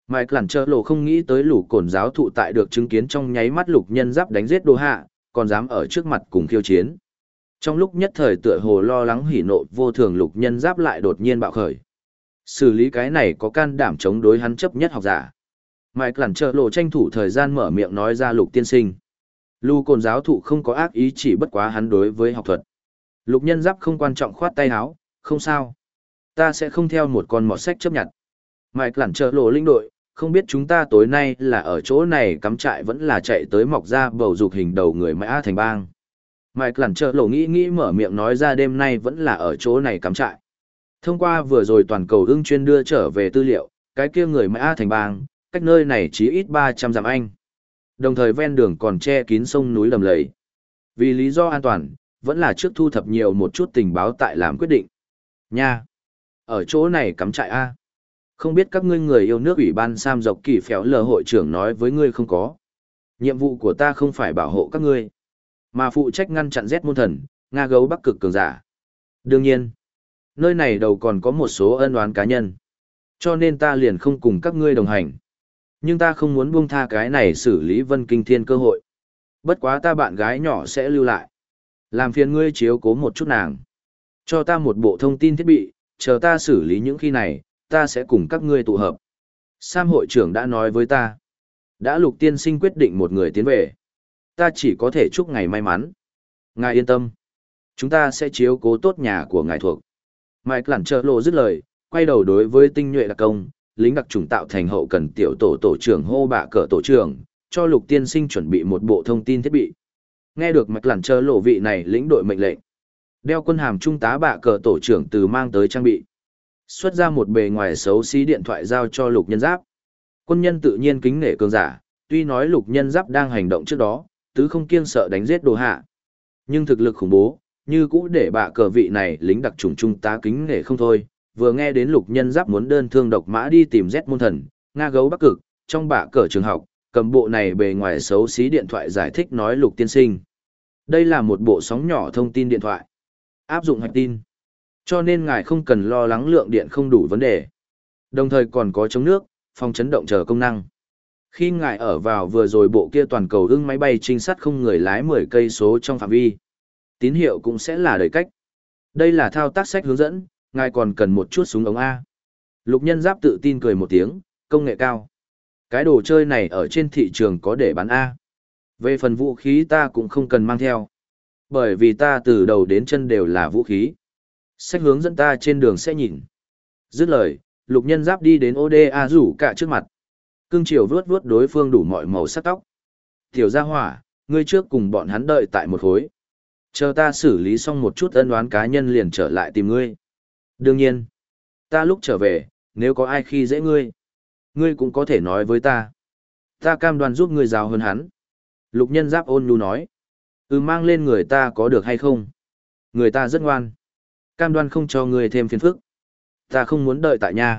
Mike Lản Trơ Lộ không nghĩ tới lũ cồn giáo thụ tại được chứng kiến trong nháy mắt lục nhân giáp đánh giết Đô Hạ, còn dám ở trước mặt cùng khiêu chiến. Trong lúc nhất thời tựa hồ lo lắng hỉ nộ vô thường lục nhân giáp lại đột nhiên bạo khởi. Xử lý cái này có can đảm chống đối hắn chấp nhất học giả. Mike Lản Trơ Lộ tranh thủ thời gian mở miệng nói ra lục tiên sinh. Lũ cồn giáo thụ không có ác ý chỉ bất quá hắn đối với học thuật. Lục nhân giáp không quan trọng khoát tay áo, không sao. Ta sẽ không theo một con mọt sách chấp nhận. Mike Lản Trơ Lộ linh đội, không biết chúng ta tối nay là ở chỗ này cắm trại vẫn là chạy tới mọc ra bầu dục hình đầu người Mã Thành Bang. Mike Lản Trơ Lộ nghĩ mở miệng nói ra đêm nay vẫn là ở chỗ này cắm trại. Thông qua vừa rồi toàn cầu ưng chuyên đưa trở về tư liệu, cái kia người Mã Thành Bang, cách nơi này chỉ ít 300 dặm Anh. Đồng thời ven đường còn che kín sông núi lầm lầy. Vì lý do an toàn, vẫn là trước thu thập nhiều một chút tình báo tại làm quyết định. Nha! Ở chỗ này cắm trại A. Không biết các ngươi người yêu nước ủy ban Sam Dọc Kỳ Phéo Lờ hội trưởng nói với ngươi không có. Nhiệm vụ của ta không phải bảo hộ các ngươi, mà phụ trách ngăn chặn Z môn thần, Nga gấu Bắc cực cường giả. Đương nhiên, nơi này đầu còn có một số ân oán cá nhân. Cho nên ta liền không cùng các ngươi đồng hành. Nhưng ta không muốn buông tha cái này xử lý Vân Kinh Thiên cơ hội. Bất quá ta bạn gái nhỏ sẽ lưu lại. Làm phiền ngươi chiếu cố một chút nàng. Cho ta một bộ thông tin thiết bị, chờ ta xử lý những khi này, ta sẽ cùng các ngươi tụ hợp. Sam hội trưởng đã nói với ta. Đã lục tiên sinh quyết định một người tiến về. Ta chỉ có thể chúc ngài may mắn. Ngài yên tâm. Chúng ta sẽ chiếu cố tốt nhà của ngài thuộc. Mike Lản Trơ Lộ dứt lời, quay đầu đối với tinh nhuệ đặc công, lính đặc trùng tạo thành hậu cần tiểu tổ trưởng hô bạ cờ tổ trưởng, cho lục tiên sinh chuẩn bị một bộ thông tin thiết bị. Nghe được Mike Lản Trơ Lộ vị này lĩnh đội mệnh lệnh. Đeo quân hàm trung tá bạ cờ tổ trưởng từ mang tới trang bị. Xuất ra một bề ngoài xấu xí điện thoại giao cho lục nhân giáp. Quân nhân tự nhiên kính nể cường giả, tuy nói lục nhân giáp đang hành động trước đó, tứ không kiêng sợ đánh giết Đồ Hạ. Nhưng thực lực khủng bố, như cũ để bạ cờ vị này lính đặc trùng trung tá kính nể không thôi. Vừa nghe đến lục nhân giáp muốn đơn thương độc mã đi tìm Z môn thần, Nga gấu Bắc cực, trong bạ cờ trường học, cầm bộ này bề ngoài xấu xí điện thoại giải thích nói lục tiên sinh. Đây là một bộ sóng nhỏ thông tin điện thoại. Áp dụng hạch tin. Cho nên ngài không cần lo lắng lượng điện không đủ vấn đề. Đồng thời còn có chống nước, phòng chấn động chờ công năng. Khi ngài ở vào vừa rồi bộ kia toàn cầu ưng máy bay trinh sát không người lái 10 cây số trong phạm vi, tín hiệu cũng sẽ là đầy cách. Đây là thao tác sách hướng dẫn, ngài còn cần một chút súng ống A. Lục nhân giáp tự tin cười một tiếng, công nghệ cao. Cái đồ chơi này ở trên thị trường có để bán A. Về phần vũ khí ta cũng không cần mang theo. Bởi vì ta từ đầu đến chân đều là vũ khí. Sách hướng dẫn ta trên đường sẽ nhìn. Dứt lời, lục nhân giáp đi đến ODA rủ cả trước mặt. Cưng chiều vuốt vuốt đối phương đủ mọi màu sắc tóc. Tiểu gia hỏa, ngươi trước cùng bọn hắn đợi tại một khối. Chờ ta xử lý xong một chút ân oán cá nhân liền trở lại tìm ngươi. Đương nhiên, ta lúc trở về, nếu có ai khi dễ ngươi, ngươi cũng có thể nói với ta. Ta cam đoan giúp ngươi giáo hơn hắn. Lục nhân giáp ôn nhu nói. Mang lên người ta có được hay không? Người ta rất ngoan. Cam đoan không cho ngươi thêm phiền phức. Ta không muốn đợi tại nhà.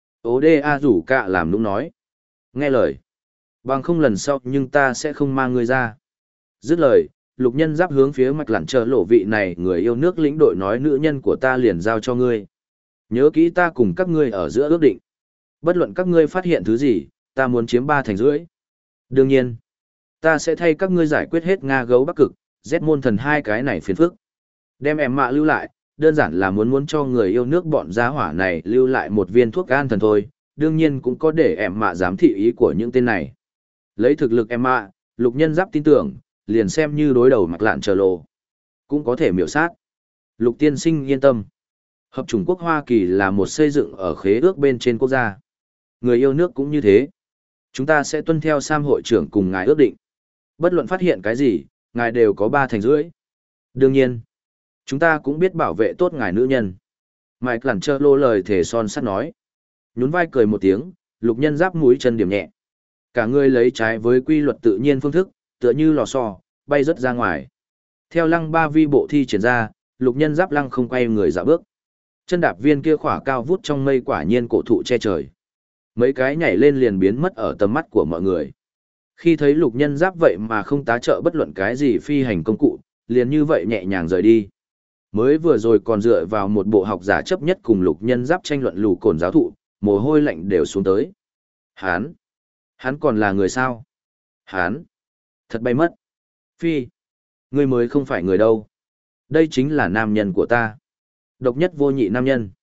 ODA rủ cả làm nũng nói. Nghe lời. Bằng không lần sau nhưng ta sẽ không mang ngươi ra. Dứt lời, lục nhân giáp hướng phía Mike Lản Trơ Lộ vị này người yêu nước lĩnh đội nói nữ nhân của ta liền giao cho ngươi. Nhớ kỹ ta cùng các ngươi ở giữa ước định. Bất luận các ngươi phát hiện thứ gì, ta muốn chiếm 3/3. Đương nhiên, ta sẽ thay các ngươi giải quyết hết Nga gấu Bắc cực, Z môn thần hai cái này phiền phức. Đem em mạ lưu lại, đơn giản là muốn cho người yêu nước bọn gia hỏa này lưu lại một viên thuốc an thần thôi, đương nhiên cũng có để em mạ giám thị ý của những tên này. Lấy thực lực em mạ, lục nhân giáp tin tưởng, liền xem như đối đầu Mike Lản Trơ Lộ, cũng có thể miểu sát. Lục tiên sinh yên tâm. Hợp chủng quốc Hoa Kỳ là một xây dựng ở khế ước bên trên quốc gia. Người yêu nước cũng như thế. Chúng ta sẽ tuân theo Sam hội trưởng cùng ngài ước định. Bất luận phát hiện cái gì, ngài đều có 3/3. Đương nhiên, chúng ta cũng biết bảo vệ tốt ngài nữ nhân. Mike Lản Trơ Lộ lời thề son sắt nói. Nhún vai cười một tiếng, lục nhân giáp mũi chân điểm nhẹ. Cả người lấy trái với quy luật tự nhiên phương thức, tựa như lò xo, bay rất ra ngoài. Theo lăng ba vi bộ thi triển ra, lục nhân giáp lăng không quay người dạo bước. Chân đạp viên kia khỏa cao vút trong mây quả nhiên cổ thụ che trời. Mấy cái nhảy lên liền biến mất ở tầm mắt của mọi người. Khi thấy lục nhân giáp vậy mà không tá trợ bất luận cái gì phi hành công cụ, liền như vậy nhẹ nhàng rời đi. Mới vừa rồi còn dựa vào một bộ học giả chấp nhất cùng lục nhân giáp tranh luận lù cồn giáo thụ, mồ hôi lạnh đều xuống tới. Hán, hắn còn là người sao? Hán, thật bay mất. Phi, ngươi mới không phải người đâu. Đây chính là nam nhân của ta. Độc nhất vô nhị nam nhân.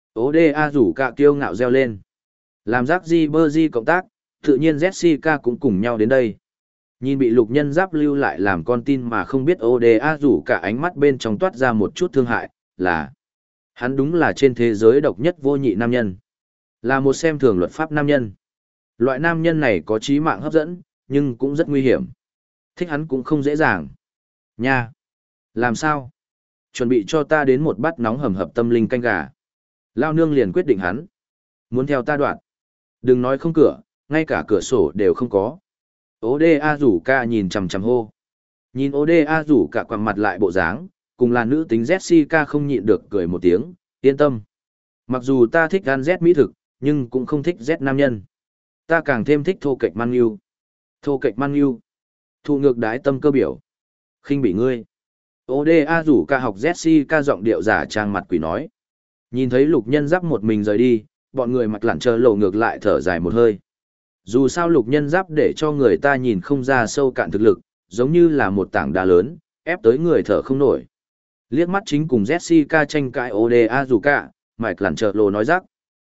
Oda rủ cả kiêu ngạo reo lên. Làm rác di bơ di cộng tác, tự nhiên Jessica cũng cùng nhau đến đây. Nhìn bị lục nhân giáp lưu lại làm con tin mà không biết Oda rủ cả ánh mắt bên trong toát ra một chút thương hại, là hắn đúng là trên thế giới độc nhất vô nhị nam nhân. Là một xem thường luật pháp nam nhân. Loại nam nhân này có trí mạng hấp dẫn, nhưng cũng rất nguy hiểm. Thích hắn cũng không dễ dàng. Nha! Làm sao? Chuẩn bị cho ta đến một bát nóng hầm hập tâm linh canh gà. Lao nương liền quyết định hắn. Muốn theo ta đoạn. Đừng nói không cửa, ngay cả cửa sổ đều không có. Oda rủ ca nhìn chằm chằm hô. Nhìn Oda rủ cả quằn mặt lại bộ dáng, cùng là nữ tính Jessica không nhịn được cười một tiếng, yên tâm. Mặc dù ta thích ăn Z mỹ thực, nhưng cũng không thích Z nam nhân. Ta càng thêm thích thô kệch man yêu. Thô kệch man yêu. Thụ ngược đái tâm cơ biểu. Khinh bị ngươi. Oda rủ ca học Jessica giọng điệu giả trang mặt quỷ nói. Nhìn thấy lục nhân giáp một mình rời đi, bọn người mặt lặn chờ lộ ngược lại thở dài một hơi. Dù sao lục nhân giáp để cho người ta nhìn không ra sâu cạn thực lực, giống như là một tảng đá lớn, ép tới người thở không nổi. Liếc mắt chính cùng Jessica tranh cãi Oda rủ cả, mạch lặn chờ lộ nói rắc.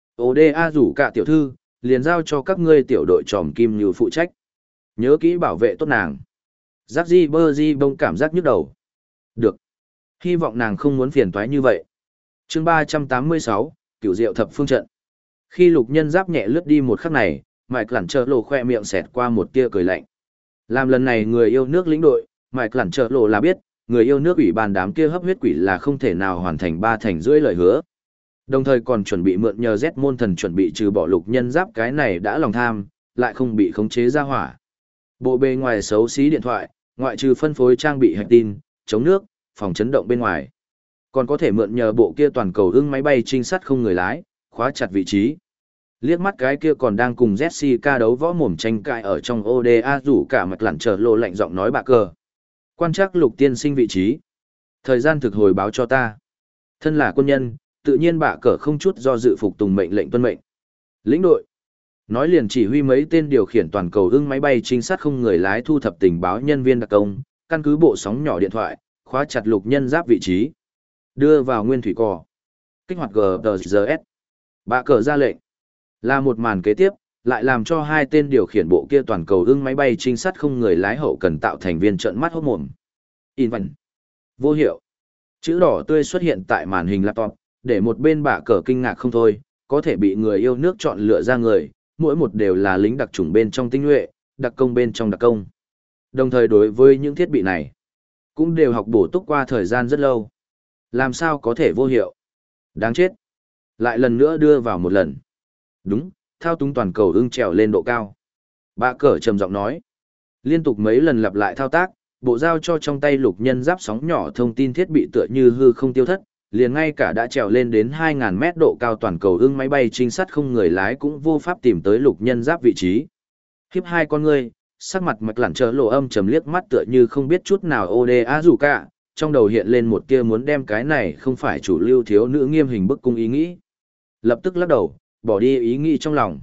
Oda rủ cả tiểu thư, liền giao cho các ngươi tiểu đội tròm kim như phụ trách. Nhớ kỹ bảo vệ tốt nàng. Giác di bơ di bông cảm giác nhức đầu. Được. Hy vọng nàng không muốn phiền toái như vậy. Chương 386, Cửu Diệu Thập Phương Trận. Khi lục nhân giáp nhẹ lướt đi một khắc này, Mike lẳng trợ lộ khoe miệng xẹt qua một tia cười lạnh. Làm lần này người yêu nước lĩnh đội, Mike lẳng trợ lộ là biết, người yêu nước ủy ban đám kia hấp huyết quỷ là không thể nào hoàn thành 3 thành rưỡi lời hứa. Đồng thời còn chuẩn bị mượn nhờ Z môn thần chuẩn bị trừ bỏ lục nhân giáp cái này đã lòng tham, lại không bị khống chế ra hỏa. Bộ bề ngoài xấu xí điện thoại, ngoại trừ phân phối trang bị hạch tin, chống nước, phòng chấn động bên ngoài. Còn có thể mượn nhờ bộ kia toàn cầu ưng máy bay trinh sát không người lái, khóa chặt vị trí. Liếc mắt cái kia còn đang cùng Jessica đấu võ mồm tranh cãi ở trong ODA rủ cả mặt lặn trở lộ lạnh giọng nói bạ cờ. Quan trắc lục tiên sinh vị trí. Thời gian thực hồi báo cho ta. Thân là quân nhân, tự nhiên bạ cờ không chút do dự phục tùng mệnh lệnh tuân mệnh. Lĩnh đội. Nói liền chỉ huy mấy tên điều khiển toàn cầu ưng máy bay trinh sát không người lái thu thập tình báo nhân viên đặc công, căn cứ bộ sóng nhỏ điện thoại, khóa chặt lục nhân giáp vị trí. Đưa vào nguyên thủy cò. Kích hoạt GTGS. Bạ cờ ra lệnh. Là một màn kế tiếp, lại làm cho hai tên điều khiển bộ kia toàn cầu ưng máy bay trinh sát không người lái hậu cần tạo thành viên trợn mắt hốt mồm. Invent. Vô hiệu. Chữ đỏ tươi xuất hiện tại màn hình laptop, để một bên bạ cờ kinh ngạc không thôi, có thể bị người yêu nước chọn lựa ra người, mỗi một đều là lính đặc chủng bên trong tinh nhuệ, đặc công bên trong đặc công. Đồng thời đối với những thiết bị này, cũng đều học bổ túc qua thời gian rất lâu. Làm sao có thể vô hiệu? Đáng chết. Lại lần nữa đưa vào một lần. Đúng, thao túng toàn cầu ưng trèo lên độ cao. Bạ cờ trầm giọng nói. Liên tục mấy lần lặp lại thao tác, bộ giao cho trong tay lục nhân giáp sóng nhỏ thông tin thiết bị tựa như hư không tiêu thất, liền ngay cả đã trèo lên đến 2.000 mét độ cao toàn cầu ưng máy bay trinh sát không người lái cũng vô pháp tìm tới lục nhân giáp vị trí. Khiếp hai con ngươi, sắc mặt mạch lẳng trở lộ âm trầm liếc mắt tựa như không biết chút nào Oda rủ cả, trong đầu hiện lên một tia muốn đem cái này không phải chủ lưu thiếu nữ nghiêm hình bức cung ý nghĩ. Lập tức lắc đầu, bỏ đi ý nghĩ trong lòng.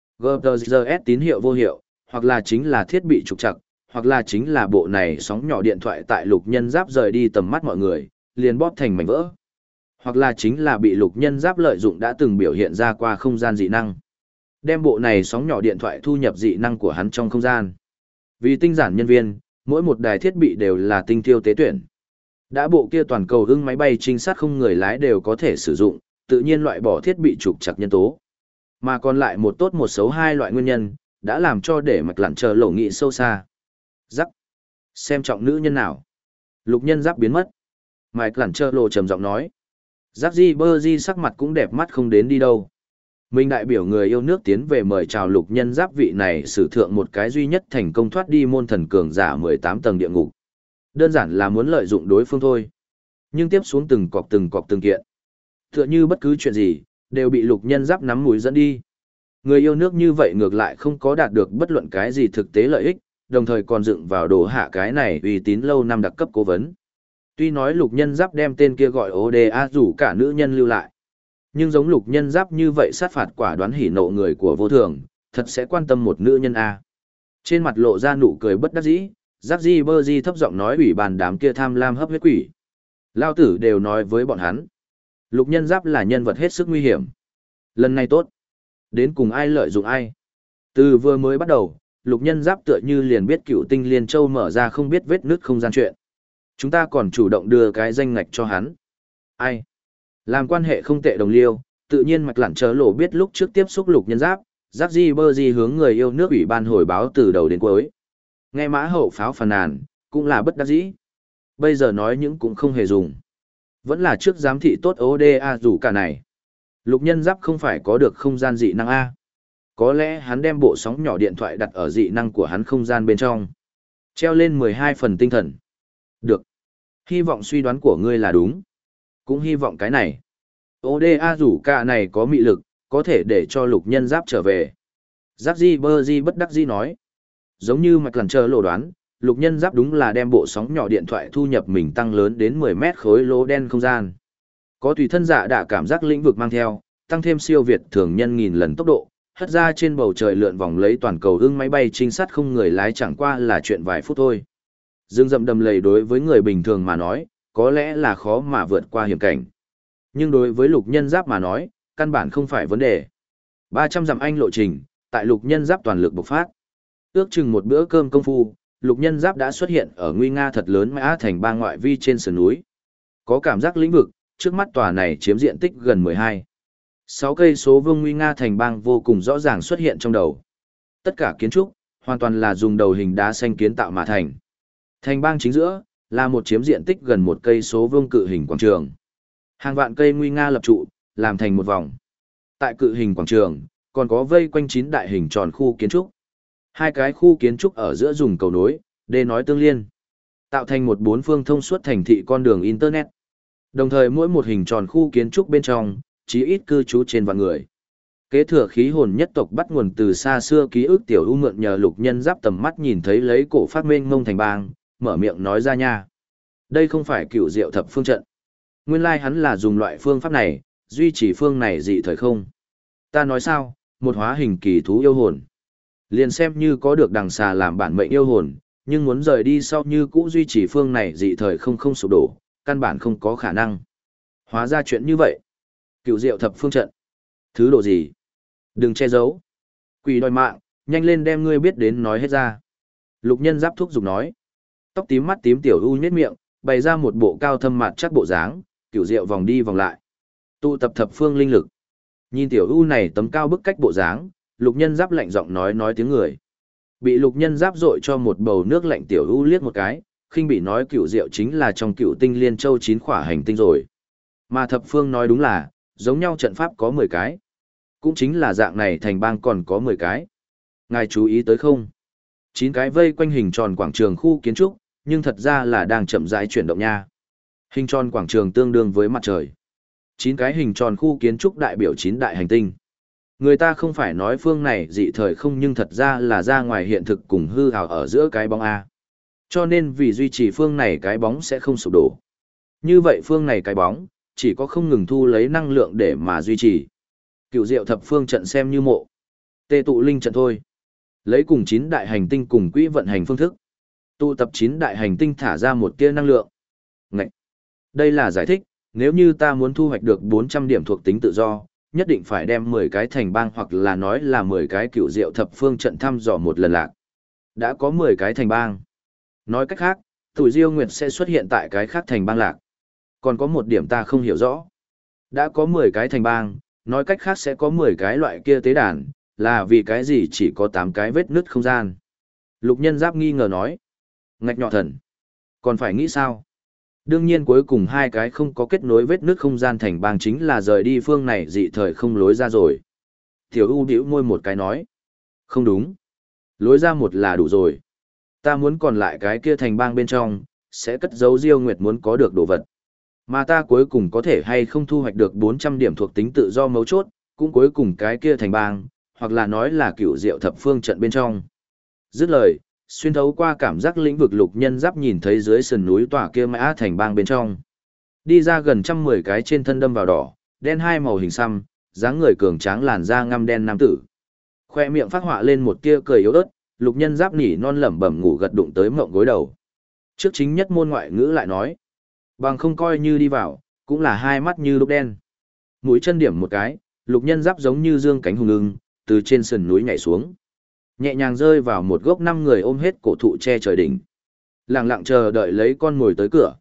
GTGS tín hiệu vô hiệu, hoặc là chính là thiết bị trục trặc, hoặc là chính là bộ này sóng nhỏ điện thoại tại lục nhân giáp rời đi tầm mắt mọi người, liền bóp thành mảnh vỡ. Hoặc là chính là bị lục nhân giáp lợi dụng đã từng biểu hiện ra qua không gian dị năng. Đem bộ này sóng nhỏ điện thoại thu nhập dị năng của hắn trong không gian. Vì tinh giản nhân viên, mỗi một đài thiết bị đều là tinh thiêu tế tuyển. Đã bộ kia toàn cầu ưng máy bay trinh sát không người lái đều có thể sử dụng, tự nhiên loại bỏ thiết bị trục trặc nhân tố. Mà còn lại một tốt một xấu hai loại nguyên nhân, đã làm cho để mạch lặn chờ lộ nghị sâu xa. Rắc. Xem trọng nữ nhân nào. Lục nhân giáp biến mất. Mạch lặn chờ lộ trầm giọng nói. Rắc di bơ di sắc mặt cũng đẹp mắt không đến đi đâu. Mình đại biểu người yêu nước tiến về mời chào lục nhân giáp vị này sử thượng một cái duy nhất thành công thoát đi môn thần cường giả 18 tầng địa ngục. Đơn giản là muốn lợi dụng đối phương thôi. Nhưng tiếp xuống từng cọc từng kiện. Tựa như bất cứ chuyện gì, đều bị lục nhân giáp nắm mũi dẫn đi. Người yêu nước như vậy ngược lại không có đạt được bất luận cái gì thực tế lợi ích, đồng thời còn dựng vào đổ hạ cái này uy tín lâu năm đặc cấp cố vấn. Tuy nói lục nhân giáp đem tên kia gọi ODA rủ cả nữ nhân lưu lại. Nhưng giống lục nhân giáp như vậy sát phạt quả đoán hỉ nộ người của vô thường, thật sẽ quan tâm một nữ nhân à. Trên mặt lộ ra nụ cười bất đắc dĩ, Giác Di Bơ Di thấp giọng nói ủy bàn đám kia tham lam hấp huyết quỷ. Lao tử đều nói với bọn hắn. Lục Nhân Giáp là nhân vật hết sức nguy hiểm. Lần này tốt. Đến cùng ai lợi dụng ai. Từ vừa mới bắt đầu, Lục Nhân Giáp tựa như liền biết Cựu Tinh Liên Châu mở ra không biết vết nứt không gian chuyện. Chúng ta còn chủ động đưa cái danh ngạch cho hắn. Ai? Làm quan hệ không tệ đồng liêu, tự nhiên Mạch Lản Chớ Lộ biết lúc trước tiếp xúc Lục Nhân Giáp, Giác Di Bơ Di hướng người yêu nước ủy ban hồi báo từ đầu đến cuối. Nghe Mã Hậu pháo phàn nàn, cũng là bất đắc dĩ. Bây giờ nói những cũng không hề dùng. Vẫn là trước giám thị tốt ODA dù cả này. Lục Nhân Giáp không phải có được không gian dị năng A. Có lẽ hắn đem bộ sóng nhỏ điện thoại đặt ở dị năng của hắn không gian bên trong. Treo lên 12 phần tinh thần. Được. Hy vọng suy đoán của ngươi là đúng. Cũng hy vọng cái này. ODA rủ cả này có mị lực, có thể để cho Lục Nhân Giáp trở về. Giác Di Bơ Di bất đắc dĩ nói. Giống như Mạch Lằn Chờ Lộ đoán, Lục Nhân Giáp đúng là đem bộ sóng nhỏ điện thoại thu nhập mình tăng lớn đến 10 mét khối lỗ đen không gian. Có tùy thân dạ đã cảm giác lĩnh vực mang theo, tăng thêm siêu việt thường nhân nghìn lần tốc độ, hất ra trên bầu trời lượn vòng lấy toàn cầu ưng máy bay trinh sát không người lái chẳng qua là chuyện vài phút thôi. Dương rậm đầm lầy đối với người bình thường mà nói, có lẽ là khó mà vượt qua hiểm cảnh. Nhưng đối với Lục Nhân Giáp mà nói, căn bản không phải vấn đề. 300 dặm anh lộ trình, tại Lục Nhân Giáp toàn lực bộc phát. Ước chừng một bữa cơm công phu, Lục Nhân Giáp đã xuất hiện ở nguy nga thật lớn Mã Thành Bang ngoại vi trên sườn núi. Có cảm giác lĩnh vực, trước mắt tòa này chiếm diện tích gần 6 cây số vuông nguy nga thành bang vô cùng rõ ràng xuất hiện trong đầu. Tất cả kiến trúc hoàn toàn là dùng đầu hình đá xanh kiến tạo mà thành. Thành bang chính giữa là một chiếm diện tích gần 1 cây số vuông cự hình quảng trường. Hàng vạn cây nguy nga lập trụ, làm thành một vòng. Tại cự hình quảng trường, còn có vây quanh 9 đại hình tròn khu kiến trúc. Hai cái khu kiến trúc ở giữa dùng cầu nối, đê nói tương liên, tạo thành một bốn phương thông suốt thành thị con đường internet. Đồng thời mỗi một hình tròn khu kiến trúc bên trong, chí ít cư trú trên vạn người. Kế thừa khí hồn nhất tộc bắt nguồn từ xa xưa ký ức tiểu u mượn nhờ Lục Nhân Giáp tầm mắt nhìn thấy lấy cổ phát mênh mông thành bang, mở miệng nói ra nha. Đây không phải cựu diệu thập phương trận. Nguyên lai hắn là dùng loại phương pháp này, duy trì phương này dị thời không. Ta nói sao, một hóa hình kỳ thú yêu hồn. Liền xem như có được đằng xà làm bản mệnh yêu hồn, nhưng muốn rời đi sau như cũ duy trì phương này dị thời không sụp đổ, căn bản không có khả năng. Hóa ra chuyện như vậy. Cựu diệu thập phương trận. Thứ độ gì? Đừng che giấu. Quỷ đòi mạng, nhanh lên đem ngươi biết đến nói hết ra. Lục Nhân Giáp thúc giục nói. Tóc tím mắt tím tiểu u nhếch miệng, bày ra một bộ cao thâm mặt chắc bộ dáng, cựu diệu vòng đi vòng lại. Tụ tập thập phương linh lực. Nhìn tiểu u này tấm cao bức cách bộ dáng, Lục Nhân Giáp lạnh giọng nói tiếng người. Bị Lục Nhân Giáp dội cho một bầu nước lạnh tiểu u liếc một cái, khinh bị nói cựu diệu chính là trong Cựu Tinh Liên Châu 9 khỏa hành tinh rồi. Mà thập phương nói đúng là, giống nhau trận pháp có 10 cái. Cũng chính là dạng này thành bang còn có 10 cái. Ngài chú ý tới không? 9 cái vây quanh hình tròn quảng trường khu kiến trúc, nhưng thật ra là đang chậm rãi chuyển động nha. Hình tròn quảng trường tương đương với mặt trời. 9 cái hình tròn khu kiến trúc đại biểu 9 đại hành tinh. Người ta không phải nói phương này dị thời không nhưng thật ra là ra ngoài hiện thực cùng hư ảo ở giữa cái bóng A. Cho nên vì duy trì phương này cái bóng sẽ không sụp đổ. Như vậy phương này cái bóng, chỉ có không ngừng thu lấy năng lượng để mà duy trì. Cựu diệu thập phương trận xem như mộ. Tê tụ linh trận thôi. Lấy cùng 9 đại hành tinh cùng quỹ vận hành phương thức. Tụ tập 9 đại hành tinh thả ra một tia năng lượng. Ngậy! Đây là giải thích, nếu như ta muốn thu hoạch được 400 điểm thuộc tính tự do, nhất định phải đem 10 cái thành bang hoặc là nói là 10 cái cựu diệu thập phương trận thăm dò một lần lạc. Đã có 10 cái thành bang. Nói cách khác, tuổi Diêu Nguyệt sẽ xuất hiện tại cái khác thành bang lạc. Còn có một điểm ta không hiểu rõ. Đã có 10 cái thành bang, nói cách khác sẽ có 10 cái loại kia tế đàn, là vì cái gì chỉ có 8 cái vết nứt không gian. Lục Nhân Giáp nghi ngờ nói. Ngạch nhọ thần. Còn phải nghĩ sao? Đương nhiên cuối cùng 2 cái không có kết nối vết nứt không gian thành bang chính là rời đi phương này dị thời không lối ra rồi. Tiểu U điệu môi một cái nói. Không đúng. Lối ra một là đủ rồi. Ta muốn còn lại cái kia thành bang bên trong, sẽ cất giấu Diêu Nguyệt muốn có được đồ vật. Mà ta cuối cùng có thể hay không thu hoạch được 400 điểm thuộc tính tự do mấu chốt, cũng cuối cùng cái kia thành bang, hoặc là nói là cựu diệu thập phương trận bên trong. Dứt lời, xuyên thấu qua cảm giác lĩnh vực Lục Nhân Giáp nhìn thấy dưới sườn núi tòa kia Mã Thành bang bên trong. Đi ra gần 110 cái trên thân đâm vào đỏ, đen hai màu hình xăm, dáng người cường tráng làn da ngăm đen nam tử. Khoe miệng phát họa lên một tia cười yếu ớt, Lục Nhân Giáp nỉ non lẩm bẩm ngủ gật đụng tới mộng gối đầu. Trước chính nhất môn ngoại ngữ lại nói, bằng không coi như đi vào, cũng là hai mắt như lúc đen. Mũi chân điểm một cái, Lục Nhân Giáp giống như dương cánh hùng ưng, từ trên sườn núi nhảy xuống. Nhẹ nhàng rơi vào một gốc 5 người ôm hết cổ thụ che trời đỉnh. Lặng lặng chờ đợi lấy con mồi tới cửa.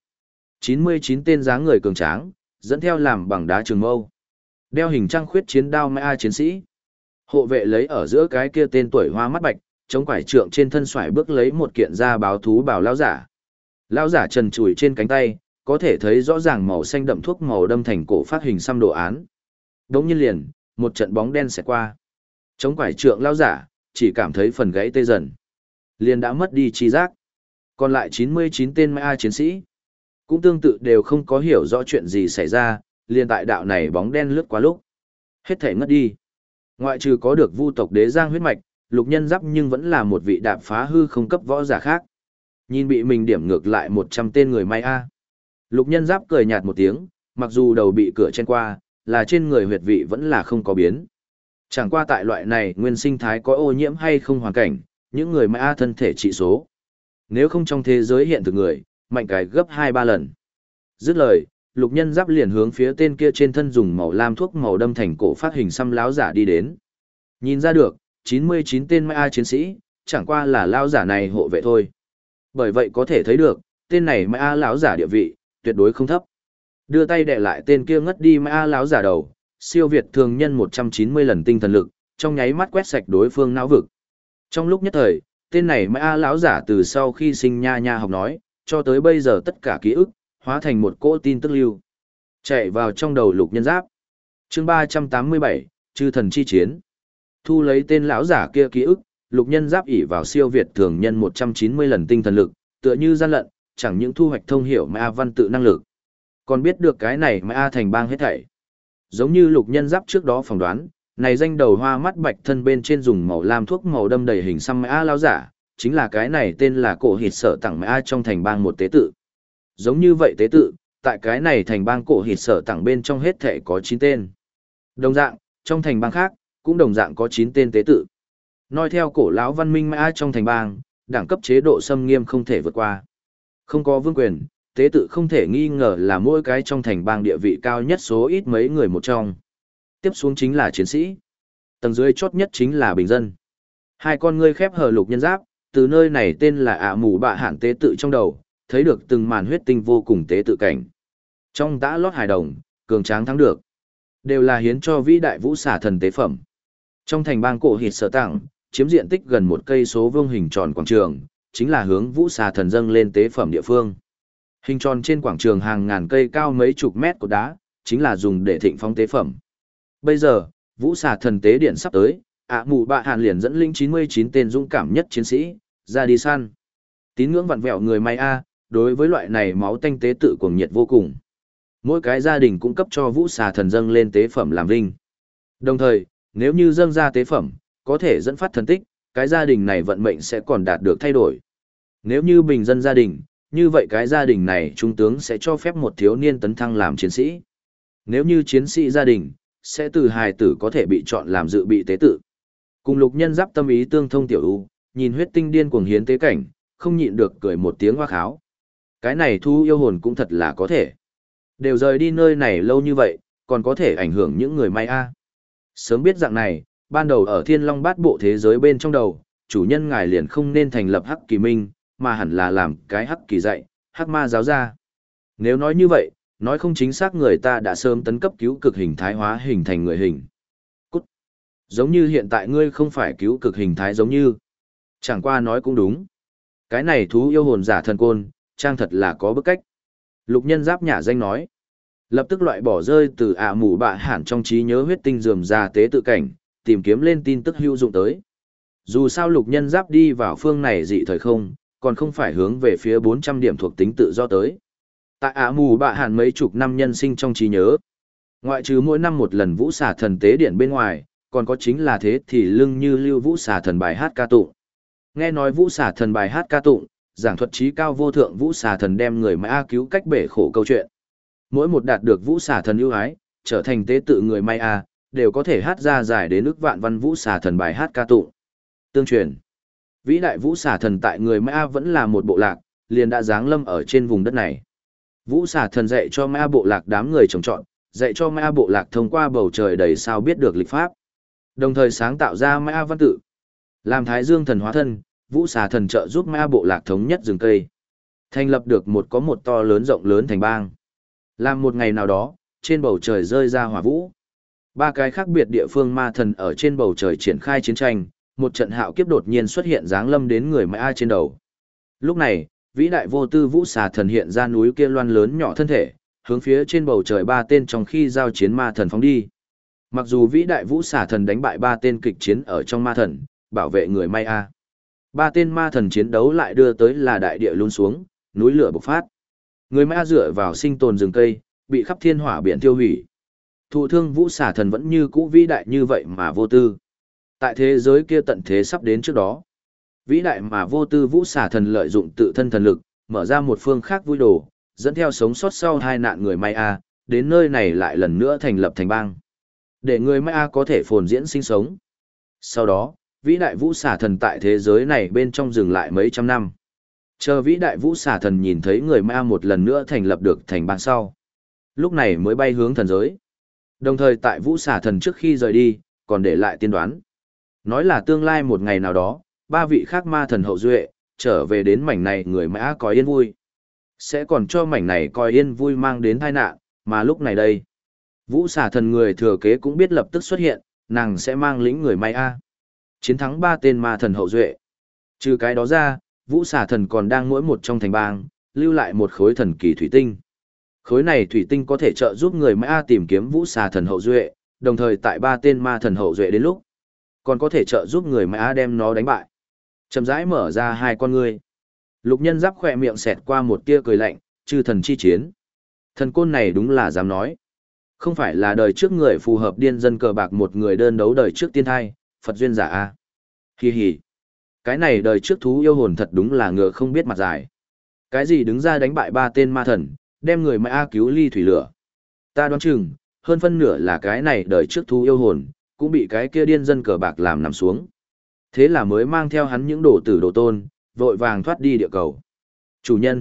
99 tên dáng người cường tráng, dẫn theo làm bằng đá trường mâu. Đeo hình trăng khuyết chiến đao mai chiến sĩ. Hộ vệ lấy ở giữa cái kia tên tuổi hoa mắt bạch, chống quải trượng trên thân xoải bước lấy một kiện da báo thú bảo lão giả. Lão giả trần trụi trên cánh tay, có thể thấy rõ ràng màu xanh đậm thuốc màu đâm thành cổ phát hình xăm đồ án. Đống nhiên liền, một trận bóng đen sẽ qua. Chống quải trượng lão giả, chỉ cảm thấy phần gãy tê dần. Liền đã mất đi trí giác. Còn lại 99 tên mai chiến sĩ, cũng tương tự đều không có hiểu rõ chuyện gì xảy ra, liền tại đạo này bóng đen lướt qua lúc. Hết thể ngất đi. Ngoại trừ có được vu tộc đế giang huyết mạch, Lục Nhân Giáp nhưng vẫn là một vị đạp phá hư không cấp võ giả khác. Nhìn bị mình điểm ngược lại 100 tên người may a. Lục Nhân Giáp cười nhạt một tiếng, mặc dù đầu bị cửa chen qua, là trên người huyệt vị vẫn là không có biến. Chẳng qua tại loại này nguyên sinh thái có ô nhiễm hay không hoàn cảnh, những người may a thân thể trị số. Nếu không trong thế giới hiện thực người, mạnh cái gấp 2-3 lần. Dứt lời, Lục Nhân Giáp liền hướng phía tên kia trên thân dùng màu lam thuốc màu đâm thành cổ phát hình xăm lão giả đi đến. Nhìn ra được, 99 tên mai chiến sĩ, chẳng qua là lão giả này hộ vệ thôi. Bởi vậy có thể thấy được, tên này mai lão giả địa vị, tuyệt đối không thấp. Đưa tay đè lại tên kia ngất đi mai lão giả đầu, siêu việt thường nhân 190 lần tinh thần lực, trong nháy mắt quét sạch đối phương não vực. Trong lúc nhất thời, tên này mai lão giả từ sau khi sinh nha nha học nói, cho tới bây giờ tất cả ký ức, hóa thành một cỗ tin tức lưu. Chạy vào trong đầu Lục Nhân Giáp. Chương 387, Chư thần chi chiến. Thu lấy tên lão giả kia ký ức, Lục Nhân Giáp ỷ vào siêu việt thường nhân 190 lần tinh thần lực, tựa như gian lận, chẳng những thu hoạch thông hiểu ma văn tự năng lực, còn biết được cái này ma thành bang hết thảy. Giống như Lục Nhân Giáp trước đó phỏng đoán, này danh đầu hoa mắt bạch thân bên trên dùng màu lam thuốc màu đâm đầy hình xăm ma lão giả, chính là cái này tên là cổ hịt sở tặng ma trong thành bang một tế tự. Giống như vậy tế tự, tại cái này thành bang cổ hịt sở tặng bên trong hết thảy có 9 tên. Đồng dạng, trong thành bang khác, cũng đồng dạng có 9 tên tế tự. Nói theo cổ lão văn minh mã trong thành bang, đẳng cấp chế độ xâm nghiêm không thể vượt qua. Không có vương quyền, tế tự không thể nghi ngờ là mỗi cái trong thành bang địa vị cao nhất số ít mấy người một trong. Tiếp xuống chính là chiến sĩ. Tầng dưới chót nhất chính là bình dân. Hai con ngươi khép hờ Lục Nhân Giáp, từ nơi này tên là mù bạ hạn tế tự trong đầu, thấy được từng màn huyết tinh vô cùng tế tự cảnh. Trong tã lót hài đồng, cường tráng thắng được, đều là hiến cho vĩ đại vũ xà thần tế phẩm. Trong thành bang cổ hịt sở tặng, chiếm diện tích gần 1 cây số vuông hình tròn quảng trường, chính là hướng vũ xà thần dâng lên tế phẩm địa phương. Hình tròn trên quảng trường hàng ngàn cây cao mấy chục mét của đá, chính là dùng để thịnh phong tế phẩm. Bây giờ, vũ xà thần tế điện sắp tới, mù bạ hạn liền dẫn linh 99 tên dũng cảm nhất chiến sĩ, ra đi săn. Tín ngưỡng vặn vẹo người may đối với loại này máu tanh tế tự cuồng nhiệt vô cùng. Mỗi cái gia đình cũng cấp cho vũ xà thần dâng lên tế phẩm làm vinh. Đồng thời, nếu như dâng ra tế phẩm, có thể dẫn phát thần tích, cái gia đình này vận mệnh sẽ còn đạt được thay đổi. Nếu như bình dân gia đình, như vậy cái gia đình này trung tướng sẽ cho phép một thiếu niên tấn thăng làm chiến sĩ. Nếu như chiến sĩ gia đình, sẽ từ hài tử có thể bị chọn làm dự bị tế tự. Cùng Lục Nhân Giáp tâm ý tương thông tiểu u, nhìn huyết tinh điên cuồng hiến tế cảnh, không nhịn được cười một tiếng hoa kháo. Cái này thu yêu hồn cũng thật là có thể. Đều rời đi nơi này lâu như vậy, còn có thể ảnh hưởng những người may Sớm biết dạng này, ban đầu ở Thiên Long Bát Bộ thế giới bên trong đầu, chủ nhân ngài liền không nên thành lập Hắc Kỳ Minh, mà hẳn là làm cái Hắc Kỳ dạy, Hắc Ma giáo ra. Nếu nói như vậy, nói không chính xác người ta đã sớm tấn cấp cứu cực hình thái hóa hình thành người hình. Cút. Giống như hiện tại ngươi không phải cứu cực hình thái giống như. Chẳng qua nói cũng đúng. Cái này thú yêu hồn giả thần côn, trang thật là có bức cách. Lục Nhân Giáp nhả danh nói. Lập tức loại bỏ rơi từ mù bạ hẳn trong trí nhớ huyết tinh rườm ra tế tự cảnh, tìm kiếm lên tin tức hữu dụng tới. Dù sao Lục Nhân Giáp đi vào phương này dị thời không, còn không phải hướng về phía 400 điểm thuộc tính tự do tới. Tại mù bạ hẳn mấy chục năm nhân sinh trong trí nhớ. Ngoại trừ mỗi năm một lần vũ xà thần tế điện bên ngoài, còn có chính là thế thì lưng như lưu vũ xà thần bài hát ca tụng. Nghe nói vũ xà thần bài hát ca tụng, giảng thuật trí cao vô thượng vũ xà thần đem người may cứu cách bể khổ câu chuyện. Mỗi một đạt được vũ xà thần ưu ái, trở thành tế tự người may đều có thể hát ra dài đến ức vạn văn vũ xà thần bài hát ca tụng. Tương truyền, vĩ đại vũ xà thần tại người Maya vẫn là một bộ lạc, liền đã giáng lâm ở trên vùng đất này. Vũ xà thần dạy cho Maya bộ lạc đám người trồng trọt, dạy cho Maya bộ lạc thông qua bầu trời đầy sao biết được lịch pháp. Đồng thời sáng tạo ra Maya văn tự. Làm Thái Dương thần hóa thân, vũ xà thần trợ giúp Maya bộ lạc thống nhất rừng cây. Thành lập được một to lớn rộng lớn thành bang. Làm một ngày nào đó, trên bầu trời rơi ra hỏa vũ. Ba cái khác biệt địa phương ma thần ở trên bầu trời triển khai chiến tranh, một trận hạo kiếp đột nhiên xuất hiện giáng lâm đến người Maya trên đầu. Lúc này, vĩ đại vô tư vũ xà thần hiện ra núi kia loan lớn nhỏ thân thể, hướng phía trên bầu trời ba tên trong khi giao chiến ma thần phóng đi. Mặc dù vĩ đại vũ xà thần đánh bại ba tên kịch chiến ở trong ma thần, bảo vệ người Maya. Ba tên ma thần chiến đấu lại đưa tới là đại địa luôn xuống, núi lửa bộc phát. Người Maya dựa vào sinh tồn rừng cây, bị khắp thiên hỏa biển tiêu hủy. Thụ thương vũ xà thần vẫn như cũ vĩ đại như vậy mà vô tư. Tại thế giới kia tận thế sắp đến trước đó, vĩ đại mà vô tư vũ xà thần lợi dụng tự thân thần lực, mở ra một phương khác vui đồ, dẫn theo sống sót sau hai nạn người Maya, đến nơi này lại lần nữa thành lập thành bang. Để người Maya có thể phồn diễn sinh sống. Sau đó, vĩ đại vũ xà thần tại thế giới này bên trong dừng lại mấy trăm năm. Chờ vĩ đại vũ xà thần nhìn thấy người Maya một lần nữa thành lập được thành bang sau. Lúc này mới bay hướng thần giới. Đồng thời tại vũ xà thần trước khi rời đi, còn để lại tiên đoán. Nói là tương lai một ngày nào đó, ba vị khác ma thần hậu duệ, trở về đến mảnh này người Maya có yên vui. Sẽ còn cho mảnh này coi yên vui mang đến tai nạn, mà lúc này đây. Vũ xà thần người thừa kế cũng biết lập tức xuất hiện, nàng sẽ mang lĩnh người Maya. Chiến thắng ba tên ma thần hậu duệ. Trừ cái đó ra, vũ xà thần còn đang mỗi một trong thành bang, lưu lại một khối thần kỳ thủy tinh. Khối này thủy tinh có thể trợ giúp người Maya tìm kiếm vũ xà thần hậu duệ, đồng thời tại ba tên ma thần hậu duệ đến lúc, còn có thể trợ giúp người Maya đem nó đánh bại. Chậm rãi mở ra hai con ngươi. Lục Nhân Giáp khỏe miệng xẹt qua một tia cười lạnh, chư thần chi chiến. Thần côn này đúng là dám nói. Không phải là đời trước người phù hợp điên dân cờ bạc một người đơn đấu đời trước tiên thai, Phật duyên giả a. Hi hi. Cái này đời trước thú yêu hồn thật đúng là ngựa không biết mặt dài. Cái gì đứng ra đánh bại ba tên ma thần, đem người Maya cứu ly thủy lửa. Ta đoán chừng, hơn phân nửa là cái này đời trước thú yêu hồn, cũng bị cái kia điên dân cờ bạc làm nằm xuống. Thế là mới mang theo hắn những đồ tử đồ tôn, vội vàng thoát đi địa cầu. Chủ nhân.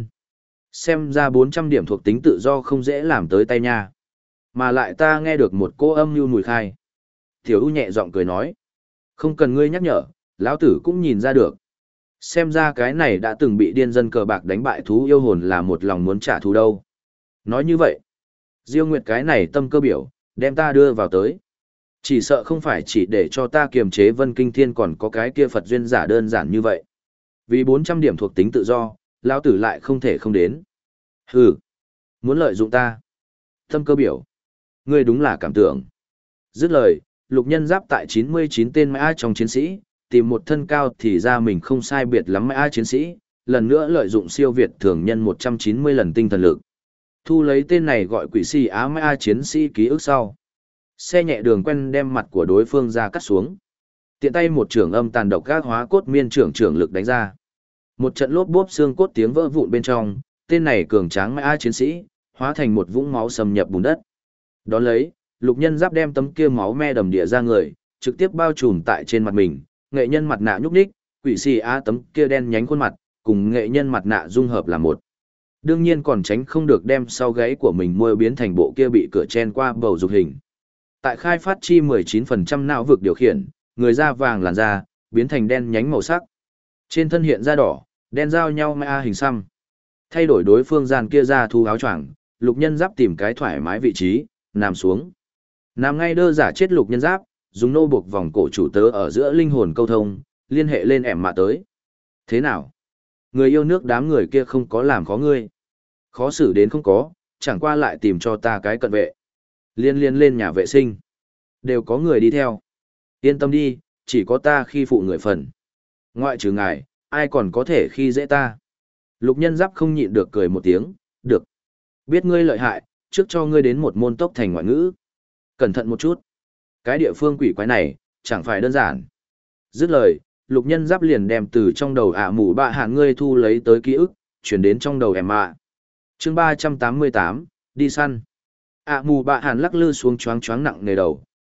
Xem ra 400 điểm thuộc tính tự do không dễ làm tới tay nha. Mà lại ta nghe được một cô âm mưu mùi khai. Tiểu U nhẹ giọng cười nói. Không cần ngươi nhắc nhở, lão tử cũng nhìn ra được. Xem ra cái này đã từng bị điên dân cờ bạc đánh bại thú yêu hồn là một lòng muốn trả thù đâu. Nói như vậy, Diêu Nguyệt cái này tâm cơ biểu, đem ta đưa vào tới. Chỉ sợ không phải chỉ để cho ta kiềm chế Vân Kinh Thiên còn có cái kia Phật duyên giả đơn giản như vậy. Vì 400 điểm thuộc tính tự do, lão tử lại không thể không đến. Hừ, muốn lợi dụng ta. Tâm cơ biểu, ngươi đúng là cảm tưởng. Dứt lời, Lục Nhân Giáp tại 99 tên Maya trong chiến sĩ, tìm một thân cao thì ra mình không sai biệt lắm Maya chiến sĩ, lần nữa lợi dụng siêu việt thường nhân 190 lần tinh thần lực. Thu lấy tên này gọi quỷ si Á Maya chiến sĩ ký ức sau. Xe nhẹ đường quen đem mặt của đối phương ra cắt xuống. Tiện tay một trường âm tàn độc gác hóa cốt miên trưởng lực đánh ra. Một trận lốp bốp xương cốt tiếng vỡ vụn bên trong, tên này cường tráng Maya chiến sĩ, hóa thành một vũng máu xâm nhập bùn đất. Đón lấy, Lục Nhân Giáp đem tấm kia máu me đầm địa ra người, trực tiếp bao trùm tại trên mặt mình, nghệ nhân mặt nạ nhúc nhích, quỷ si Á tấm kia đen nhánh khuôn mặt, cùng nghệ nhân mặt nạ dung hợp là một. Đương nhiên còn tránh không được đem sau gáy của mình môi biến thành bộ kia bị cửa chen qua bầu dục hình. Tại khai phát chi 19% não vực điều khiển, người da vàng làn da, biến thành đen nhánh màu sắc. Trên thân hiện da đỏ, đen giao nhau Maya hình xăm. Thay đổi đối phương gian kia ra thu áo choàng, Lục Nhân Giáp tìm cái thoải mái vị trí, nằm xuống. Nằm ngay đơ giả chết Lục Nhân Giáp, dùng nô buộc vòng cổ chủ tớ ở giữa linh hồn câu thông, liên hệ lên ẻm mạ tới. Thế nào? Người yêu nước đám người kia không có làm khó ngươi. Khó xử đến không có, chẳng qua lại tìm cho ta cái cận vệ. Liên lên nhà vệ sinh. Đều có người đi theo. Yên tâm đi, chỉ có ta khi phụ người phần. Ngoại trừ ngài, ai còn có thể khi dễ ta. Lục Nhân Giáp không nhịn được cười một tiếng, được. Biết ngươi lợi hại, trước cho ngươi đến một môn tốc thành ngoại ngữ. Cẩn thận một chút. Cái địa phương quỷ quái này, chẳng phải đơn giản. Dứt lời, Lục Nhân Giáp liền đem từ trong đầu mù bạ hạn ngươi thu lấy tới ký ức, chuyển đến trong đầu em ạ. Chương 388, đi săn. Mù bạ hạn lắc lư xuống choáng choáng nặng nề đầu,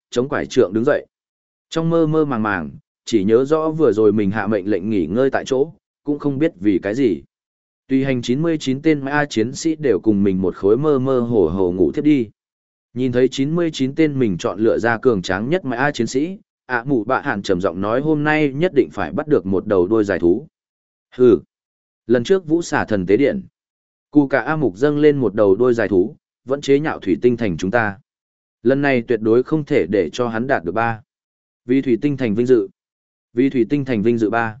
chống quải trượng đứng dậy. Trong mơ mơ màng màng, chỉ nhớ rõ vừa rồi mình hạ mệnh lệnh nghỉ ngơi tại chỗ, cũng không biết vì cái gì. Tùy hành 99 tên Mã chiến sĩ đều cùng mình một khối mơ mơ hồ hồ ngủ thiếp đi. Nhìn thấy 99 tên mình chọn lựa ra cường tráng nhất Mã chiến sĩ, Mụ Bạ Hạn trầm giọng nói hôm nay nhất định phải bắt được một đầu đuôi dài thú. Hừ. Lần trước Vũ Xà Thần tế điện, Cù Cả A Mục dâng lên một đầu đuôi dài thú, vẫn chế nhạo thủy tinh thành chúng ta. Lần này tuyệt đối không thể để cho hắn đạt được 3. Vì thủy tinh thành vinh dự. Vì thủy tinh thành vinh dự 3.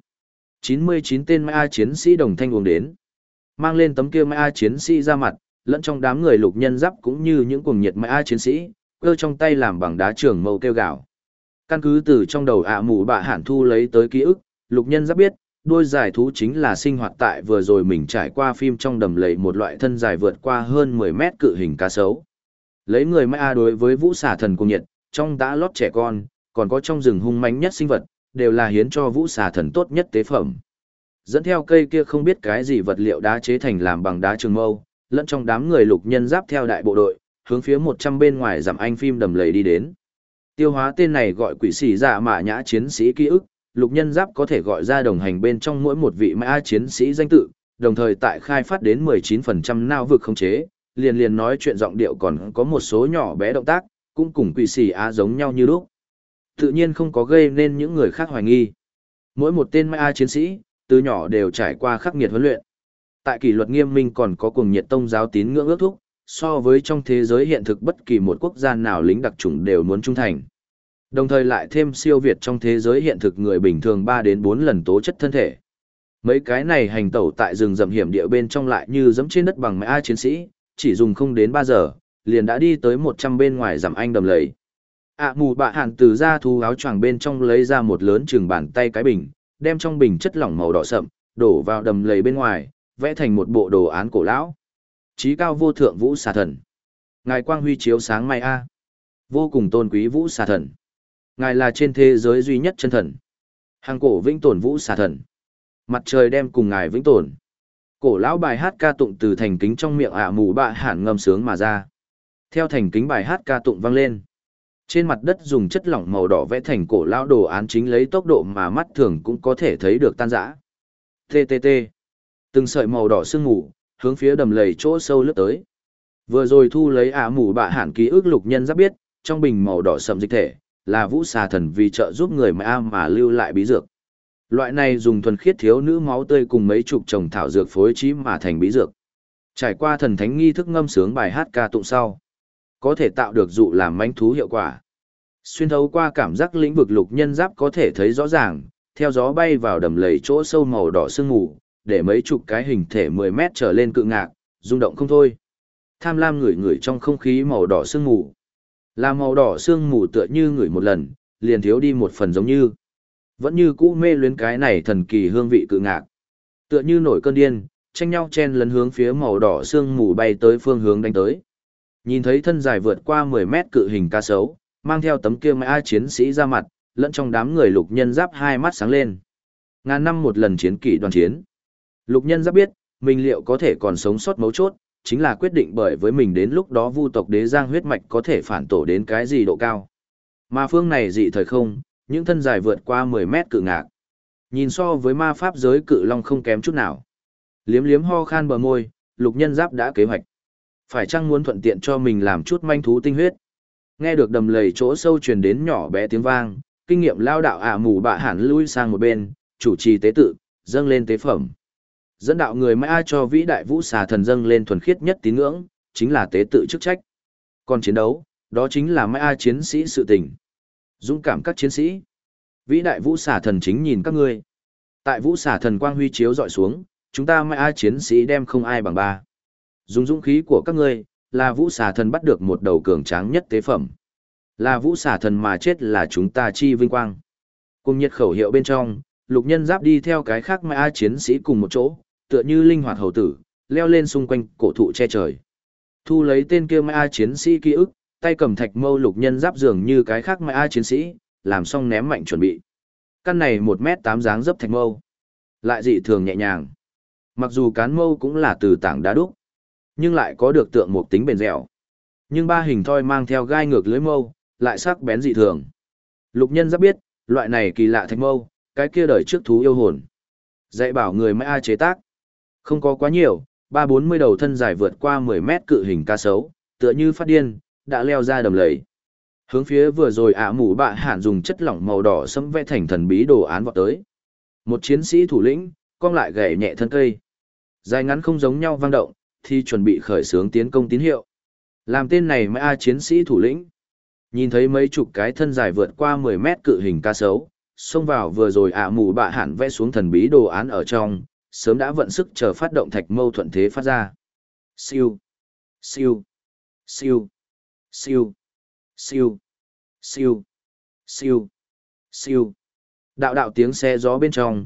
99 tên Mã chiến sĩ đồng thanh uống đến. Mang lên tấm kia Mã chiến sĩ ra mặt, lẫn trong đám người lục nhân giáp cũng như những cuồng nhiệt Mã chiến sĩ, cơ trong tay làm bằng đá trường mâu kêu gào. Căn cứ từ trong đầu Mụ Bạ Hạn thu lấy tới ký ức, lục nhân giáp biết, đuôi dài thú chính là sinh hoạt tại vừa rồi mình trải qua phim trong đầm lầy một loại thân dài vượt qua hơn 10 mét cự hình cá sấu. Lấy người Mã đối với Vũ Xà Thần cuồng nhiệt, trong đã lót trẻ con, còn có trong rừng hung mãnh nhất sinh vật, đều là hiến cho Vũ Xà Thần tốt nhất tế phẩm. Dẫn theo cây kia không biết cái gì vật liệu đá chế thành làm bằng đá trường mâu, lẫn trong đám người lục nhân giáp theo đại bộ đội, hướng phía 100 bên ngoài dặm anh phim đầm lầy đi đến. Tiêu hóa tên này gọi quỷ sĩ dạ mã nhã chiến sĩ ký ức, lục nhân giáp có thể gọi ra đồng hành bên trong mỗi một vị mã chiến sĩ danh tự, đồng thời tại khai phát đến 19% não vực khống chế, liền nói chuyện giọng điệu còn có một số nhỏ bé động tác, cũng cùng quỷ sĩ giống nhau như lúc. Tự nhiên không có gây nên những người khác hoài nghi. Mỗi một tên mã chiến sĩ, từ nhỏ đều trải qua khắc nghiệt huấn luyện. Tại kỷ luật nghiêm minh còn có cuồng nhiệt tông giáo tín ngưỡng ước thúc, so với trong thế giới hiện thực bất kỳ một quốc gia nào lính đặc chủng đều muốn trung thành. Đồng thời lại thêm siêu việt trong thế giới hiện thực người bình thường 3 đến 4 lần tố chất thân thể. Mấy cái này hành tẩu tại rừng rậm hiểm địa bên trong lại như giẫm trên đất bằng mã chiến sĩ, chỉ dùng không đến 3 giờ, liền đã đi tới 100 bên ngoài dặm anh đầm lầy. Mụ Bạ Hạn từ da thú áo choàng bên trong lấy ra một lớn chừng bàn tay cái bình, đem trong bình chất lỏng màu đỏ sậm, đổ vào đầm lầy bên ngoài, vẽ thành một bộ đồ án cổ lão. Chí cao vô thượng Vũ Xà Thần. Ngài quang huy chiếu sáng mai a. Vô cùng tôn quý Vũ Xà Thần. Ngài là trên thế giới duy nhất chân thần. Hàng cổ vĩnh tồn Vũ Xà Thần. Mặt trời đem cùng ngài vĩnh tồn. Cổ lão bài hát ca tụng từ thành kính trong miệng Mụ Bạ Hạn ngâm sướng mà ra. Theo thành kính bài hát ca tụng vang lên. Trên mặt đất dùng chất lỏng màu đỏ vẽ thành cổ lão đồ án chính lấy tốc độ mà mắt thường cũng có thể thấy được tan rã. TTT. Từng sợi màu đỏ sương mù, hướng phía đầm lầy chỗ sâu lướt tới. Vừa rồi thu lấy Mụ Bạ Hạn ký ức lục nhân giáp biết, trong bình màu đỏ sậm dịch thể, là Vũ Xà Thần vì trợ giúp người mà lưu lại bí dược. Loại này dùng thuần khiết thiếu nữ máu tươi cùng mấy chục trồng thảo dược phối trí mà thành bí dược. Trải qua thần thánh nghi thức ngâm sướng bài hát ca tụng sau, có thể tạo được dụ làm manh thú hiệu quả. Xuyên thấu qua cảm giác lĩnh vực lục nhân giáp có thể thấy rõ ràng, theo gió bay vào đầm lầy chỗ sâu màu đỏ sương mù, để mấy chục cái hình thể 10 mét trở lên cự ngạc, rung động không thôi. Tham lam ngửi trong không khí màu đỏ sương mù. Là màu đỏ sương mù tựa như ngửi một lần, liền thiếu đi một phần giống như. Vẫn như cũ mê luyến cái này thần kỳ hương vị cự ngạc. Tựa như nổi cơn điên, tranh nhau chen lấn hướng phía màu đỏ sương mù bay tới phương hướng đánh tới. Nhìn thấy thân dài vượt qua 10 mét cự hình cá sấu, mang theo tấm kia mã chiến sĩ ra mặt, lẫn trong đám người lục nhân giáp hai mắt sáng lên. Ngàn năm một lần chiến kỷ đoàn chiến. Lục nhân giáp biết, mình liệu có thể còn sống sót mấu chốt, chính là quyết định bởi với mình đến lúc đó vu tộc đế giang huyết mạch có thể phản tổ đến cái gì độ cao. Mà phương này dị thời không, những thân dài vượt qua 10 mét cự ngạc. Nhìn so với ma pháp giới cự long không kém chút nào. Liếm liếm ho khan bờ môi, lục nhân giáp đã kế hoạch. Phải chăng muốn thuận tiện cho mình làm chút manh thú tinh huyết. Nghe được đầm lầy chỗ sâu truyền đến nhỏ bé tiếng vang, kinh nghiệm lao đạo Mụ Bạ Hạn lui sang một bên, chủ trì tế tự, dâng lên tế phẩm. Dẫn đạo người Mã cho vĩ đại Vũ Xà Thần dâng lên thuần khiết nhất tín ngưỡng, chính là tế tự chức trách. Còn chiến đấu, đó chính là Mã chiến sĩ sự tình. Dũng cảm các chiến sĩ. Vĩ đại Vũ Xà Thần chính nhìn các ngươi. Tại Vũ Xà Thần quang huy chiếu dọi xuống, chúng ta Mã chiến sĩ đem không ai bằng 3. Dùng dũng khí của các ngươi, là Vũ Xà Thần bắt được một đầu cường tráng nhất tế phẩm. Là Vũ Xà Thần mà chết là chúng ta chi vinh quang. Cùng nhiệt khẩu hiệu bên trong, lục nhân giáp đi theo cái khác Mã chiến sĩ cùng một chỗ, tựa như linh hoạt hầu tử, leo lên xung quanh cổ thụ che trời. Thu lấy tên kia Mã chiến sĩ ký ức, tay cầm thạch mâu lục nhân giáp dường như cái khác Mã chiến sĩ, làm xong ném mạnh chuẩn bị. Căn này 1m8 dáng dấp thạch mâu, lại dị thường nhẹ nhàng. Mặc dù cán mâu cũng là từ tảng đá đúc, nhưng lại có được tượng một tính bền dẻo. Nhưng 3 hình thoi mang theo gai ngược lưới mâu, lại sắc bén dị thường. Lục Nhân Giáp biết, loại này kỳ lạ thạch mâu, cái kia đời trước thú yêu hồn. Dạy bảo người Maya chế tác. Không có quá nhiều, 30-40 đầu thân dài vượt qua 10 mét cự hình cá sấu, tựa như phát điên, đã leo ra đầm lầy. Hướng phía vừa rồi mũ bạ hạn dùng chất lỏng màu đỏ sẫm vẽ thành thần bí đồ án vọt tới. Một chiến sĩ thủ lĩnh, cong lại gảy nhẹ thân cây. Dài ngắn không giống nhau vang động, thì chuẩn bị khởi xướng tiến công tín hiệu. Làm tên này Maya chiến sĩ thủ lĩnh. Nhìn thấy mấy chục cái thân dài vượt qua 10 mét cự hình cá sấu, xông vào vừa rồi mũ bạ hạn vẽ xuống thần bí đồ án ở trong, sớm đã vận sức chờ phát động thạch mâu thuận thế phát ra. Siêu, siêu, siêu, siêu, siêu, siêu, siêu, siêu. Đạo đạo tiếng xe gió bên trong,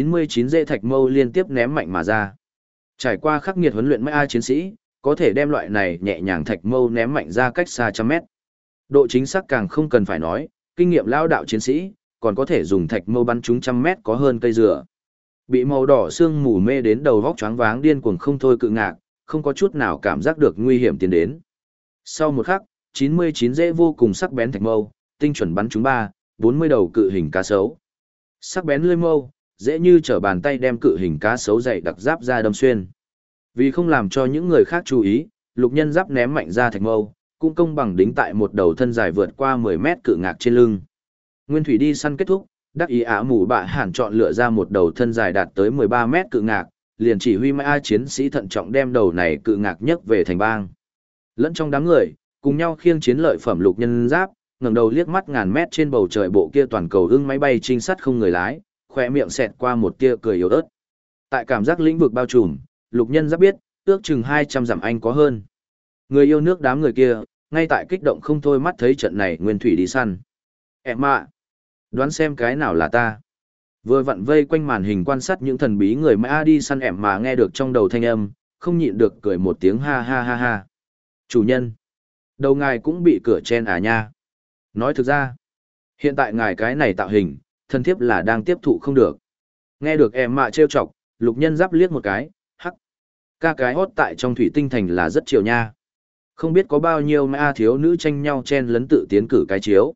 99 dễ thạch mâu liên tiếp ném mạnh mà ra. Trải qua khắc nghiệt huấn luyện Maya chiến sĩ, có thể đem loại này nhẹ nhàng thạch mâu ném mạnh ra cách xa trăm mét. Độ chính xác càng không cần phải nói, kinh nghiệm lao đạo chiến sĩ, còn có thể dùng thạch mâu bắn trúng trăm mét có hơn cây dừa. Bị màu đỏ sương mù mê đến đầu vóc choáng váng điên cuồng không thôi cự ngạc, không có chút nào cảm giác được nguy hiểm tiến đến. Sau một khắc, 99 dễ vô cùng sắc bén thạch mâu, tinh chuẩn bắn trúng 40 đầu cự hình cá sấu. Sắc bén lưỡi mâu, dễ như trở bàn tay đem cự hình cá sấu dày đặc giáp ra đâm xuyên. Vì không làm cho những người khác chú ý, Lục Nhân Giáp ném mạnh ra thạch mâu, cũng công bằng đính tại một đầu thân dài vượt qua 10 mét cự ngạc trên lưng. Nguyên thủy đi săn kết thúc, đắc ý mũ bạ hẳn chọn lựa ra một đầu thân dài đạt tới 13 mét cự ngạc, liền chỉ huy Maya chiến sĩ thận trọng đem đầu này cự ngạc nhấc về thành bang. Lẫn trong đám người, cùng nhau khiêng chiến lợi phẩm Lục Nhân Giáp, ngẩng đầu liếc mắt ngàn mét trên bầu trời bộ kia toàn cầu ưng máy bay trinh sát không người lái, khỏe miệng xẹt qua một tia cười yếu ớt. Tại cảm giác lĩnh vực bao trùm, Lục Nhân Giáp biết, ước chừng 200 dặm Anh có hơn. Người yêu nước đám người kia, ngay tại kích động không thôi mắt thấy trận này nguyên thủy đi săn. Em ạ, đoán xem cái nào là ta. Vừa vặn vây quanh màn hình quan sát những thần bí người Maya đi săn em mà nghe được trong đầu thanh âm, không nhịn được cười một tiếng ha ha ha ha. Chủ nhân, đầu ngài cũng bị cửa chen nha. Nói thực ra, hiện tại ngài cái này tạo hình, thân thiếp là đang tiếp thụ không được. Nghe được em mạ trêu chọc, Lục Nhân Giáp liếc một cái, hắc. Ca cái hót tại trong thủy tinh thành là rất chiều nha. Không biết có bao nhiêu Maya thiếu nữ tranh nhau chen lấn tự tiến cử cái chiếu.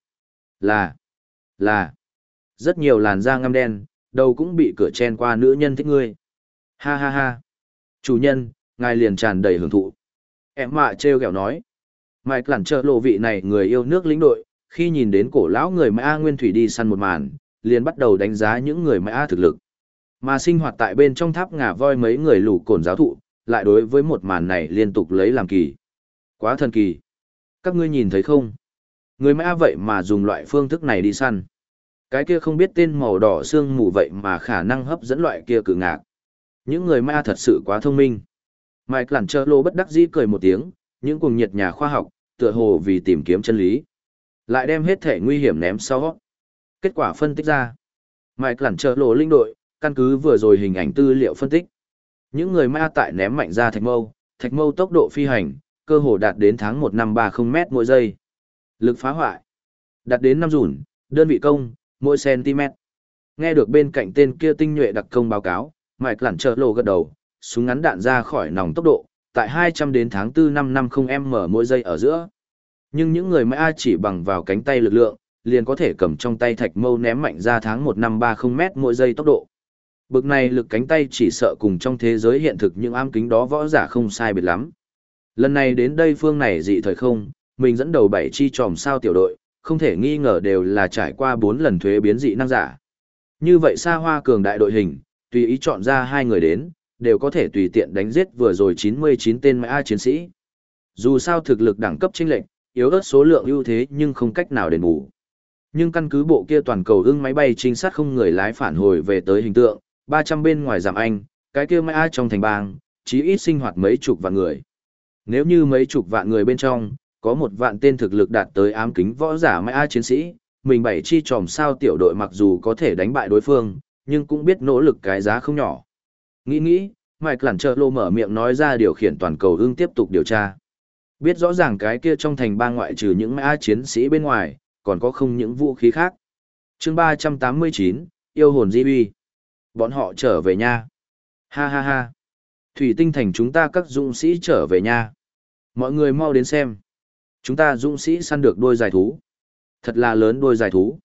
Là. Rất nhiều làn da ngăm đen, đầu cũng bị cửa chen qua nữ nhân thích ngươi. Ha ha ha. Chủ nhân, ngài liền tràn đầy hưởng thụ. Em mạ trêu ghẹo nói. Mike lẳng trợ lộ vị này người yêu nước lĩnh đội, khi nhìn đến cổ lão người Maya nguyên thủy đi săn một màn, liền bắt đầu đánh giá những người Maya thực lực. Mà sinh hoạt tại bên trong tháp ngà voi mấy người lù cồn giáo thụ, lại đối với một màn này liên tục lấy làm kỳ. Quá thần kỳ. Các ngươi nhìn thấy không? Người Maya vậy mà dùng loại phương thức này đi săn. Cái kia không biết tên màu đỏ xương mù vậy mà khả năng hấp dẫn loại kia cự ngạc. Những người Maya thật sự quá thông minh. Mike lẳng trợ lộ bất đắc dĩ cười một tiếng, những cuồng nhiệt nhà khoa học, tựa hồ vì tìm kiếm chân lý. Lại đem hết thể nguy hiểm ném sau. Kết quả phân tích ra. Mike lẳng trợ lộ linh đội, căn cứ vừa rồi hình ảnh tư liệu phân tích. Những người Maya tại ném mạnh ra thạch mâu tốc độ phi hành, cơ hồ đạt đến tháng 1530 mét mỗi giây. Lực phá hoại, đạt đến 5 dùn, đơn vị công, mỗi cm. Nghe được bên cạnh tên kia tinh nhuệ đặc công báo cáo, Mike lẳng trợ lộ gật đầu, súng ngắn đạn ra khỏi nòng tốc độ, tại 200 đến tháng 4 năm 50m mỗi giây ở giữa. Nhưng những người Maya chỉ bằng vào cánh tay lực lượng, liền có thể cầm trong tay thạch mâu ném mạnh ra tháng 1530 m mỗi giây tốc độ. Bực này lực cánh tay chỉ sợ cùng trong thế giới hiện thực những ám kính đó võ giả không sai biệt lắm. Lần này đến đây phương này dị thời không, mình dẫn đầu 7 chi tròm sao tiểu đội, không thể nghi ngờ đều là trải qua 4 lần thuế biến dị năng giả. Như vậy xa hoa cường đại đội hình, tùy ý chọn ra 2 người đến, đều có thể tùy tiện đánh giết vừa rồi 99 tên Maya chiến sĩ. Dù sao thực lực đẳng cấp chênh lệch, yếu ớt số lượng ưu thế nhưng không cách nào đền bù. Nhưng căn cứ bộ kia toàn cầu ưng máy bay trinh sát không người lái phản hồi về tới hình tượng, 300 bên ngoài giảm Anh, cái kia Maya trong thành bang, chí ít sinh hoạt mấy chục vạn người. Nếu như mấy chục vạn người bên trong, có 1 vạn tên thực lực đạt tới ám kính võ giả Maya chiến sĩ, mình 7 chi tròm sao tiểu đội mặc dù có thể đánh bại đối phương, nhưng cũng biết nỗ lực cái giá không nhỏ. Nghĩ, Mike lẳng trợ lộ mở miệng nói ra điều khiển toàn cầu ưng tiếp tục điều tra. Biết rõ ràng cái kia trong thành bang ngoại trừ những Maya chiến sĩ bên ngoài, còn có không những vũ khí khác. Chương 389, yêu hồn di uy. Bọn họ trở về nha. Ha ha ha. Thủy tinh thành chúng ta các dũng sĩ trở về nha. Mọi người mau đến xem. Chúng ta dũng sĩ săn được đôi dài thú. Thật là lớn đuôi dài thú.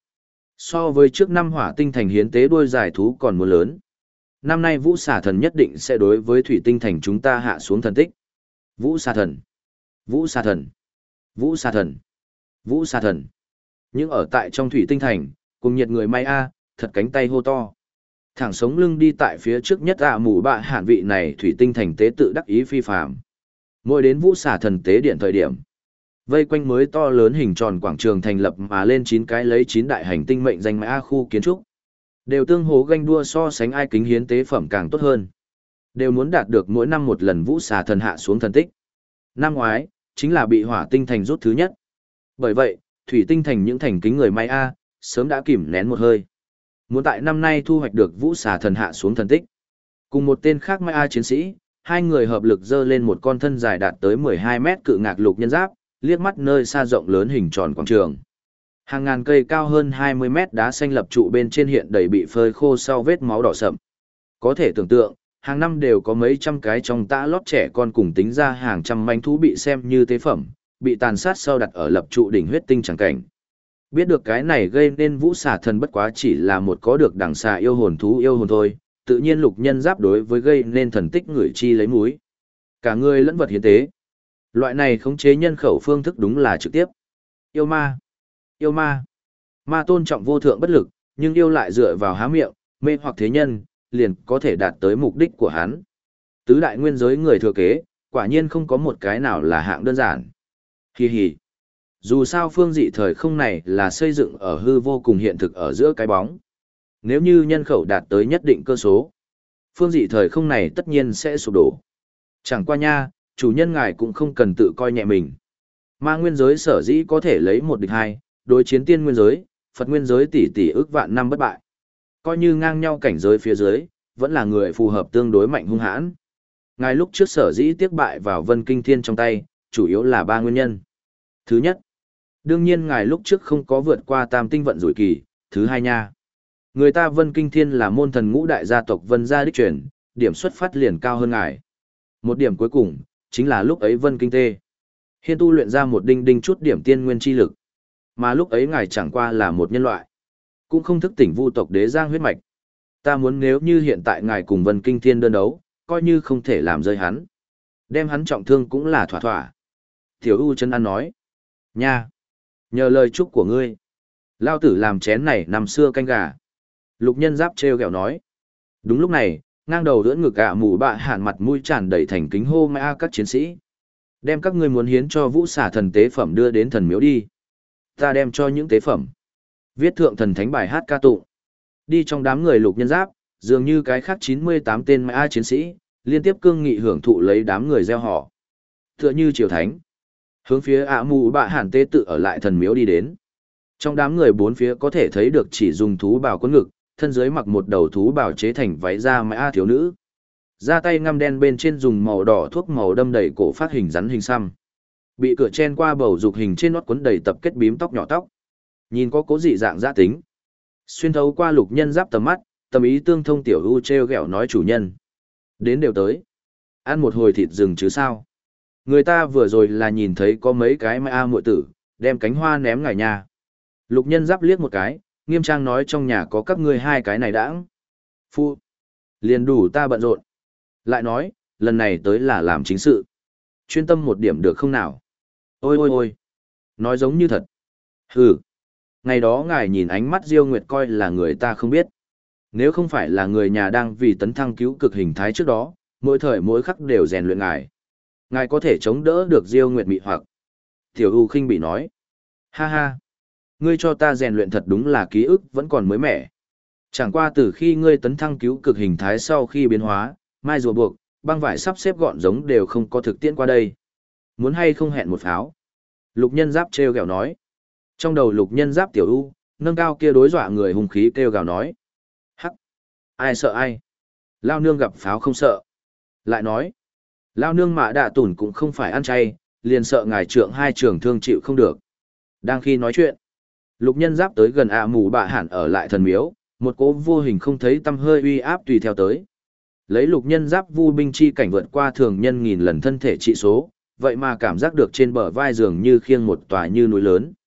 So với trước năm hỏa tinh thành hiến tế đuôi dài thú còn muốn lớn. Năm nay Vũ Xà Thần nhất định sẽ đối với Thủy Tinh Thành chúng ta hạ xuống thần tích. Vũ Xà Thần, Vũ Xà Thần, Vũ Xà Thần, Vũ Xà Thần. Nhưng ở tại trong Thủy Tinh Thành, cùng nhiệt người may thật cánh tay hô to. Thẳng sống lưng đi tại phía trước nhất mù bạ hạn vị này Thủy Tinh Thành tế tự đắc ý phi phàm. Mỗi đến Vũ Xà Thần tế điện thời điểm, vây quanh mới to lớn hình tròn quảng trường thành lập mà lên 9 cái lấy 9 đại hành tinh mệnh danh mã khu kiến trúc. Đều tương hố ganh đua so sánh ai kính hiến tế phẩm càng tốt hơn. Đều muốn đạt được mỗi năm một lần Vũ Xà Thần hạ xuống thần tích. Năm ngoái, chính là bị hỏa tinh thành rút thứ nhất. Bởi vậy, Thủy Tinh Thành những thành kính người may sớm đã kìm nén một hơi. Muốn tại năm nay thu hoạch được Vũ Xà Thần hạ xuống thần tích. Cùng một tên khác may chiến sĩ, hai người hợp lực dơ lên một con thân dài đạt tới 12 mét cự ngạc lục nhân giáp, liếc mắt nơi xa rộng lớn hình tròn quảng trường. Hàng ngàn cây cao hơn 20 mét đá xanh lập trụ bên trên hiện đầy bị phơi khô sau vết máu đỏ sậm. Có thể tưởng tượng, hàng năm đều có mấy trăm cái trong tã lót trẻ con cùng tính ra hàng trăm manh thú bị xem như tế phẩm, bị tàn sát sau đặt ở lập trụ đỉnh huyết tinh chẳng cảnh. Biết được cái này gây nên Vũ Xà Thần bất quá chỉ là một có được đằng xà yêu hồn thú yêu hồn thôi, tự nhiên lục nhân giáp đối với gây nên thần tích người chi lấy múi. Cả người lẫn vật hiến tế. Loại này khống chế nhân khẩu phương thức đúng là trực tiếp. Yêu ma. Yêu ma. Ma tôn trọng vô thượng bất lực, nhưng yêu lại dựa vào há miệng, mê hoặc thế nhân, liền có thể đạt tới mục đích của hắn. Tứ đại nguyên giới người thừa kế, quả nhiên không có một cái nào là hạng đơn giản. Hi hi. Dù sao phương dị thời không này là xây dựng ở hư vô cùng hiện thực ở giữa cái bóng. Nếu như nhân khẩu đạt tới nhất định cơ số, phương dị thời không này tất nhiên sẽ sụp đổ. Chẳng qua nha, chủ nhân ngài cũng không cần tự coi nhẹ mình. Ma nguyên giới sở dĩ có thể lấy một địch hai, đối chiến tiên nguyên giới, Phật nguyên giới tỷ tỷ ức vạn năm bất bại. Coi như ngang nhau cảnh giới phía dưới, vẫn là người phù hợp tương đối mạnh hung hãn. Ngài lúc trước sở dĩ tiếc bại vào Vân Kinh Thiên trong tay, chủ yếu là ba nguyên nhân. Thứ nhất, đương nhiên ngài lúc trước không có vượt qua tam tinh vận rủi kỳ. Thứ hai nha, người ta Vân Kinh Thiên là môn thần ngũ đại gia tộc Vân gia đích truyền, điểm xuất phát liền cao hơn ngài. Một điểm cuối cùng, chính là lúc ấy Vân Kinh Tê Hiên tu luyện ra một đinh đinh chút điểm tiên nguyên chi lực. Mà lúc ấy ngài chẳng qua là một nhân loại, cũng không thức tỉnh vu tộc đế giang huyết mạch. Ta muốn nếu như hiện tại ngài cùng Vân Kinh Thiên đơn đấu, coi như không thể làm rơi hắn. Đem hắn trọng thương cũng là thỏa thỏa. Tiểu U chân ăn nói. Nha! Nhờ lời chúc của ngươi. Lao tử làm chén này năm xưa canh gà. Lục nhân giáp treo gẹo nói. Đúng lúc này, ngang đầu đỡ ngực mù bạ hàn mặt mũi tràn đầy thành kính hô mã các chiến sĩ. Đem các ngươi muốn hiến cho Vũ Xà Thần tế phẩm đưa đến thần miếu đi. Ta đem cho những tế phẩm. Viết thượng thần thánh bài hát ca tụng. Đi trong đám người lục nhân giáp, dường như cái khác 98 tên mã chiến sĩ, liên tiếp cương nghị hưởng thụ lấy đám người gieo họ. Tựa như triều thánh. Hướng phía mù bạ hàn tế tự ở lại thần miếu đi đến. Trong đám người bốn phía có thể thấy được chỉ dùng thú bào quấn ngực, thân dưới mặc một đầu thú bào chế thành váy da mã thiếu nữ. Da tay ngăm đen bên trên dùng màu đỏ thuốc màu đâm đầy cổ phát hình rắn hình xăm. Bị cửa chen qua bầu dục hình trên nót quấn đầy tập kết bím tóc nhỏ tóc. Nhìn có cố dị dạng giã tính. Xuyên thấu qua lục nhân giáp tầm mắt, tầm ý tương thông tiểu u treo gẹo nói chủ nhân. Đến đều tới. Ăn một hồi thịt rừng chứ sao. Người ta vừa rồi là nhìn thấy có mấy cái muội tử, đem cánh hoa ném ngài nhà. Lục nhân giáp liếc một cái, nghiêm trang nói trong nhà có các ngươi hai cái này đãng. Phu. Liền đủ ta bận rộn. Lại nói, lần này tới là làm chính sự. Chuyên tâm một điểm được không nào? Ôi ôi ôi. Nói giống như thật. Hừ. Ngày đó ngài nhìn ánh mắt Diêu Nguyệt coi là người ta không biết. Nếu không phải là người nhà đang vì tấn thăng cứu cực hình thái trước đó, mỗi thời mỗi khắc đều rèn luyện ngài. Ngài có thể chống đỡ được Diêu Nguyệt mị hoặc. Tiểu U khinh bị nói. Ha ha. Ngươi cho ta rèn luyện thật đúng là ký ức vẫn còn mới mẻ. Chẳng qua từ khi ngươi tấn thăng cứu cực hình thái sau khi biến hóa, mai rùa buộc, băng vải sắp xếp gọn giống đều không có thực tiễn qua đây. Muốn hay không hẹn một pháo? Lục nhân giáp treo gẹo nói. Trong đầu lục nhân giáp tiểu U, nâng cao kia đối dọa người hung khí kêu gào nói. Hắc! Ai sợ ai? Lao nương gặp pháo không sợ. Lại nói. Lao nương mạ đạ tủn cũng không phải ăn chay, liền sợ ngài trượng hai trường thương chịu không được. Đang khi nói chuyện, lục nhân giáp tới gần mù bạ hẳn ở lại thần miếu, một cỗ vô hình không thấy tâm hơi uy áp tùy theo tới. Lấy lục nhân giáp vu binh chi cảnh vượt qua thường nhân nghìn lần thân thể trị số, vậy mà cảm giác được trên bờ vai dường như khiêng một tòa như núi lớn.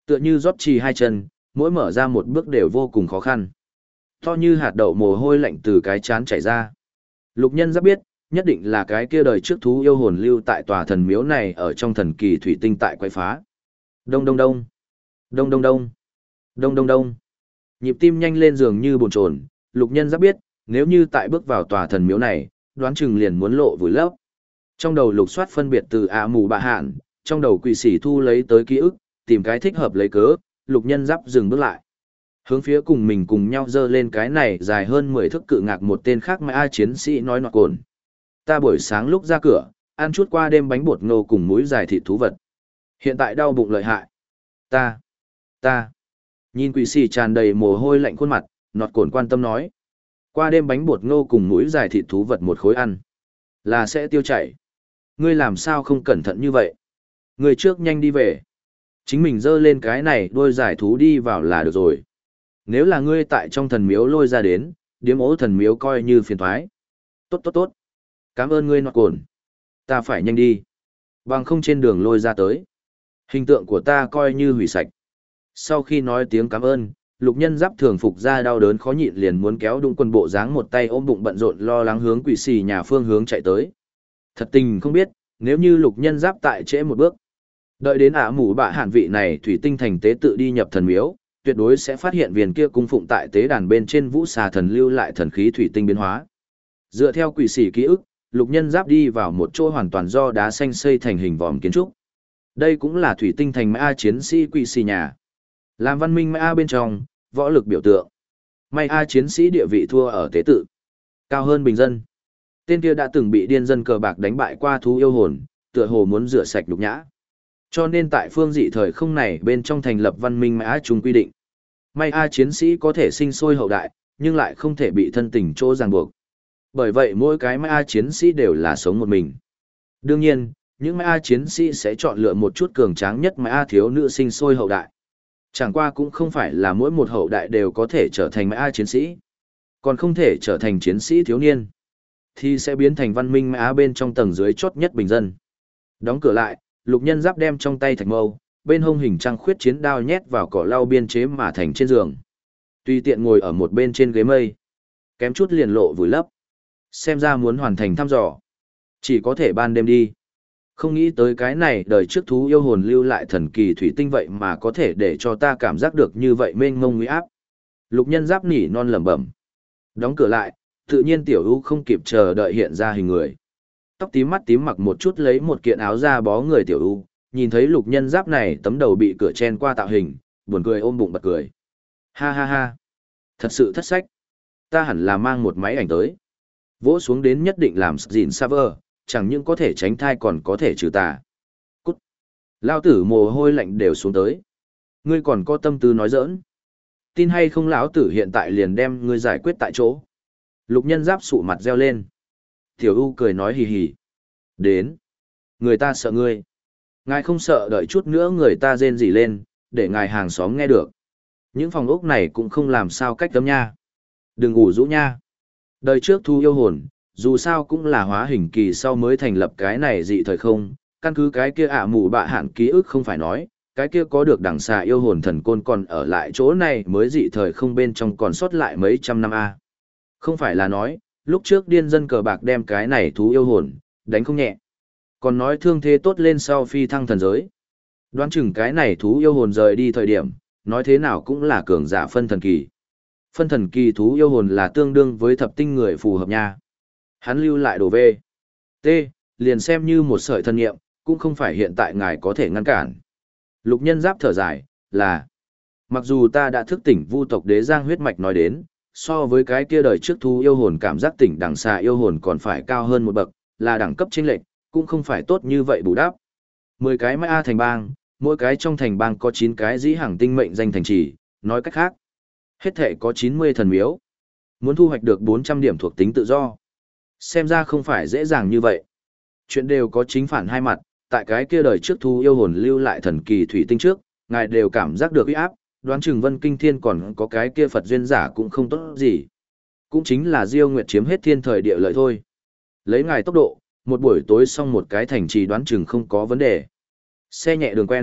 Tựa như rót trì hai chân, mỗi mở ra một bước đều vô cùng khó khăn. To như hạt đậu mồ hôi lạnh từ cái chán chảy ra. Lục Nhân Giáp biết, nhất định là cái kia đời trước thú yêu hồn lưu tại tòa thần miếu này ở trong thần kỳ thủy tinh tại quay phá. Đông đông đông. Đông đông đông. Đông đông đông. Nhịp tim nhanh lên dường như bồn chồn, Lục Nhân Giáp biết, nếu như tại bước vào tòa thần miếu này, đoán chừng liền muốn lộ vùi lấp. Trong đầu lục soát phân biệt từ mù bạ hạn, trong đầu quỷ sĩ thu lấy tới ký ức, tìm cái thích hợp lấy cớ, Lục Nhân Giáp dừng bước lại. Hướng phía cùng mình cùng nhau dơ lên cái này dài hơn 10 thước cự ngạc một tên khác mà chiến sĩ nói nọt cồn. Ta buổi sáng lúc ra cửa, ăn chút qua đêm bánh bột ngô cùng muối dài thịt thú vật. Hiện tại đau bụng lợi hại. Ta. Nhìn quỷ sĩ tràn đầy mồ hôi lạnh khuôn mặt, nọt cồn quan tâm nói. Qua đêm bánh bột ngô cùng muối dài thịt thú vật một khối ăn. Là sẽ tiêu chảy. Ngươi làm sao không cẩn thận như vậy? Ngươi trước nhanh đi về. Chính mình dơ lên cái này đôi giải thú đi vào là được rồi. Nếu là ngươi tại trong thần miếu lôi ra đến, điếm ố thần miếu coi như phiền thoái. Tốt. Cảm ơn ngươi nọt cồn. Ta phải nhanh đi. Bằng không trên đường lôi ra tới. Hình tượng của ta coi như hủy sạch. Sau khi nói tiếng cảm ơn, Lục Nhân Giáp thường phục ra đau đớn khó nhịn liền muốn kéo đụng quân bộ dáng một tay ôm bụng bận rộn lo lắng hướng quỷ xì nhà phương hướng chạy tới. Thật tình không biết, nếu như Lục Nhân Giáp tại trễ một bước, đợi đến mù bạ hạn vị này thủy tinh thành tế tự đi nhập thần miếu, tuyệt đối sẽ phát hiện viên kia cung phụng tại tế đàn bên trên vũ xà thần lưu lại thần khí thủy tinh biến hóa. Dựa theo quỷ sĩ ký ức, Lục Nhân Giáp đi vào một chỗ hoàn toàn do đá xanh xây thành hình vòm kiến trúc. Đây cũng là thủy tinh thành mã chiến sĩ quỷ sĩ nhà. Làm văn minh mã bên trong, võ lực biểu tượng. May A chiến sĩ địa vị thua ở tế tự. Cao hơn bình dân. Tên kia đã từng bị điên dân cờ bạc đánh bại qua thú yêu hồn, tựa hồ muốn rửa sạch nhục nhã. Cho nên tại phương dị thời không này bên trong thành lập văn minh mã chung quy định. May A chiến sĩ có thể sinh sôi hậu đại, nhưng lại không thể bị thân tình chỗ ràng buộc. Bởi vậy mỗi cái May A chiến sĩ đều là sống một mình. Đương nhiên, những May A chiến sĩ sẽ chọn lựa một chút cường tráng nhất May A thiếu nữ sinh sôi hậu đại. Chẳng qua cũng không phải là mỗi một hậu đại đều có thể trở thành May A chiến sĩ. Còn không thể trở thành chiến sĩ thiếu niên, thì sẽ biến thành văn minh May A bên trong tầng dưới chốt nhất bình dân. Đóng cửa lại, Lục Nhân Giáp đem trong tay thạch mâu, bên hông hình trăng khuyết chiến đao nhét vào cỏ lau biên chế mà thành trên giường. Tùy tiện ngồi ở một bên trên ghế mây, kém chút liền lộ vùi lấp. Xem ra muốn hoàn thành thăm dò, chỉ có thể ban đêm đi. Không nghĩ tới cái này đời trước thú yêu hồn lưu lại thần kỳ thủy tinh vậy mà có thể để cho ta cảm giác được như vậy mênh mông uy áp. Lục Nhân Giáp nỉ non lẩm bẩm. Đóng cửa lại, tự nhiên Tiểu U không kịp chờ đợi hiện ra hình người. Tóc tím mắt tím mặc một chút lấy một kiện áo da bó người Tiểu U, nhìn thấy Lục Nhân Giáp này tấm đầu bị cửa chen qua tạo hình, buồn cười ôm bụng bật cười. Ha. Thật sự thất sách. Ta hẳn là mang một máy ảnh tới. Vỗ xuống đến nhất định làm gìn server, chẳng những có thể tránh thai còn có thể trừ tà. Cút. Lao tử mồ hôi lạnh đều xuống tới. Ngươi còn có tâm tư nói giỡn. Tin hay không lão tử hiện tại liền đem ngươi giải quyết tại chỗ. Lục Nhân Giáp sụ mặt reo lên. Tiểu U cười nói hì hì. Đến. Người ta sợ ngươi. Ngài không sợ đợi chút nữa người ta rên rỉ lên, để ngài hàng xóm nghe được. Những phòng ốc này cũng không làm sao cách tấm nha. Đừng ngủ rũ nha. Đời trước thu yêu hồn, dù sao cũng là hóa hình kỳ sau mới thành lập cái này dị thời không, căn cứ cái kia mù bạ hạn ký ức không phải nói, cái kia có được đằng xà yêu hồn thần côn còn ở lại chỗ này mới dị thời không bên trong còn sót lại mấy trăm năm a. Không phải là nói, lúc trước điên dân cờ bạc đem cái này thú yêu hồn, đánh không nhẹ. Còn nói thương thế tốt lên sau phi thăng thần giới. Đoán chừng cái này thú yêu hồn rời đi thời điểm, nói thế nào cũng là cường giả phân thần kỳ. Phân thần kỳ thú yêu hồn là tương đương với thập tinh người phù hợp nha. Hắn lưu lại đồ về. T, liền xem như một sợi thân nghiệm, cũng không phải hiện tại ngài có thể ngăn cản. Lục Nhân Giáp thở dài, là mặc dù ta đã thức tỉnh vu tộc đế giang huyết mạch nói đến, so với cái kia đời trước thú yêu hồn cảm giác tỉnh đằng xà yêu hồn còn phải cao hơn một bậc, là đẳng cấp chênh lệch, cũng không phải tốt như vậy bù đắp. 10 cái Mai A thành bang, mỗi cái trong thành bang có 9 cái dĩ hàng tinh mệnh danh thành trì, nói cách khác, hết thể có 90 thần miếu. Muốn thu hoạch được 400 điểm thuộc tính tự do. Xem ra không phải dễ dàng như vậy. Chuyện đều có chính phản hai mặt, tại cái kia đời trước thú yêu hồn lưu lại thần kỳ thủy tinh trước, ngài đều cảm giác được uy áp, đoán chừng Vân Kinh Thiên còn có cái kia Phật duyên giả cũng không tốt gì. Cũng chính là Diêu Nguyệt chiếm hết thiên thời địa lợi thôi. Lấy ngài tốc độ, một buổi tối xong một cái thành trì đoán chừng không có vấn đề. Xe nhẹ đường quen,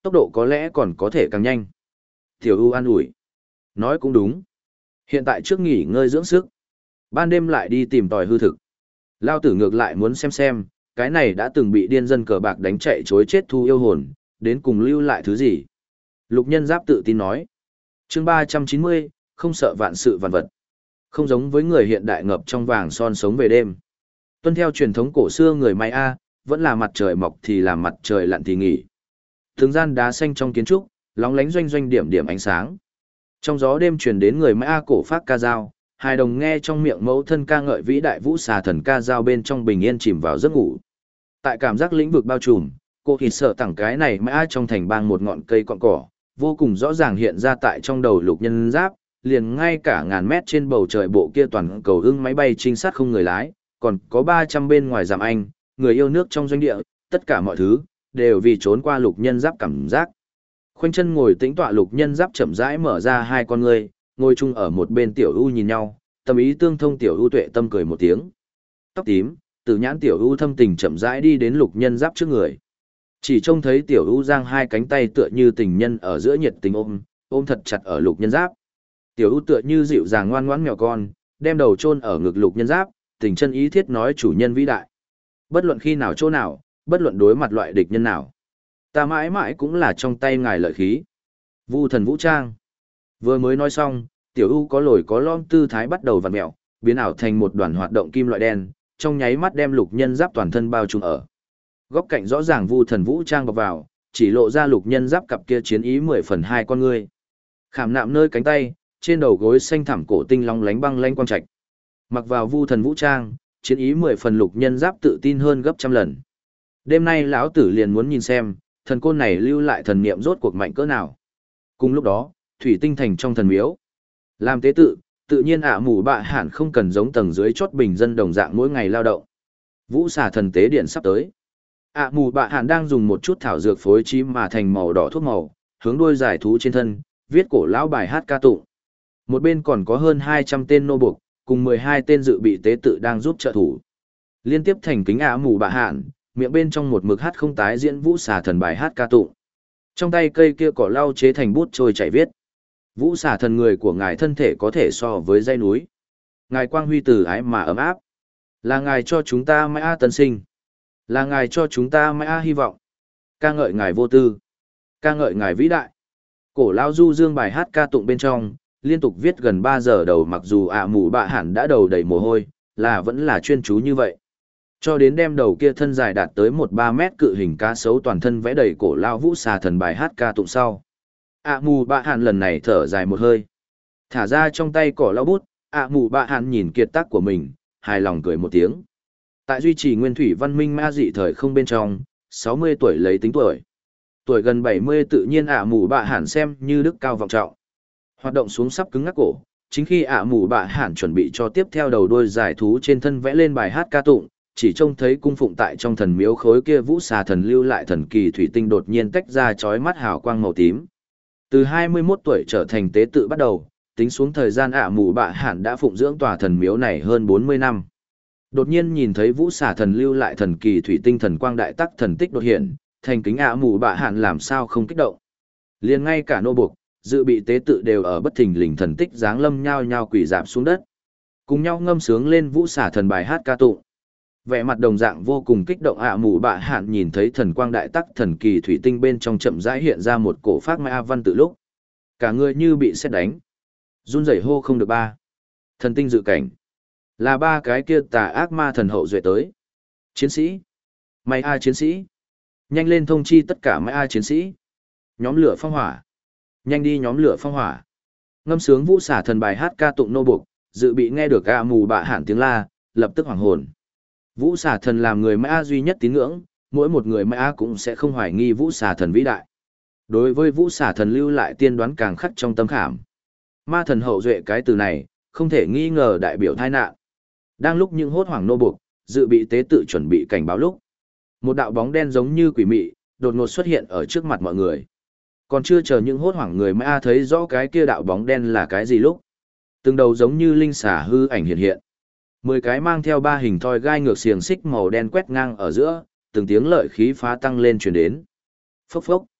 tốc độ có lẽ còn có thể càng nhanh. Tiểu U an ủi. Nói cũng đúng. Hiện tại trước nghỉ ngơi dưỡng sức. Ban đêm lại đi tìm tòi hư thực. Lao tử ngược lại muốn xem, cái này đã từng bị điên dân cờ bạc đánh chạy chối chết thu yêu hồn, đến cùng lưu lại thứ gì. Lục Nhân Giáp tự tin nói. Chương 390, không sợ vạn sự vạn vật. Không giống với người hiện đại ngập trong vàng son sống về đêm. Tuân theo truyền thống cổ xưa người Maya, vẫn là mặt trời mọc thì làm mặt trời lặn thì nghỉ. Thường gian đá xanh trong kiến trúc, lóng lánh doanh doanh điểm điểm ánh sáng. Trong gió đêm truyền đến người Maya cổ phát ca dao, hài đồng nghe trong miệng mẫu thân ca ngợi vĩ đại vũ xà thần ca dao bên trong bình yên chìm vào giấc ngủ. Tại cảm giác lĩnh vực bao trùm, cô thịt sợ tặng cái này Maya trong thành bang một ngọn cây cọn cỏ, vô cùng rõ ràng hiện ra tại trong đầu Lục Nhân Giáp, liền ngay cả ngàn mét trên bầu trời bộ kia toàn cầu ưng máy bay trinh sát không người lái, còn có 300 bên ngoài giảm anh, người yêu nước trong doanh địa, tất cả mọi thứ, đều vì trốn qua Lục Nhân Giáp cảm giác. Khoanh chân ngồi tĩnh tọa Lục Nhân Giáp chậm rãi mở ra hai con ngươi, ngồi chung ở một bên Tiểu U nhìn nhau, tâm ý tương thông. Tiểu U tuệ tâm cười một tiếng. Tóc tím, từ nhãn Tiểu U thâm tình chậm rãi đi đến Lục Nhân Giáp trước người. Chỉ trông thấy Tiểu U giang hai cánh tay tựa như tình nhân ở giữa nhiệt tình ôm thật chặt ở Lục Nhân Giáp. Tiểu U tựa như dịu dàng ngoan ngoãn mèo con, đem đầu chôn ở ngực Lục Nhân Giáp, tình chân ý thiết nói chủ nhân vĩ đại. Bất luận khi nào chỗ nào, bất luận đối mặt loại địch nhân nào, ta mãi mãi cũng là trong tay ngài lợi khí. Vu thần vũ trang. Vừa mới nói xong, Tiểu U có lồi có lõm tư thái bắt đầu vặn mèo, biến ảo thành một đoàn hoạt động kim loại đen, trong nháy mắt đem Lục Nhân Giáp toàn thân bao trùm ở. Góc cạnh rõ ràng Vu thần vũ trang bọc vào, chỉ lộ ra Lục Nhân Giáp cặp kia chiến ý 10 phần 2 con ngươi. Khảm nạm nơi cánh tay, trên đầu gối xanh thẳm cổ tinh long lánh băng lanh quang trạch. Mặc vào Vu thần vũ trang, chiến ý 10 phần Lục Nhân Giáp tự tin hơn gấp trăm lần. Đêm nay lão tử liền muốn nhìn xem, thần côn này lưu lại thần niệm rốt cuộc mạnh cỡ nào. Cùng lúc đó, thủy tinh thành trong thần miếu. Làm tế tự nhiên mù bạ hẳn không cần giống tầng dưới chót bình dân đồng dạng mỗi ngày lao động. Vũ xà thần tế điện sắp tới. Mù bạ hẳn đang dùng một chút thảo dược phối trí mà thành màu đỏ thuốc màu, hướng đuôi giải thú trên thân, viết cổ lão bài hát ca tụng. Một bên còn có hơn 200 tên nô buộc, cùng 12 tên dự bị tế tự đang giúp trợ thủ. Liên tiếp thành kính mù bạ hẳn, miệng bên trong một mực hát không tái diễn vũ xà thần bài hát ca tụng. Trong tay cây kia cỏ lau chế thành bút trôi chảy viết. Vũ xà thần người của ngài thân thể có thể so với dãy núi. Ngài quang huy từ ái mà ấm áp. Là ngài cho chúng ta mãi tân sinh. Là ngài cho chúng ta mãi hy vọng. Ca ngợi ngài vô tư. Ca ngợi ngài vĩ đại. Cổ lao du dương bài hát ca tụng bên trong, liên tục viết gần 3 giờ đầu, mặc dù mù bạ hẳn đã đầu đầy mồ hôi, là vẫn là chuyên chú như vậy. Cho đến đem đầu kia thân dài đạt tới 1-3 mét cự hình cá sấu toàn thân vẽ đầy cổ lao vũ xà thần bài hát ca tụng sau. Mù bạ hẳn lần này thở dài một hơi. Thả ra trong tay cỏ lao bút, mù bạ hẳn nhìn kiệt tác của mình, hài lòng cười một tiếng. Tại duy trì nguyên thủy văn minh ma dị thời không bên trong, 60 tuổi lấy tính tuổi. Tuổi gần 70 tự nhiên mù bạ hẳn xem như đức cao vọng trọng. Hoạt động xuống sắp cứng ngắc cổ, chính khi mù bạ hẳn chuẩn bị cho tiếp theo đầu đôi giải thú trên thân vẽ lên bài hát ca tụng, chỉ trông thấy cung phụng tại trong thần miếu khối kia vũ xà thần lưu lại thần kỳ thủy tinh đột nhiên tách ra chói mắt hào quang màu tím. Từ 21 tuổi trở thành tế tự bắt đầu, tính xuống thời gian mù bạ hẳn đã phụng dưỡng tòa thần miếu này hơn 40 năm. Đột nhiên nhìn thấy vũ xà thần lưu lại thần kỳ thủy tinh thần quang đại tắc thần tích đột hiện, thành kính mù bạ hẳn làm sao không kích động. Liền ngay cả nô buộc, dự bị tế tự đều ở bất thình lình thần tích giáng lâm nhao nhao quỳ rạp xuống đất. Cùng nhau ngâm sướng lên vũ xà thần bài hát ca tụng. Vẻ mặt đồng dạng vô cùng kích động mù bạ hẳn nhìn thấy thần quang đại tắc thần kỳ thủy tinh bên trong chậm rãi hiện ra một cổ phát ma văn tự lúc. Cả người như bị sét đánh. Run rẩy hô không được ba. Thần tinh dự cảnh. Là ba cái kia tà ác ma thần hậu duệ tới. Chiến sĩ. May chiến sĩ. Nhanh lên thông chi tất cả may chiến sĩ. Nhóm lửa phong hỏa. Nhanh đi nhóm lửa phong hỏa. Ngâm sướng vũ xả thần bài hát ca tụng nô buộc, dự bị nghe được mù bạ hẳn tiếng la, lập tức hoảng hồn. Vũ xà thần làm người Mã duy nhất tín ngưỡng, mỗi một người Mã cũng sẽ không hoài nghi vũ xà thần vĩ đại. Đối với vũ xà thần lưu lại tiên đoán càng khắc trong tâm khảm. Ma thần hậu duệ cái từ này, không thể nghi ngờ đại biểu tai nạn. Đang lúc những hốt hoảng nô buộc, dự bị tế tự chuẩn bị cảnh báo lúc. Một đạo bóng đen giống như quỷ mị, đột ngột xuất hiện ở trước mặt mọi người. Còn chưa chờ những hốt hoảng người Mã thấy rõ cái kia đạo bóng đen là cái gì lúc. Từng đầu giống như linh xà hư ảnh hiện hiện. 10 cái mang theo 3 hình thoi gai ngược xiềng xích màu đen quét ngang ở giữa, từng tiếng lợi khí phá tăng lên truyền đến. Phốc phốc.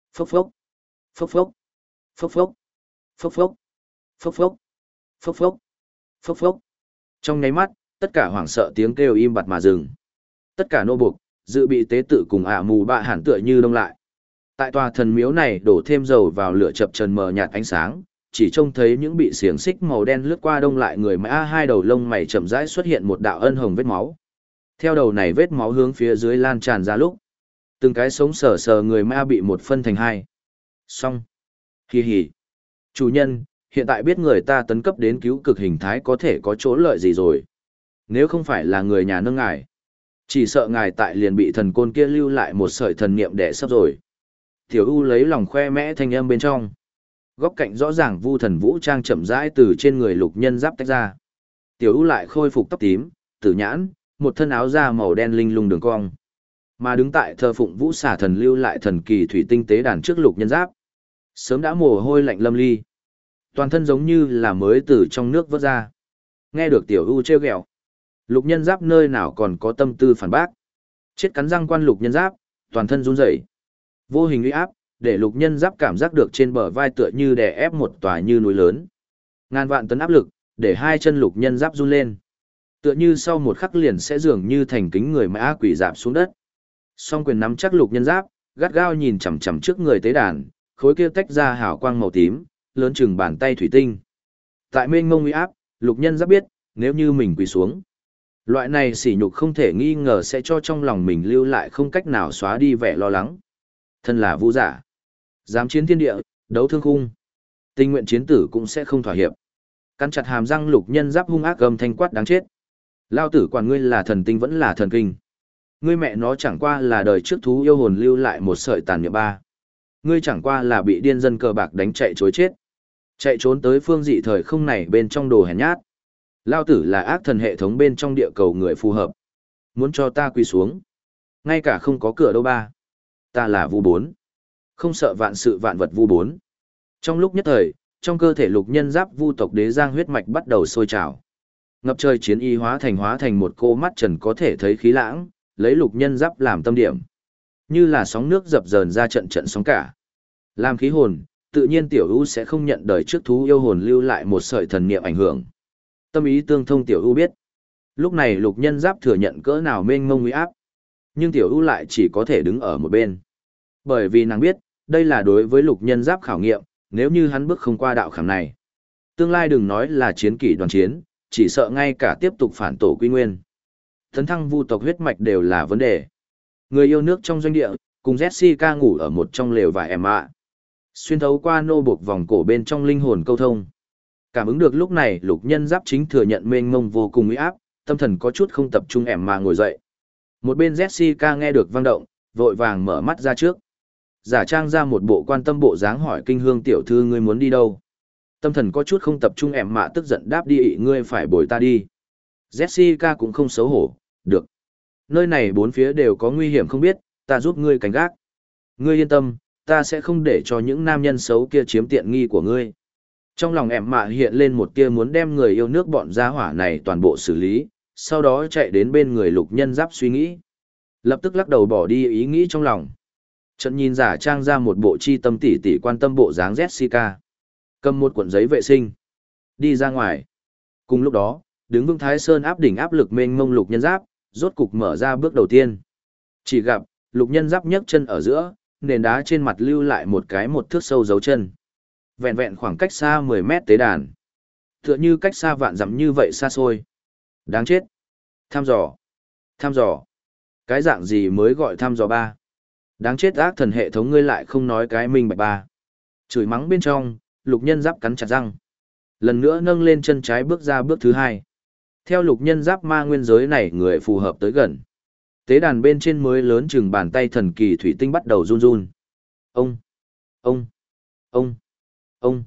Phốc phốc, phốc phốc, phốc phốc, phốc phốc, phốc phốc, phốc phốc, phốc phốc. Trong nháy mắt, tất cả hoảng sợ tiếng kêu im bặt mà dừng. Tất cả nô buộc, dự bị tế tự cùng mù bạ hẳn tựa như đông lại. Tại tòa thần miếu này đổ thêm dầu vào lửa chập chờn mờ nhạt ánh sáng, chỉ trông thấy những bị xiềng xích màu đen lướt qua đông lại người mà hai đầu lông mày chậm rãi xuất hiện một đạo ân hồng vết máu. Theo đầu này vết máu hướng phía dưới lan tràn ra lúc, từng cái sống sờ sờ người ma bị một phân thành hai. Xong. Hì hì. Chủ nhân, hiện tại biết người ta tấn cấp đến cứu cực hình thái có thể có chỗ lợi gì rồi. Nếu không phải là người nhà nâng ngài, chỉ sợ ngài tại liền bị thần côn kia lưu lại một sợi thần niệm đẻ sắp rồi. Tiểu U lấy lòng khoe mẽ thanh âm bên trong. Góc cạnh rõ ràng vu thần vũ trang chậm rãi từ trên người lục nhân giáp tách ra. Tiểu U lại khôi phục tóc tím, tử nhãn, một thân áo da màu đen linh lung đường cong. Mà đứng tại thờ phụng vũ xả thần lưu lại thần kỳ thủy tinh tế đàn trước lục nhân giáp. Sớm đã mồ hôi lạnh lâm ly. Toàn thân giống như là mới từ trong nước vớt ra. Nghe được Tiểu U trêu ghẹo, lục nhân giáp nơi nào còn có tâm tư phản bác. Chết cắn răng quan lục nhân giáp, toàn thân run rẩy. Vô hình uy áp, để lục nhân giáp cảm giác được trên bờ vai tựa như đè ép một tòa như núi lớn. Ngàn vạn tấn áp lực, để hai chân lục nhân giáp run lên. Tựa như sau một khắc liền sẽ dường như thành kính người mà quỷ dạp xuống đất. Song quyền nắm chắc lục nhân giáp, gắt gao nhìn chằm chằm trước người tế đàn, khối kia tách ra hào quang màu tím, lớn chừng bàn tay thủy tinh. Tại mênh mông uy áp, lục nhân giáp biết, nếu như mình quỳ xuống, loại này sỉ nhục không thể nghi ngờ sẽ cho trong lòng mình lưu lại không cách nào xóa đi vẻ lo lắng. Thân là vũ giả, dám chiến thiên địa, đấu thương khung, tình nguyện chiến tử cũng sẽ không thỏa hiệp. Cắn chặt hàm răng lục nhân giáp hung ác gầm thanh quát đáng chết. Lao tử quản ngươi là thần tinh vẫn là thần kinh. Ngươi mẹ nó chẳng qua là đời trước thú yêu hồn lưu lại một sợi tàn niệm ba. Ngươi chẳng qua là bị điên dân cờ bạc đánh chạy chối chết. Chạy trốn tới phương dị thời không này bên trong đồ hèn nhát. Lao tử là ác thần hệ thống bên trong địa cầu người phù hợp. Muốn cho ta quỳ xuống. Ngay cả không có cửa đâu ba. Ta là vu bốn. Không sợ vạn sự vạn vật vu bốn. Trong lúc nhất thời, trong cơ thể lục nhân giáp vu tộc đế giang huyết mạch bắt đầu sôi trào. Ngập trời chiến y hóa thành một cô mắt trần có thể thấy khí lãng, lấy lục nhân giáp làm tâm điểm. Như là sóng nước dập dờn ra trận trận sóng cả. Làm khí hồn, tự nhiên tiểu u sẽ không nhận đời trước thú yêu hồn lưu lại một sợi thần niệm ảnh hưởng. Tâm ý tương thông tiểu u biết. Lúc này lục nhân giáp thừa nhận cỡ nào mênh mông uy áp. Nhưng tiểu u lại chỉ có thể đứng ở một bên. Bởi vì nàng biết, đây là đối với lục nhân giáp khảo nghiệm, nếu như hắn bước không qua đạo khảm này. Tương lai đừng nói là chiến kỷ đoàn chiến, chỉ sợ ngay cả tiếp tục phản tổ quy nguyên. Tấn thăng vu tộc huyết mạch đều là vấn đề. Người yêu nước trong doanh địa, cùng Jessica ngủ ở một trong lều vải em ạ. Xuyên thấu qua nô buộc vòng cổ bên trong linh hồn câu thông. Cảm ứng được lúc này lục nhân giáp chính thừa nhận mênh mông vô cùng uy áp, tâm thần có chút không tập trung em mà ngồi dậy. Một bên Jessica nghe được vang động, vội vàng mở mắt ra trước. Giả trang ra một bộ quan tâm bộ dáng hỏi kinh hương tiểu thư ngươi muốn đi đâu. Tâm thần có chút không tập trung em mạ tức giận đáp đi ngươi phải bồi ta đi. Jessica cũng không xấu hổ, được. Nơi này bốn phía đều có nguy hiểm không biết, ta giúp ngươi cảnh gác. Ngươi yên tâm, ta sẽ không để cho những nam nhân xấu kia chiếm tiện nghi của ngươi. Trong lòng em mạ hiện lên một tia muốn đem người yêu nước bọn gia hỏa này toàn bộ xử lý, sau đó chạy đến bên người lục nhân giáp suy nghĩ. Lập tức lắc đầu bỏ đi ý nghĩ trong lòng. Trận nhìn giả trang ra một bộ chi tâm tỉ tỉ quan tâm bộ dáng Jessica. Cầm một cuộn giấy vệ sinh. Đi ra ngoài. Cùng lúc đó, đứng vững Thái Sơn áp đỉnh áp lực mênh mông lục nhân giáp, rốt cục mở ra bước đầu tiên. Chỉ gặp, lục nhân giáp nhấc chân ở giữa, nền đá trên mặt lưu lại một thước sâu dấu chân. Vẹn vẹn khoảng cách xa 10 mét tế đàn. Tựa như cách xa vạn dặm như vậy xa xôi. Đáng chết. Thăm dò. Thăm dò. Cái dạng gì mới gọi thăm dò ba? Đáng chết ác thần hệ thống ngươi lại không nói cái minh bạch ba. Chửi mắng bên trong, lục nhân giáp cắn chặt răng. Lần nữa nâng lên chân trái bước ra bước thứ hai. Theo lục nhân giáp ma nguyên giới này người phù hợp tới gần. Tế đàn bên trên mới lớn chừng bàn tay thần kỳ thủy tinh bắt đầu run run. Ông, ông, ông, ông,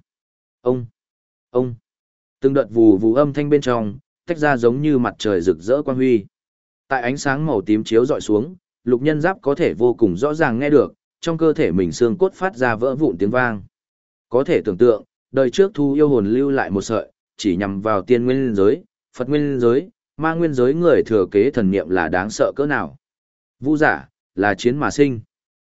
ông. Từng đợt vù vù âm thanh bên trong, tách ra giống như mặt trời rực rỡ quang huy. Tại ánh sáng màu tím chiếu dọi xuống, lục nhân giáp có thể vô cùng rõ ràng nghe được, trong cơ thể mình xương cốt phát ra vỡ vụn tiếng vang. Có thể tưởng tượng, đời trước thu yêu hồn lưu lại một sợi, chỉ nhằm vào tiên nguyên giới, Phật nguyên giới, ma nguyên giới người thừa kế thần niệm là đáng sợ cỡ nào. Vũ giả, là chiến mà sinh.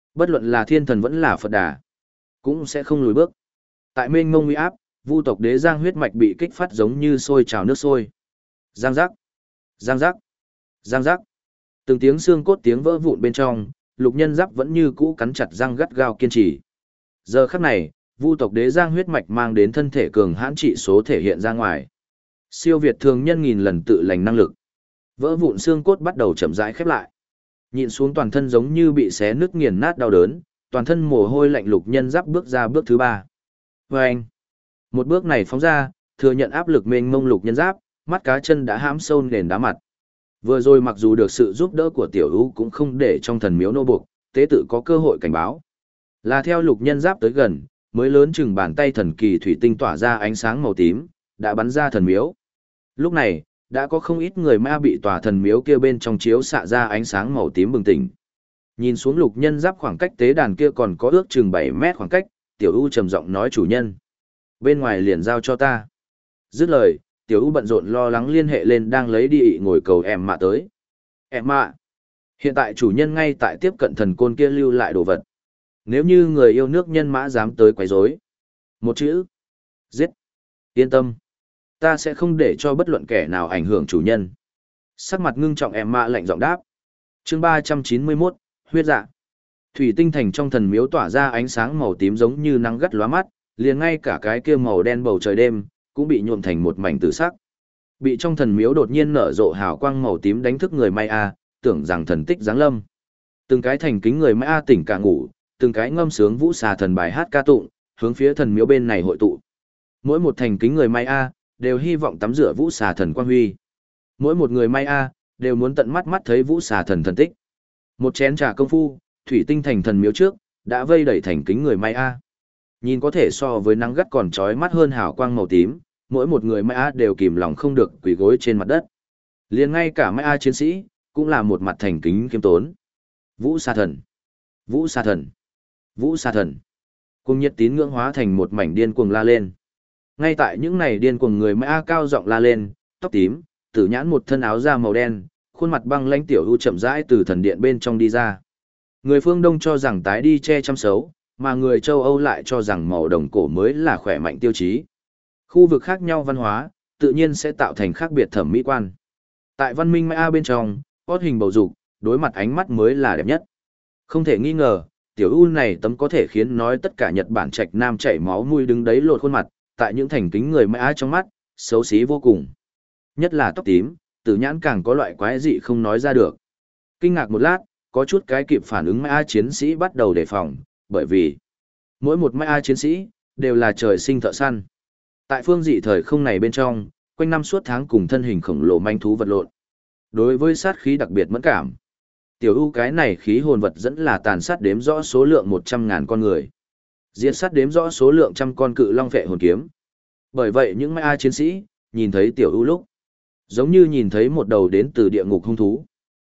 Bất luận là thiên thần vẫn là Phật Đà, cũng sẽ không lùi bước. Tại mênh mông uy áp, Vu tộc Đế Giang huyết mạch bị kích phát giống như sôi trào nước sôi. Giang giác, giang giác, giang giác. Từng tiếng xương cốt tiếng vỡ vụn bên trong, Lục Nhân Giáp vẫn như cũ cắn chặt răng gắt gao kiên trì. Giờ khắc này, Vu tộc Đế Giang huyết mạch mang đến thân thể cường hãn trị số thể hiện ra ngoài. Siêu việt thường nhân nghìn lần tự lành năng lực. Vỡ vụn xương cốt bắt đầu chậm rãi khép lại. Nhịn xuống toàn thân giống như bị xé nứt nghiền nát đau đớn, toàn thân mồ hôi lạnh Lục Nhân Giáp bước ra bước thứ 3. Vâng! Một bước này phóng ra, thừa nhận áp lực mênh mông Lục Nhân Giáp, mắt cá chân đã hãm sâu nền đá mặt. Vừa rồi mặc dù được sự giúp đỡ của Tiểu U cũng không để trong thần miếu nô buộc, tế tự có cơ hội cảnh báo. Là theo Lục Nhân Giáp tới gần, mới lớn chừng bàn tay thần kỳ thủy tinh tỏa ra ánh sáng màu tím, đã bắn ra thần miếu. Lúc này, đã có không ít người ma bị tòa thần miếu kia bên trong chiếu xạ ra ánh sáng màu tím bừng tỉnh. Nhìn xuống Lục Nhân Giáp khoảng cách tế đàn kia còn có ước chừng 7 mét khoảng cách, Tiểu U trầm giọng nói chủ nhân. Bên ngoài liền giao cho ta. Dứt lời, Tiểu U bận rộn lo lắng liên hệ lên đang lấy đi ngồi cầu em mạ tới. Em mạ. Hiện tại chủ nhân ngay tại tiếp cận thần côn kia lưu lại đồ vật. Nếu như người yêu nước nhân mã dám tới quấy rối, một chữ. Giết. Yên tâm. Ta sẽ không để cho bất luận kẻ nào ảnh hưởng chủ nhân. Sắc mặt ngưng trọng em mạ lạnh giọng đáp. Chương 391, huyết dạ. Thủy tinh thành trong thần miếu tỏa ra ánh sáng màu tím giống như nắng gắt lóa mắt, liền ngay cả cái kia màu đen bầu trời đêm cũng bị nhuộm thành một mảnh tử sắc. Bị trong thần miếu đột nhiên nở rộ hào quang màu tím đánh thức người Maya, tưởng rằng thần tích giáng lâm. Từng cái thành kính người Maya tỉnh cả ngủ, từng cái ngâm sướng vũ xà thần bài hát ca tụng, hướng phía thần miếu bên này hội tụ. Mỗi một thành kính người Maya đều hy vọng tắm rửa vũ xà thần quang huy. Mỗi một người Maya đều muốn tận mắt mắt thấy vũ xà thần thần tích. Một chén trà công phu, thủy tinh thành thần miếu trước đã vây đẩy thành kính người Maya. Nhìn có thể so với nắng gắt còn chói mắt hơn hào quang màu tím, mỗi một người Maya đều kìm lòng không được quỳ gối trên mặt đất. Liền ngay cả Maya chiến sĩ cũng là một mặt thành kính khiêm tốn. Vũ xà thần, vũ xà thần, vũ xà thần. Cùng nhiệt tín ngưỡng hóa thành một mảnh điên cuồng la lên. Ngay tại những này điên cuồng người Maya cao giọng la lên, tóc tím, tử nhãn một thân áo da màu đen, khuôn mặt băng lãnh Tiểu U chậm rãi từ thần điện bên trong đi ra. Người phương Đông cho rằng tái đi che chăm xấu, mà người châu Âu lại cho rằng màu đồng cổ mới là khỏe mạnh tiêu chí. Khu vực khác nhau văn hóa, tự nhiên sẽ tạo thành khác biệt thẩm mỹ quan. Tại văn minh Maya bên trong, cốt hình bầu dục, đối mặt ánh mắt mới là đẹp nhất. Không thể nghi ngờ, Tiểu U này tấm có thể khiến nói tất cả Nhật Bản trạch nam chảy máu mũi đứng đấy lột khuôn mặt, tại những thành kính người Maya trong mắt, xấu xí vô cùng. Nhất là tóc tím, tử nhãn càng có loại quái dị không nói ra được. Kinh ngạc một lát, có chút cái kịp phản ứng Maya chiến sĩ bắt đầu đề phòng, bởi vì mỗi một Maya chiến sĩ đều là trời sinh thợ săn. Tại phương dị thời không này bên trong, quanh năm suốt tháng cùng thân hình khổng lồ manh thú vật lộn. Đối với sát khí đặc biệt mẫn cảm. Tiểu U cái này khí hồn vật dẫn là tàn sát đếm rõ số lượng 100.000 con người. Diệt sát đếm rõ số lượng trăm con cự long phệ hồn kiếm. Bởi vậy những Maya chiến sĩ nhìn thấy Tiểu U lúc giống như nhìn thấy một đầu đến từ địa ngục hung thú.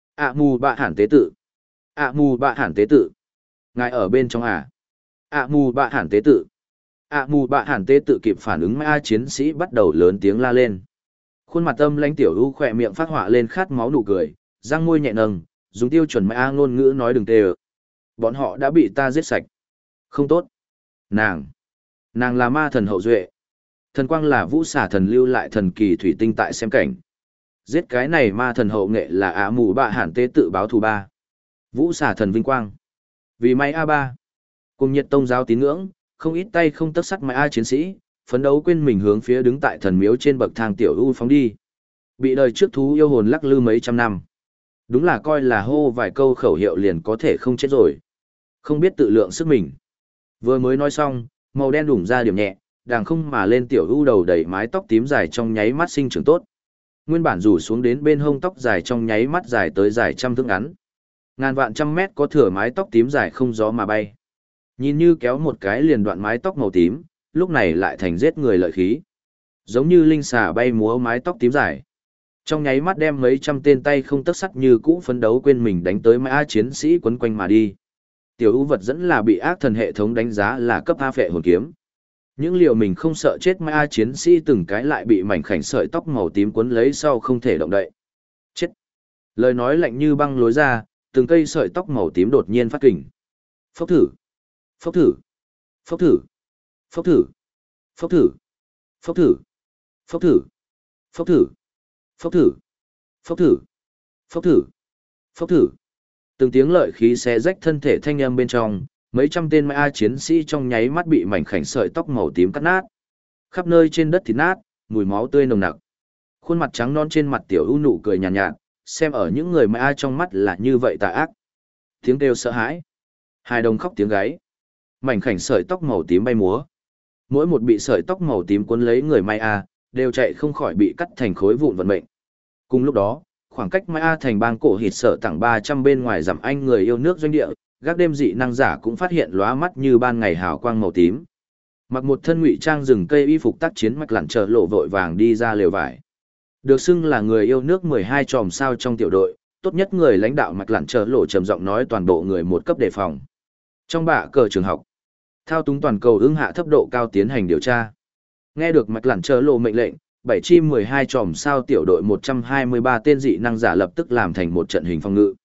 Mù bạ hẳn tế tự. Mù bạ hẳn tế tự. Ngài ở bên trong mù bạ hẳn tế tự. Mù bạ hẳn tế tự kịp phản ứng Maya chiến sĩ bắt đầu lớn tiếng la lên. Khuôn mặt âm lãnh Tiểu U khỏe miệng phát họa lên khát máu nụ cười, răng môi nhẹ nâng, dùng tiêu chuẩn Maya ngôn ngữ nói đừng tê. Bọn họ đã bị ta giết sạch. Không tốt. Nàng là ma thần hậu duệ. Thần quang là vũ xà thần lưu lại thần kỳ thủy tinh tại xem cảnh. Giết cái này ma thần hậu nghệ là mù bạ hẳn tế tự báo thù 3. Vũ xà thần vinh quang. Vì may A3. Cùng nhiệt tông giáo tín ngưỡng, không ít tay không tấc sắt Maya chiến sĩ, phấn đấu quên mình hướng phía đứng tại thần miếu trên bậc thang Tiểu U phóng đi. Bị đời trước thú yêu hồn lắc lư mấy trăm năm. Đúng là coi là hô vài câu khẩu hiệu liền có thể không chết rồi. Không biết tự lượng sức mình. Vừa mới nói xong, màu đen đủng ra điểm nhẹ, đàng không mà lên Tiểu U đầu đầy mái tóc tím dài trong nháy mắt sinh trưởng tốt. Nguyên bản rủ xuống đến bên hông tóc dài trong nháy mắt dài tới dài trăm thước ngắn. Ngàn vạn trăm mét có thừa mái tóc tím dài không gió mà bay. Nhìn như kéo một cái liền đoạn mái tóc màu tím, lúc này lại thành giết người lợi khí. Giống như linh xà bay múa mái tóc tím dài. Trong nháy mắt đem mấy trăm tên tay không tấc sắt như cũ phấn đấu quên mình đánh tới Maya chiến sĩ quấn quanh mà đi. Tiểu U vật dẫn là bị ác thần hệ thống đánh giá là cấp A phệ hồn kiếm. Những liều mình không sợ chết Maya chiến sĩ từng cái lại bị mảnh khảnh sợi tóc màu tím quấn lấy sau không thể động đậy. Chết! Lời nói lạnh như băng lối ra, từng cây sợi tóc màu tím đột nhiên phát kình. Phốc thử, phốc thử, phốc thử, phốc thử, phốc thử, phốc thử, phốc thử, phốc thử, phốc thử, phốc thử, phốc thử, phốc thử. Từng tiếng lợi khí xé rách thân thể thanh âm bên trong, mấy trăm tên Ma chiến sĩ trong nháy mắt bị mảnh khảnh sợi tóc màu tím cắt nát. Khắp nơi trên đất thịt nát, mùi máu tươi nồng nặc. Khuôn mặt trắng non trên mặt tiểu ưu nụ cười nhàn nhạt, xem ở những người Ma trong mắt là như vậy tà ác. Tiếng kêu sợ hãi, hai đồng khóc tiếng gáy. Mảnh khảnh sợi tóc màu tím bay múa. Mỗi một bị sợi tóc màu tím cuốn lấy người Ma đều chạy không khỏi bị cắt thành khối vụn vận mệnh. Cùng lúc đó, khoảng cách Ma thành bang cổ hịt sở tặng 300 bên ngoài dặm anh người yêu nước doanh địa, gác đêm dị năng giả cũng phát hiện lóa mắt như ban ngày hào quang màu tím. Mặc một thân ngụy trang rừng cây y phục tác chiến mạch lặn chờ lộ vội vàng đi ra lều vải. Được xưng là người yêu nước 12 chòm sao trong tiểu đội, tốt nhất người lãnh đạo mạch lặn chờ lộ trầm giọng nói toàn bộ người một cấp đề phòng. Trong bạ cờ trường học, thao túng toàn cầu ưng hạ thấp độ cao tiến hành điều tra. Nghe được mạch lặn chờ lộ mệnh lệnh, 7 chim 12 chòm sao tiểu đội 123 tên dị năng giả lập tức làm thành một trận hình phòng ngự.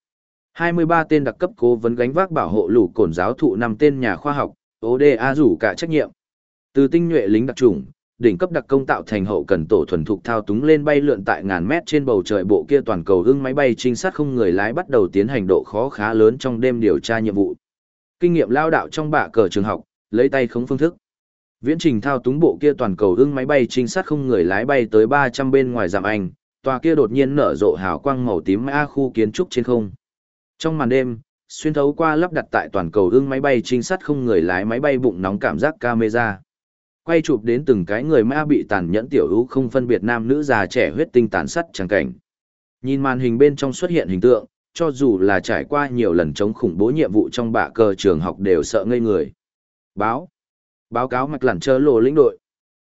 23 tên đặc cấp cố vấn gánh vác bảo hộ lũ cổn giáo thụ 5 tên nhà khoa học, ODA rủ cả trách nhiệm. Từ tinh nhuệ lính đặc chủng, đỉnh cấp đặc công tạo thành hậu cần tổ thuần thục thao túng lên bay lượn tại ngàn mét trên bầu trời bộ kia toàn cầu ưng máy bay trinh sát không người lái bắt đầu tiến hành độ khó khá lớn trong đêm điều tra nhiệm vụ. Kinh nghiệm lao đạo trong bạ cờ trường học, lấy tay khống phương thức. Viễn trình thao túng bộ kia toàn cầu ưng máy bay trinh sát không người lái bay tới 300 bên ngoài dặm Anh, tòa kia đột nhiên nở rộ hào quang màu tím khu kiến trúc trên không. Trong màn đêm, xuyên thấu qua lắp đặt tại toàn cầu ưng máy bay trinh sát không người lái máy bay bụng nóng cảm giác camera. Quay chụp đến từng cái người bị tàn nhẫn tiểu hữu không phân biệt nam nữ già trẻ huyết tinh tàn sát chẳng cảnh. Nhìn màn hình bên trong xuất hiện hình tượng, cho dù là trải qua nhiều lần chống khủng bố nhiệm vụ trong bạ cờ trường học đều sợ ngây người. Báo cáo mạch lặn chớ lộ lĩnh đội.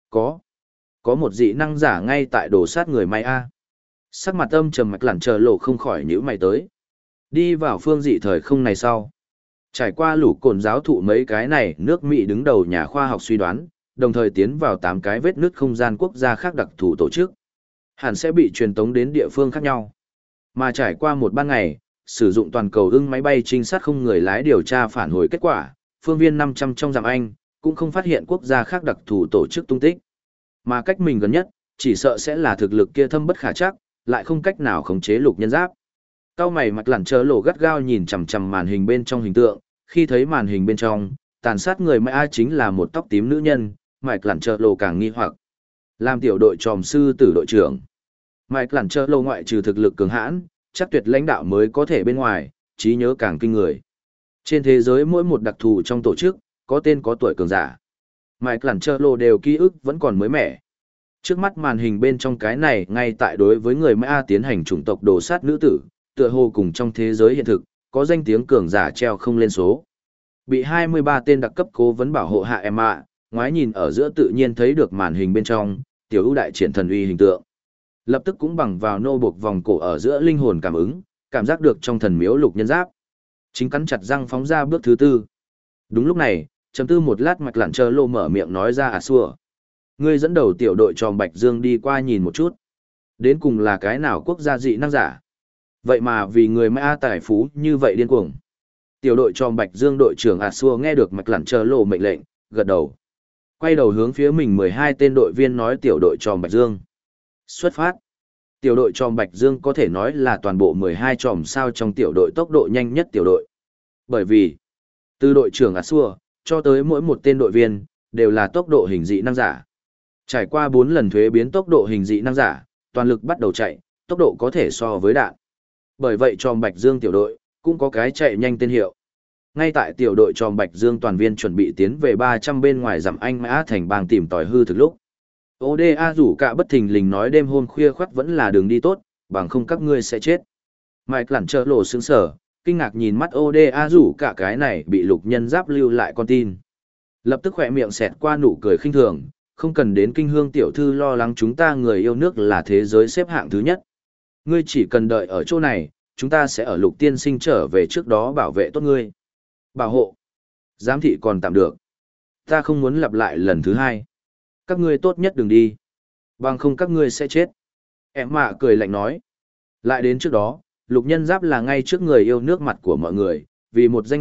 Có một dị năng giả ngay tại đồ sát người A. Sắc mặt âm trầm mạch lặn chớ lộ không khỏi nhíu mày tới. Đi vào phương dị thời không này sau. Trải qua lũ cồn giáo thụ mấy cái này, nước Mỹ đứng đầu nhà khoa học suy đoán, đồng thời tiến vào 8 cái vết nứt không gian quốc gia khác đặc thù tổ chức. Hẳn sẽ bị truyền tống đến địa phương khác nhau. Mà trải qua một ban ngày, sử dụng toàn cầu ưng máy bay trinh sát không người lái điều tra phản hồi kết quả, phương viên 500 trong dặm Anh, cũng không phát hiện quốc gia khác đặc thù tổ chức tung tích. Mà cách mình gần nhất, chỉ sợ sẽ là thực lực kia thâm bất khả chắc, lại không cách nào khống chế lục nhân giáp. Cao mày mặt lặn chớ lộ gắt gao nhìn chằm chằm màn hình bên trong hình tượng, khi thấy màn hình bên trong, tàn sát người A chính là một tóc tím nữ nhân, mạch lặn chớ lộ càng nghi hoặc. Làm tiểu đội tròm sư tử đội trưởng. Mạch lặn chớ lộ ngoại trừ thực lực cường hãn, chắc tuyệt lãnh đạo mới có thể bên ngoài, trí nhớ càng kinh người. Trên thế giới mỗi một đặc thù trong tổ chức, có tên có tuổi cường giả. Mike lặn chơ lô đều ký ức vẫn còn mới mẻ. Trước mắt màn hình bên trong cái này ngay tại đối với người Mã tiến hành chủng tộc đồ sát nữ tử, tựa hồ cùng trong thế giới hiện thực, có danh tiếng cường giả treo không lên số. Bị 23 tên đặc cấp cố vấn bảo hộ hạ em ngoái nhìn ở giữa tự nhiên thấy được màn hình bên trong, tiểu ưu đại triển thần uy hình tượng. Lập tức cũng bằng vào nô buộc vòng cổ ở giữa linh hồn cảm ứng, cảm giác được trong thần miếu lục nhân giáp. Chính cắn chặt răng phóng ra bước thứ tư. Đúng lúc này, chấm tư một lát mạch lặn chớ lộ mở miệng nói ra xua. Ngươi dẫn đầu tiểu đội tròm Bạch Dương đi qua nhìn một chút. Đến cùng là cái nào quốc gia dị năng giả? Vậy mà vì người Mã tài phú như vậy điên cuồng. Tiểu đội tròm Bạch Dương đội trưởng xua nghe được mạch lặn chớ lộ mệnh lệnh, gật đầu. Quay đầu hướng phía mình 12 tên đội viên nói tiểu đội tròm Bạch Dương. Xuất phát. Tiểu đội tròm Bạch Dương có thể nói là toàn bộ 12 tròm sao trong tiểu đội tốc độ nhanh nhất tiểu đội. Bởi vì, từ đội trưởng xua cho tới mỗi một tên đội viên, đều là tốc độ hình dị năng giả. Trải qua 4 lần thuế biến tốc độ hình dị năng giả, toàn lực bắt đầu chạy, tốc độ có thể so với đạn. Bởi vậy tròm Bạch Dương tiểu đội, cũng có cái chạy nhanh tên hiệu. Ngay tại tiểu đội tròm Bạch Dương toàn viên chuẩn bị tiến về 300 bên ngoài dặm Anh Mã thành bang tìm tòi hư thực lúc. ODA rủ cả bất thình lình nói đêm hôm khuya khoắt vẫn là đường đi tốt, bằng không các ngươi sẽ chết. Mike lẳng chợ lộ sướng sở, kinh ngạc nhìn mắt ODA rủ cả cái này bị lục nhân giáp lưu lại con tin. Lập tức khỏe miệng xẹt qua nụ cười khinh thường, không cần đến kinh hương tiểu thư lo lắng chúng ta người yêu nước là thế giới xếp hạng thứ nhất. Ngươi chỉ cần đợi ở chỗ này, chúng ta sẽ ở lục tiên sinh trở về trước đó bảo vệ tốt ngươi. Bảo hộ. Giám thị còn tạm được. Ta không muốn lặp lại lần thứ hai. Các ngươi tốt nhất đừng đi. Bằng không các ngươi sẽ chết. Em mạ cười lạnh nói. Lại đến trước đó, lục nhân giáp là ngay trước người yêu nước mặt của mọi người, vì một danh lạch,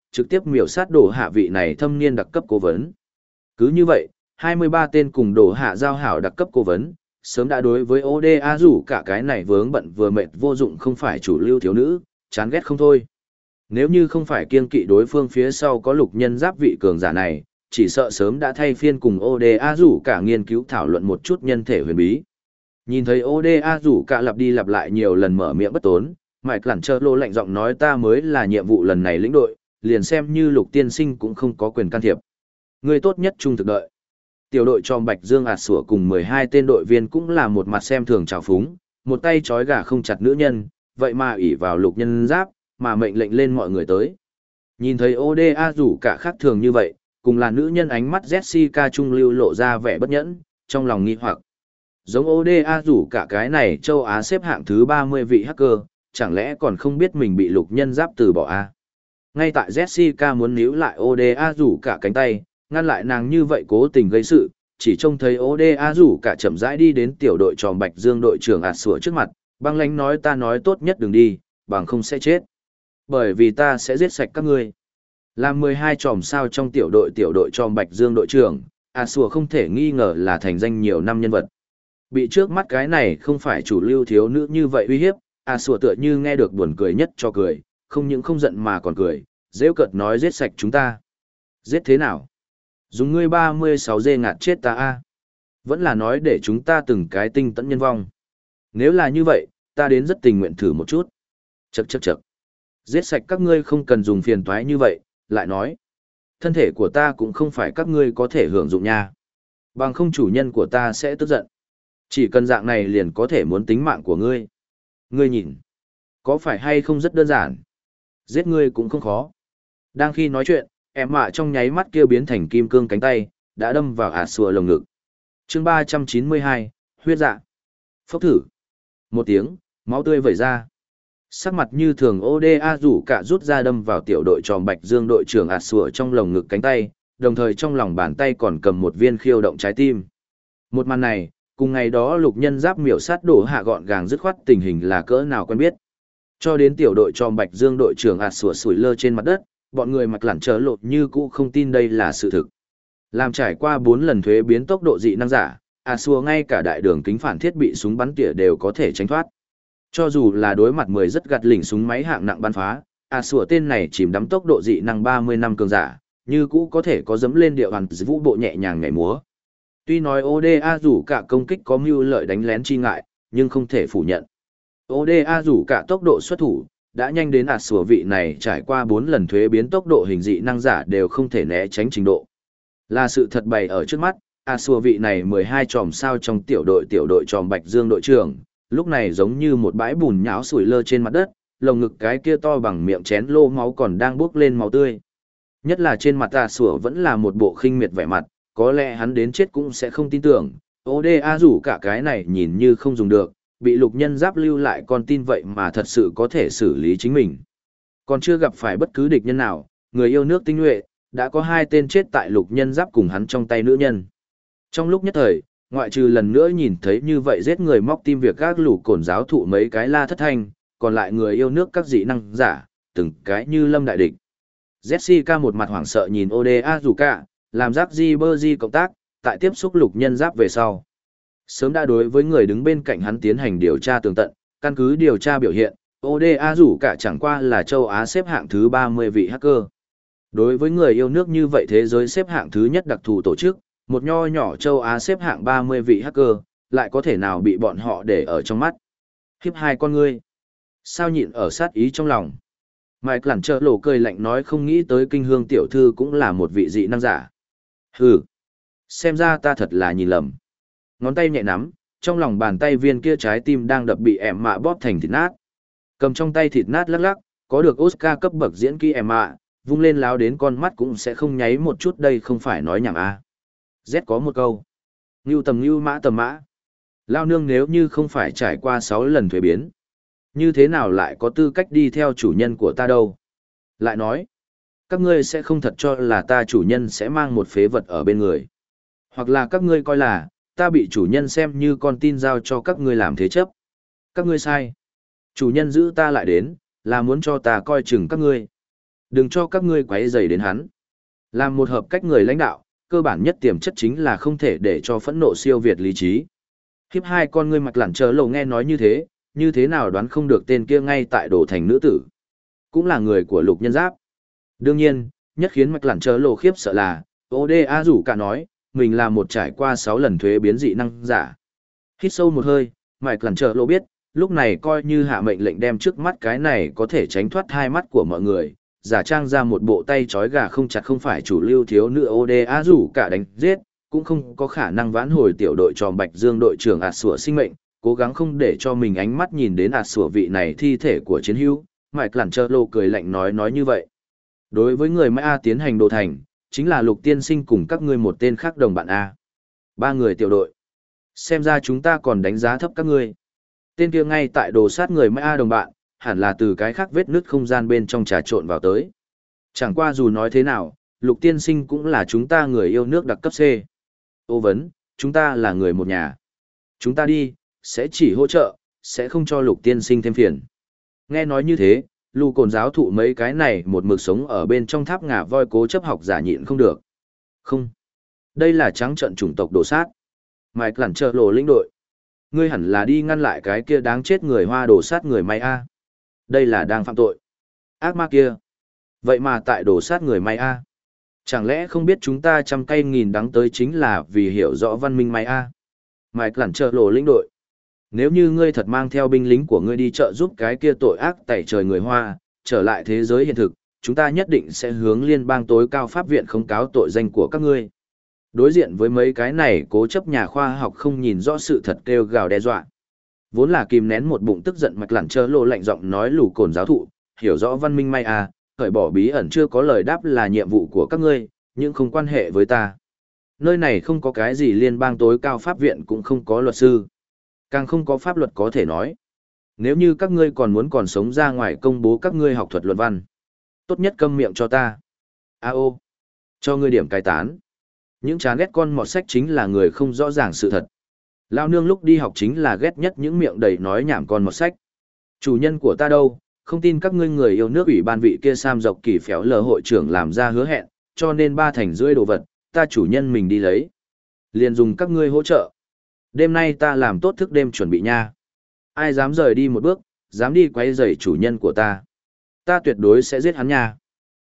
trực tiếp miểu sát đổ hạ vị này thâm niên đặc cấp cố vấn. Cứ như vậy, 23 tên cùng đổ hạ giao hảo đặc cấp cố vấn, sớm đã đối với ODA rủ cả cái này vướng bận vừa mệt vô dụng không phải chủ lưu thiếu nữ, chán ghét không thôi. Nếu như không phải kiên kỵ đối phương phía sau có lục nhân giáp vị cường giả này, chỉ sợ sớm đã thay phiên cùng ODA rủ cả nghiên cứu thảo luận một chút nhân thể huyền bí. Nhìn thấy ODA rủ cả lặp đi lặp lại nhiều lần mở miệng bất tốn, Mike Lản Trơ Lô lạnh giọng nói ta mới là nhiệm vụ lần này lĩnh đội, liền xem như lục tiên sinh cũng không có quyền can thiệp. Người tốt nhất trung thực đợi. Tiểu đội cho Bạch Dương ạt sủa cùng 12 tên đội viên cũng là một mặt xem thường trào phúng, một tay trói gà không chặt nữ nhân, vậy mà ỷ vào lục nhân giáp, mà mệnh lệnh lên mọi người tới. Nhìn thấy ODA rủ cả khác thường như vậy, cùng là nữ nhân ánh mắt Jessica trung lưu lộ ra vẻ bất nhẫn, trong lòng nghi hoặc. Giống ODA rủ cả cái này châu Á xếp hạng thứ 30 vị hacker, chẳng lẽ còn không biết mình bị lục nhân giáp từ bỏ à? Ngay tại Jessica muốn níu lại ODA rủ cả cánh tay, ngăn lại nàng như vậy cố tình gây sự, chỉ trông thấy ODA rủ cả chậm rãi đi đến tiểu đội tròn Bạch Dương đội trưởng ạt sủa trước mặt, băng lãnh nói ta nói tốt nhất đừng đi, bằng không sẽ chết. Bởi vì ta sẽ giết sạch các ngươi. Làm 12 tròm sao trong tiểu đội tròn Bạch Dương đội trưởng, ạt sủa không thể nghi ngờ là thành danh nhiều năm nhân vật. Bị trước mắt cái này không phải chủ lưu thiếu nữ như vậy uy hiếp, ạt sủa tựa như nghe được buồn cười nhất cho cười, không những không giận mà còn cười, dễ cợt nói giết sạch chúng ta. Giết thế nào? Dùng ngươi 36 dê ngạt chết ta a? Vẫn là nói để chúng ta từng cái tinh tận nhân vong. Nếu là như vậy, ta đến rất tình nguyện thử một chút. Chậc. Giết sạch các ngươi không cần dùng phiền toái như vậy, lại nói. Thân thể của ta cũng không phải các ngươi có thể hưởng dụng nha. Bằng không chủ nhân của ta sẽ tức giận. Chỉ cần dạng này liền có thể muốn tính mạng của ngươi. Ngươi nhìn, có phải hay không rất đơn giản? Giết ngươi cũng không khó. Đang khi nói chuyện, em mạ trong nháy mắt kia biến thành kim cương cánh tay, đã đâm vào ả sùa lồng ngực. chương 392, huyết dạ. Phốc thử. Một tiếng, máu tươi vẩy ra. Sắc mặt như thường ODA rủ cả rút ra đâm vào tiểu đội tròn Bạch Dương đội trưởng ả sùa trong lồng ngực cánh tay, đồng thời trong lòng bàn tay còn cầm một viên khiêu động trái tim. Một màn này, cùng ngày đó lục nhân giáp miểu sát đổ hạ gọn gàng dứt khoát tình hình là cỡ nào quen biết. Cho đến tiểu đội tròn Bạch Dương đội trưởng ả sùa sủi lơ trên mặt đất, bọn người mặt lẳng trớ lột như cũ không tin đây là sự thực. Làm trải qua 4 lần thuế biến tốc độ dị năng giả, Asua ngay cả đại đường kính phản thiết bị súng bắn tỉa đều có thể tránh thoát. Cho dù là đối mặt 10 rất gạt lỉnh súng máy hạng nặng bắn phá, Asua tên này chìm đắm tốc độ dị năng 30 năm cường giả, như cũ có thể có dẫm lên điệu hàn vũ bộ nhẹ nhàng nhảy múa. Tuy nói ODA rủ cả công kích có mưu lợi đánh lén chi ngại, nhưng không thể phủ nhận. ODA rủ cả tốc độ xuất thủ, đã nhanh đến Asua vị này trải qua 4 lần thuế biến tốc độ hình dị năng giả đều không thể né tránh trình độ. Là sự thật bày ở trước mắt, Asua vị này 12 tròm sao trong tiểu đội tròm Bạch Dương đội trưởng, lúc này giống như một bãi bùn nhão sủi lơ trên mặt đất, lồng ngực cái kia to bằng miệng chén lô máu còn đang bốc lên máu tươi. Nhất là trên mặt Asua vẫn là một bộ khinh miệt vẻ mặt, có lẽ hắn đến chết cũng sẽ không tin tưởng, ODA rủ cả cái này nhìn như không dùng được, bị lục nhân giáp lưu lại con tin vậy mà thật sự có thể xử lý chính mình. Còn chưa gặp phải bất cứ địch nhân nào, người yêu nước tinh nhuệ, đã có 2 tên chết tại lục nhân giáp cùng hắn trong tay nữ nhân. Trong lúc nhất thời, ngoại trừ lần nữa nhìn thấy như vậy giết người móc tim việc các lũ cổn giáo thụ mấy cái la thất thanh, còn lại người yêu nước các dị năng giả, từng cái như lâm đại địch. Jessica một mặt hoảng sợ nhìn ODA rủ cả, làm giác di bơ di cộng tác, tại tiếp xúc lục nhân giáp về sau. Sớm đã đối với người đứng bên cạnh hắn tiến hành điều tra tường tận, căn cứ điều tra biểu hiện, ODA rủ cả chẳng qua là châu Á xếp hạng thứ 30 vị hacker. Đối với người yêu nước như vậy thế giới xếp hạng thứ nhất đặc thù tổ chức, một nho nhỏ châu Á xếp hạng 30 vị hacker, lại có thể nào bị bọn họ để ở trong mắt. Hiếp hai con ngươi. Sao nhịn ở sát ý trong lòng. Mike Lản Trơ Lô cười lạnh nói không nghĩ tới kinh hương tiểu thư cũng là một vị dị năng giả. Hừ. Xem ra ta thật là nhìn lầm. Ngón tay nhẹ nắm, trong lòng bàn tay viên kia trái tim đang đập bị em mạ bóp thành thịt nát. Cầm trong tay thịt nát lắc lắc, có được Oscar cấp bậc diễn kỹ em mạ, vung lên láo đến con mắt cũng sẽ không nháy một chút đây không phải nói nhảm a. Z có một câu. Ngưu tầm ngưu mã tầm mã. Lao nương nếu như không phải trải qua 6 lần thuế biến. Như thế nào lại có tư cách đi theo chủ nhân của ta đâu? Lại nói, các ngươi sẽ không thật cho là ta chủ nhân sẽ mang một phế vật ở bên người. Hoặc là các ngươi coi là, ta bị chủ nhân xem như con tin giao cho các ngươi làm thế chấp. Các ngươi sai. Chủ nhân giữ ta lại đến, là muốn cho ta coi chừng các ngươi. Đừng cho các ngươi quấy rầy đến hắn. Làm một hợp cách người lãnh đạo, cơ bản nhất tiềm chất chính là không thể để cho phẫn nộ siêu việt lý trí. Khiếp hai con ngươi mặt lẳng chờ lầu nghe nói như thế nào đoán không được tên kia ngay tại đổ thành nữ tử. Cũng là người của Lục Nhân Giáp. Đương nhiên, nhất khiến mặt lẳng chờ lầu khiếp sợ là, Oda rủ cả nói, mình là một trải qua 6 lần thuế biến dị năng giả. Hít sâu một hơi, Mike lẳng chờ lầu biết, lúc này coi như hạ mệnh lệnh đem trước mắt cái này có thể tránh thoát hai mắt của mọi người, giả trang ra một bộ tay trói gà không chặt không phải chủ lưu thiếu nữ Oda rủ cả đánh giết, cũng không có khả năng vãn hồi tiểu đội tròn Bạch Dương đội trưởng ạt sủa sinh mệnh, cố gắng không để cho mình ánh mắt nhìn đến ạt sủa vị này thi thể của chiến hữu. Mike lẳng chờ lầu cười lạnh nói như vậy. Đối với người Mã tiến hành đồ thành, chính là Lục tiên sinh cùng các ngươi một tên khác đồng bạn A. 3 người tiểu đội. Xem ra chúng ta còn đánh giá thấp các ngươi. Tên kia ngay tại đồ sát người Mã đồng bạn, hẳn là từ cái khác vết nứt không gian bên trong trà trộn vào tới. Chẳng qua dù nói thế nào, Lục tiên sinh cũng là chúng ta người yêu nước đặc cấp C. Ô vấn, chúng ta là người một nhà. Chúng ta đi, sẽ chỉ hỗ trợ, sẽ không cho Lục tiên sinh thêm phiền. Nghe nói như thế, Lù Cồn giáo thụ mấy cái này một mực sống ở bên trong tháp ngà voi cố chấp học giả nhịn không được. Không. Đây là trắng trận chủng tộc đổ sát. Mike lẳng chờ lộ lĩnh đội. Ngươi hẳn là đi ngăn lại cái kia đáng chết người Hoa đổ sát người May A. Đây là đang phạm tội. Ác ma kia. Vậy mà tại đổ sát người May A. Chẳng lẽ không biết chúng ta trăm cây nghìn đắng tới chính là vì hiểu rõ văn minh May A. Mike lẳng chờ lộ lĩnh đội. Nếu như ngươi thật mang theo binh lính của ngươi đi trợ giúp cái kia tội ác tẩy trời người Hoa, trở lại thế giới hiện thực, chúng ta nhất định sẽ hướng liên bang tối cao pháp viện khống cáo tội danh của các ngươi. Đối diện với mấy cái này cố chấp nhà khoa học không nhìn rõ sự thật kêu gào đe dọa. Vốn là kìm nén một bụng tức giận Mạch lẳng chờ lộ lạnh giọng nói Lù Cồn giáo thụ, hiểu rõ văn minh May à, khởi bỏ bí ẩn chưa có lời đáp là nhiệm vụ của các ngươi, nhưng không quan hệ với ta. Nơi này không có cái gì liên bang tối cao pháp viện cũng không có luật sư. Càng không có pháp luật có thể nói. Nếu như các ngươi còn sống ra ngoài công bố các ngươi học thuật luận văn, tốt nhất câm miệng cho ta. Ô, cho ngươi điểm cai tán. Những chán ghét con mọt sách chính là người không rõ ràng sự thật. Lao nương lúc đi học chính là ghét nhất những miệng đầy nói nhảm con mọt sách. Chủ nhân của ta đâu, không tin các ngươi người yêu nước ủy ban vị kia Sam Dọc Kỳ Phéo lờ hội trưởng làm ra hứa hẹn, cho nên 3 thành rưỡi đồ vật, ta chủ nhân mình đi lấy. Liền dùng các ngươi hỗ trợ. Đêm nay ta làm tốt thức đêm chuẩn bị nha. Ai dám rời đi một bước, dám đi quấy rầy chủ nhân của ta. Ta tuyệt đối sẽ giết hắn nha.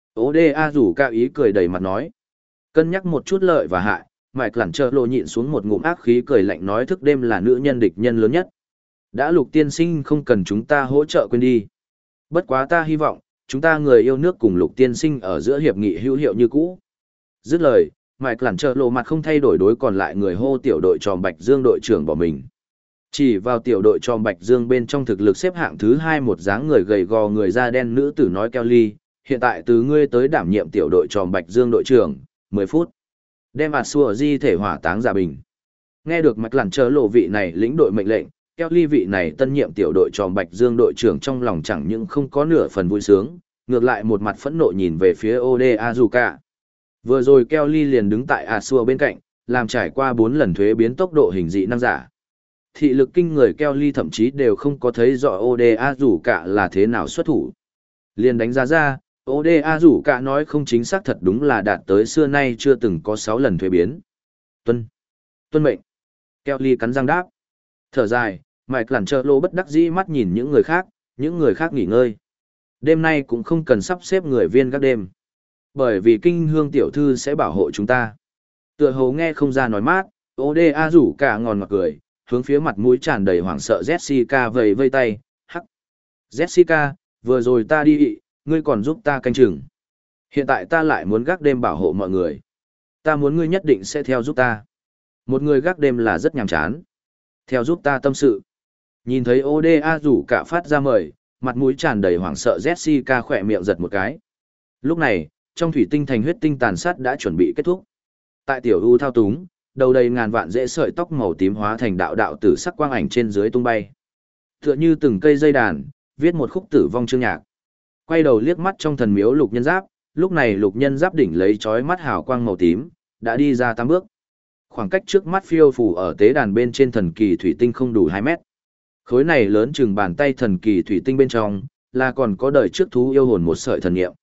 Oda rủ cao ý cười đầy mặt nói. Cân nhắc một chút lợi và hại, Mike lẳng chờ lộ nhịn xuống một ngụm ác khí cười lạnh nói thức đêm là nữ nhân địch nhân lớn nhất. Đã Lục tiên sinh không cần chúng ta hỗ trợ quên đi. Bất quá ta hy vọng, chúng ta người yêu nước cùng Lục tiên sinh ở giữa hiệp nghị hữu hiệu như cũ. Dứt lời, Mike lẳng chờ lộ mặt không thay đổi đối còn lại người hô tiểu đội tròn Bạch Dương đội trưởng bỏ mình. Chỉ vào tiểu đội tròn Bạch Dương bên trong thực lực xếp hạng thứ 2 một dáng người gầy gò người da đen nữ tử nói Kelly, hiện tại từ ngươi tới đảm nhiệm tiểu đội tròn Bạch Dương đội trưởng, 10 phút. Đem xua di thể hỏa táng giả bình. Nghe được Mạch lẳng chờ lộ vị này lĩnh đội mệnh lệnh, Kelly vị này tân nhiệm tiểu đội tròn Bạch Dương đội trưởng trong lòng chẳng những không có nửa phần vui sướng, ngược lại một mặt phẫn nộ nhìn về phía Ode Azuka. Vừa rồi Kelly liền đứng tại xua bên cạnh, làm trải qua 4 lần thuế biến tốc độ hình dị năng giả. Thị lực kinh người Kelly thậm chí đều không có thấy rõ Ode Azuka là thế nào xuất thủ. Liền đánh giá ra, Oda rủ cả nói không chính xác thật đúng là đạt tới xưa nay chưa từng có 6 lần thuế biến. Tuân mệnh. Kelly cắn răng đáp. Thở dài, Mike lẳng chờ lộ bất đắc dĩ mắt nhìn những người khác nghỉ ngơi. Đêm nay cũng không cần sắp xếp người viên các đêm. Bởi vì kinh hương tiểu thư sẽ bảo hộ chúng ta. Tựa hồ nghe không ra nói mát, Oda rủ cả ngòn mặt cười, hướng phía mặt mũi tràn đầy hoảng sợ Jessica vầy vây tay. Hắc. Jessica, vừa rồi ta đi ngươi còn giúp ta canh chừng. Hiện tại ta lại muốn gác đêm bảo hộ mọi người. Ta muốn ngươi nhất định sẽ theo giúp ta. Một người gác đêm là rất nhàm chán. Theo giúp ta tâm sự. Nhìn thấy Oda rủ cả phát ra mời, mặt mũi tràn đầy hoảng sợ Jessica khỏe miệng giật một cái. Lúc này, trong thủy tinh thành huyết tinh tàn sát đã chuẩn bị kết thúc. Tại tiểu u thao túng, đầu đầy ngàn vạn rễ sợi tóc màu tím hóa thành đạo đạo tử sắc quang ảnh trên dưới tung bay. Tựa như từng cây dây đàn, viết một khúc tử vong chương nhạc. Quay đầu liếc mắt trong thần miếu Lục Nhân Giáp, lúc này Lục Nhân Giáp đỉnh lấy chói mắt hào quang màu tím, đã đi ra 8 bước. Khoảng cách trước mắt phiêu phù ở tế đàn bên trên thần kỳ thủy tinh không đủ 2 mét. Khối này lớn chừng bàn tay thần kỳ thủy tinh bên trong, là còn có đời trước thú yêu hồn một sợi thần niệm.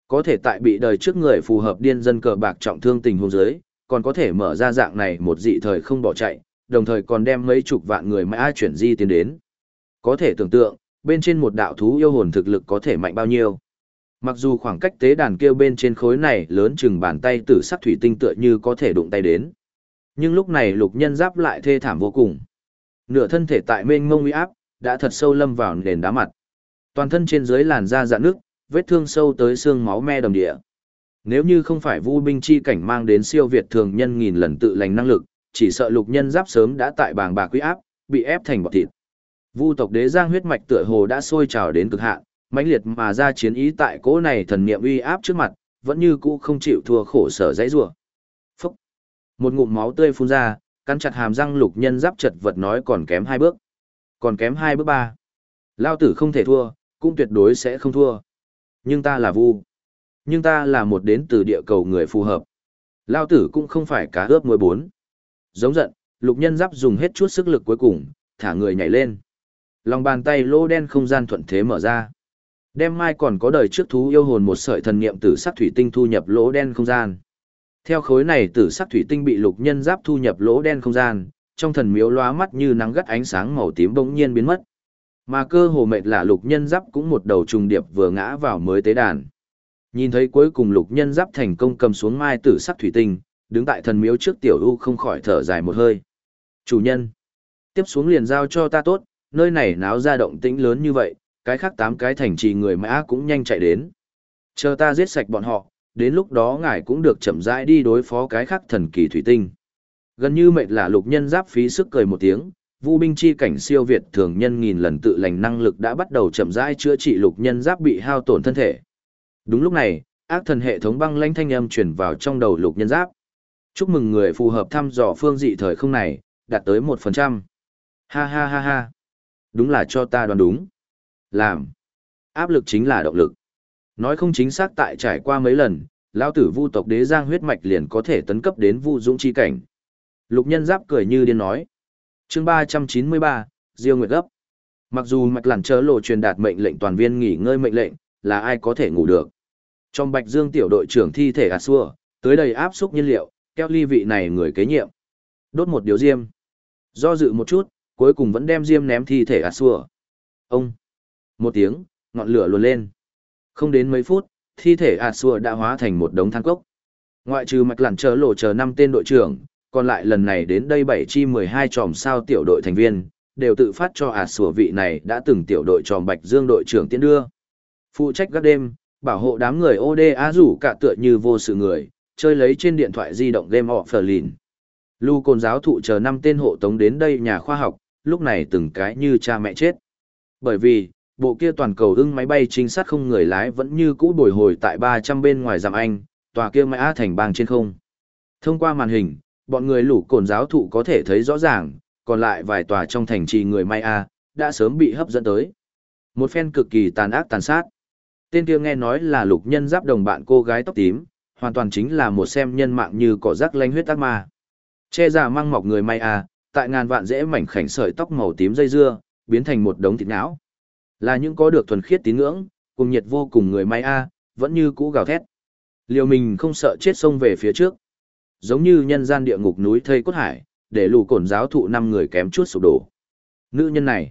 Có thể tại bị đời trước người phù hợp điên dân cờ bạc trọng thương tình huống dưới, còn có thể mở ra dạng này một dị thời không bỏ chạy, đồng thời còn đem mấy chục vạn người mã chuyển di tiến đến. Có thể tưởng tượng, bên trên một đạo thú yêu hồn thực lực có thể mạnh bao nhiêu. Mặc dù khoảng cách tế đàn kêu bên trên khối này lớn chừng bàn tay tử sắc thủy tinh tựa như có thể đụng tay đến. Nhưng lúc này lục nhân giáp lại thê thảm vô cùng. Nửa thân thể tại mênh mông uy áp, đã thật sâu lâm vào nền đá mặt. Toàn thân trên dưới làn da rạn nước, vết thương sâu tới xương máu me đầm địa. Nếu như không phải vu binh chi cảnh mang đến siêu việt thường nhân nghìn lần tự lành năng lực, chỉ sợ lục nhân giáp sớm đã tại bàng bạc uy áp, bị ép thành bọt thịt. Vu tộc đế giang huyết mạch tựa hồ đã sôi trào đến cực hạn, mãnh liệt mà ra chiến ý tại cỗ này thần niệm uy áp trước mặt, vẫn như cũ không chịu thua khổ sở dãy rủa. Phốc. Một ngụm máu tươi phun ra, cắn chặt hàm răng lục nhân giáp chật vật nói còn kém 2 bước. Còn kém 2 bước 3. Lao tử không thể thua, cũng tuyệt đối sẽ không thua. Nhưng ta là Vu. Nhưng ta là một đến từ địa cầu người phù hợp. Lao tử cũng không phải cá ướp muối 4. Giống giận, lục nhân giáp dùng hết chút sức lực cuối cùng, thả người nhảy lên. Lòng bàn tay lỗ đen không gian thuận thế mở ra. Đem mai còn có đời trước thú yêu hồn một sợi thần niệm tử sắc thủy tinh thu nhập lỗ đen không gian. Theo khối này tử sắc thủy tinh bị lục nhân giáp thu nhập lỗ đen không gian, trong thần miếu lóa mắt như nắng gắt ánh sáng màu tím bỗng nhiên biến mất. Mà cơ hồ mệt là lục nhân giáp cũng một đầu trùng điệp vừa ngã vào mới tế đàn. Nhìn thấy cuối cùng lục nhân giáp thành công cầm xuống mai tử sắc thủy tinh, đứng tại thần miếu trước tiểu u không khỏi thở dài một hơi. Chủ nhân, tiếp xuống liền giao cho ta tốt, nơi này náo ra động tĩnh lớn như vậy, cái khác 8 cái thành trì người mã cũng nhanh chạy đến. Chờ ta giết sạch bọn họ, đến lúc đó ngài cũng được chậm rãi đi đối phó cái khác thần kỳ thủy tinh. Gần như mệt là lục nhân giáp phí sức cười một tiếng, vu binh chi cảnh siêu việt thường nhân nghìn lần tự lành năng lực đã bắt đầu chậm rãi chữa trị lục nhân giáp bị hao tổn thân thể. Đúng lúc này, ác thần hệ thống băng lãnh thanh âm truyền vào trong đầu lục nhân giáp. Chúc mừng người phù hợp thăm dò phương dị thời không này, đạt tới 1%. Ha ha ha ha. Đúng là cho ta đoán đúng. Làm. Áp lực chính là động lực. Nói không chính xác tại trải qua mấy lần, lão tử vu tộc đế giang huyết mạch liền có thể tấn cấp đến vu dũng chi cảnh. Lục nhân giáp cười như điên nói. Chương 393, Diêu Nguyệt gấp. Mặc dù mạch lằn chớ lộ truyền đạt mệnh lệnh toàn viên nghỉ ngơi mệnh lệnh, là ai có thể ngủ được. Trong Bạch Dương tiểu đội trưởng thi thể gạt xua, tới đầy áp xúc nhiên liệu, kéo ly vị này người kế nhiệm. Đốt một điếu diêm. Do dự một chút, cuối cùng vẫn đem diêm ném thi thể gạt xua. Ông. Một tiếng, ngọn lửa luồn lên. Không đến mấy phút, thi thể ạt xua đã hóa thành một đống than cốc. Ngoại trừ mạch lằn chớ lộ chờ 5 tên đội trưởng, còn lại lần này đến đây 7 chi 12 tròm sao tiểu đội thành viên, đều tự phát cho ạt xua vị này đã từng tiểu đội tròm Bạch Dương đội trưởng tiến đưa. Phụ trách các đêm, bảo hộ đám người ODA rủ cả tựa như vô sự người, chơi lấy trên điện thoại di động Game of Berlin. Lưu Côn giáo thụ chờ 5 tên hộ tống đến đây nhà khoa học, lúc này từng cái như cha mẹ chết. Bởi vì, bộ kia toàn cầu ưng máy bay trinh sát không người lái vẫn như cũ bồi hồi tại 300 bên ngoài dặm Anh, tòa kia mã thành bang trên không. Thông qua màn hình, bọn người Lũ Cồn giáo thụ có thể thấy rõ ràng, còn lại vài tòa trong thành trì người Maya đã sớm bị hấp dẫn tới. Một phen cực kỳ tàn ác tàn sát. Tên kia nghe nói là lục nhân giáp đồng bạn cô gái tóc tím, hoàn toàn chính là một xem nhân mạng như cỏ rác lanh huyết ác ma. Che giả mang mọc người Maya, tại ngàn vạn rễ mảnh khảnh sợi tóc màu tím dây dưa, biến thành một đống thịt não. Là những có được thuần khiết tín ngưỡng, cùng nhiệt vô cùng người Maya, vẫn như cũ gào thét. Liều mình không sợ chết xông về phía trước. Giống như nhân gian địa ngục núi thây cốt hải, để Lũ Cồn giáo thụ 5 người kém chút sụp đổ. Nữ nhân này,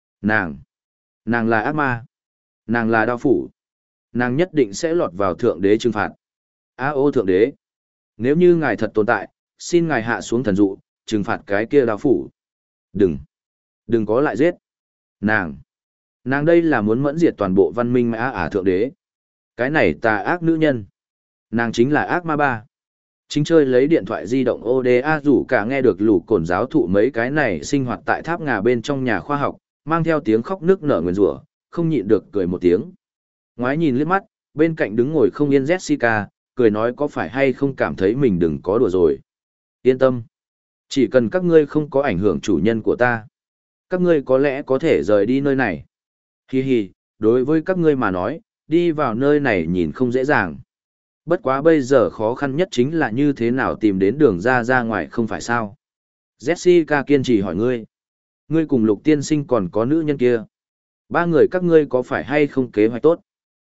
nàng là ác ma, nàng là đao phủ, nàng nhất định sẽ lọt vào thượng đế trừng phạt. Ô thượng đế, nếu như ngài thật tồn tại, xin ngài hạ xuống thần dụ, trừng phạt cái kia đao phủ. Đừng có lại giết. Nàng đây là muốn mẫn diệt toàn bộ văn minh mã thượng đế. Cái này tà ác nữ nhân. Nàng chính là ác ma ba. Chính chơi lấy điện thoại di động ODA rủ cả nghe được Lũ Cồn giáo thụ mấy cái này sinh hoạt tại tháp ngà bên trong nhà khoa học, mang theo tiếng khóc nức nở nguyền rủa, không nhịn được cười một tiếng. Ngoái nhìn liếc mắt, bên cạnh đứng ngồi không yên Jessica, cười nói có phải hay không cảm thấy mình đừng có đùa rồi. Yên tâm. Chỉ cần các ngươi không có ảnh hưởng chủ nhân của ta, các ngươi có lẽ có thể rời đi nơi này. Hi hi, đối với các ngươi mà nói, đi vào nơi này nhìn không dễ dàng. Bất quá bây giờ khó khăn nhất chính là như thế nào tìm đến đường ra ngoài không phải sao. Jessica kiên trì hỏi ngươi. Ngươi cùng Lục tiên sinh còn có nữ nhân kia. 3 người các ngươi có phải hay không kế hoạch tốt?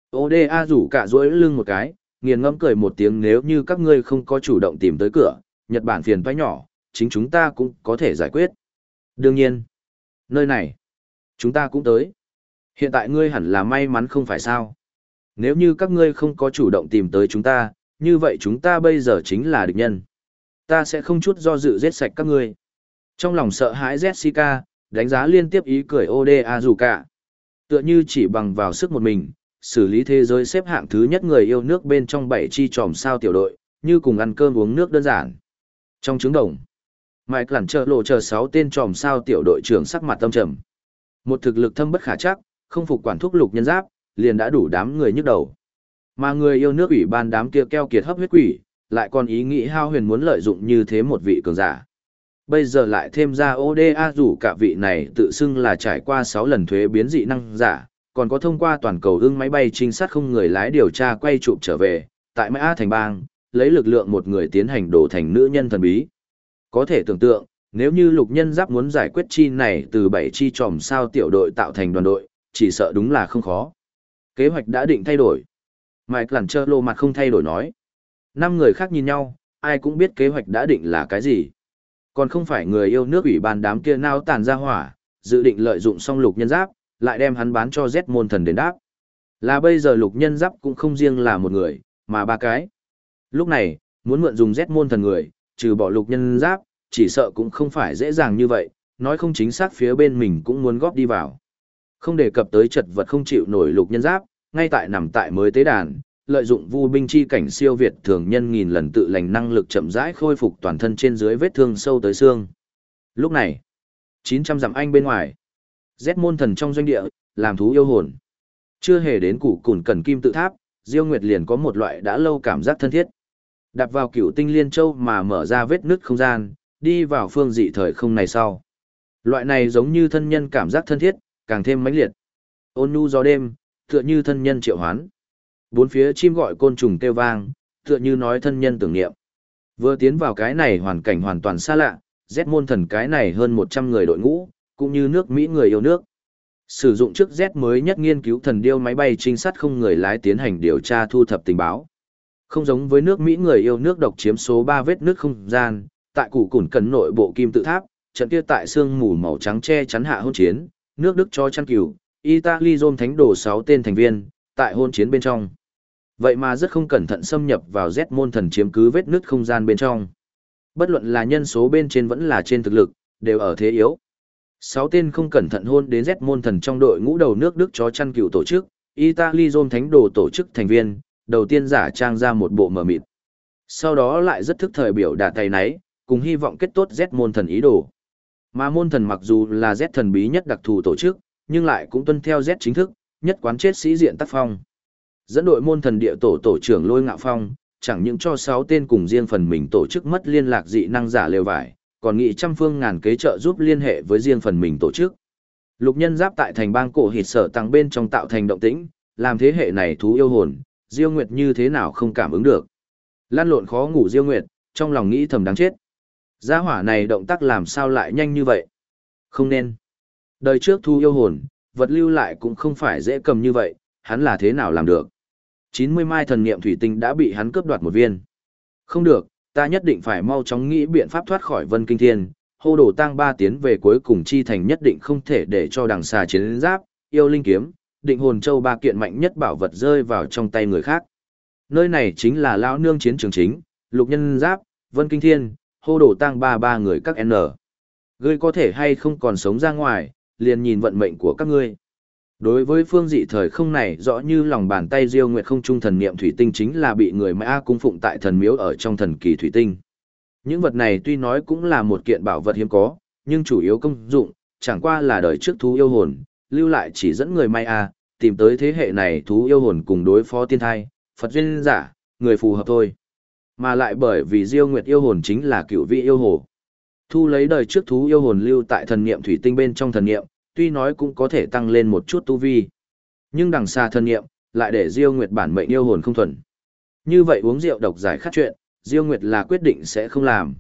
Oda rủ cả duỗi lưng một cái, nghiền ngẫm cười một tiếng, nếu như các ngươi không có chủ động tìm tới cửa, Nhật Bản phiền toái nhỏ, chính chúng ta cũng có thể giải quyết. Đương nhiên, nơi này, chúng ta cũng tới. Hiện tại ngươi hẳn là may mắn không phải sao. Nếu như các ngươi không có chủ động tìm tới chúng ta, như vậy chúng ta bây giờ chính là địch nhân. Ta sẽ không chút do dự giết sạch các ngươi. Trong lòng sợ hãi Jessica, đánh giá liên tiếp ý cười Oda dù cả. Tựa như chỉ bằng vào sức một mình, xử lý thế giới xếp hạng thứ nhất người yêu nước bên trong 7 chi tròm sao tiểu đội, như cùng ăn cơm uống nước đơn giản. Trong trứng đồng, Mike lẳng chờ lộ chờ 6 tên tròm sao tiểu đội trưởng sắc mặt tâm trầm. Một thực lực thâm bất khả chắc, không phục quản thúc lục nhân giáp, liền đã đủ đám người nhức đầu. Mà người yêu nước ủy ban đám kia keo kiệt hấp huyết quỷ, lại còn ý nghĩ hao huyền muốn lợi dụng như thế một vị cường giả. Bây giờ lại thêm ra ODA rủ cả vị này tự xưng là trải qua 6 lần thuế biến dị năng giả, còn có thông qua toàn cầu ưng máy bay trinh sát không người lái điều tra quay chụp trở về, tại Mã Thành Bang, lấy lực lượng một người tiến hành đổ thành nữ nhân thần bí. Có thể tưởng tượng, nếu như lục nhân giáp muốn giải quyết chi này từ 7 chi tròm sao tiểu đội tạo thành đoàn đội, chỉ sợ đúng là không khó. Kế hoạch đã định thay đổi. Mike lẳng trơ lô mặt không thay đổi nói. 5 người khác nhìn nhau, ai cũng biết kế hoạch đã định là cái gì. Còn không phải người yêu nước ủy ban đám kia nao tàn ra hỏa, dự định lợi dụng xong lục nhân giáp, lại đem hắn bán cho Z môn thần đến đáp. Là bây giờ lục nhân giáp cũng không riêng là một người, mà 3 cái. Lúc này, muốn mượn dùng Z môn thần người, trừ bỏ lục nhân giáp, chỉ sợ cũng không phải dễ dàng như vậy, nói không chính xác phía bên mình cũng muốn góp đi vào. Không đề cập tới chật vật không chịu nổi lục nhân giáp, ngay tại nằm tại mới tế đàn, lợi dụng vu binh chi cảnh siêu việt thường nhân nghìn lần tự lành năng lực chậm rãi khôi phục toàn thân trên dưới vết thương sâu tới xương. Lúc này, 900 dặm anh bên ngoài, Z môn thần trong doanh địa, làm thú yêu hồn. Chưa hề đến củ cùn cần kim tự tháp, Diêu Nguyệt liền có một loại đã lâu cảm giác thân thiết. Đạp vào cửu tinh liên châu mà mở ra vết nứt không gian, đi vào phương dị thời không này sau. Loại này giống như thân nhân cảm giác thân thiết, càng thêm mãnh liệt. Ôn nhu gió đêm, tựa như thân nhân triệu hoán. Bốn phía chim gọi côn trùng kêu vang, tựa như nói thân nhân tưởng niệm. Vừa tiến vào cái này hoàn cảnh hoàn toàn xa lạ, Z môn thần cái này hơn 100 người đội ngũ, cũng như nước Mỹ người yêu nước. Sử dụng chiếc Z mới nhất nghiên cứu thần điêu máy bay trinh sát không người lái tiến hành điều tra thu thập tình báo. Không giống với nước Mỹ người yêu nước độc chiếm số 3 vết nước không gian, tại củ cùn cần nội bộ kim tự tháp, trận kia tại sương mù màu trắng che chắn hạ hôn chiến, nước Đức cho chăn cừu, Italy Rome thánh đồ 6 tên thành viên, tại hôn chiến bên trong. Vậy mà rất không cẩn thận xâm nhập vào Z môn thần chiếm cứ vết nứt không gian bên trong. Bất luận là nhân số bên trên vẫn là trên thực lực, đều ở thế yếu. 6 tên không cẩn thận hôn đến Z môn thần trong đội ngũ đầu nước Đức chó chăn cừu tổ chức, Italy Rome thánh đồ tổ chức thành viên, đầu tiên giả trang ra một bộ mờ mịt. Sau đó lại rất thức thời biểu đạt tay náy, cùng hy vọng kết tốt Z môn thần ý đồ. Mà môn thần mặc dù là Z thần bí nhất đặc thù tổ chức, nhưng lại cũng tuân theo Z chính thức, nhất quán chết sĩ diện tác phong. Dẫn đội môn thần địa tổ trưởng Lôi Ngạo Phong, chẳng những cho 6 tên cùng riêng phần mình tổ chức mất liên lạc dị năng giả lều vải, còn nghị trăm phương ngàn kế trợ giúp liên hệ với riêng phần mình tổ chức. Lục nhân giáp tại thành bang cổ hịt sở tăng bên trong tạo thành động tĩnh, làm thế hệ này thú yêu hồn, Diêu Nguyệt như thế nào không cảm ứng được. Lan lộn khó ngủ Diêu Nguyệt, trong lòng nghĩ thầm đáng chết. Gia hỏa này động tác làm sao lại nhanh như vậy? Không nên. Đời trước thú yêu hồn, vật lưu lại cũng không phải dễ cầm như vậy, hắn là thế nào làm được? 90 mai thần niệm thủy tinh đã bị hắn cướp đoạt một viên. Không được, ta nhất định phải mau chóng nghĩ biện pháp thoát khỏi Vân Kinh Thiên, hô đồ tang 3 tiến về cuối cùng chi thành nhất định không thể để cho đằng xà chiến giáp, yêu linh kiếm, định hồn châu 3 kiện mạnh nhất bảo vật rơi vào trong tay người khác. Nơi này chính là lão nương chiến trường chính, lục nhân giáp, Vân Kinh Thiên, hô đồ tang 3 người các N. Ngươi có thể hay không còn sống ra ngoài, liền nhìn vận mệnh của các ngươi. Đối với phương dị thời không này rõ như lòng bàn tay Diêu Nguyệt không trung thần niệm thủy tinh chính là bị người Mã cung phụng tại thần miếu ở trong thần kỳ thủy tinh. Những vật này tuy nói cũng là một kiện bảo vật hiếm có, nhưng chủ yếu công dụng, chẳng qua là đời trước thú yêu hồn, lưu lại chỉ dẫn người Maya, tìm tới thế hệ này thú yêu hồn cùng đối phó tiên thai, Phật duyên giả, người phù hợp thôi. Mà lại bởi vì Diêu Nguyệt yêu hồn chính là cựu vị yêu hồ. Thu lấy đời trước thú yêu hồn lưu tại thần niệm thủy tinh bên trong thần niệm, tuy nói cũng có thể tăng lên một chút tu vi. Nhưng đằng xa thần niệm, lại để Diêu Nguyệt bản mệnh yêu hồn không thuần. Như vậy uống rượu độc giải khát chuyện, Diêu Nguyệt là quyết định sẽ không làm.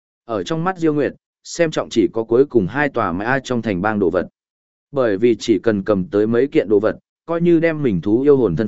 Ở trong mắt Diêu Nguyệt, xem trọng chỉ có cuối cùng 2 tòa Maya trong thành bang đồ vật. Bởi vì chỉ cần cầm tới mấy kiện đồ vật, coi như đem mình thú yêu hồn thân phận,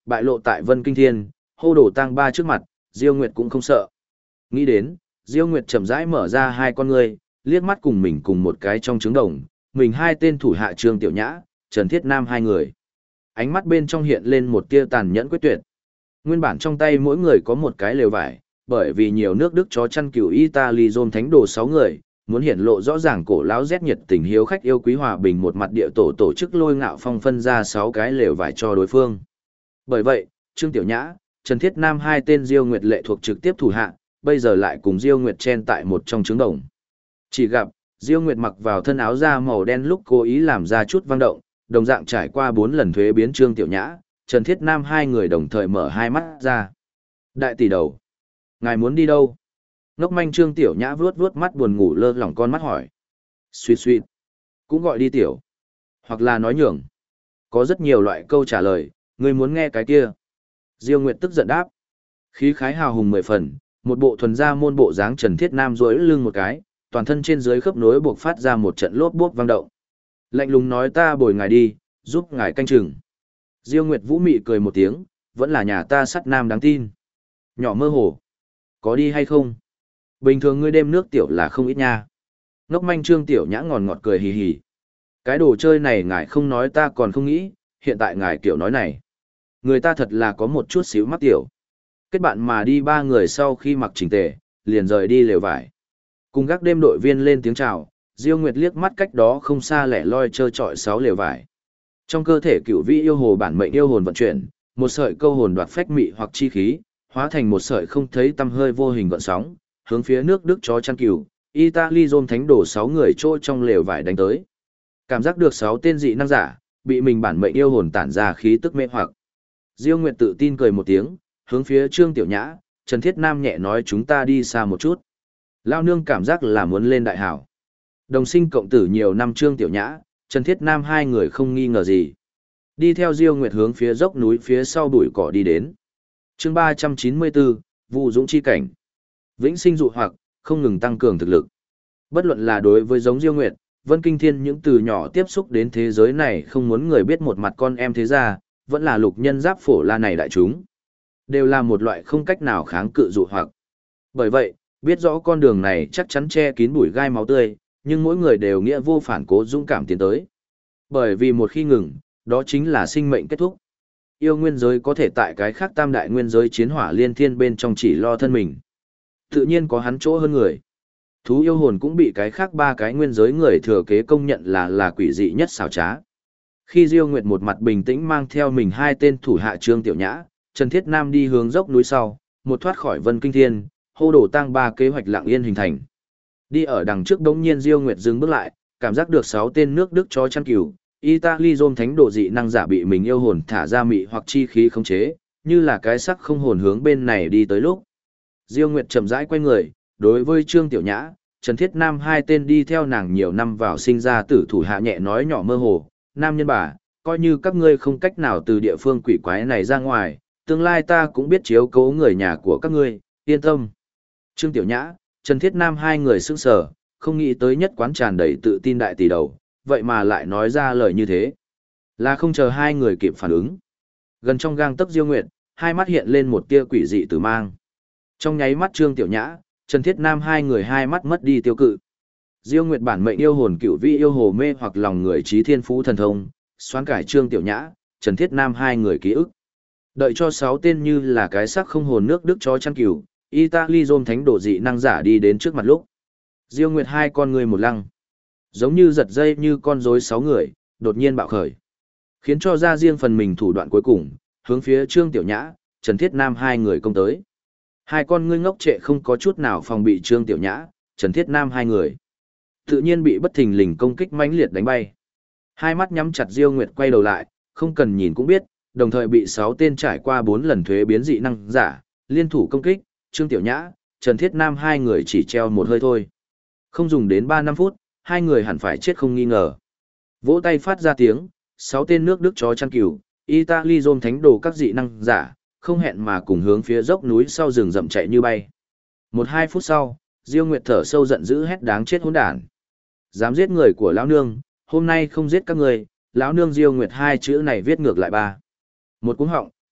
bại lộ tại Vân Kinh Thiên, hô đổ tang ba trước mặt, Diêu Nguyệt cũng không sợ. Nghĩ đến, Diêu Nguyệt chậm rãi mở ra hai con ngươi, liếc mắt cùng mình cùng một cái trong trứng đồng, mình hai tên thủ hạ Trương Tiểu Nhã, Trần Thiết Nam hai người. Ánh mắt bên trong hiện lên một tia tàn nhẫn quyết tuyệt. Nguyên bản trong tay mỗi người có một cái lều vải, bởi vì nhiều nước Đức chó chăn cừu Italy dôm thánh đồ 6 người, muốn hiển lộ rõ ràng cổ lão rét nhiệt tình hiếu khách yêu quý hòa bình một mặt địa tổ chức lôi ngạo phong phân ra 6 cái lều vải cho đối phương. Bởi vậy, Trương Tiểu Nhã, Trần Thiết Nam hai tên Diêu Nguyệt lệ thuộc trực tiếp thủ hạ, bây giờ lại cùng Diêu Nguyệt chen tại một trong trứng đồng. Chỉ gặp, Diêu Nguyệt mặc vào thân áo da màu đen lúc cố ý làm ra chút vang động, đồng dạng trải qua 4 lần thuế biến Trương Tiểu Nhã, Trần Thiết Nam hai người đồng thời mở hai mắt ra. Đại tỷ đầu, ngài muốn đi đâu? Ngốc manh Trương Tiểu Nhã vuốt vuốt mắt buồn ngủ lơ lỏng con mắt hỏi. Suýt suýt, cũng gọi đi tiểu. Hoặc là nói nhường. Có rất nhiều loại câu trả lời, ngươi muốn nghe cái kia. Diêu Nguyệt tức giận đáp. Khí khái hào hùng 10 phần, một bộ thuần gia môn bộ dáng Trần Thiết Nam duỗi lưng một cái, toàn thân trên dưới khớp nối buộc phát ra một trận lốp bốp vang động. Lạnh lùng nói ta bồi ngài đi, giúp ngài canh chừng. Diêu Nguyệt vũ mị cười một tiếng, vẫn là nhà ta sắt nam đáng tin. Nhỏ mơ hồ. Có đi hay không? Bình thường ngươi đêm nước tiểu là không ít nha. Ngốc manh Trương Tiểu Nhã ngòn ngọt cười hì hì. Cái đồ chơi này ngài không nói ta còn không nghĩ, hiện tại ngài kiểu nói này. Người ta thật là có một chút xíu mắc tiểu. Kết bạn mà đi ba người sau khi mặc chỉnh tề, liền rời đi lều vải. Cùng các đêm đội viên lên tiếng chào, Diêu Nguyệt liếc mắt cách đó không xa lẻ loi trơ trọi 6 lều vải. Trong cơ thể cựu vĩ yêu hồ bản mệnh yêu hồn vận chuyển, một sợi câu hồn đoạt phách mị hoặc chi khí, hóa thành một sợi không thấy tăm hơi vô hình gợn sóng, hướng phía nước Đức chó chăn cừu, Italy dôm thánh đổ 6 người trôi trong lều vải đánh tới. Cảm giác được 6 tên dị năng giả, bị mình bản mệnh yêu hồn tản ra khí tức mê hoặc. Diêu Nguyệt tự tin cười một tiếng, hướng phía Trương Tiểu Nhã, Trần Thiết Nam nhẹ nói chúng ta đi xa một chút. Lao nương cảm giác là muốn lên đại hảo. Đồng sinh cộng tử nhiều năm Trương Tiểu Nhã, Trần Thiết Nam hai người không nghi ngờ gì. Đi theo Diêu Nguyệt hướng phía dốc núi phía sau bụi cỏ đi đến. Chương 394, Vu Dũng chi cảnh. Vĩnh sinh dụ hoặc, không ngừng tăng cường thực lực. Bất luận là đối với giống Diêu Nguyệt, Vân Kinh Thiên những từ nhỏ tiếp xúc đến thế giới này không muốn người biết một mặt con em thế gia, vẫn là lục nhân giáp phổ la này đại chúng. Đều là một loại không cách nào kháng cự dụ hoặc. Bởi vậy, biết rõ con đường này chắc chắn che kín bụi gai máu tươi, nhưng mỗi người đều nghĩa vô phản cố dũng cảm tiến tới. Bởi vì một khi ngừng, đó chính là sinh mệnh kết thúc. Yêu nguyên giới có thể tại cái khác tam đại nguyên giới chiến hỏa liên thiên bên trong chỉ lo thân mình. Tự nhiên có hắn chỗ hơn người. Thú yêu hồn cũng bị cái khác ba cái nguyên giới người thừa kế công nhận là quỷ dị nhất xảo trá. Khi Diêu Nguyệt một mặt bình tĩnh mang theo mình hai tên thủ hạ Trương Tiểu Nhã, Trần Thiết Nam đi hướng dốc núi sau, một thoát khỏi Vân Kinh Thiên, hô đổ tang ba kế hoạch lặng yên hình thành. Đi ở đằng trước đống nhiên Diêu Nguyệt dừng bước lại, cảm giác được 6 tên nước Đức chó chăn cừu, Italy dôm thánh độ dị năng giả bị mình yêu hồn thả ra mị hoặc chi khí khống chế, như là cái sắc không hồn hướng bên này đi tới lúc. Diêu Nguyệt chậm rãi quay người, đối với Trương Tiểu Nhã, Trần Thiết Nam hai tên đi theo nàng nhiều năm vào sinh ra tử thủ hạ nhẹ nói nhỏ mơ hồ, nam nhân bà, coi như các ngươi không cách nào từ địa phương quỷ quái này ra ngoài, tương lai ta cũng biết chiếu cố người nhà của các ngươi, yên tâm. Trương Tiểu Nhã, Trần Thiết Nam hai người sững sờ, không nghĩ tới nhất quán tràn đầy tự tin đại tỷ đầu, vậy mà lại nói ra lời như thế. Là không chờ hai người kịp phản ứng. Gần trong gang tấc Diêu Nguyệt, hai mắt hiện lên một tia quỷ dị tử mang. Trong nháy mắt Trương Tiểu Nhã, Trần Thiết Nam hai người hai mắt mất đi tiêu cự. Diêu Nguyệt bản mệnh yêu hồn cựu vị yêu hồ mê hoặc lòng người trí thiên phú thần thông, xoán cải Trương Tiểu Nhã, Trần Thiết Nam hai người ký ức. Đợi cho 6 tên như là cái xác không hồn nước Đức chó chăn cừu, Italy dôm thánh độ dị năng giả đi đến trước mặt lúc. Diêu Nguyệt hai con người một lăng. Giống như giật dây như con rối 6 người, đột nhiên bạo khởi. Khiến cho ra riêng phần mình thủ đoạn cuối cùng, hướng phía Trương Tiểu Nhã, Trần Thiết Nam hai người công tới. Hai con ngươi ngốc trệ không có chút nào phòng bị Trương Tiểu Nhã, Trần Thiết Nam hai người. Tự nhiên bị bất thình lình công kích mãnh liệt đánh bay. Hai mắt nhắm chặt Diêu Nguyệt quay đầu lại, không cần nhìn cũng biết, đồng thời bị 6 tên trải qua 4 lần thuế biến dị năng giả, liên thủ công kích, Trương Tiểu Nhã, Trần Thiết Nam hai người chỉ treo một hơi thôi. Không dùng đến 3-5 phút, hai người hẳn phải chết không nghi ngờ. Vỗ tay phát ra tiếng, 6 tên nước Đức chó chăn cừu, Italy dôm thánh đồ các dị năng giả, không hẹn mà cùng hướng phía dốc núi sau rừng rậm chạy như bay. 1-2 phút sau, Diêu Nguyệt thở sâu giận dữ hét đáng chết hỗn đản. Dám giết người của lão nương, hôm nay không giết các người, lão nương Diêu Nguyệt hai chữ này viết ngược lại ba. Một cú họng,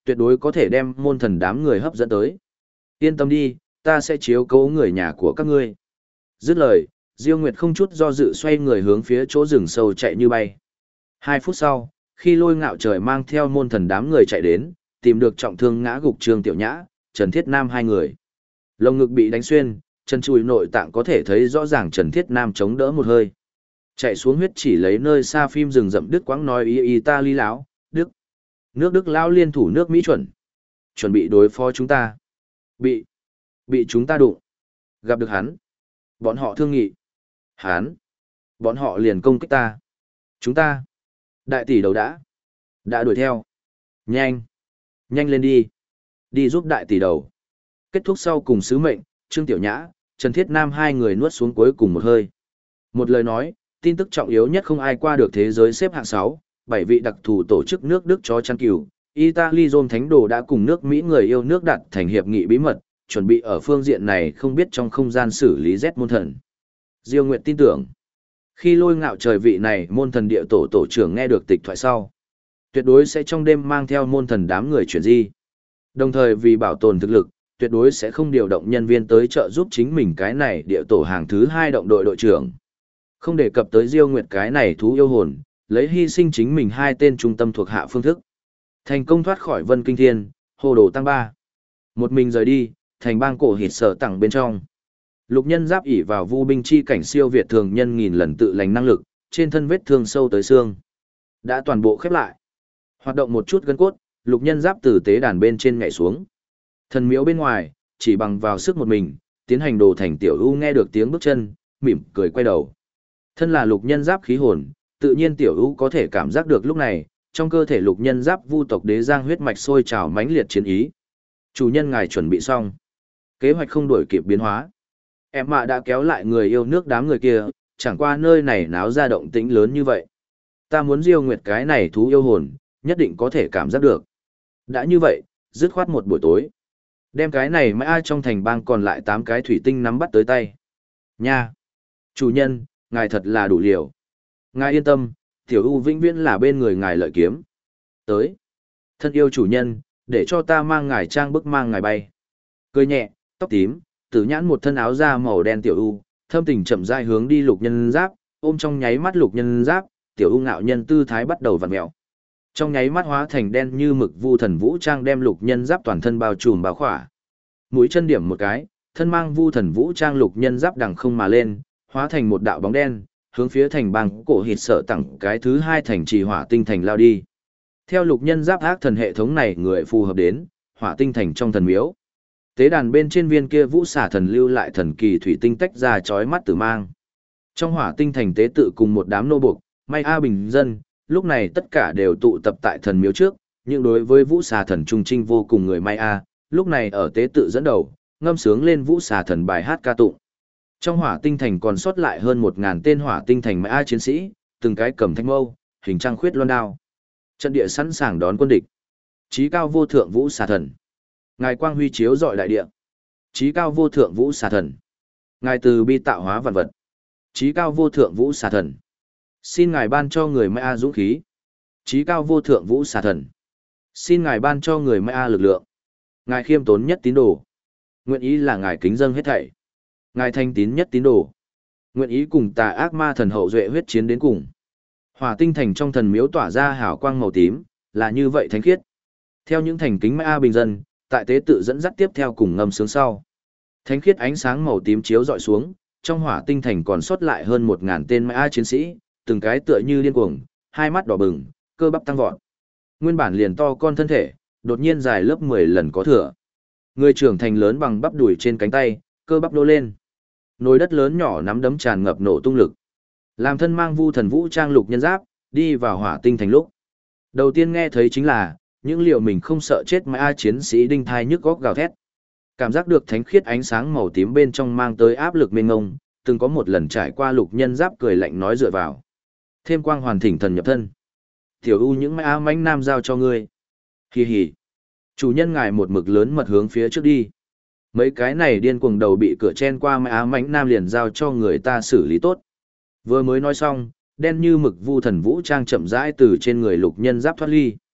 tuyệt đối có thể đem môn thần đám người hấp dẫn tới. Yên tâm đi, ta sẽ chiếu cố người nhà của các ngươi. Dứt lời, Diêu Nguyệt không chút do dự xoay người hướng phía chỗ rừng sâu chạy như bay. 2 phút sau, khi Lôi Ngạo Trời mang theo môn thần đám người chạy đến, tìm được trọng thương ngã gục Trương Tiểu Nhã, Trần Thiết Nam hai người. Lồng ngực bị đánh xuyên, chân chùi nội tạng có thể thấy rõ ràng Trần Thiết Nam chống đỡ một hơi. Chạy xuống huyết chỉ lấy nơi xa phim rừng rậm Đức quãng nói y ta ly láo, Đức. Nước Đức lão liên thủ nước Mỹ chuẩn bị đối phó chúng ta. Bị chúng ta đụng. Gặp được hắn. Bọn họ thương nghị. Hắn. Bọn họ liền công kích ta. Chúng ta. Đại tỷ đầu đã đuổi theo. Nhanh lên đi. Đi giúp đại tỷ đầu. Kết thúc sau cùng sứ mệnh, Trương Tiểu Nhã, Trần Thiết Nam hai người nuốt xuống cuối cùng một hơi. Một lời nói, tin tức trọng yếu nhất không ai qua được thế giới xếp hạng 6, 7 vị đặc thù tổ chức nước Đức chó chăn cừu. Italy Dôm Thánh Đồ đã cùng nước Mỹ người yêu nước đặt thành hiệp nghị bí mật, chuẩn bị ở phương diện này không biết trong không gian xử lý Z môn thần. Diêu Nguyệt tin tưởng, khi Lôi Ngạo Trời vị này môn thần địa tổ trưởng nghe được tịch thoại sau, tuyệt đối sẽ trong đêm mang theo môn thần đám người chuyển di. Đồng thời vì bảo tồn thực lực, tuyệt đối sẽ không điều động nhân viên tới trợ giúp chính mình cái này địa tổ hàng thứ 2 động đội đội trưởng. Không đề cập tới Diêu Nguyệt cái này thú yêu hồn, lấy hy sinh chính mình 2 tên trung tâm thuộc hạ phương thức. Thành công thoát khỏi Vân Kinh Thiên, Hồ Đồ Tăng Ba. Một mình rời đi, thành bang cổ hịt sở tặng bên trong. Lục Nhân Giáp ỷ vào vu binh chi cảnh siêu việt thường nhân nghìn lần tự lành năng lực, trên thân vết thương sâu tới xương. Đã toàn bộ khép lại. Hoạt động một chút gân cốt, Lục Nhân Giáp từ tế đàn bên trên nhảy xuống. Thần miếu bên ngoài, chỉ bằng vào sức một mình, tiến hành đồ thành tiểu u nghe được tiếng bước chân, mỉm cười quay đầu. Thân là Lục Nhân Giáp khí hồn, tự nhiên tiểu u có thể cảm giác được lúc này, trong cơ thể Lục Nhân Giáp vu tộc đế giang huyết mạch sôi trào mãnh liệt chiến ý. Chủ nhân ngài chuẩn bị xong. Kế hoạch không đổi kịp biến hóa. Em mạ đã kéo lại người yêu nước đám người kia, chẳng qua nơi này náo ra động tĩnh lớn như vậy. Ta muốn Diêu Nguyệt cái này thú yêu hồn, nhất định có thể cảm giác được. Đã như vậy, dứt khoát một buổi tối. Đem cái này mãi ai trong thành bang còn lại 8 cái thủy tinh nắm bắt tới tay. Nha! Chủ nhân, ngài thật là đủ liều. Ngài yên tâm, tiểu u vĩnh viễn là bên người ngài lợi kiếm. Tới! Thân yêu chủ nhân, để cho ta mang ngài trang bức mang ngài bay. Cười nhẹ, tóc tím, tử nhãn một thân áo da màu đen tiểu u, thâm tình chậm rãi hướng đi Lục Nhân Giáp, ôm trong nháy mắt Lục Nhân Giáp, tiểu u ngạo nhân tư thái bắt đầu vặn mèo. Trong nháy mắt hóa thành đen như mực vu thần vũ trang đem Lục Nhân Giáp toàn thân bao trùm bao khỏa. Mũi chân điểm một cái, thân mang vu thần vũ trang Lục Nhân Giáp đằng không mà lên, hóa thành một đạo bóng đen, hướng phía thành bang cổ hịt sợ tặng cái thứ 2 thành trì hỏa tinh thành lao đi. Theo Lục Nhân Giáp ác thần hệ thống này người phù hợp đến, hỏa tinh thành trong thần miếu. Tế đàn bên trên viên kia vũ xả thần lưu lại thần kỳ thủy tinh tách ra chói mắt tử mang. Trong hỏa tinh thành tế tự cùng một đám nô buộc, may a bình dân, lúc này tất cả đều tụ tập tại thần miếu trước, nhưng đối với vũ xà thần trung trinh vô cùng người may a, lúc này ở tế tự dẫn đầu, ngâm sướng lên vũ xà thần bài hát ca tụng. Trong hỏa tinh thành còn sót lại hơn 1000 tên hỏa tinh thành may a chiến sĩ, từng cái cầm thanh mâu, hình trăng khuyết loan đao. Trận địa sẵn sàng đón quân địch. Chí cao vô thượng vũ xà thần. Ngài quang huy chiếu rọi đại địa. Chí cao vô thượng vũ xà thần. Ngài từ bi tạo hóa vạn vật. Chí cao vô thượng vũ xà thần. Xin ngài ban cho người Mai A dũng khí. Chí cao vô thượng vũ xà thần. Xin ngài ban cho người Mai A lực lượng. Ngài khiêm tốn nhất tín đồ. Nguyện ý là ngài kính dâng hết thảy. Ngài thanh tín nhất tín đồ. Nguyện ý cùng tà ác ma thần hậu duệ huyết chiến đến cùng. Hỏa tinh thành trong thần miếu tỏa ra hào quang màu tím, là như vậy thánh khiết. Theo những thành kính Mai A bình dân, tại tế tự dẫn dắt tiếp theo cùng ngâm sướng sau. Thánh khiết ánh sáng màu tím chiếu dọi xuống, trong hỏa tinh thành còn sót lại hơn 1000 tên Mai A chiến sĩ, từng cái tựa như điên cuồng, hai mắt đỏ bừng, cơ bắp tăng vọt. Nguyên bản liền to con thân thể, đột nhiên dài lớp 10 lần có thừa. Người trưởng thành lớn bằng bắp đùi trên cánh tay, cơ bắp nô lên. Nồi đất lớn nhỏ nắm đấm tràn ngập nổ tung lực. Làm thân mang vu thần vũ trang Lục Nhân Giáp, đi vào hỏa tinh thành lúc. Đầu tiên nghe thấy chính là, những liệu mình không sợ chết Mai A chiến sĩ đinh thai nhức góc gào thét. Cảm giác được thánh khiết ánh sáng màu tím bên trong mang tới áp lực mênh ngông, từng có một lần trải qua Lục Nhân Giáp cười lạnh nói dựa vào. Thêm quang hoàn thỉnh thần nhập thân. Tiểu U những Mai A mãnh nam giao cho ngươi. Hì hì. Chủ nhân ngài một mực lớn mật hướng phía trước đi. Mấy cái này điên cuồng đầu bị cửa chen qua Mai A mãnh nam liền giao cho người ta xử lý tốt. Vừa mới nói xong, đen như mực vu thần vũ trang chậm rãi từ trên người Lục Nhân Giáp thoát ly.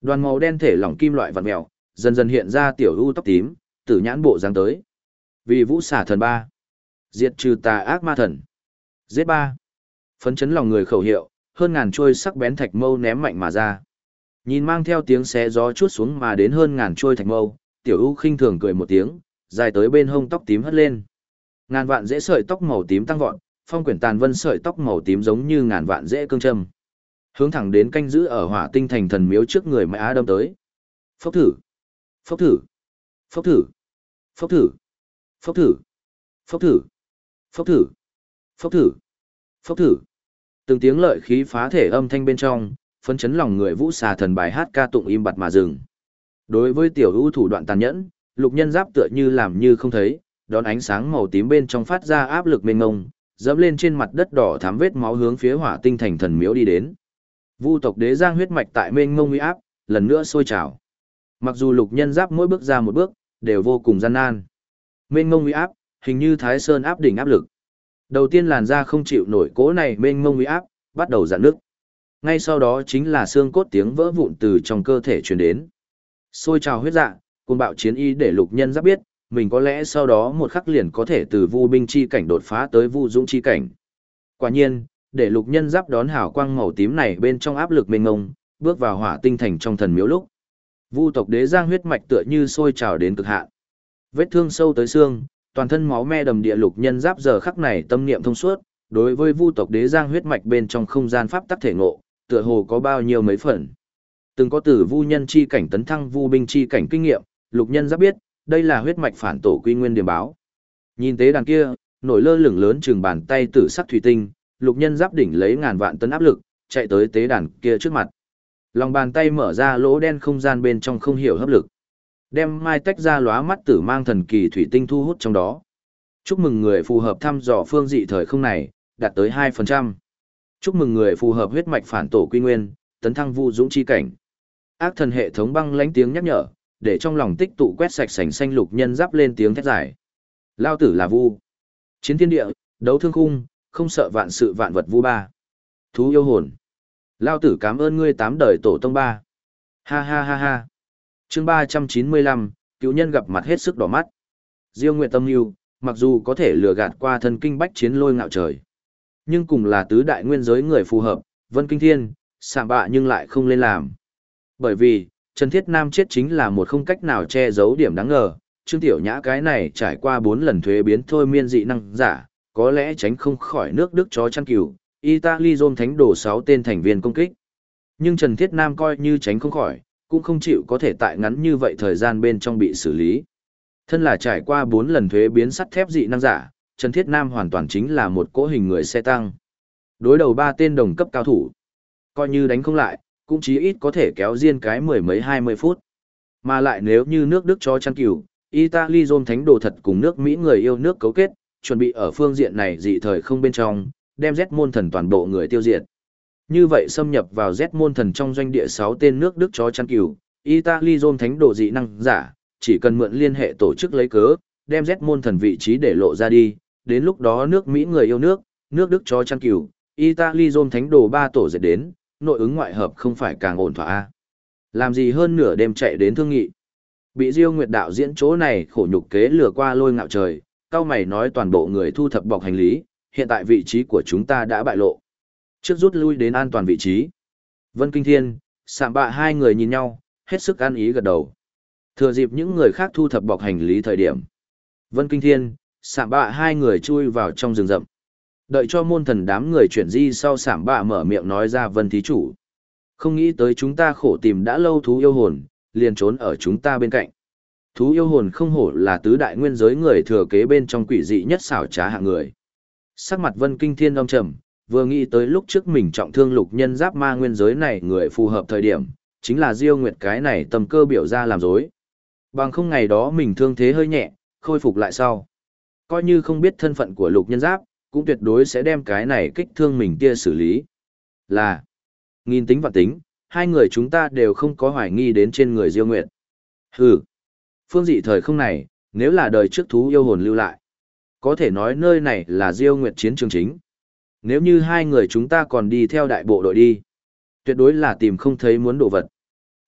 Đoàn màu đen thể lỏng kim loại vặn mèo, dần dần hiện ra tiểu u tóc tím, tử nhãn bộ dáng tới. Vì vũ xà thần 3. Diệt trừ tà ác ma thần. Giết 3. Phấn chấn lòng người khẩu hiệu, hơn ngàn trôi sắc bén thạch mâu ném mạnh mà ra. Nhìn mang theo tiếng xé gió chuốt xuống mà đến hơn ngàn trôi thạch mâu, tiểu u khinh thường cười một tiếng, dài tới bên hông tóc tím hất lên. Ngàn vạn rễ sợi tóc màu tím tăng vọt, phong quyển tàn vân sợi tóc màu tím giống như ngàn vạn rễ cương châm. Hướng thẳng đến canh giữ ở Hỏa Tinh Thành thần miếu trước người Mai Á đâm tới. Phốc thử, phốc thử, phốc thử, phốc thử, phốc thử, phốc thử, phốc thử, phốc thử, phốc thử. Từng tiếng lợi khí phá thể âm thanh bên trong, phấn chấn lòng người vũ xà thần bài hát ca tụng im bặt mà dừng. Đối với tiểu ưu thủ đoạn tàn nhẫn, Lục Nhân Giáp tựa như làm như không thấy, đón ánh sáng màu tím bên trong phát ra áp lực mênh mông, dẫm lên trên mặt đất đỏ thắm vết máu hướng phía Hỏa Tinh Thành thần miếu đi đến. Vu tộc Đế Giang huyết mạch tại mênh mông uy áp, lần nữa sôi trào. Mặc dù Lục Nhân Giáp mỗi bước ra một bước, đều vô cùng gian nan. Mênh mông uy áp, hình như Thái Sơn áp đỉnh áp lực. Đầu tiên làn da không chịu nổi cỗ này mênh mông uy áp, bắt đầu rạn nứt. Ngay sau đó chính là xương cốt tiếng vỡ vụn từ trong cơ thể truyền đến. Sôi trào huyết dạ, cuồng bạo chiến y để Lục Nhân Giáp biết, mình có lẽ sau đó một khắc liền có thể từ vu binh chi cảnh đột phá tới vu dũng chi cảnh. Quả nhiên, để Lục Nhân Giáp đón hào quang màu tím này bên trong áp lực mênh mông, bước vào Hỏa Tinh Thành trong thần miếu lúc. Vu tộc Đế Giang huyết mạch tựa như sôi trào đến cực hạn. Vết thương sâu tới xương, toàn thân máu me đầm địa. Lục Nhân Giáp giờ khắc này tâm niệm thông suốt, đối với Vu tộc Đế Giang huyết mạch bên trong không gian pháp tắc thể ngộ, tựa hồ có bao nhiêu mấy phần. Từng có từ vu nhân chi cảnh tấn thăng vu binh chi cảnh kinh nghiệm, Lục Nhân Giáp biết, đây là huyết mạch phản tổ quy nguyên điểm báo. Nhìn tế đàn kia, nổi lơ lửng lớn chừng bàn tay tử sắc thủy tinh, Lục Nhân Giáp đỉnh lấy ngàn vạn tấn áp lực, chạy tới tế đàn kia trước mặt. Lòng bàn tay mở ra lỗ đen không gian bên trong không hiểu hấp lực. Đem mai tách ra lóa mắt tử mang thần kỳ thủy tinh thu hút trong đó. Chúc mừng người phù hợp thăm dò phương dị thời không này, đạt tới 2%. Chúc mừng người phù hợp huyết mạch phản tổ quy nguyên, tấn thăng vu dũng chi cảnh. Ác thần hệ thống băng lãnh tiếng nhắc nhở, để trong lòng tích tụ quét sạch sành xanh. Lục Nhân Giáp lên tiếng thét giải. Lao tử là vu. Chiến thiên địa, đấu thương khung, không sợ vạn sự vạn vật vu ba. Thú yêu hồn. Lao tử cảm ơn ngươi 8 đời tổ tông ba. Ha ha ha ha. Chương 395, cứu nhân gặp mặt hết sức đỏ mắt. Diêu Nguyệt Tâm Nhu, mặc dù có thể lừa gạt qua thân kinh bách chiến lôi ngạo trời, nhưng cùng là tứ đại nguyên giới người phù hợp, Vân Kinh Thiên, Sạm Bạ nhưng lại không lên làm. Bởi vì, Trần Thiết Nam chết chính là một không cách nào che giấu điểm đáng ngờ, Trương Tiểu Nhã cái này trải qua 4 lần thuế biến thôi miên dị năng giả, có lẽ tránh không khỏi nước Đức chó chăn cừu, Italy Dôm Thánh đổ 6 tên thành viên công kích. Nhưng Trần Thiết Nam coi như tránh không khỏi, cũng không chịu có thể tại ngắn như vậy thời gian bên trong bị xử lý. Thân là trải qua 4 lần thuế biến sắt thép dị năng giả, Trần Thiết Nam hoàn toàn chính là một cỗ hình người xe tăng. Đối đầu 3 tên đồng cấp cao thủ, coi như đánh không lại, cũng chí ít có thể kéo riêng cái mười mấy 20 phút. Mà lại nếu như nước Đức cho chăn cừu, Italy Dôm Thánh đồ thật cùng nước Mỹ người yêu nước cấu kết, chuẩn bị ở phương diện này dị thời không bên trong, đem Z môn thần toàn bộ người tiêu diệt. Như vậy xâm nhập vào Z môn thần trong doanh địa 6 tên nước Đức chó chăn cừu, Italy Dôm Thánh đồ dị năng giả, chỉ cần mượn liên hệ tổ chức lấy cớ, đem Z môn thần vị trí để lộ ra đi, đến lúc đó nước Mỹ người yêu nước, nước Đức chó chăn cừu, Italy Dôm Thánh đồ 3 tổ dệt đến, nội ứng ngoại hợp không phải càng ổn thỏa a. Làm gì hơn nửa đêm chạy đến thương nghị. Bị Diêu Nguyệt đạo diễn chỗ này khổ nhục kế lừa qua lôi ngạo trời, cao mày nói toàn bộ người thu thập bọc hành lý, hiện tại vị trí của chúng ta đã bại lộ. Trước rút lui đến an toàn vị trí. Vân Kinh Thiên, Sạm Bạ hai người nhìn nhau, hết sức ăn ý gật đầu. Thừa dịp những người khác thu thập bọc hành lý thời điểm. Vân Kinh Thiên, Sạm Bạ hai người chui vào trong rừng rậm. Đợi cho môn thần đám người chuyển di sau, Sạm Bạ mở miệng nói ra: Vân thí chủ, không nghĩ tới chúng ta khổ tìm đã lâu thú yêu hồn, liền trốn ở chúng ta bên cạnh. Thú yêu hồn không hổ là tứ đại nguyên giới người thừa kế bên trong quỷ dị nhất xảo trá hạng người. Sắc mặt Vân Kinh Thiên âm trầm, vừa nghĩ tới lúc trước mình trọng thương Lục Nhân Giáp ma nguyên giới này người phù hợp thời điểm, chính là Diêu Nguyệt cái này tầm cơ biểu ra làm dối. Bằng không ngày đó mình thương thế hơi nhẹ, khôi phục lại sau. Coi như không biết thân phận của Lục Nhân Giáp, cũng tuyệt đối sẽ đem cái này kích thương mình kia xử lý. Là, nghìn tính và tính, hai người chúng ta đều không có hoài nghi đến trên người Diêu Nguyệt. Hừ, phương dị thời không này, nếu là đời trước thú yêu hồn lưu lại, có thể nói nơi này là Diêu Nguyệt chiến trường chính. Nếu như hai người chúng ta còn đi theo đại bộ đội đi, tuyệt đối là tìm không thấy muốn đồ vật.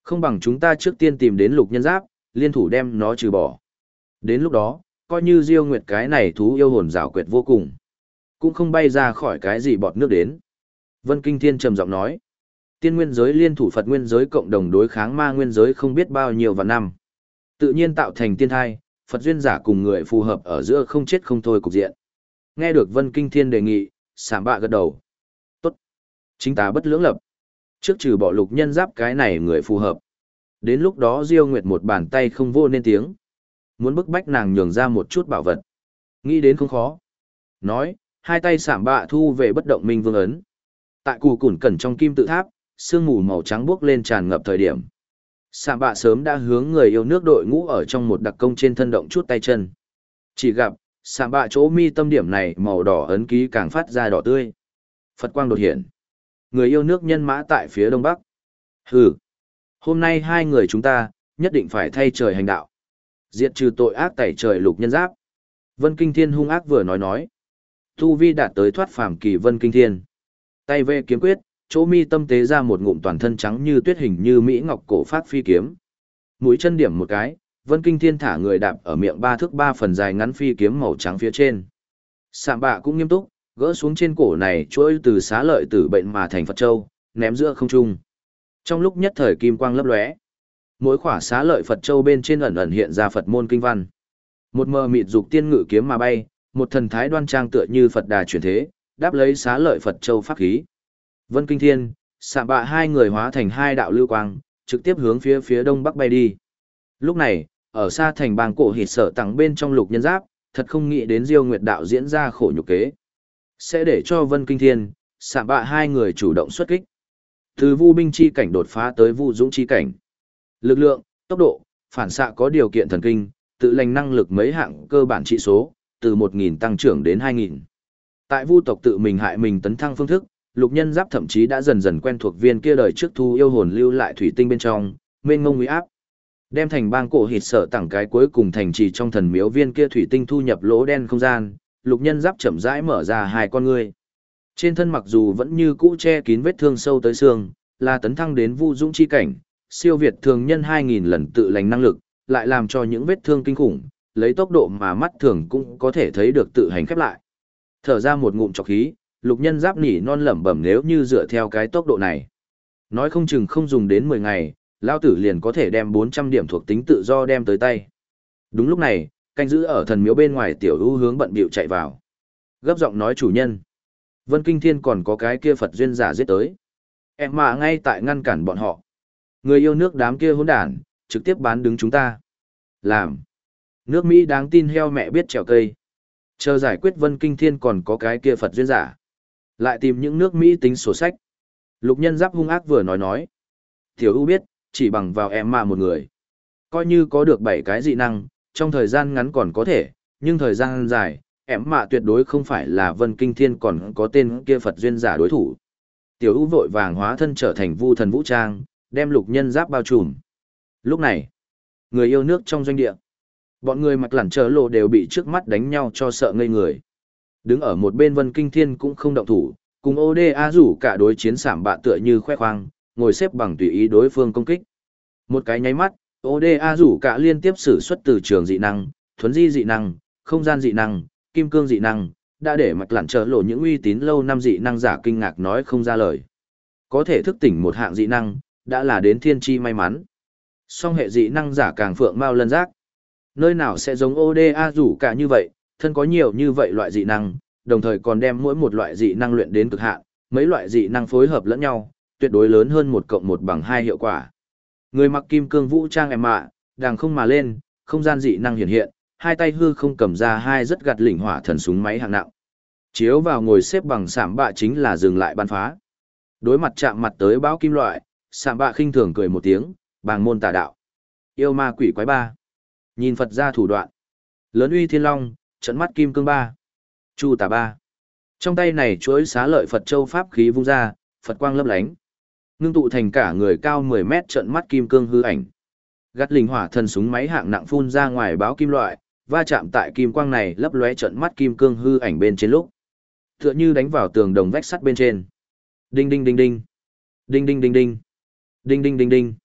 Không bằng chúng ta trước tiên tìm đến lục nhân giáp, liên thủ đem nó trừ bỏ. Đến lúc đó, coi như Diêu Nguyệt cái này thú yêu hồn rào quyệt vô cùng. Cũng không bay ra khỏi cái gì bọt nước đến. Vân Kinh Thiên trầm giọng nói. Tiên nguyên giới liên thủ Phật nguyên giới cộng đồng đối kháng ma nguyên giới không biết bao nhiêu vạn năm. Tự nhiên tạo thành tiên thai, Phật duyên giả cùng người phù hợp ở giữa không chết không thôi cục diện. Nghe được Vân Kinh Thiên đề nghị, Sảm Bạ gật đầu. Tốt. Chính ta bất lưỡng lập. Trước trừ bỏ lục nhân giáp cái này người phù hợp. Đến lúc đó Diêu Nguyệt một bàn tay không vô nên tiếng. Muốn bức bách nàng nhường ra một chút bảo vật. Nghĩ đến không khó. Nói, hai tay Sảm Bạ thu về bất động minh vương ấn. Tại cù củn cẩn trong kim tự tháp, sương mù màu trắng buốc lên tràn ngập thời điểm. Sảm Bạ sớm đã hướng người yêu nước đội ngũ ở trong một đặc công trên thân động chút tay chân. Chỉ gặp, Sảm Bạ chỗ mi tâm điểm này màu đỏ ấn ký càng phát ra đỏ tươi. Phật quang đột hiện. Người yêu nước nhân mã tại phía đông bắc. Hừ. Hôm nay hai người chúng ta, nhất định phải thay trời hành đạo. Diệt trừ tội ác tẩy trời lục nhân giáp. Vân Kinh Thiên hung ác vừa nói. Tu vi đạt tới thoát phàm kỳ Vân Kinh Thiên. Tay vê kiếm quyết, chỗ mi tâm tế ra một ngụm toàn thân trắng như tuyết hình như mỹ ngọc cổ phát phi kiếm. Mũi chân điểm một cái, Vân Kinh Thiên thả người đạp ở miệng 3 thước 3 phần dài ngắn phi kiếm màu trắng phía trên. Sảm Bạ cũng nghiêm túc, gỡ xuống trên cổ này chuỗi từ xá lợi tử bệnh mà thành Phật châu, ném giữa không trung. Trong lúc nhất thời kim quang lấp lóe, mỗi khỏa xá lợi Phật châu bên trên ẩn ẩn hiện ra Phật môn kinh văn. Một mờ mịt dục tiên ngự kiếm mà bay, một thần thái đoan trang tựa như Phật đà chuyển thế, đáp lấy xá lợi Phật châu pháp khí. Vân Kinh Thiên, Sảm Bạ hai người hóa thành hai đạo lưu quang, trực tiếp hướng phía đông bắc bay đi. Lúc này, ở xa thành bang cổ hịt sở tặng bên trong lục nhân giáp, thật không nghĩ đến Diêu Nguyệt đạo diễn ra khổ nhục kế. Sẽ để cho Vân Kinh Thiên, Sảm Bạ hai người chủ động xuất kích. Từ vu binh chi cảnh đột phá tới vu dũng chi cảnh. Lực lượng, tốc độ, phản xạ có điều kiện thần kinh, tự lành năng lực mấy hạng cơ bản trị số, từ 1.000 tăng trưởng đến 2.000. Tại vu tộc tự mình hại mình tấn thăng phương thức, lục nhân giáp thậm chí đã dần dần quen thuộc viên kia đời trước thu yêu hồn lưu lại thủy tinh bên trong, mênh mông uy áp. Đem thành bang cổ hịt sở tặng cái cuối cùng thành trì trong thần miếu viên kia thủy tinh thu nhập lỗ đen không gian, lục nhân giáp chậm rãi mở ra hai con ngươi. Trên thân mặc dù vẫn như cũ che kín vết thương sâu tới xương, là tấn thăng đến vu dũng chi cảnh, siêu việt thường nhân 2.000 lần tự lành năng lực, lại làm cho những vết thương kinh khủng, lấy tốc độ mà mắt thường cũng có thể thấy được tự hành khép lại. Thở ra một ngụm trọc khí, lục nhân giáp nỉ non lẩm bẩm nếu như dựa theo cái tốc độ này. Nói không chừng không dùng đến 10 ngày, lao tử liền có thể đem 400 điểm thuộc tính tự do đem tới tay. Đúng lúc này, canh giữ ở thần miếu bên ngoài tiểu ưu hướng bận bịu chạy vào. Gấp giọng nói chủ nhân. Vân Kinh Thiên còn có cái kia Phật duyên giả giết tới. Em mà ngay tại ngăn cản bọn họ. Người yêu nước đám kia hỗn đản, trực tiếp bán đứng chúng ta. Làm. Nước Mỹ đáng tin heo mẹ biết trèo cây. Chờ giải quyết Vân Kinh Thiên còn có cái kia Phật duyên giả. Lại tìm những nước Mỹ tính sổ sách. Lục nhân giáp hung ác vừa nói. Tiểu ưu biết, chỉ bằng vào em mà một người. Coi như có được 7 cái dị năng, trong thời gian ngắn còn có thể, nhưng thời gian dài, em mà tuyệt đối không phải là Vân Kinh Thiên còn có tên kia Phật duyên giả đối thủ. Tiểu ưu vội vàng hóa thân trở thành vu thần vũ trang, đem lục nhân giáp bao trùm. Lúc này, người yêu nước trong doanh địa. Bọn người mặc lẳng chờ lộ đều bị trước mắt đánh nhau cho sợ ngây người. Đứng ở một bên Vân Kinh Thiên cũng không động thủ, cùng ODA rủ cả đối chiến Sảm Bạ tựa như khoe khoang, ngồi xếp bằng tùy ý đối phương công kích. Một cái nháy mắt, ODA rủ cả liên tiếp sử xuất từ trường dị năng, thuấn di dị năng, không gian dị năng, kim cương dị năng, đã để mặc lẳng chờ lộ những uy tín lâu năm dị năng giả kinh ngạc nói không ra lời. Có thể thức tỉnh một hạng dị năng, đã là đến thiên chi may mắn. Song hệ dị năng giả càng phượng mau lân giác. Nơi nào sẽ giống ODA rủ cả như vậy, thân có nhiều như vậy loại dị năng, đồng thời còn đem mỗi một loại dị năng luyện đến cực hạn, mấy loại dị năng phối hợp lẫn nhau, tuyệt đối lớn hơn 1 cộng 1 bằng 2 hiệu quả. Người mặc kim cương vũ trang em mạ, đàng không mà lên, không gian dị năng hiện hiện, hai tay hư không cầm ra hai rất gạt lỉnh hỏa thần súng máy hạng nặng. Chiếu vào ngồi xếp bằng Sảm Bạ chính là dừng lại bắn phá. Đối mặt chạm mặt tới bão kim loại, Sảm Bạ khinh thường cười một tiếng, bàng môn tà đạo. Yêu ma quỷ quái ba. Nhìn Phật ra thủ đoạn. Lớn uy thiên long, trận mắt kim cương ba. Chu tà ba. Trong tay này chuỗi xá lợi Phật châu pháp khí vung ra, Phật quang lấp lánh. Ngưng tụ thành cả người cao 10 mét trận mắt kim cương hư ảnh. Gắt linh hỏa thần súng máy hạng nặng phun ra ngoài báo kim loại, va chạm tại kim quang này lấp lóe trận mắt kim cương hư ảnh bên trên lúc. Tựa như đánh vào tường đồng vách sắt bên trên. Đinh đinh đinh đinh. Đinh đinh đinh đinh. Đinh đinh đinh đinh.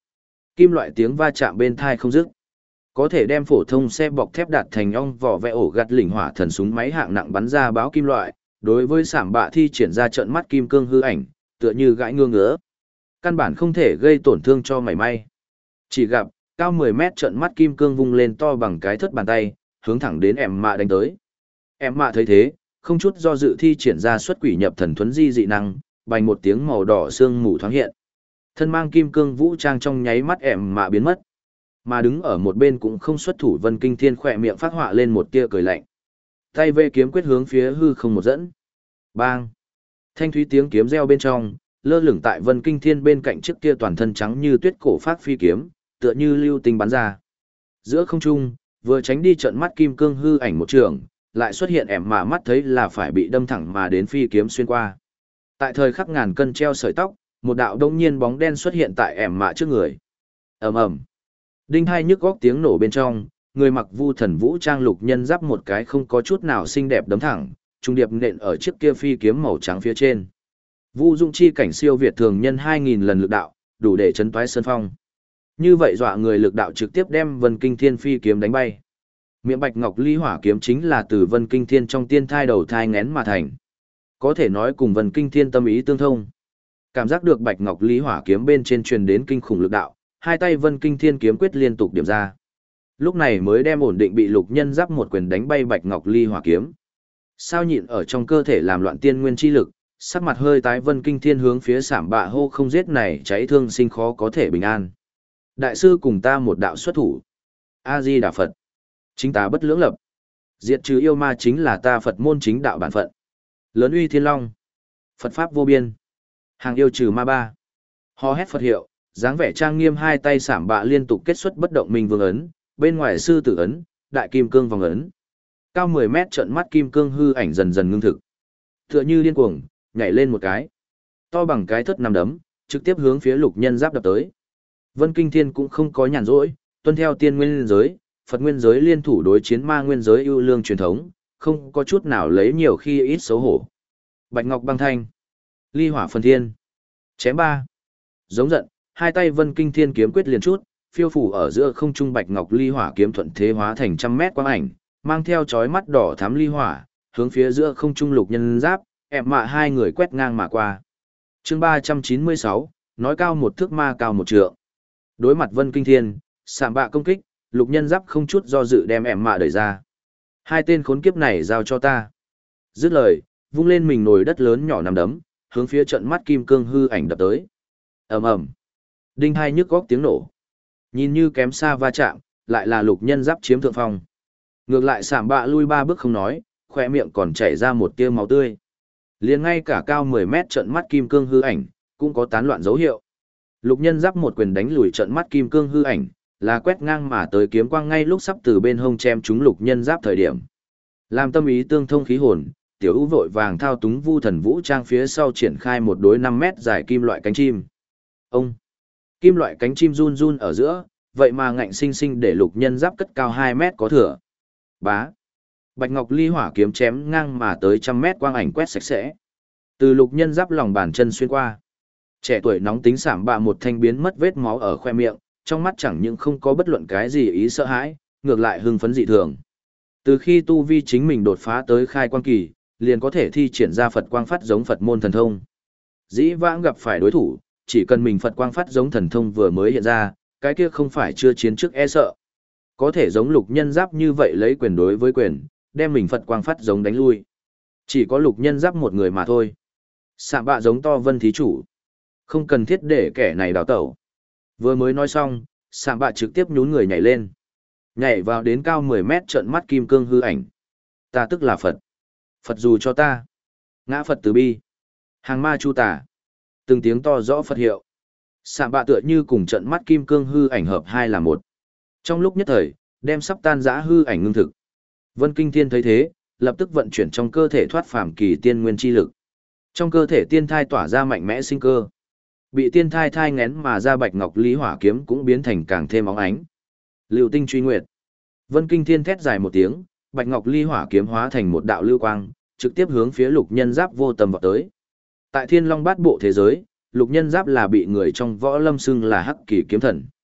Kim loại tiếng va chạm bên thai không dứt. Có thể đem phổ thông xe bọc thép đạt thành ong vỏ vẽ ổ gặt lỉnh hỏa thần súng máy hạng nặng bắn ra báo kim loại, đối với sảm bạ thi triển ra trận mắt kim cương hư ảnh, tựa như gãi ngương ngứa. Căn bản không thể gây tổn thương cho mảy may. Chỉ gặp, cao 10 mét trận mắt kim cương vung lên to bằng cái thất bàn tay, hướng thẳng đến em mạ đánh tới. Em mạ thấy thế, không chút do dự thi triển ra xuất quỷ nhập thần thuấn di dị năng, bành một tiếng màu đỏ sương mù thoáng hiện. Thân mang kim cương vũ trang trong nháy mắt em mạ biến mất. Mà đứng ở một bên cũng không xuất thủ Vân Kinh Thiên khỏe miệng phát họa lên một tia cười lạnh. Tay vê kiếm quyết hướng phía hư không một dẫn. Bang! Thanh thúy tiếng kiếm reo bên trong, lơ lửng tại Vân Kinh Thiên bên cạnh chiếc kia toàn thân trắng như tuyết cổ phát phi kiếm, tựa như lưu tinh bắn ra. Giữa không trung, vừa tránh đi trận mắt kim cương hư ảnh một trường, lại xuất hiện ẻm mà mắt thấy là phải bị đâm thẳng mà đến phi kiếm xuyên qua. Tại thời khắc ngàn cân treo sợi tóc, một đạo đông nhiên bóng đen xuất hiện tại ẻm mạ trước người. Ầm ầm. Đinh hai nhức góc tiếng nổ bên trong, người mặc vu thần vũ trang lục nhân giáp một cái không có chút nào xinh đẹp đấm thẳng, trung điệp nện ở chiếc kia phi kiếm màu trắng phía trên. Vu Dung chi cảnh siêu việt thường nhân 2000 lần lực đạo, đủ để chấn toái sơn phong. Như vậy dọa người lực đạo trực tiếp đem Vân Kinh Thiên phi kiếm đánh bay. Miệng bạch ngọc ly hỏa kiếm chính là từ Vân Kinh Thiên trong tiên thai đầu thai ngén mà thành. Có thể nói cùng Vân Kinh Thiên tâm ý tương thông. Cảm giác được bạch ngọc ly hỏa kiếm bên trên truyền đến kinh khủng lực đạo, hai tay Vân Kinh Thiên kiếm quyết liên tục điểm ra. Lúc này mới đem ổn định bị lục nhân giáp một quyền đánh bay bạch ngọc ly hỏa kiếm. Sao nhịn ở trong cơ thể làm loạn tiên nguyên chi lực, sắc mặt hơi tái Vân Kinh Thiên hướng phía Sảm Bạ hô không giết này cháy thương sinh khó có thể bình an. Đại sư cùng ta một đạo xuất thủ. A Di Đà Phật. Chính ta bất lưỡng lập. Diệt trừ yêu ma chính là ta Phật môn chính đạo bản phận. Lớn uy thiên long. Phật pháp vô biên. Hàng yêu trừ ma ba. Hò hét Phật hiệu, dáng vẻ trang nghiêm hai tay Sảm Bạ liên tục kết xuất bất động minh vương ấn, bên ngoài sư tử ấn, đại kim cương vòng ấn. Cao 10 mét trận mắt kim cương hư ảnh dần dần ngưng thực. Tựa như điên cuồng, nhảy lên một cái. To bằng cái thất nằm đấm, trực tiếp hướng phía lục nhân giáp đập tới. Vân Kinh Thiên cũng không có nhàn rỗi, tuân theo tiên nguyên giới, Phật nguyên giới liên thủ đối chiến ma nguyên giới ưu lương truyền thống, không có chút nào lấy nhiều khi ít xấu hổ. Bạch Ngọc băng thanh, ly hỏa phân thiên, chém ba. Giống giận, hai tay Vân Kinh Thiên kiếm quyết liền chút, phiêu phủ ở giữa không trung Bạch Ngọc ly hỏa kiếm thuận thế hóa thành trăm mét quang ảnh, mang theo chói mắt đỏ thắm ly hỏa, hướng phía giữa không trung lục nhân giáp, ẹp mạ hai người quét ngang mà qua. Chương 396, nói cao một thước ma cao một trượng. Đối mặt Vân Kinh Thiên, Sảm Bạ công kích, lục nhân giáp không chút do dự đem ẻm mạ đẩy ra. Hai tên khốn kiếp này giao cho ta. Dứt lời, vung lên mình nồi đất lớn nhỏ nằm đấm, hướng phía trận mắt kim cương hư ảnh đập tới. Ầm ầm. Đinh hai nhức góc tiếng nổ. Nhìn như kém xa va chạm, lại là lục nhân giáp chiếm thượng phong. Ngược lại Sảm Bạ lui 3 bước không nói, khóe miệng còn chảy ra một tia máu tươi. Liền ngay cả cao 10 mét trận mắt kim cương hư ảnh, cũng có tán loạn dấu hiệu. Lục nhân giáp một quyền đánh lùi trận mắt kim cương hư ảnh, là quét ngang mà tới kiếm quang ngay lúc sắp từ bên hông chém trúng lục nhân giáp thời điểm. Làm tâm ý tương thông khí hồn, tiểu ưu vội vàng thao túng vu thần vũ trang phía sau triển khai một đối 5 mét dài kim loại cánh chim. Ông! Kim loại cánh chim run run ở giữa, vậy mà ngạnh sinh sinh để lục nhân giáp cất cao 2 mét có thừa. Bá! Bạch Ngọc ly hỏa kiếm chém ngang mà tới trăm mét quang ảnh quét sạch sẽ. Từ lục nhân giáp lòng bàn chân xuyên qua. Trẻ tuổi nóng tính Sảm Bạ một thanh biến mất vết máu ở khoe miệng, trong mắt chẳng những không có bất luận cái gì ý sợ hãi, ngược lại hưng phấn dị thường. Từ khi tu vi chính mình đột phá tới khai quang kỳ, liền có thể thi triển ra Phật quang phát giống Phật môn thần thông. Dĩ vãng gặp phải đối thủ, chỉ cần mình Phật quang phát giống thần thông vừa mới hiện ra, cái kia không phải chưa chiến trước e sợ. Có thể giống lục nhân giáp như vậy lấy quyền đối với quyền, đem mình Phật quang phát giống đánh lui. Chỉ có lục nhân giáp một người mà thôi. Sảm Bạ giống to Vân thí chủ. Không cần thiết để kẻ này đào tẩu. Vừa mới nói xong, Sảm Bạ trực tiếp nhún người nhảy lên. Nhảy vào đến cao 10 mét trợn mắt kim cương hư ảnh. Ta tức là Phật. Phật dù cho ta. Ngã Phật từ bi. Hàng ma chu tả. Từng tiếng to rõ Phật hiệu. Sảm Bạ tựa như cùng trận mắt kim cương hư ảnh hợp hai là một. Trong lúc nhất thời, đem sắp tan rã hư ảnh ngưng thực. Vân Kinh Thiên thấy thế, lập tức vận chuyển trong cơ thể thoát phàm kỳ tiên nguyên chi lực. Trong cơ thể tiên thai tỏa ra mạnh mẽ sinh cơ. Bị tiên thai thai ngén mà ra bạch ngọc lý hỏa kiếm cũng biến thành càng thêm óng ánh. Lưu tinh truy nguyệt. Vân Kinh Thiên thét dài một tiếng, bạch ngọc ly hỏa kiếm hóa thành một đạo lưu quang, trực tiếp hướng phía lục nhân giáp vô tầm vọt tới. Tại Thiên Long Bát Bộ thế giới, lục nhân giáp là bị người trong võ lâm xưng là hắc kỳ kiếm thần.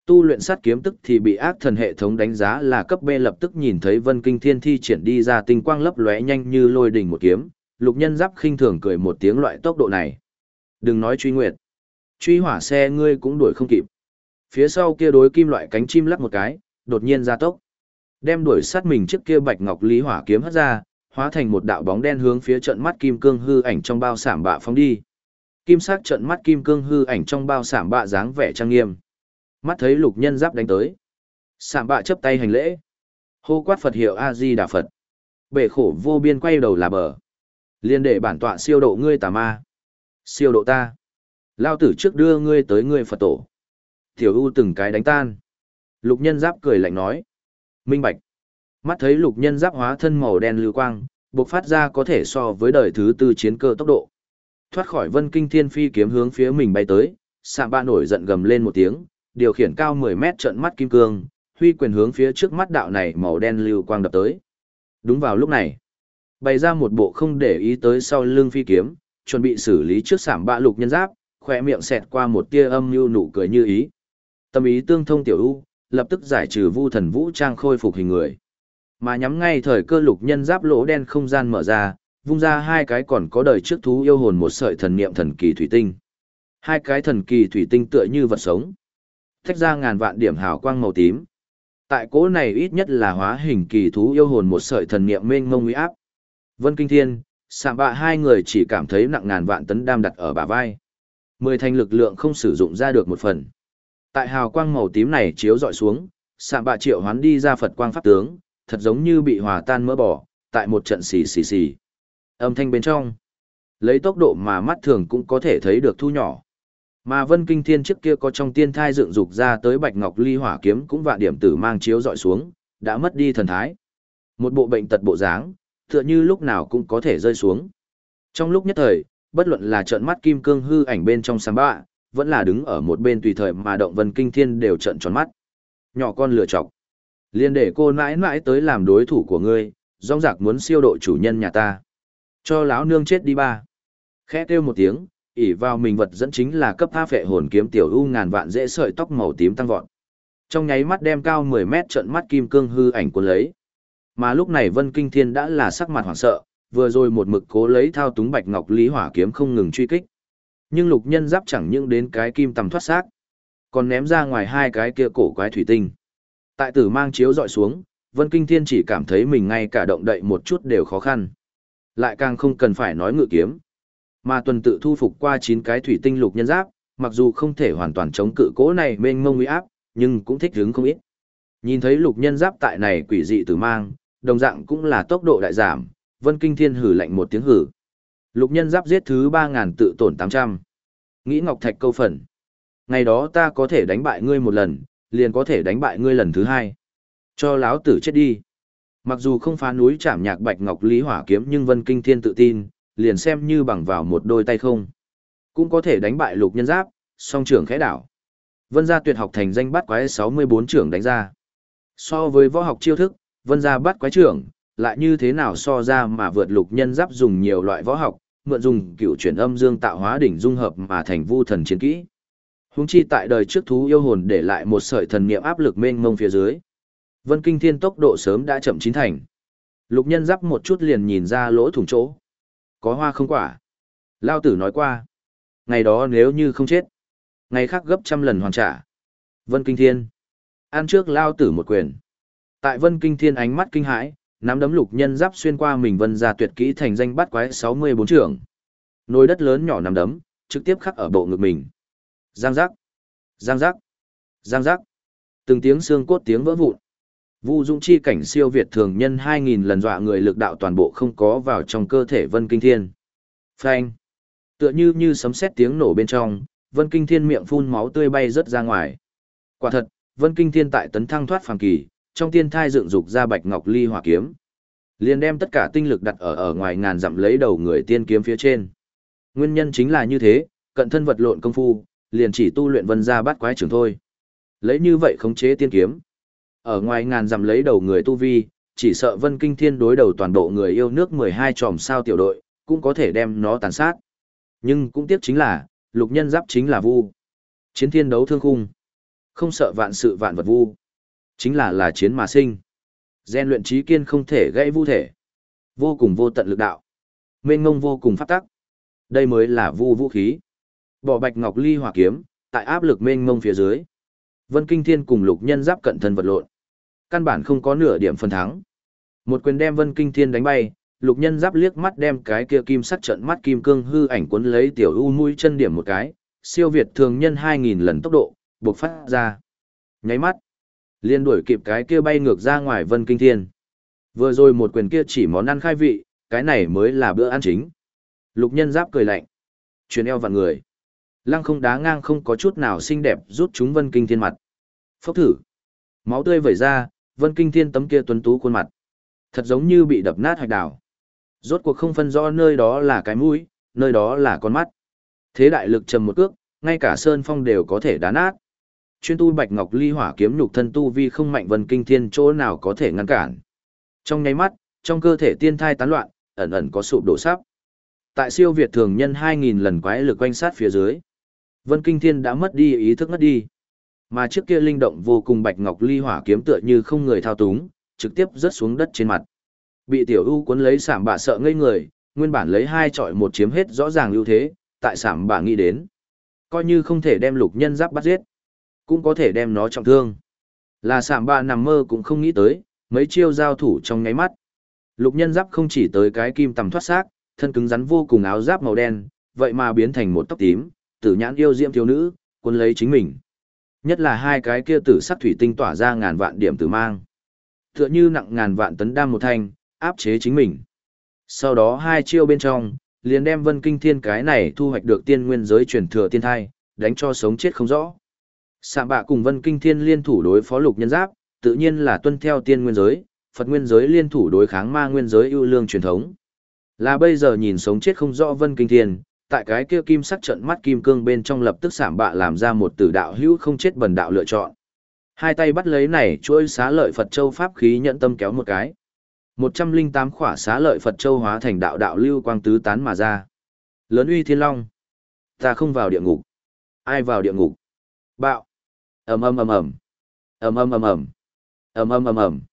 Tu luyện sát kiếm tức thì bị ác thần hệ thống đánh giá là cấp B, lập tức nhìn thấy Vân Kinh Thiên thi triển đi ra tinh quang lấp lóe nhanh như lôi đình một kiếm, Lục Nhân Giáp khinh thường cười một tiếng, loại tốc độ này. Đừng nói truy nguyệt. Truy hỏa xe ngươi cũng đuổi không kịp. Phía sau kia đối kim loại cánh chim lắc một cái, đột nhiên ra tốc. Đem đuổi sát mình trước kia bạch ngọc lý hỏa kiếm hất ra, hóa thành một đạo bóng đen hướng phía trận mắt kim cương hư ảnh trong bao sảm bạ phóng đi. Kim sắc trận mắt kim cương hư ảnh trong bao sảm bạ dáng vẻ trang nghiêm. Mắt thấy Lục Nhân Giáp đánh tới. Sảm bạ chấp tay hành lễ. Hô quát Phật hiệu A-di-đà Phật. Bể khổ vô biên quay đầu là bờ. Liên để bản tọa siêu độ ngươi tà ma. Siêu độ ta. Lao tử trước đưa ngươi tới ngươi Phật tổ. Tiểu U từng cái đánh tan. Lục Nhân Giáp cười lạnh nói. Minh bạch. Mắt thấy Lục Nhân Giáp hóa thân màu đen lưu quang, bộc phát ra có thể so với đời thứ tư chiến cơ tốc độ. Thoát khỏi Vân Kinh Thiên phi kiếm hướng phía mình bay tới, Sạm Bạ nổi giận gầm lên một tiếng, điều khiển cao 10 mét trận mắt kim cương, huy quyền hướng phía trước mắt đạo này màu đen lưu quang đập tới. Đúng vào lúc này, bày ra một bộ không để ý tới sau lưng phi kiếm, chuẩn bị xử lý trước Sạm Bạ Lục Nhân Giáp, khỏe miệng xẹt qua một tia âm nhu nụ cười như ý. Tâm ý tương thông tiểu U, lập tức giải trừ Vu Thần Vũ Trang khôi phục hình người. Mà nhắm ngay thời cơ Lục Nhân Giáp lỗ đen không gian mở ra, vung ra hai cái còn có đời trước thú yêu hồn một sợi thần niệm thần kỳ thủy tinh. Hai cái thần kỳ thủy tinh tựa như vật sống, tách ra ngàn vạn điểm hào quang màu tím. Tại cỗ này ít nhất là hóa hình kỳ thú yêu hồn một sợi thần niệm mênh mông uy áp. Vân Kinh Thiên, Sạm Bạ hai người chỉ cảm thấy nặng ngàn vạn tấn đam đặt ở bả vai. 10 thành lực lượng không sử dụng ra được một phần. Tại hào quang màu tím này chiếu dọi xuống, Sạm Bạ triệu hoán đi ra Phật quang pháp tướng, thật giống như bị hòa tan mỡ bỏ, tại một trận xì xì xì. Âm thanh bên trong, lấy tốc độ mà mắt thường cũng có thể thấy được thu nhỏ. Mà Vân Kinh Thiên trước kia có trong tiên thai dựng dục ra tới bạch ngọc ly hỏa kiếm cũng vạn điểm tử mang chiếu dọi xuống, đã mất đi thần thái. Một bộ bệnh tật bộ dáng, tựa như lúc nào cũng có thể rơi xuống. Trong lúc nhất thời, bất luận là trợn mắt kim cương hư ảnh bên trong Sạm Bạ, vẫn là đứng ở một bên tùy thời mà động Vân Kinh Thiên đều trợn tròn mắt. Nhỏ con lừa chọc, liền để cô mãi mãi tới làm đối thủ của ngươi, rong rạc muốn siêu độ chủ nhân nhà ta. Cho láo nương chết đi ba. Khẽ kêu một tiếng, ỷ vào mình vật dẫn chính là cấp A phệ hồn kiếm tiểu U ngàn vạn dễ sợi tóc màu tím tăng vọt. Trong nháy mắt đem cao 10 mét trận mắt kim cương hư ảnh cuốn lấy. Mà lúc này Vân Kinh Thiên đã là sắc mặt hoảng sợ, vừa rồi một mực cố lấy thao túng bạch ngọc lý hỏa kiếm không ngừng truy kích. Nhưng Lục Nhân Giáp chẳng những đến cái kim tầm thoát xác, còn ném ra ngoài hai cái kia cổ quái thủy tinh. Tại tử mang chiếu dọi xuống, Vân Kinh Thiên chỉ cảm thấy mình ngay cả động đậy một chút đều khó khăn. Lại càng không cần phải nói ngự kiếm. Mà tuần tự thu phục qua 9 cái thủy tinh Lục Nhân Giáp, mặc dù không thể hoàn toàn chống cự cố này mênh mông uy áp, nhưng cũng thích hứng không ít. Nhìn thấy Lục Nhân Giáp tại này quỷ dị tử mang, đồng dạng cũng là tốc độ đại giảm, Vân Kinh Thiên hử lạnh một tiếng hử. Lục Nhân Giáp giết thứ 3000 tự tổn 800. Nghĩ Ngọc Thạch câu phần. Ngày đó ta có thể đánh bại ngươi một lần, liền có thể đánh bại ngươi lần thứ hai. Cho láo tử chết đi. Mặc dù không phá núi chạm nhạc bạch ngọc lý hỏa kiếm, nhưng Vân Kinh Thiên tự tin, liền xem như bằng vào một đôi tay không. Cũng có thể đánh bại Lục Nhân Giáp, song trưởng khẽ đảo. Vân gia tuyệt học thành danh bắt quái 64 trưởng đánh ra. So với võ học chiêu thức, Vân gia bắt quái trưởng, lại như thế nào so ra mà vượt Lục Nhân Giáp dùng nhiều loại võ học, mượn dùng cựu chuyển âm dương tạo hóa đỉnh dung hợp mà thành vu thần chiến kỹ. Huống chi tại đời trước thú yêu hồn để lại một sợi thần niệm áp lực mênh mông phía dưới. Vân Kinh Thiên tốc độ sớm đã chậm chín thành. Lục Nhân Giáp một chút liền nhìn ra lỗ thủng chỗ. Có hoa không quả. Lao tử nói qua. Ngày đó nếu như không chết, ngày khác gấp trăm lần hoàn trả. Vân Kinh Thiên. Ăn trước Lao tử một quyền. Tại Vân Kinh Thiên ánh mắt kinh hãi, nắm đấm Lục Nhân Giáp xuyên qua mình Vân gia tuyệt kỹ thành danh bắt quái 64 trưởng. Nồi đất lớn nhỏ nắm đấm, trực tiếp khắc ở bộ ngực mình. Giang giác, giang giác, giang giác. Từng tiếng xương cốt tiếng vỡ vụn. Vu Dũng chi cảnh siêu việt thường nhân 2000 lần dọa người lực đạo toàn bộ không có vào trong cơ thể Vân Kinh Thiên. Phanh. Tựa như sấm sét tiếng nổ bên trong, Vân Kinh Thiên miệng phun máu tươi bay rớt ra ngoài. Quả thật, Vân Kinh Thiên tại tấn thăng thoát phàm kỳ, trong tiên thai dựng dục ra bạch ngọc ly hỏa kiếm, liền đem tất cả tinh lực đặt ở ngoài ngàn dặm lấy đầu người tiên kiếm phía trên. Nguyên nhân chính là như thế, cận thân vật lộn công phu, liền chỉ tu luyện Vân gia bát quái trưởng thôi. Lấy như vậy khống chế tiên kiếm, ở ngoài ngàn dặm lấy đầu người tu vi, chỉ sợ Vân Kinh Thiên đối đầu toàn bộ người yêu nước 12 tròm sao tiểu đội, cũng có thể đem nó tàn sát. Nhưng cũng tiếc chính là, Lục Nhân Giáp chính là vu. Chiến thiên đấu thương khung. Không sợ vạn sự vạn vật vu. Chính là chiến mà sinh. Gen luyện trí kiên không thể gãy vu thể. Vô cùng vô tận lực đạo. Mênh ngông vô cùng pháp tắc. Đây mới là vu vũ khí. Bỏ bạch ngọc ly hỏa kiếm, tại áp lực mênh mông phía dưới. Vân Kinh Thiên cùng Lục Nhân Giáp cận thân vật lộn. Căn bản không có nửa điểm phần thắng. Một quyền đem Vân Kinh Thiên đánh bay, Lục Nhân Giáp liếc mắt đem cái kia kim sắc trận mắt kim cương hư ảnh cuốn lấy tiểu u mũi chân điểm một cái, siêu việt thường nhân 2000 lần tốc độ, bộc phát ra. Nháy mắt, liền đuổi kịp cái kia bay ngược ra ngoài Vân Kinh Thiên. Vừa rồi một quyền kia chỉ món ăn khai vị, cái này mới là bữa ăn chính. Lục Nhân Giáp cười lạnh, truyền eo vặn người. Lăng không đá ngang không có chút nào xinh đẹp rút chúng Vân Kinh Thiên mặt. Phốc thử. Máu tươi vẩy ra, Vân Kinh Thiên tấm kia tuấn tú khuôn mặt. Thật giống như bị đập nát hạch đào. Rốt cuộc không phân rõ nơi đó là cái mũi, nơi đó là con mắt. Thế đại lực trầm một cước, ngay cả Sơn Phong đều có thể đá nát. Chuyên tu bạch ngọc ly hỏa kiếm nhục thân tu vi không mạnh Vân Kinh Thiên chỗ nào có thể ngăn cản. Trong nháy mắt, trong cơ thể tiên thai tán loạn, ẩn ẩn có sụp đổ sắp. Tại siêu việt thường nhân 2000 lần quái lực quanh sát phía dưới, Vân Kinh Thiên đã mất đi ý thức ngất đi. Mà trước kia linh động vô cùng bạch ngọc ly hỏa kiếm tựa như không người thao túng, trực tiếp rớt xuống đất trên mặt. Bị tiểu u cuốn lấy sảm bạ sợ ngây người, nguyên bản lấy 2 chọi 1 chiếm hết rõ ràng ưu thế, tại sảm bạ nghĩ đến. Coi như không thể đem Lục Nhân Giáp bắt giết, cũng có thể đem nó trọng thương. Là sảm bạ nằm mơ cũng không nghĩ tới, mấy chiêu giao thủ trong nháy mắt. Lục Nhân Giáp không chỉ tới cái kim tầm thoát xác, thân cứng rắn vô cùng áo giáp màu đen, vậy mà biến thành một tóc tím, tử nhãn yêu diễm thiếu nữ, cuốn lấy chính mình. Nhất là hai cái kia tử sắc thủy tinh tỏa ra ngàn vạn điểm tử mang. Tựa như nặng ngàn vạn tấn đam một thanh, áp chế chính mình. Sau đó 2 chiêu bên trong, liền đem Vân Kinh Thiên cái này thu hoạch được tiên nguyên giới truyền thừa tiên thai, đánh cho sống chết không rõ. Sạm bạ cùng Vân Kinh Thiên liên thủ đối phó Lục Nhân Giáp, tự nhiên là tuân theo tiên nguyên giới, Phật nguyên giới liên thủ đối kháng ma nguyên giới ưu lương truyền thống. Là bây giờ nhìn sống chết không rõ Vân Kinh Thiên, tại cái kia kim sắc trận mắt kim cương bên trong lập tức sạm bạ làm ra một tử đạo hữu không chết bần đạo lựa chọn. Hai tay bắt lấy này chuôi xá lợi Phật Châu pháp khí nhận tâm kéo một cái. 108 khỏa xá lợi Phật Châu hóa thành đạo đạo lưu quang tứ tán mà ra. Lớn uy thiên long. Ta không vào địa ngục. Ai vào địa ngục? Bạo. Ầm ầm ầm ầm. Ầm ầm ầm ầm. Ầm ầm ầm ầm.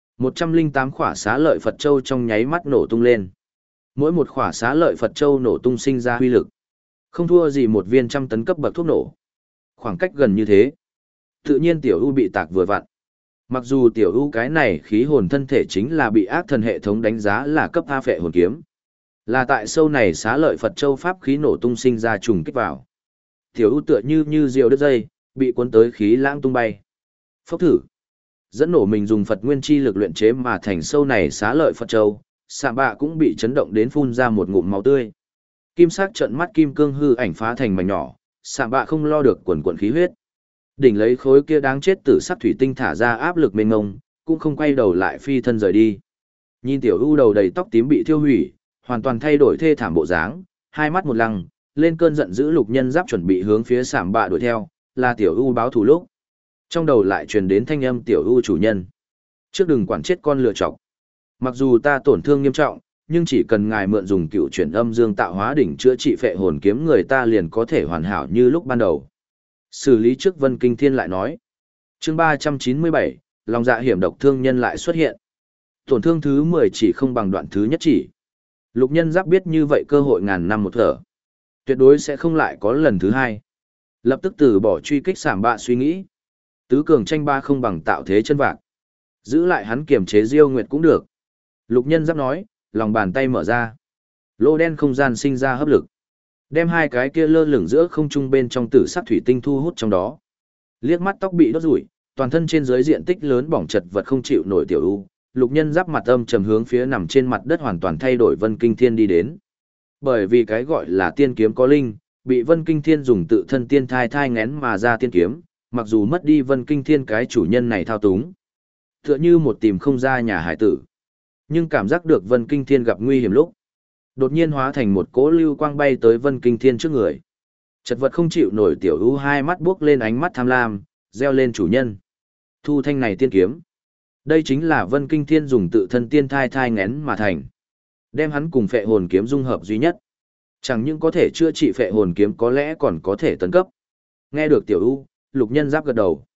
108 khỏa xá lợi Phật Châu trong nháy mắt nổ tung lên. Mỗi một khỏa xá lợi Phật Châu nổ tung sinh ra huy lực. Không thua gì một viên trăm tấn cấp bậc thuốc nổ. Khoảng cách gần như thế. Tự nhiên tiểu U bị tạc vừa vặn. Mặc dù tiểu U cái này khí hồn thân thể chính là bị ác thần hệ thống đánh giá là cấp A phệ hồn kiếm. Là tại sâu này xá lợi Phật Châu pháp khí nổ tung sinh ra trùng kích vào. Tiểu U tựa như diều đứt dây, bị cuốn tới khí lãng tung bay. Phốc thử. Dẫn nổ mình dùng Phật nguyên chi lực luyện chế mà thành sâu này xá lợi Phật Châu, sạm bạ cũng bị chấn động đến phun ra một ngụm máu tươi. Kim sắc trận mắt kim cương hư ảnh phá thành mảnh nhỏ, sạm bạ không lo được quần quần khí huyết. Đỉnh lấy khối kia đáng chết tử sắc thủy tinh thả ra áp lực mênh mông, cũng không quay đầu lại phi thân rời đi. Nhìn tiểu U đầu đầy tóc tím bị thiêu hủy, hoàn toàn thay đổi thê thảm bộ dáng, hai mắt một lăng, lên cơn giận dữ Lục Nhân Giáp chuẩn bị hướng phía sạm bạ đuổi theo, là tiểu U báo thù lúc. Trong đầu lại truyền đến thanh âm tiểu U chủ nhân. Trước đừng quản chết con lựa chọc. Mặc dù ta tổn thương nghiêm trọng, nhưng chỉ cần ngài mượn dùng cựu chuyển âm dương tạo hóa đỉnh chữa trị phệ hồn kiếm người ta liền có thể hoàn hảo như lúc ban đầu. Xử lý trước Vân Kinh Thiên lại nói. Chương 397, lòng dạ hiểm độc thương nhân lại xuất hiện. Tổn thương thứ 10 chỉ không bằng đoạn thứ nhất chỉ. Lục Nhân Giáp biết như vậy cơ hội ngàn năm một thở. Tuyệt đối sẽ không lại có lần thứ hai. Lập tức từ bỏ truy kích sảm bạ suy nghĩ. Tứ cường tranh ba không bằng tạo thế chân vạc. Giữ lại hắn kiềm chế Diêu Nguyệt cũng được. Lục Nhân Giáp nói, lòng bàn tay mở ra. Lô đen không gian sinh ra hấp lực. Đem hai cái kia lơ lửng giữa không trung bên trong tử sắc thủy tinh thu hút trong đó. Liếc mắt tóc bị đốt rủi, toàn thân trên dưới diện tích lớn bỏng chật vật không chịu nổi tiểu U. Lục Nhân Giáp mặt âm trầm hướng phía nằm trên mặt đất hoàn toàn thay đổi Vân Kinh Thiên đi đến. Bởi vì cái gọi là tiên kiếm có linh, bị Vân Kinh Thiên dùng tự thân tiên thai ngén mà ra tiên kiếm, mặc dù mất đi Vân Kinh Thiên cái chủ nhân này thao túng. Tựa như một tìm không ra nhà hải tử. Nhưng cảm giác được Vân Kinh Thiên gặp nguy hiểm lúc, đột nhiên hóa thành một cỗ lưu quang bay tới Vân Kinh Thiên trước người. Chật vật không chịu nổi tiểu U hai mắt buốc lên ánh mắt tham lam, reo lên chủ nhân. Thu thanh này tiên kiếm. Đây chính là Vân Kinh Thiên dùng tự thân tiên thai ngén mà thành. Đem hắn cùng phệ hồn kiếm dung hợp duy nhất. Chẳng những có thể chữa trị phệ hồn kiếm có lẽ còn có thể tấn cấp. Nghe được tiểu U, Lục Nhân Giáp gật đầu.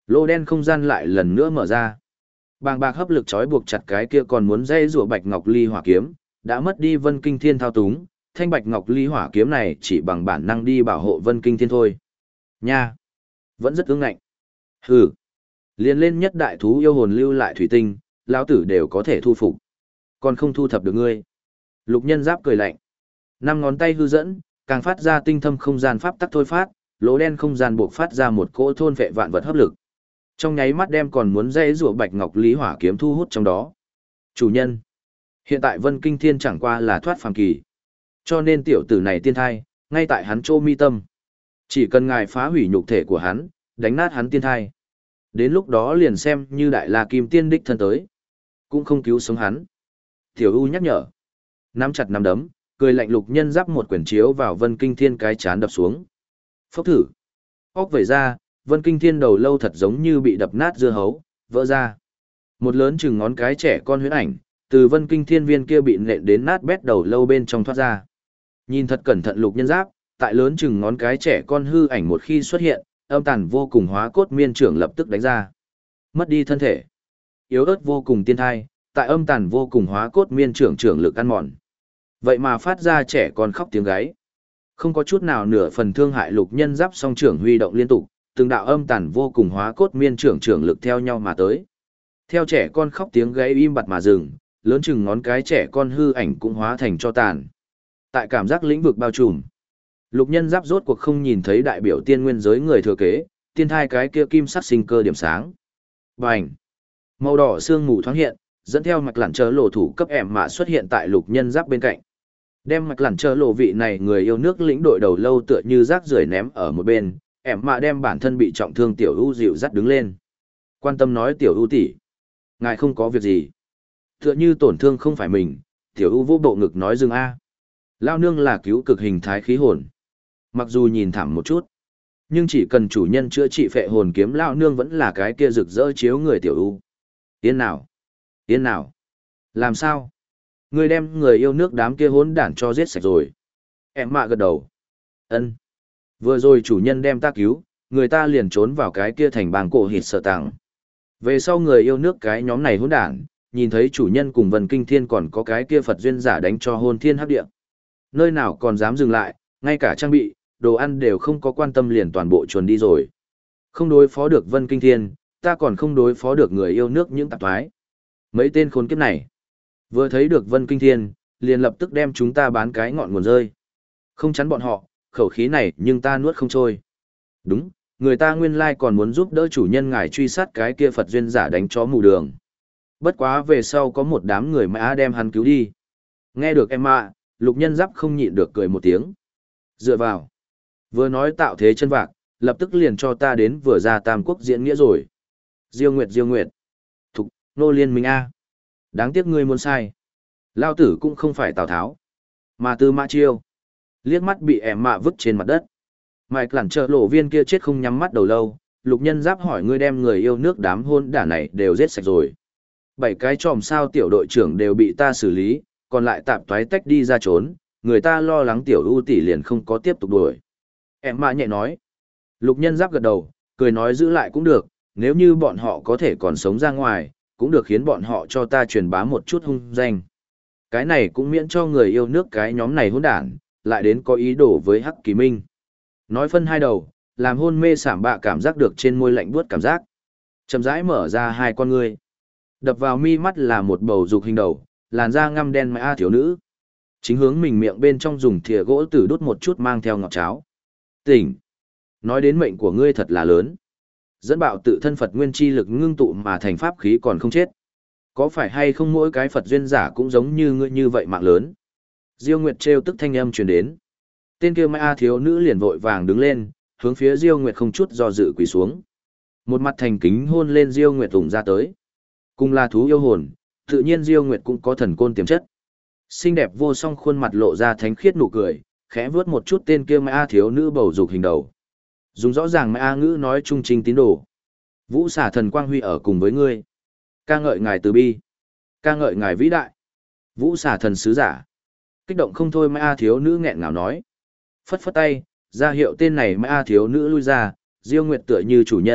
Lô đen không gian lại lần nữa mở ra. Bàng bạc hấp lực trói buộc chặt cái kia còn muốn dây rùa bạch ngọc ly hỏa kiếm, đã mất đi Vân Kinh Thiên thao túng, thanh bạch ngọc ly hỏa kiếm này chỉ bằng bản năng đi bảo hộ Vân Kinh Thiên thôi. Nha, vẫn rất ương ngạnh. Hừ, liền lên nhất đại thú yêu hồn lưu lại thủy tinh, lão tử đều có thể thu phục. Còn không thu thập được ngươi. Lục Nhân Giáp cười lạnh. Năm ngón tay hư dẫn, càng phát ra tinh thâm không gian pháp tắc thôi phát, lỗ đen không gian buộc phát ra một cỗ thôn vệ vạn vật hấp lực. Trong nháy mắt đem còn muốn dây rùa bạch ngọc lý hỏa kiếm thu hút trong đó. Chủ nhân, hiện tại Vân Kinh Thiên chẳng qua là thoát phàm kỳ. Cho nên tiểu tử này tiên thai, ngay tại hắn chỗ mi tâm. Chỉ cần ngài phá hủy nhục thể của hắn, đánh nát hắn tiên thai. Đến lúc đó liền xem như đại la kim tiên đích thân tới. Cũng không cứu sống hắn. Tiểu U nhắc nhở. Nắm chặt nắm đấm, cười lạnh Lục Nhân Giáp một quyển chiếu vào Vân Kinh Thiên cái chán đập xuống. Phốc thử. Óc vẩy ra, Vân Kinh Thiên đầu lâu thật giống như bị đập nát dưa hấu, vỡ ra. Một lớn chừng ngón cái trẻ con huyễn ảnh, từ Vân Kinh Thiên viên kia bị nện đến nát bét đầu lâu bên trong thoát ra. Nhìn thật cẩn thận Lục Nhân Giáp, tại lớn chừng ngón cái trẻ con hư ảnh một khi xuất hiện, âm tàn vô cùng hóa cốt miên trưởng lập tức đánh ra. Mất đi thân thể. Yếu ớt vô cùng tiên thai, tại âm tàn vô cùng hóa cốt miên trưởng lực ăn mòn. Vậy mà phát ra trẻ con khóc tiếng gáy. Không có chút nào nửa phần thương hại Lục Nhân Giáp, song trưởng huy động liên tục, từng đạo âm tàn vô cùng hóa cốt miên trưởng lực theo nhau mà tới. Theo trẻ con khóc tiếng gáy im bặt mà dừng, lớn chừng ngón cái trẻ con hư ảnh cũng hóa thành cho tàn. Tại cảm giác lĩnh vực bao trùm, Lục Nhân Giáp rốt cuộc không nhìn thấy đại biểu tiên nguyên giới người thừa kế, tiên thai cái kia kim sắc sinh cơ điểm sáng. Bành! Màu đỏ sương mù thoáng hiện, dẫn theo mạch lặn chờ lộ thủ cấp ẻm mạ xuất hiện tại Lục Nhân Giáp bên cạnh. Đem mạch lặn chờ lộ vị này người yêu nước lĩnh đội đầu lâu tựa như rác rưởi ném ở một bên, ẻm mạ đem bản thân bị trọng thương tiểu ưu dịu dắt đứng lên. Quan tâm nói tiểu ưu tỷ, ngài không có việc gì. Tựa như tổn thương không phải mình, tiểu ưu vô bộ ngực nói dừng a. Lao nương là cứu cực hình thái khí hồn. Mặc dù nhìn thảm một chút, nhưng chỉ cần chủ nhân chữa trị phệ hồn kiếm Lao nương vẫn là cái kia rực rỡ chiếu người tiểu ưu. Yên nào? Yên nào? Làm sao? Người đem người yêu nước đám kia hỗn đản cho giết sạch rồi. Em mạ gật đầu. Ân. Vừa rồi chủ nhân đem ta cứu, người ta liền trốn vào cái kia thành bang cổ hịt sợ tàng. Về sau người yêu nước cái nhóm này hỗn đản, nhìn thấy chủ nhân cùng Vân Kinh Thiên còn có cái kia Phật duyên giả đánh cho hôn thiên hấp địa. Nơi nào còn dám dừng lại, ngay cả trang bị, đồ ăn đều không có quan tâm liền toàn bộ chuồn đi rồi. Không đối phó được Vân Kinh Thiên, ta còn không đối phó được người yêu nước những tạp thoái. Mấy tên khốn kiếp này, vừa thấy được Vân Kinh Thiên, liền lập tức đem chúng ta bán cái ngọn nguồn rơi. Không chắn bọn họ, khẩu khí này nhưng ta nuốt không trôi. Đúng, người ta nguyên lai còn muốn giúp đỡ chủ nhân ngài truy sát cái kia Phật duyên giả đánh chó mù đường. Bất quá về sau có một đám người mã đem hắn cứu đi. Nghe được em ạ, Lục Nhân Giáp không nhịn được cười một tiếng. Dựa vào. Vừa nói tạo thế chân vạc, lập tức liền cho ta đến vừa ra Tam Quốc diễn nghĩa rồi. Diêu Nguyệt. Thục, nô liên minh A. Đáng tiếc ngươi muốn sai. Lao tử cũng không phải Tào Tháo, mà Tư Mã Chiêu. Liếc mắt bị em mạ vứt trên mặt đất. Mike lẳng trợ lộ viên kia chết không nhắm mắt đầu lâu. Lục Nhân Giáp hỏi ngươi đem người yêu nước đám hôn đả này đều giết sạch rồi. 7 cái chòm sao tiểu đội trưởng đều bị ta xử lý, còn lại tạp toái tách đi ra trốn, người ta lo lắng tiểu ưu tỷ liền không có tiếp tục đuổi. Em mạ nhẹ nói. Lục Nhân Giáp gật đầu, cười nói giữ lại cũng được, nếu như bọn họ có thể còn sống ra ngoài, cũng được khiến bọn họ cho ta truyền bá một chút hung danh. Cái này cũng miễn cho người yêu nước cái nhóm này hỗn đản, lại đến có ý đồ với Hắc Kỳ Minh. Nói phân hai đầu, làm hôn mê sảng bạ cảm giác được trên môi lạnh buốt cảm giác. Chậm rãi mở ra hai con ngươi. Đập vào mi mắt là một bầu dục hình đầu, làn da ngăm đen mã thiếu nữ. Chính hướng mình miệng bên trong dùng thìa gỗ tử đút một chút mang theo ngọc cháo. Tỉnh! Nói đến mệnh của ngươi thật là lớn. Dẫn bạo tự thân Phật nguyên chi lực ngưng tụ mà thành pháp khí còn không chết. Có phải hay không mỗi cái Phật duyên giả cũng giống như ngươi như vậy mạng lớn? Diêu Nguyệt trêu tức thanh âm truyền đến. Tên kia mã thiếu nữ liền vội vàng đứng lên, hướng phía Diêu Nguyệt không chút do dự quỳ xuống. Một mặt thành kính hôn lên Diêu Nguyệt ủng ra tới. Cùng là thú yêu hồn, tự nhiên Diêu Nguyệt cũng có thần côn tiềm chất. Xinh đẹp vô song khuôn mặt lộ ra thánh khiết nụ cười, khẽ vướt một chút tên kia mã thiếu nữ bầu dục hình đầu. Dùng rõ ràng mã ngữ nói trung trinh tín đồ. Vũ xả thần quang huy ở cùng với ngươi. Ca ngợi ngài từ bi. Ca ngợi ngài vĩ đại. Vũ xả thần sứ giả. Kích động không thôi mã thiếu nữ nghẹn ngào nói. Phất phất tay, ra hiệu tên này mã thiếu nữ lui ra, Diêu Nguyệt tựa như chủ nhân,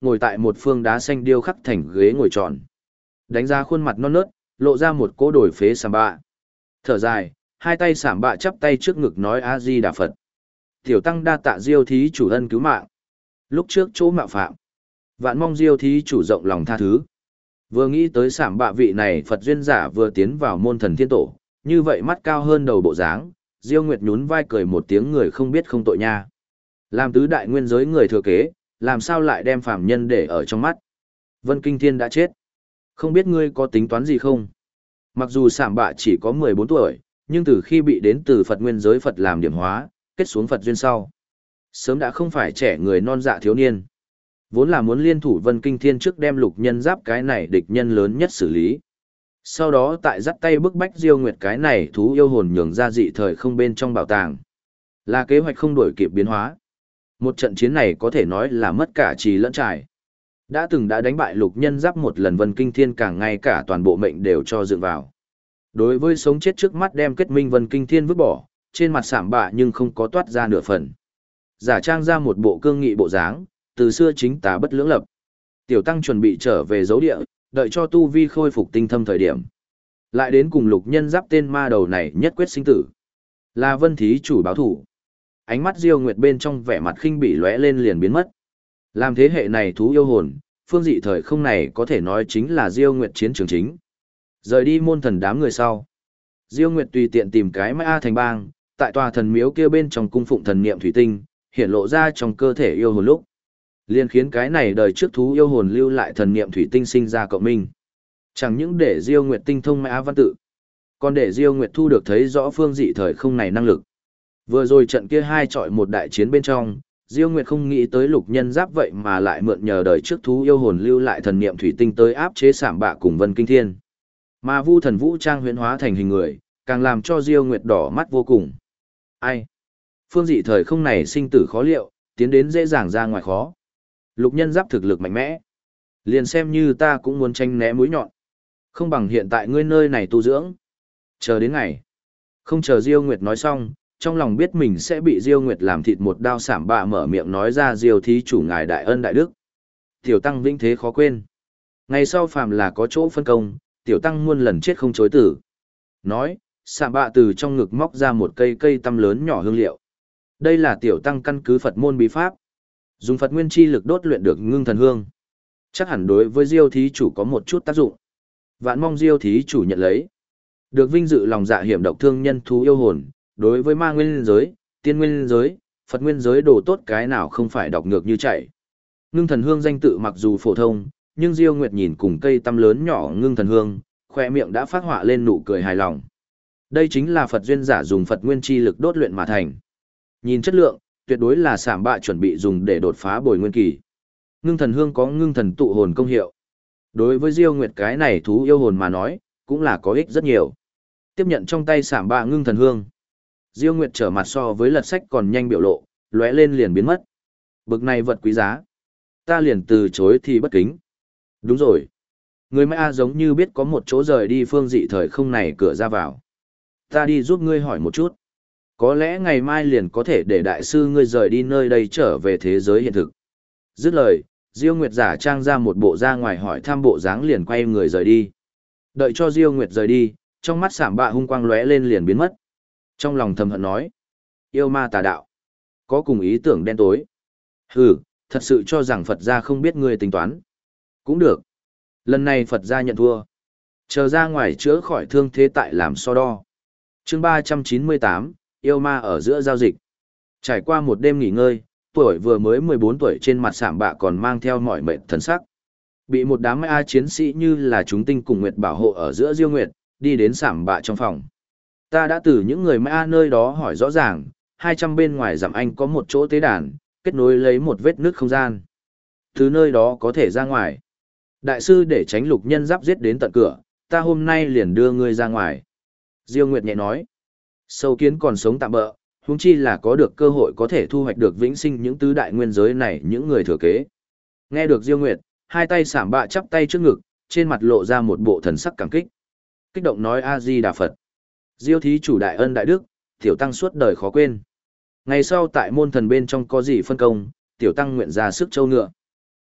ngồi tại một phương đá xanh điêu khắc thành ghế ngồi tròn. Đánh ra khuôn mặt non nớt, lộ ra một cỗ đổi phế sàm bạ. Thở dài, hai tay sàm bạ chắp tay trước ngực nói A Di Đà Phật. Tiểu tăng đa tạ Diêu thí chủ ân cứu mạng. Lúc trước chỗ mạo phạm, vạn mong Diêu thí chủ rộng lòng tha thứ. Vừa nghĩ tới sảm bạ vị này Phật duyên giả vừa tiến vào môn thần thiên tổ, như vậy mắt cao hơn đầu bộ dáng, Diêu Nguyệt nhún vai cười một tiếng người không biết không tội nha. Làm tứ đại nguyên giới người thừa kế, làm sao lại đem phàm nhân để ở trong mắt. Vân Kinh Thiên đã chết. Không biết ngươi có tính toán gì không? Mặc dù sảm bạ chỉ có 14 tuổi, nhưng từ khi bị đến từ Phật nguyên giới Phật làm điểm hóa, kết xuống Phật duyên sau. Sớm đã không phải trẻ người non dạ thiếu niên. Vốn là muốn liên thủ Vân Kinh Thiên trước đem Lục Nhân Giáp cái này địch nhân lớn nhất xử lý. Sau đó tại dắt tay bức bách Diêu Nguyệt cái này thú yêu hồn nhường ra dị thời không bên trong bảo tàng. Là kế hoạch không đổi kịp biến hóa. Một trận chiến này có thể nói là mất cả trì lẫn trải. Đã đánh bại Lục Nhân Giáp một lần, Vân Kinh Thiên càng ngay cả toàn bộ mệnh đều cho dựng vào. Đối với sống chết trước mắt đem kết minh Vân Kinh Thiên vứt bỏ, trên mặt sảm bạ nhưng không có toát ra nửa phần. Giả trang ra một bộ cương nghị bộ dáng, từ xưa chính tà bất lưỡng lập. Tiểu tăng chuẩn bị trở về dấu địa, đợi cho tu vi khôi phục tinh thâm thời điểm. Lại đến cùng Lục Nhân Giáp tên ma đầu này nhất quyết sinh tử. Là Vân thí chủ báo thủ. Ánh mắt Diêu Nguyệt bên trong vẻ mặt khinh bỉ lóe lên liền biến mất. Làm thế hệ này thú yêu hồn, phương dị thời không này có thể nói chính là Diêu Nguyệt chiến trường chính. Rời đi môn thần đám người sau. Diêu Nguyệt tùy tiện tìm cái Mai A thành bang, tại tòa thần miếu kia bên trong cung phụng thần niệm thủy tinh, hiện lộ ra trong cơ thể yêu hồn lúc. Liên khiến cái này đời trước thú yêu hồn lưu lại thần niệm thủy tinh sinh ra cộng minh. Chẳng những để Diêu Nguyệt tinh thông Mai A văn tự, còn để Diêu Nguyệt thu được thấy rõ phương dị thời không này năng lực. Vừa rồi trận kia hai chọi một đại chiến bên trong, Diêu Nguyệt không nghĩ tới Lục Nhân Giáp vậy mà lại mượn nhờ đời trước thú yêu hồn lưu lại thần niệm thủy tinh tới áp chế sảm bạ cùng Vân Kinh Thiên. Mà Vu Thần Vũ Trang huyễn hóa thành hình người, càng làm cho Diêu Nguyệt đỏ mắt vô cùng. Ai? Phương dị thời không này sinh tử khó liệu, tiến đến dễ dàng ra ngoài khó. Lục Nhân Giáp thực lực mạnh mẽ. Liền xem như ta cũng muốn tranh né mũi nhọn. Không bằng hiện tại ngươi nơi này tu dưỡng. Chờ đến ngày. Không chờ Diêu Nguyệt nói xong, trong lòng biết mình sẽ bị Diêu Nguyệt làm thịt một đao sảm bạ mở miệng nói ra Diêu thí chủ ngài đại ân đại đức. Tiểu tăng vĩnh thế khó quên. Ngày sau phàm là có chỗ phân công, tiểu tăng muôn lần chết không chối tử. Nói, sảm bạ từ trong ngực móc ra một cây tăm lớn nhỏ hương liệu. Đây là tiểu tăng căn cứ Phật môn bí pháp. Dùng Phật nguyên chi lực đốt luyện được ngưng thần hương. Chắc hẳn đối với Diêu thí chủ có một chút tác dụng. Vạn mong Diêu thí chủ nhận lấy. Được vinh dự lòng dạ hiểm độc thương nhân thú yêu hồn, đối với ma nguyên giới, tiên nguyên giới, Phật nguyên giới đồ tốt cái nào không phải đọc ngược như chạy. Ngưng thần hương danh tự mặc dù phổ thông, nhưng Diêu Nguyệt nhìn cùng cây tăm lớn nhỏ ngưng thần hương, khoe miệng đã phát họa lên nụ cười hài lòng. Đây chính là Phật duyên giả dùng Phật nguyên chi lực đốt luyện mà thành. Nhìn chất lượng, tuyệt đối là sảm bạ chuẩn bị dùng để đột phá bồi nguyên kỳ. Ngưng thần hương có ngưng thần tụ hồn công hiệu. Đối với Diêu Nguyệt cái này thú yêu hồn mà nói, cũng là có ích rất nhiều. Tiếp nhận trong tay sảm bạ ngưng thần hương. Diêu Nguyệt trở mặt so với lật sách còn nhanh biểu lộ, lóe lên liền biến mất. Bực này vật quý giá. Ta liền từ chối thì bất kính. Đúng rồi. Người Mai A giống như biết có một chỗ rời đi phương dị thời không này cửa ra vào. Ta đi giúp ngươi hỏi một chút. Có lẽ ngày mai liền có thể để đại sư ngươi rời đi nơi đây trở về thế giới hiện thực. Dứt lời, Diêu Nguyệt giả trang ra một bộ ra ngoài hỏi thăm bộ dáng liền quay người rời đi. Đợi cho Diêu Nguyệt rời đi, trong mắt sảm bạ hung quang lóe lên liền biến mất. Trong lòng thầm hận nói, yêu ma tà đạo, có cùng ý tưởng đen tối. Hừ, thật sự cho rằng Phật gia không biết ngươi tính toán. Cũng được. Lần này Phật gia nhận thua. Chờ ra ngoài chữa khỏi thương thế tại làm so đo. Chương 398, yêu ma ở giữa giao dịch. Trải qua một đêm nghỉ ngơi, tuổi vừa mới 14 tuổi trên mặt sảm bạ còn mang theo mỏi mệt thần sắc. Bị một đám A chiến sĩ như là chúng tinh cùng nguyệt bảo hộ ở giữa Diêu Nguyệt, đi đến sảm bạ trong phòng. Ta đã từ những người A nơi đó hỏi rõ ràng, 200 bên ngoài dặm anh có một chỗ tế đàn, kết nối lấy một vết nứt không gian. Từ nơi đó có thể ra ngoài. Đại sư để tránh Lục Nhân Giáp giết đến tận cửa, ta hôm nay liền đưa ngươi ra ngoài. Diêu Nguyệt nhẹ nói. Sâu kiến còn sống tạm bỡ, huống chi là có được cơ hội có thể thu hoạch được vĩnh sinh những tứ đại nguyên giới này những người thừa kế. Nghe được Diêu Nguyệt, hai tay sảm bạ chắp tay trước ngực, trên mặt lộ ra một bộ thần sắc cảm kích. Kích động nói A Di Đà Phật. Diêu thí chủ đại ân đại đức, tiểu tăng suốt đời khó quên. Ngày sau tại môn thần bên trong có gì phân công, tiểu tăng nguyện ra sức châu ngựa.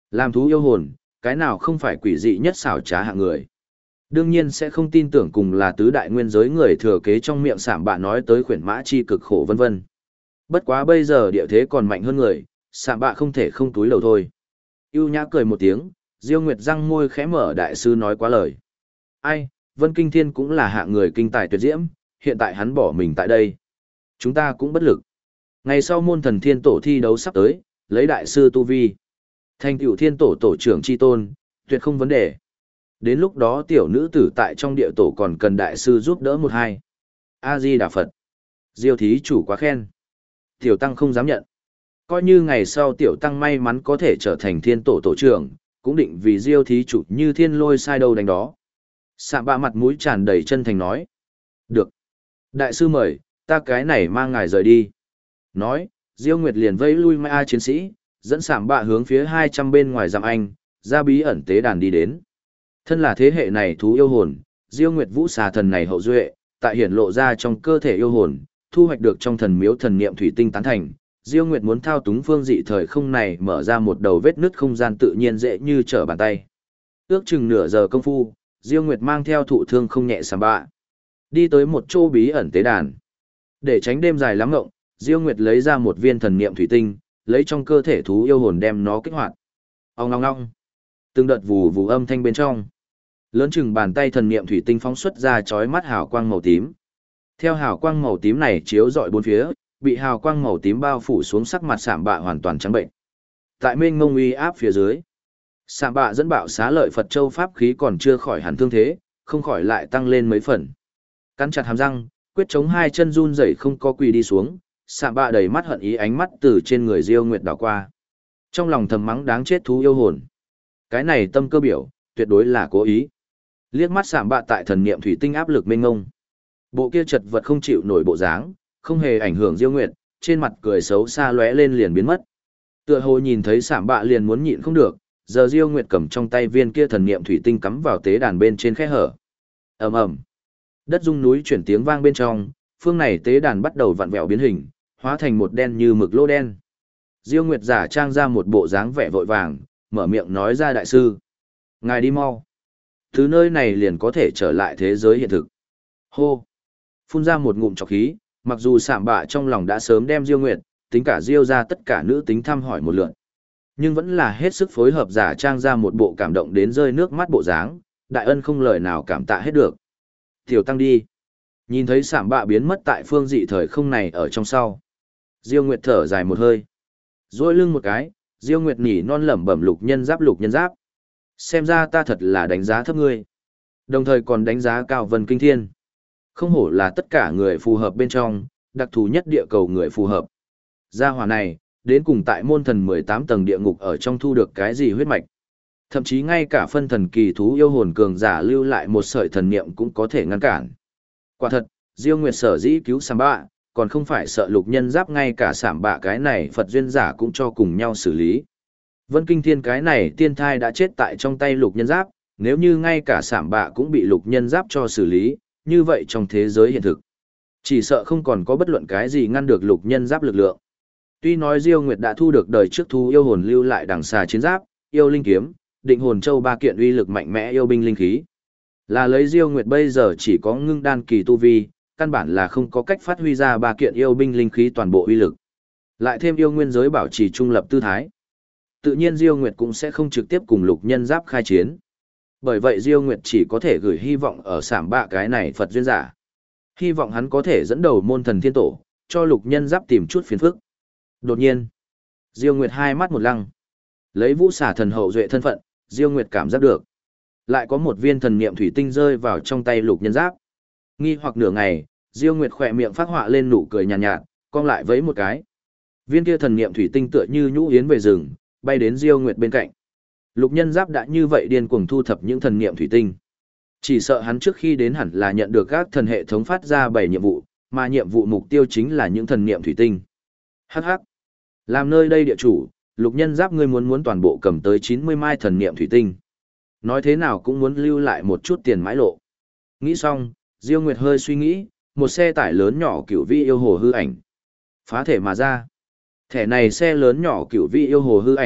Làm thú yêu hồn, cái nào không phải quỷ dị nhất xảo trá hạng người. Đương nhiên sẽ không tin tưởng cùng là tứ đại nguyên giới người thừa kế trong miệng sạm bạ nói tới khuyển mã chi cực khổ vân vân. Bất quá bây giờ địa thế còn mạnh hơn người, sạm bạ không thể không túi lầu thôi. Yêu nhã cười một tiếng, Diêu Nguyệt răng môi khẽ mở, đại sư nói quá lời. Ai, Vân Kinh Thiên cũng là hạng người kinh tài tuyệt diễm, hiện tại hắn bỏ mình tại đây. Chúng ta cũng bất lực. Ngày sau môn thần thiên tổ thi đấu sắp tới, lấy đại sư tu vi. Thành tựu thiên tổ tổ trưởng chi tôn, tuyệt không vấn đề. Đến lúc đó tiểu nữ tử tại trong địa tổ còn cần đại sư giúp đỡ một hai. A-di-đà Phật. Diêu thí chủ quá khen. Tiểu tăng không dám nhận. Coi như ngày sau tiểu tăng may mắn có thể trở thành thiên tổ tổ trưởng, cũng định vì Diêu thí chủ như thiên lôi sai đâu đánh đó. Sạm bạ mặt mũi tràn đầy chân thành nói. Được. Đại sư mời, ta cái này mang ngài rời đi. Nói, Diêu Nguyệt liền vẫy lui mai A chiến sĩ, dẫn sạm bạ hướng phía 200 bên ngoài dặm anh, ra bí ẩn tế đàn đi đến. Thân là thế hệ này thú yêu hồn, Diêu Nguyệt Vũ xà thần này hậu duệ, tại hiển lộ ra trong cơ thể yêu hồn, thu hoạch được trong thần miếu thần niệm thủy tinh tán thành. Diêu Nguyệt muốn thao túng phương dị thời không này mở ra một đầu vết nứt không gian tự nhiên dễ như trở bàn tay. Ước chừng nửa giờ công phu, Diêu Nguyệt mang theo thụ thương không nhẹ sạm bạ, đi tới một chỗ bí ẩn tế đàn. Để tránh đêm dài lắm ngộng, Diêu Nguyệt lấy ra một viên thần niệm thủy tinh, lấy trong cơ thể thú yêu hồn đem nó kích hoạt. Ong ong ong. Từng đợt vù vù âm thanh bên trong. Lớn chừng bàn tay thần niệm thủy tinh phóng xuất ra chói mắt hào quang màu tím. Theo hào quang màu tím này chiếu rọi bốn phía, bị hào quang màu tím bao phủ xuống, sắc mặt sạm bạ hoàn toàn trắng bệnh. Tại mênh mông uy áp phía dưới, sạm bạ dẫn bạo xá lợi Phật châu pháp khí còn chưa khỏi hẳn thương thế, không khỏi lại tăng lên mấy phần. Cắn chặt hàm răng, quyết chống hai chân run rẩy không có quỳ đi xuống, sạm bạ đầy mắt hận ý ánh mắt từ trên người Diêu Nguyệt đảo qua. Trong lòng thầm mắng đáng chết thú yêu hồn. Cái này tâm cơ biểu, tuyệt đối là cố ý. Liếc mắt sạm bạ tại thần niệm thủy tinh áp lực mênh ngông. Bộ kia chật vật không chịu nổi bộ dáng, không hề ảnh hưởng Diêu Nguyệt, trên mặt cười xấu xa lóe lên liền biến mất. Tựa hồ nhìn thấy sạm bạ liền muốn nhịn không được, giờ Diêu Nguyệt cầm trong tay viên kia thần niệm thủy tinh cắm vào tế đàn bên trên khe hở. Ầm ầm. Đất rung núi chuyển tiếng vang bên trong, phương này tế đàn bắt đầu vặn vẹo biến hình, hóa thành một đen như mực lỗ đen. Diêu Nguyệt giả trang ra một bộ dáng vẻ vội vàng, mở miệng nói ra, đại sư, ngài đi mau. Thứ nơi này liền có thể trở lại thế giới hiện thực. Hô. Phun ra một ngụm trọc khí, mặc dù sạm bạ trong lòng đã sớm đem Diêu Nguyệt, tính cả Diêu ra tất cả nữ tính thăm hỏi một lượt, nhưng vẫn là hết sức phối hợp giả trang ra một bộ cảm động đến rơi nước mắt bộ dáng, đại ân không lời nào cảm tạ hết được. Tiểu tăng đi. Nhìn thấy sạm bạ biến mất tại phương dị thời không này ở trong sau, Diêu Nguyệt thở dài một hơi, duỗi lưng một cái, Diêu Nguyệt nhỉ non lẩm bẩm, lục nhân giáp. Xem ra ta thật là đánh giá thấp ngươi. Đồng thời còn đánh giá cao Vân Kinh Thiên. Không hổ là tất cả người phù hợp bên trong, đặc thù nhất địa cầu người phù hợp. Gia hỏa này, đến cùng tại môn thần 18 tầng địa ngục ở trong thu được cái gì huyết mạch. Thậm chí ngay cả phân thần kỳ thú yêu hồn cường giả lưu lại một sợi thần niệm cũng có thể ngăn cản. Quả thật, Diêu Nguyệt sở dĩ cứu sạm bạ, còn không phải sợ lục nhân giáp ngay cả sạm bạ cái này Phật duyên giả cũng cho cùng nhau xử lý. Vân Kinh Thiên cái này tiên thai đã chết tại trong tay lục nhân giáp, nếu như ngay cả sạm bạ cũng bị lục nhân giáp cho xử lý, như vậy trong thế giới hiện thực, chỉ sợ không còn có bất luận cái gì ngăn được lục nhân giáp lực lượng. Tuy nói Diêu Nguyệt đã thu được đời trước thú yêu hồn lưu lại đằng xà chiến giáp, yêu linh kiếm, định hồn châu ba kiện uy lực mạnh mẽ yêu binh linh khí, là lấy Diêu Nguyệt bây giờ chỉ có ngưng đan kỳ tu vi, căn bản là không có cách phát huy ra ba kiện yêu binh linh khí toàn bộ uy lực. Lại thêm yêu nguyên giới bảo trì trung lập tư thái, tự nhiên Diêu Nguyệt cũng sẽ không trực tiếp cùng lục nhân giáp khai chiến. Bởi vậy Diêu Nguyệt chỉ có thể gửi hy vọng ở sạm bạ cái này Phật duyên giả. Hy vọng hắn có thể dẫn đầu môn thần thiên tổ, cho lục nhân giáp tìm chút phiền phức. Đột nhiên, Diêu Nguyệt hai mắt một lăng. Lấy vũ xà thần hậu duệ thân phận, Diêu Nguyệt cảm giác được lại có một viên thần niệm thủy tinh rơi vào trong tay lục nhân giáp. Nghi hoặc nửa ngày, Diêu Nguyệt khỏe miệng phát họa lên nụ cười nhàn nhạt, cong lại vẫy một cái. Viên kia thần niệm thủy tinh tựa như nhũ yến về rừng, bay đến Diêu Nguyệt bên cạnh. Lục nhân giáp đã như vậy điên cuồng thu thập những thần niệm thủy tinh. Chỉ sợ hắn trước khi đến hẳn là nhận được các thần hệ thống phát ra 7 nhiệm vụ, mà nhiệm vụ mục tiêu chính là những thần niệm thủy tinh. Hắc hắc. Làm nơi đây địa chủ, lục nhân giáp ngươi muốn toàn bộ cầm tới 90 mai thần niệm thủy tinh. Nói thế nào cũng muốn lưu lại một chút tiền mãi lộ. Nghĩ xong, Diêu Nguyệt hơi suy nghĩ, một xe tải lớn nhỏ cửu vi yêu hồ hư ảnh phá thể mà ra. Thẻ này xe lớn nhỏ cửu vi yêu hồ hư ảnh,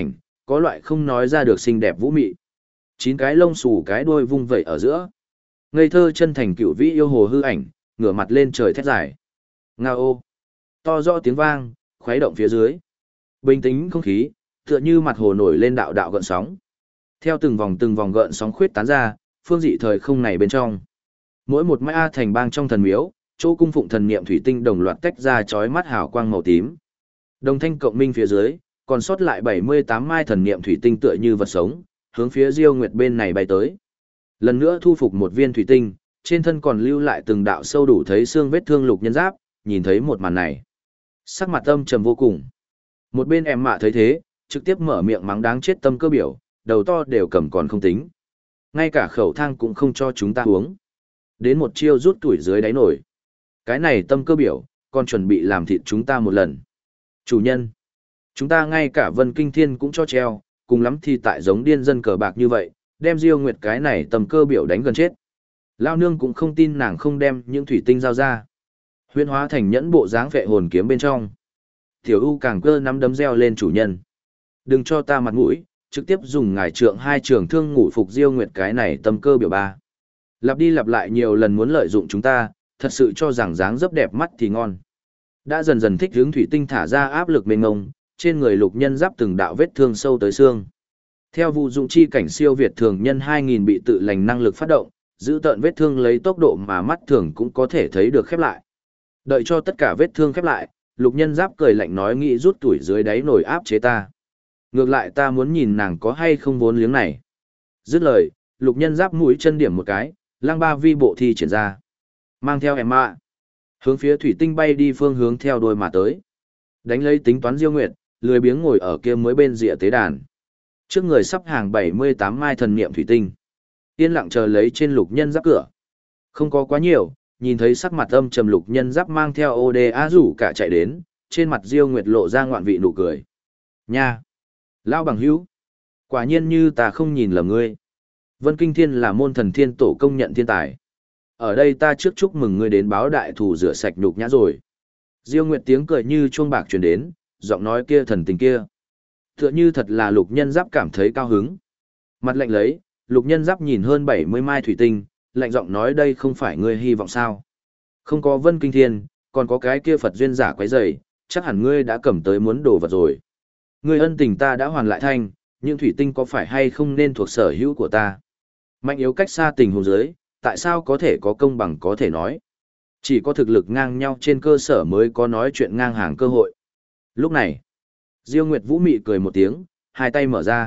có loại không nói ra được xinh đẹp vũ mị. 9 cái lông xù cái đuôi vung vẩy ở giữa. Ngây thơ chân thành cựu vĩ yêu hồ hư ảnh, ngửa mặt lên trời thét dài. Ngao ô. To rõ tiếng vang, khuấy động phía dưới. Bình tĩnh không khí, tựa như mặt hồ nổi lên đạo đạo gợn sóng. Theo từng vòng gợn sóng khuyết tán ra, phương dị thời không này bên trong. Mỗi một mai A thành bang trong thần miếu, chỗ cung phụng thần niệm thủy tinh đồng loạt tách ra chói mắt hào quang màu tím. Đồng thanh cộng minh phía dưới, còn sót lại 78 mai thần niệm thủy tinh tựa như vật sống, hướng phía Diêu Nguyệt bên này bay tới. Lần nữa thu phục một viên thủy tinh, trên thân còn lưu lại từng đạo sâu đủ thấy xương vết thương Lục Nhân Giáp, nhìn thấy một màn này, sắc mặt âm trầm vô cùng. Một bên em mạ thấy thế, trực tiếp mở miệng mắng đáng chết Tâm Cơ Biểu, đầu to đều cầm còn không tính. Ngay cả khẩu thang cũng không cho chúng ta uống. Đến một chiêu rút tuổi dưới đáy nổi. Cái này Tâm Cơ Biểu, còn chuẩn bị làm thịt chúng ta một lần. Chủ nhân, chúng ta ngay cả Vân Kinh Thiên cũng cho treo, cùng lắm thì tại giống điên dân cờ bạc như vậy, đem Diêu Nguyệt cái này Tâm Cơ Biểu đánh gần chết. Lao nương cũng không tin nàng không đem những thủy tinh giao ra. Huyễn hóa thành nhẫn bộ dáng vệ hồn kiếm bên trong. Tiểu U càng cơ nắm đấm reo lên chủ nhân. Đừng cho ta mặt mũi, trực tiếp dùng ngải trượng 2 trường thương ngủ phục Diêu Nguyệt cái này Tâm Cơ Biểu ba. Lặp đi lặp lại nhiều lần muốn lợi dụng chúng ta, thật sự cho rằng dáng dấp đẹp mắt thì ngon. Đã dần dần thích hướng thủy tinh thả ra áp lực mênh ngông, trên người Lục Nhân Giáp từng đạo vết thương sâu tới xương. Theo vụ dụng chi cảnh siêu việt thường nhân 2000 bị tự lành năng lực phát động, giữ tợn vết thương lấy tốc độ mà mắt thường cũng có thể thấy được khép lại. Đợi cho tất cả vết thương khép lại, Lục Nhân Giáp cười lạnh nói nghĩ rút tuổi dưới đáy nổi áp chế ta. Ngược lại ta muốn nhìn nàng có hay không vốn liếng này. Dứt lời, Lục Nhân Giáp mũi chân điểm một cái, lăng ba vi bộ thi triển ra. Mang theo em mạ. Hướng phía thủy tinh bay đi phương hướng theo đuôi mà tới. Đánh lấy tính toán Diêu Nguyệt, lười biếng ngồi ở kia mới bên rìa tế đàn. Trước người sắp hàng 78 mai thần niệm thủy tinh. Yên lặng chờ lấy trên Lục Nhân Giáp cửa. Không có quá nhiều, nhìn thấy sắc mặt âm trầm Lục Nhân Giáp mang theo ODA rủ cả chạy đến, trên mặt Diêu Nguyệt lộ ra ngoạn vị nụ cười. Nha! Lão bằng hữu! Quả nhiên như ta không nhìn lầm ngươi. Vân Kinh Thiên là môn thần thiên tổ công nhận thiên tài. Ở đây ta trước chúc mừng ngươi đến báo đại thù rửa sạch nhục nhã rồi. Diêu Nguyệt tiếng cười như chuông bạc truyền đến, giọng nói kia thần tình kia. Tựa như thật là Lục Nhân Giáp cảm thấy cao hứng. Mặt lạnh lấy, Lục Nhân Giáp nhìn hơn 70 mai thủy tinh, lạnh giọng nói đây không phải ngươi hy vọng sao. Không có Vân Kinh Thiên, còn có cái kia Phật duyên giả quấy rầy, chắc hẳn ngươi đã cầm tới muốn đồ vật rồi. Ngươi ân tình ta đã hoàn lại thanh, những thủy tinh có phải hay không nên thuộc sở hữu của ta. Mạnh yếu cách xa tình huống dưới, tại sao có thể có công bằng có thể nói. Chỉ có thực lực ngang nhau trên cơ sở mới có nói chuyện ngang hàng cơ hội. Lúc này, Diêu Nguyệt Vũ mị cười một tiếng, hai tay mở ra.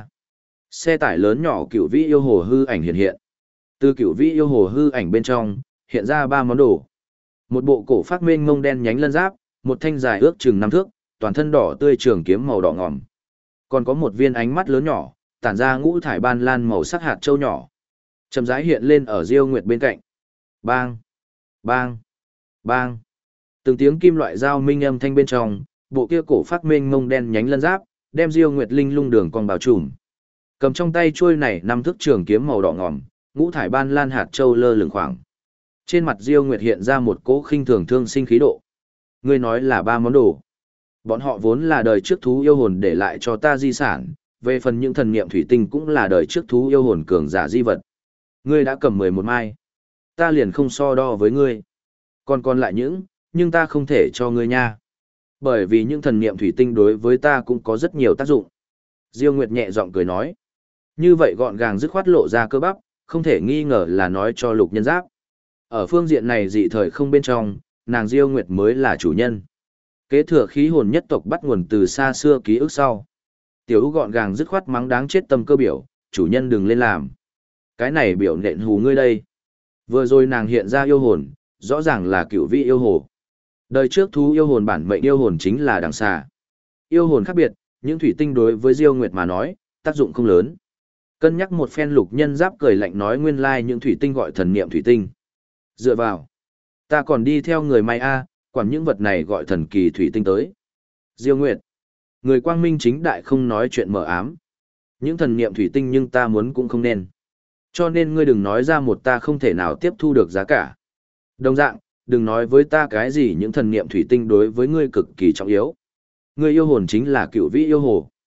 Xe tải lớn nhỏ Cửu Vĩ yêu hồ hư ảnh hiện hiện. Từ Cửu Vĩ yêu hồ hư ảnh bên trong, hiện ra 3 món đồ. Một bộ cổ phát mênh mông đen nhánh lân giáp, một thanh dài ước chừng 5 thước, toàn thân đỏ tươi trường kiếm màu đỏ ngòm. Còn có một viên ánh mắt lớn nhỏ, tản ra ngũ thải ban lan màu sắc hạt châu nhỏ. Chậm rãi hiện lên ở Diêu Nguyệt bên cạnh. Bang! Bang! Bang! Từng tiếng kim loại dao minh âm thanh bên trong, bộ kia cổ phát mênh mông đen nhánh lân giáp, đem Diêu Nguyệt linh lung đường cong bao trùm. Cầm trong tay chuôi này 5 thước trường kiếm màu đỏ ngòm, ngũ thải ban lan hạt châu lơ lửng khoảng. Trên mặt Diêu Nguyệt hiện ra một cỗ khinh thường thương sinh khí độ. Ngươi nói là 3 món đồ. Bọn họ vốn là đời trước thú yêu hồn để lại cho ta di sản, về phần những thần niệm thủy tinh cũng là đời trước thú yêu hồn cường giả di vật. Ngươi đã cầm 11 mai. Ta liền không so đo với ngươi. Còn lại những, nhưng ta không thể cho ngươi nha. Bởi vì những thần niệm thủy tinh đối với ta cũng có rất nhiều tác dụng. Diêu Nguyệt nhẹ giọng cười nói. Như vậy gọn gàng dứt khoát lộ ra cơ bắp, không thể nghi ngờ là nói cho Lục Nhân Giáp. Ở phương diện này dị thời không bên trong, nàng Diêu Nguyệt mới là chủ nhân. Kế thừa khí hồn nhất tộc bắt nguồn từ xa xưa ký ức sau. Tiểu Ú gọn gàng dứt khoát mắng đáng chết Tâm Cơ Biểu, chủ nhân đừng lên làm. Cái này biểu nện hù ngươi đây. Vừa rồi nàng hiện ra yêu hồn, rõ ràng là Cửu Vĩ yêu hồ. Đời trước thú yêu hồn bản mệnh yêu hồn chính là đằng xà. Yêu hồn khác biệt, những thủy tinh đối với Diêu Nguyệt mà nói, tác dụng không lớn. Cân nhắc một phen Lục Nhân Giáp cười lạnh nói nguyên lai những thủy tinh gọi thần niệm thủy tinh. Dựa vào, ta còn đi theo người may a, quản những vật này gọi thần kỳ thủy tinh tới. Diêu Nguyệt, người quang minh chính đại không nói chuyện mờ ám. Những thần niệm thủy tinh nhưng ta muốn cũng không nên. Cho nên ngươi đừng nói ra một ta không thể nào tiếp thu được giá cả. Đồng dạng, đừng nói với ta cái gì những thần niệm thủy tinh đối với ngươi cực kỳ trọng yếu. Ngươi yêu hồn chính là Cửu Vĩ yêu hồ.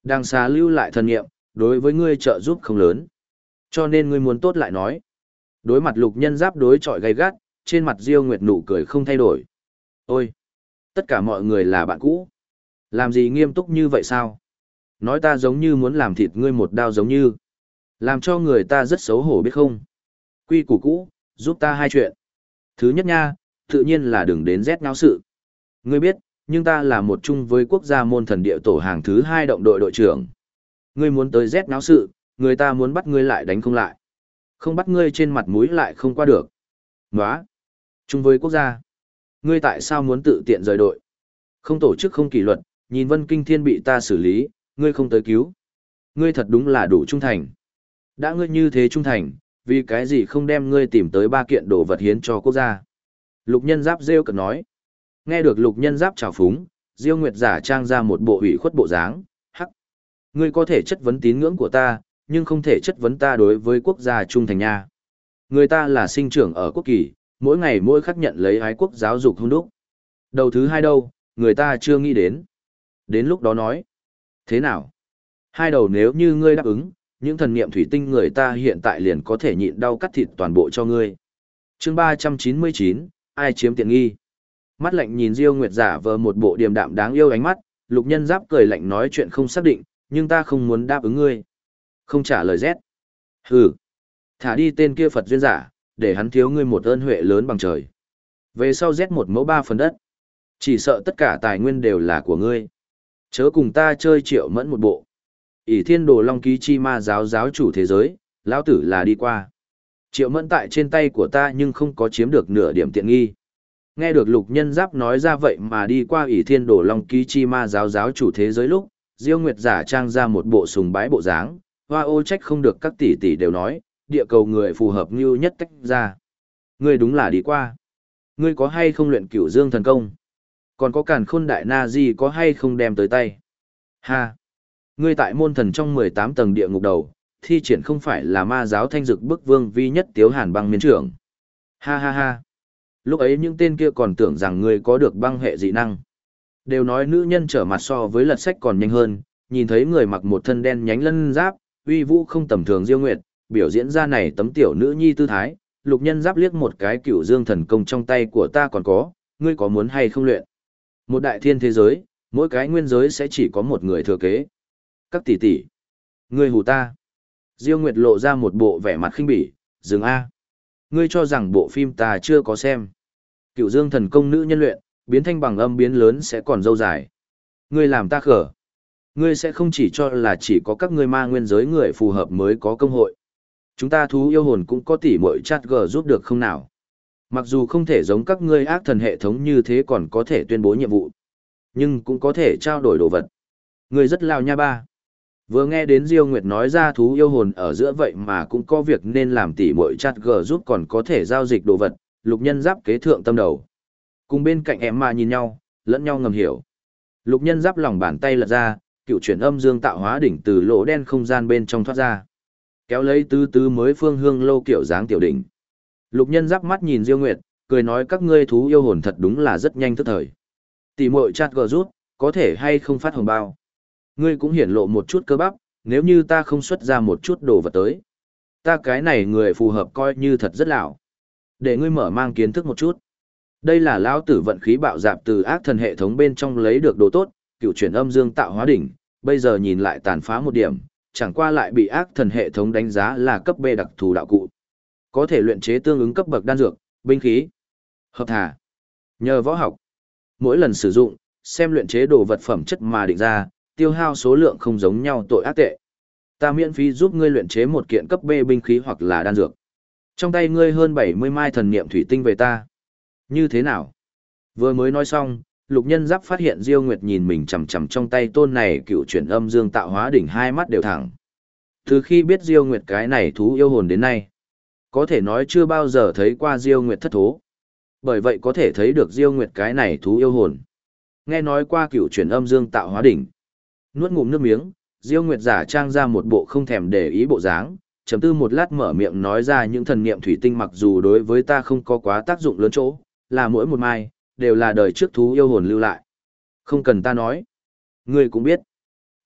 Đang xá lưu lại thần niệm, đối với ngươi trợ giúp không lớn. Cho nên ngươi muốn tốt lại nói. Đối mặt Lục Nhân Giáp đối chọi gay gắt, trên mặt Diêu Nguyệt nụ cười không thay đổi. Ôi! Tất cả mọi người là bạn cũ. Làm gì nghiêm túc như vậy sao? Nói ta giống như muốn làm thịt ngươi một đao giống như. Làm cho người ta rất xấu hổ biết không? Quy củ cũ, giúp ta hai chuyện. Thứ nhất nha, tự nhiên là đừng đến rét ngao sự. Ngươi biết, nhưng ta là một chung với quốc gia môn thần địa tổ hàng thứ 2 động đội đội trưởng. Ngươi muốn tới rét ngao sự, người ta muốn bắt ngươi lại đánh không lại. Không bắt ngươi trên mặt mũi lại không qua được. Nóa! Chung với quốc gia. Ngươi tại sao muốn tự tiện rời đội? Không tổ chức không kỷ luật, nhìn Vân Kinh Thiên bị ta xử lý, ngươi không tới cứu. Ngươi thật đúng là đủ trung thành. Đã ngươi như thế trung thành, vì cái gì không đem ngươi tìm tới 3 kiện đồ vật hiến cho quốc gia? Lục Nhân Giáp rêu cợt nói. Nghe được Lục Nhân Giáp chào phúng, Diêu Nguyệt giả trang ra một bộ ủy khuất bộ dáng, hắc. Ngươi có thể chất vấn tín ngưỡng của ta, nhưng không thể chất vấn ta đối với quốc gia trung thành nha. Người ta là sinh trưởng ở quốc kỳ, mỗi ngày mỗi khắc nhận lấy ái quốc giáo dục hung đúc. Đầu thứ hai đâu, người ta chưa nghĩ đến. Đến lúc đó nói. Thế nào? Hai đầu nếu như ngươi đáp ứng, những thần niệm thủy tinh người ta hiện tại liền có thể nhịn đau cắt thịt toàn bộ cho ngươi. Chương 399, ai chiếm tiện nghi? Mắt lạnh nhìn Diêu Nguyệt giả vờ một bộ điềm đạm đáng yêu ánh mắt, Lục Nhân Giáp cười lạnh nói chuyện không xác định, nhưng ta không muốn đáp ứng ngươi. Không trả lời rét. Hừ. Thả đi tên kia Phật duyên giả, để hắn thiếu ngươi một ơn huệ lớn bằng trời. Về sau rét một mẫu 3 phần đất. Chỉ sợ tất cả tài nguyên đều là của ngươi. Chớ cùng ta chơi Triệu Mẫn một bộ. ỷ Thiên Đồ Long Ký Chi Ma giáo giáo chủ thế giới, lão tử là đi qua. Triệu Mẫn tại trên tay của ta nhưng không có chiếm được nửa điểm tiện nghi. Nghe được Lục Nhân Giáp nói ra vậy mà đi qua ỷ Thiên Đồ Long Ký Chi Ma giáo giáo chủ thế giới lúc, Diêu Nguyệt giả trang ra một bộ sùng bái bộ dáng, hoa ô trách không được các tỷ tỷ đều nói, địa cầu người phù hợp như nhất tách ra. Ngươi đúng là đi qua. Ngươi có hay không luyện Cửu Dương thần công? Còn có Càn Khôn Đại Na Di có hay không đem tới tay? Ha! Ngươi tại môn thần trong 18 tầng địa ngục đầu, thi triển không phải là ma giáo thanh dực bức vương vi nhất tiếu hàn băng miến trưởng. Ha ha ha! Lúc ấy những tên kia còn tưởng rằng ngươi có được băng hệ dị năng. Đều nói nữ nhân trở mặt so với lật sách còn nhanh hơn, nhìn thấy người mặc một thân đen nhánh lân giáp, uy vũ không tầm thường Diêu Nguyệt, biểu diễn ra này tấm tiểu nữ nhi tư thái, Lục Nhân Giáp liếc một cái Cửu Dương thần công trong tay của ta còn có, ngươi có muốn hay không luyện? Một đại thiên thế giới, mỗi cái nguyên giới sẽ chỉ có một người thừa kế. Các tỷ tỷ, ngươi hù ta. Diêu Nguyệt lộ ra một bộ vẻ mặt khinh bỉ, dừng a. Ngươi cho rằng bộ phim ta chưa có xem. Cửu Dương thần công nữ nhân luyện, biến thanh bằng âm biến lớn sẽ còn dâu dài. Ngươi làm ta khở. Ngươi sẽ không chỉ cho là chỉ có các ngươi ma nguyên giới người phù hợp mới có công hội. Chúng ta thú yêu hồn cũng có tỷ muội chat g giúp được không nào? Mặc dù không thể giống các ngươi ác thần hệ thống như thế còn có thể tuyên bố nhiệm vụ, nhưng cũng có thể trao đổi đồ vật. Ngươi rất lao nha ba. Vừa nghe đến Diêu Nguyệt nói ra thú yêu hồn ở giữa vậy mà cũng có việc nên làm tỷ muội chat g giúp còn có thể giao dịch đồ vật, Lục Nhân Giáp kế thượng tâm đầu. Cùng bên cạnh em mà nhìn nhau, lẫn nhau ngầm hiểu. Lục Nhân Giáp lòng bàn tay lật ra, cựu chuyển âm dương tạo hóa đỉnh từ lỗ đen không gian bên trong thoát ra. Kéo lấy tứ tứ mới phương hương lâu kiểu dáng tiểu đỉnh. Lục Nhân Giáp mắt nhìn Diêu Nguyệt, cười nói các ngươi thú yêu hồn thật đúng là rất nhanh tức thời. Tỷ muội chat gờ rút, có thể hay không phát hồng bao. Ngươi cũng hiển lộ một chút cơ bắp, nếu như ta không xuất ra một chút đồ vật tới. Ta cái này người phù hợp coi như thật rất lão. Để ngươi mở mang kiến thức một chút. Đây là lão tử vận khí bạo dạp từ ác thần hệ thống bên trong lấy được đồ tốt, cựu chuyển âm dương tạo hóa đỉnh, bây giờ nhìn lại tàn phá một điểm, chẳng qua lại bị ác thần hệ thống đánh giá là cấp B đặc thù đạo cụ. Có thể luyện chế tương ứng cấp bậc đan dược, binh khí. Hợp thả. Nhờ võ học. Mỗi lần sử dụng, xem luyện chế đồ vật phẩm chất mà định ra, tiêu hao số lượng không giống nhau tội ác tệ. Ta miễn phí giúp ngươi luyện chế một kiện cấp B binh khí hoặc là đan dược. Trong tay ngươi hơn 70 mai thần niệm thủy tinh về ta. Như thế nào? Vừa mới nói xong, Lục Nhân Giáp phát hiện Diêu Nguyệt nhìn mình chằm chằm trong tay tôn này cựu chuyển âm dương tạo hóa đỉnh hai mắt đều thẳng. Từ khi biết Diêu Nguyệt cái này thú yêu hồn đến nay, có thể nói chưa bao giờ thấy qua Diêu Nguyệt thất thố. Bởi vậy có thể thấy được Diêu Nguyệt cái này thú yêu hồn. Nghe nói qua cựu chuyển âm dương tạo hóa đỉnh. Nuốt ngụm nước miếng, Diêu Nguyệt giả trang ra một bộ không thèm để ý bộ dáng, trầm tư một lát mở miệng nói ra những thần niệm thủy tinh mặc dù đối với ta không có quá tác dụng lớn chỗ, là mỗi một mai, đều là đời trước thú yêu hồn lưu lại. Không cần ta nói. Ngươi cũng biết.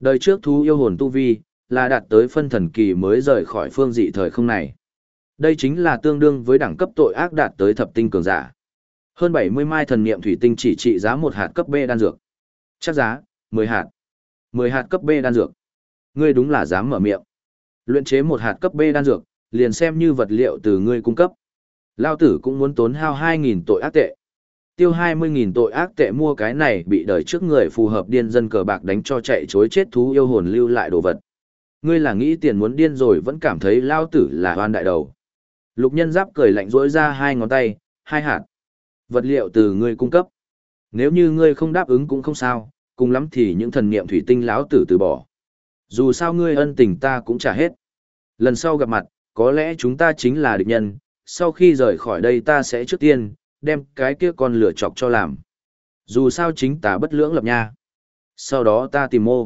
Đời trước thú yêu hồn tu vi, là đạt tới phân thần kỳ mới rời khỏi phương dị thời không này. Đây chính là tương đương với đẳng cấp tội ác đạt tới thập tinh cường giả. Hơn 70 mai thần niệm thủy tinh chỉ trị giá một hạt cấp B đan dược. Chắc giá, 10 hạt. 10 hạt cấp B đan dược. Ngươi đúng là dám mở miệng. Luyện chế một hạt cấp B đan dược, liền xem như vật liệu từ ngươi cung cấp. Lao tử cũng muốn tốn hao 2.000 tội ác tệ. Tiêu 20.000 tội ác tệ mua cái này bị đời trước người phù hợp điên dân cờ bạc đánh cho chạy chối chết thú yêu hồn lưu lại đồ vật. Ngươi là nghĩ tiền muốn điên rồi vẫn cảm thấy lao tử là oan đại đầu. Lục nhân giáp cười lạnh rỗi ra hai ngón tay, 2 hạt. Vật liệu từ ngươi cung cấp. Nếu như ngươi không đáp ứng cũng không sao, cùng lắm thì những thần niệm thủy tinh lão tử từ bỏ. Dù sao ngươi ân tình ta cũng trả hết. Lần sau gặp mặt, có lẽ chúng ta chính là địch nhân, sau khi rời khỏi đây ta sẽ trước tiên, đem cái kia con lửa chọc cho làm. Dù sao chính ta bất lưỡng lập nha. Sau đó ta tìm mô.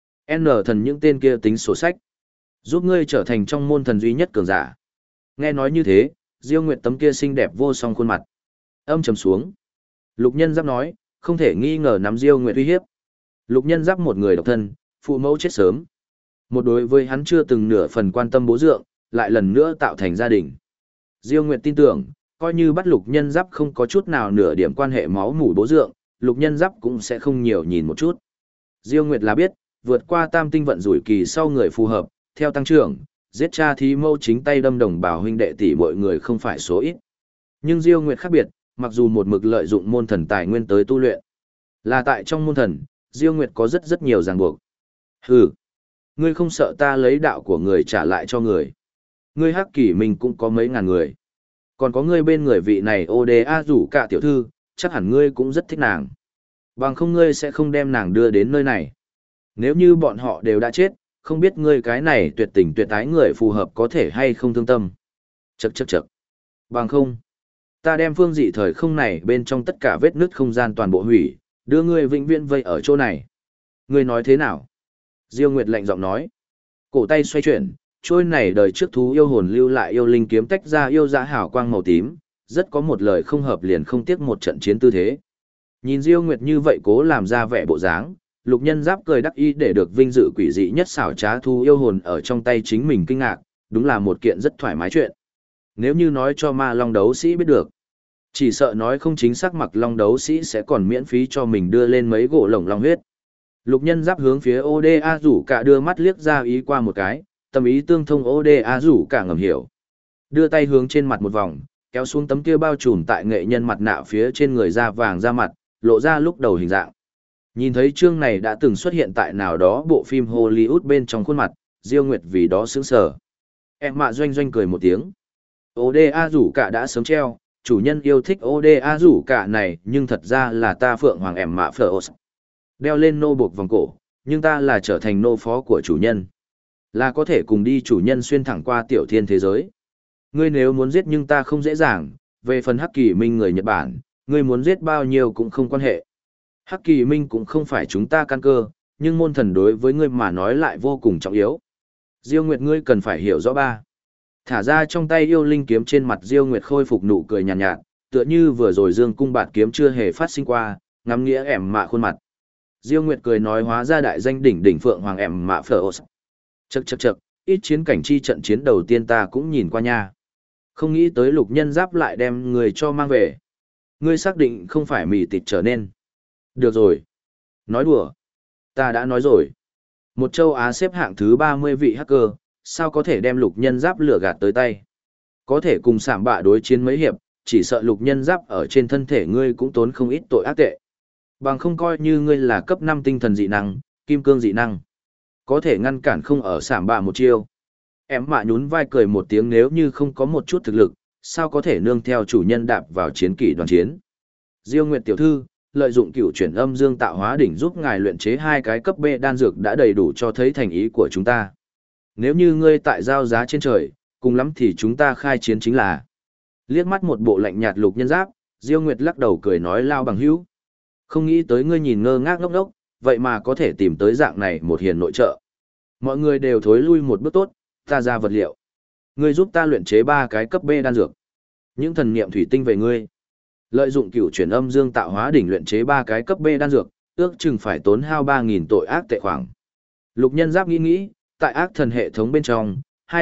N thần những tên kia tính sổ sách. Giúp ngươi trở thành trong môn thần duy nhất cường giả. Nghe nói như thế, Diêu Nguyệt tấm kia xinh đẹp vô song khuôn mặt. Âm trầm xuống. Lục nhân giáp nói, không thể nghi ngờ nắm Diêu Nguyệt uy hiếp. Lục nhân giáp một người độc thân, phụ mẫu chết sớm. Một đối với hắn chưa từng nửa phần quan tâm bố dượng, lại lần nữa tạo thành gia đình. Diêu Nguyệt tin tưởng, coi như bắt lục nhân giáp không có chút nào nửa điểm quan hệ máu mủ bố dượng, lục nhân giáp cũng sẽ không nhiều nhìn một chút. Diêu Nguyệt là biết, vượt qua tam tinh vận rủi kỳ sau người phù hợp, theo tăng trưởng, giết cha thí mâu chính tay đâm đồng bào huynh đệ tỷ mọi người không phải số ít. Nhưng Diêu Nguyệt khác biệt, mặc dù một mực lợi dụng môn thần tài nguyên tới tu luyện, là tại trong môn thần, Diêu Nguyệt có rất nhiều ràng buộc. Hừ, ngươi không sợ ta lấy đạo của người trả lại cho người. Ngươi Hắc Kỷ mình cũng có mấy ngàn người. Còn có ngươi bên người vị này ODA rủ cả tiểu thư, chắc hẳn ngươi cũng rất thích nàng. Bằng không ngươi sẽ không đem nàng đưa đến nơi này. Nếu như bọn họ đều đã chết, không biết ngươi cái này tuyệt tình tuyệt ái người phù hợp có thể hay không thương tâm. Chậc. Bằng không, ta đem phương dị thời không này bên trong tất cả vết nứt không gian toàn bộ hủy, đưa ngươi vĩnh viễn vây ở chỗ này. Ngươi nói thế nào? Diêu Nguyệt lạnh giọng nói. Cổ tay xoay chuyển, trôi này đời trước thú yêu hồn lưu lại yêu linh kiếm tách ra yêu dã hào quang màu tím, rất có một lời không hợp liền không tiếc một trận chiến tư thế. Nhìn Diêu Nguyệt như vậy cố làm ra vẻ bộ dáng, lục nhân giáp cười đắc ý để được vinh dự quỷ dị nhất xảo trá thú yêu hồn ở trong tay chính mình kinh ngạc, đúng là một kiện rất thoải mái chuyện. Nếu như nói cho ma long đấu sĩ biết được, chỉ sợ nói không chính xác mặc long đấu sĩ sẽ còn miễn phí cho mình đưa lên mấy gỗ lồng long huyết. Lục nhân giáp hướng phía ODA rủ cả đưa mắt liếc ra ý qua một cái, tâm ý tương thông ODA rủ cả ngầm hiểu. Đưa tay hướng trên mặt một vòng, kéo xuống tấm kia bao trùm tại nghệ nhân mặt nạ phía trên người da vàng da mặt, lộ ra lúc đầu hình dạng. Nhìn thấy chương này đã từng xuất hiện tại nào đó bộ phim Hollywood bên trong khuôn mặt, Diêu Nguyệt vì đó sững sờ. Em mạ doanh doanh cười một tiếng. ODA rủ cả đã sớm treo, chủ nhân yêu thích ODA rủ cả này nhưng thật ra là ta Phượng Hoàng em mạ Phở. Đeo lên nô buộc vòng cổ, nhưng ta là trở thành nô phó của chủ nhân. Là có thể cùng đi chủ nhân xuyên thẳng qua tiểu thiên thế giới. Ngươi nếu muốn giết nhưng ta không dễ dàng, về phần Hắc Kỳ Minh người Nhật Bản, ngươi muốn giết bao nhiêu cũng không quan hệ. Hắc Kỳ Minh cũng không phải chúng ta căn cơ, nhưng môn thần đối với ngươi mà nói lại vô cùng trọng yếu. Diêu Nguyệt ngươi cần phải hiểu rõ ba. Thả ra trong tay yêu linh kiếm trên mặt Diêu Nguyệt khôi phục nụ cười nhàn nhạt, tựa như vừa rồi Dương cung bạt kiếm chưa hề phát sinh qua, ngắm nghĩa ẻm mạ khuôn mặt. Diêu Nguyệt cười nói hóa ra đại danh đỉnh đỉnh Phượng Hoàng ẻm mạ Phở. Chậc, ít chiến cảnh chi trận chiến đầu tiên ta cũng nhìn qua nha. Không nghĩ tới lục nhân giáp lại đem người cho mang về. Ngươi xác định không phải mỉ tịt trở nên. Được rồi. Nói đùa. Ta đã nói rồi. Một châu Á xếp hạng thứ 30 vị hacker, sao có thể đem lục nhân giáp lửa gạt tới tay. Có thể cùng sảm bạ đối chiến mấy hiệp, chỉ sợ lục nhân giáp ở trên thân thể ngươi cũng tốn không ít tội ác tệ. Bằng không coi như ngươi là cấp 5 tinh thần dị năng, kim cương dị năng. Có thể ngăn cản không ở sảm bạ một chiêu. Em mạ nhún vai cười một tiếng nếu như không có một chút thực lực, sao có thể nương theo chủ nhân đạp vào chiến kỷ đoàn chiến. Diêu Nguyệt tiểu thư, lợi dụng cửu chuyển âm dương tạo hóa đỉnh giúp ngài luyện chế 2 cái cấp B đan dược đã đầy đủ cho thấy thành ý của chúng ta. Nếu như ngươi tại giao giá trên trời, cùng lắm thì chúng ta khai chiến chính là. Liếc mắt một bộ lạnh nhạt lục nhân giáp, Diêu Nguyệt lắc đầu cười nói lao bằng hữu. Không nghĩ tới ngươi nhìn ngơ ngác ngốc ngốc, vậy mà có thể tìm tới dạng này một hiền nội trợ. Mọi người đều thối lui một bước tốt, ta ra vật liệu. Ngươi giúp ta luyện chế 3 cái cấp B đan dược. Những thần niệm thủy tinh về ngươi. Lợi dụng cửu chuyển âm dương tạo hóa đỉnh luyện chế 3 cái cấp B đan dược, ước chừng phải tốn hao 3.000 tội ác tệ khoảng. Lục Nhân Giáp nghĩ nghĩ, tại ác thần hệ thống bên trong,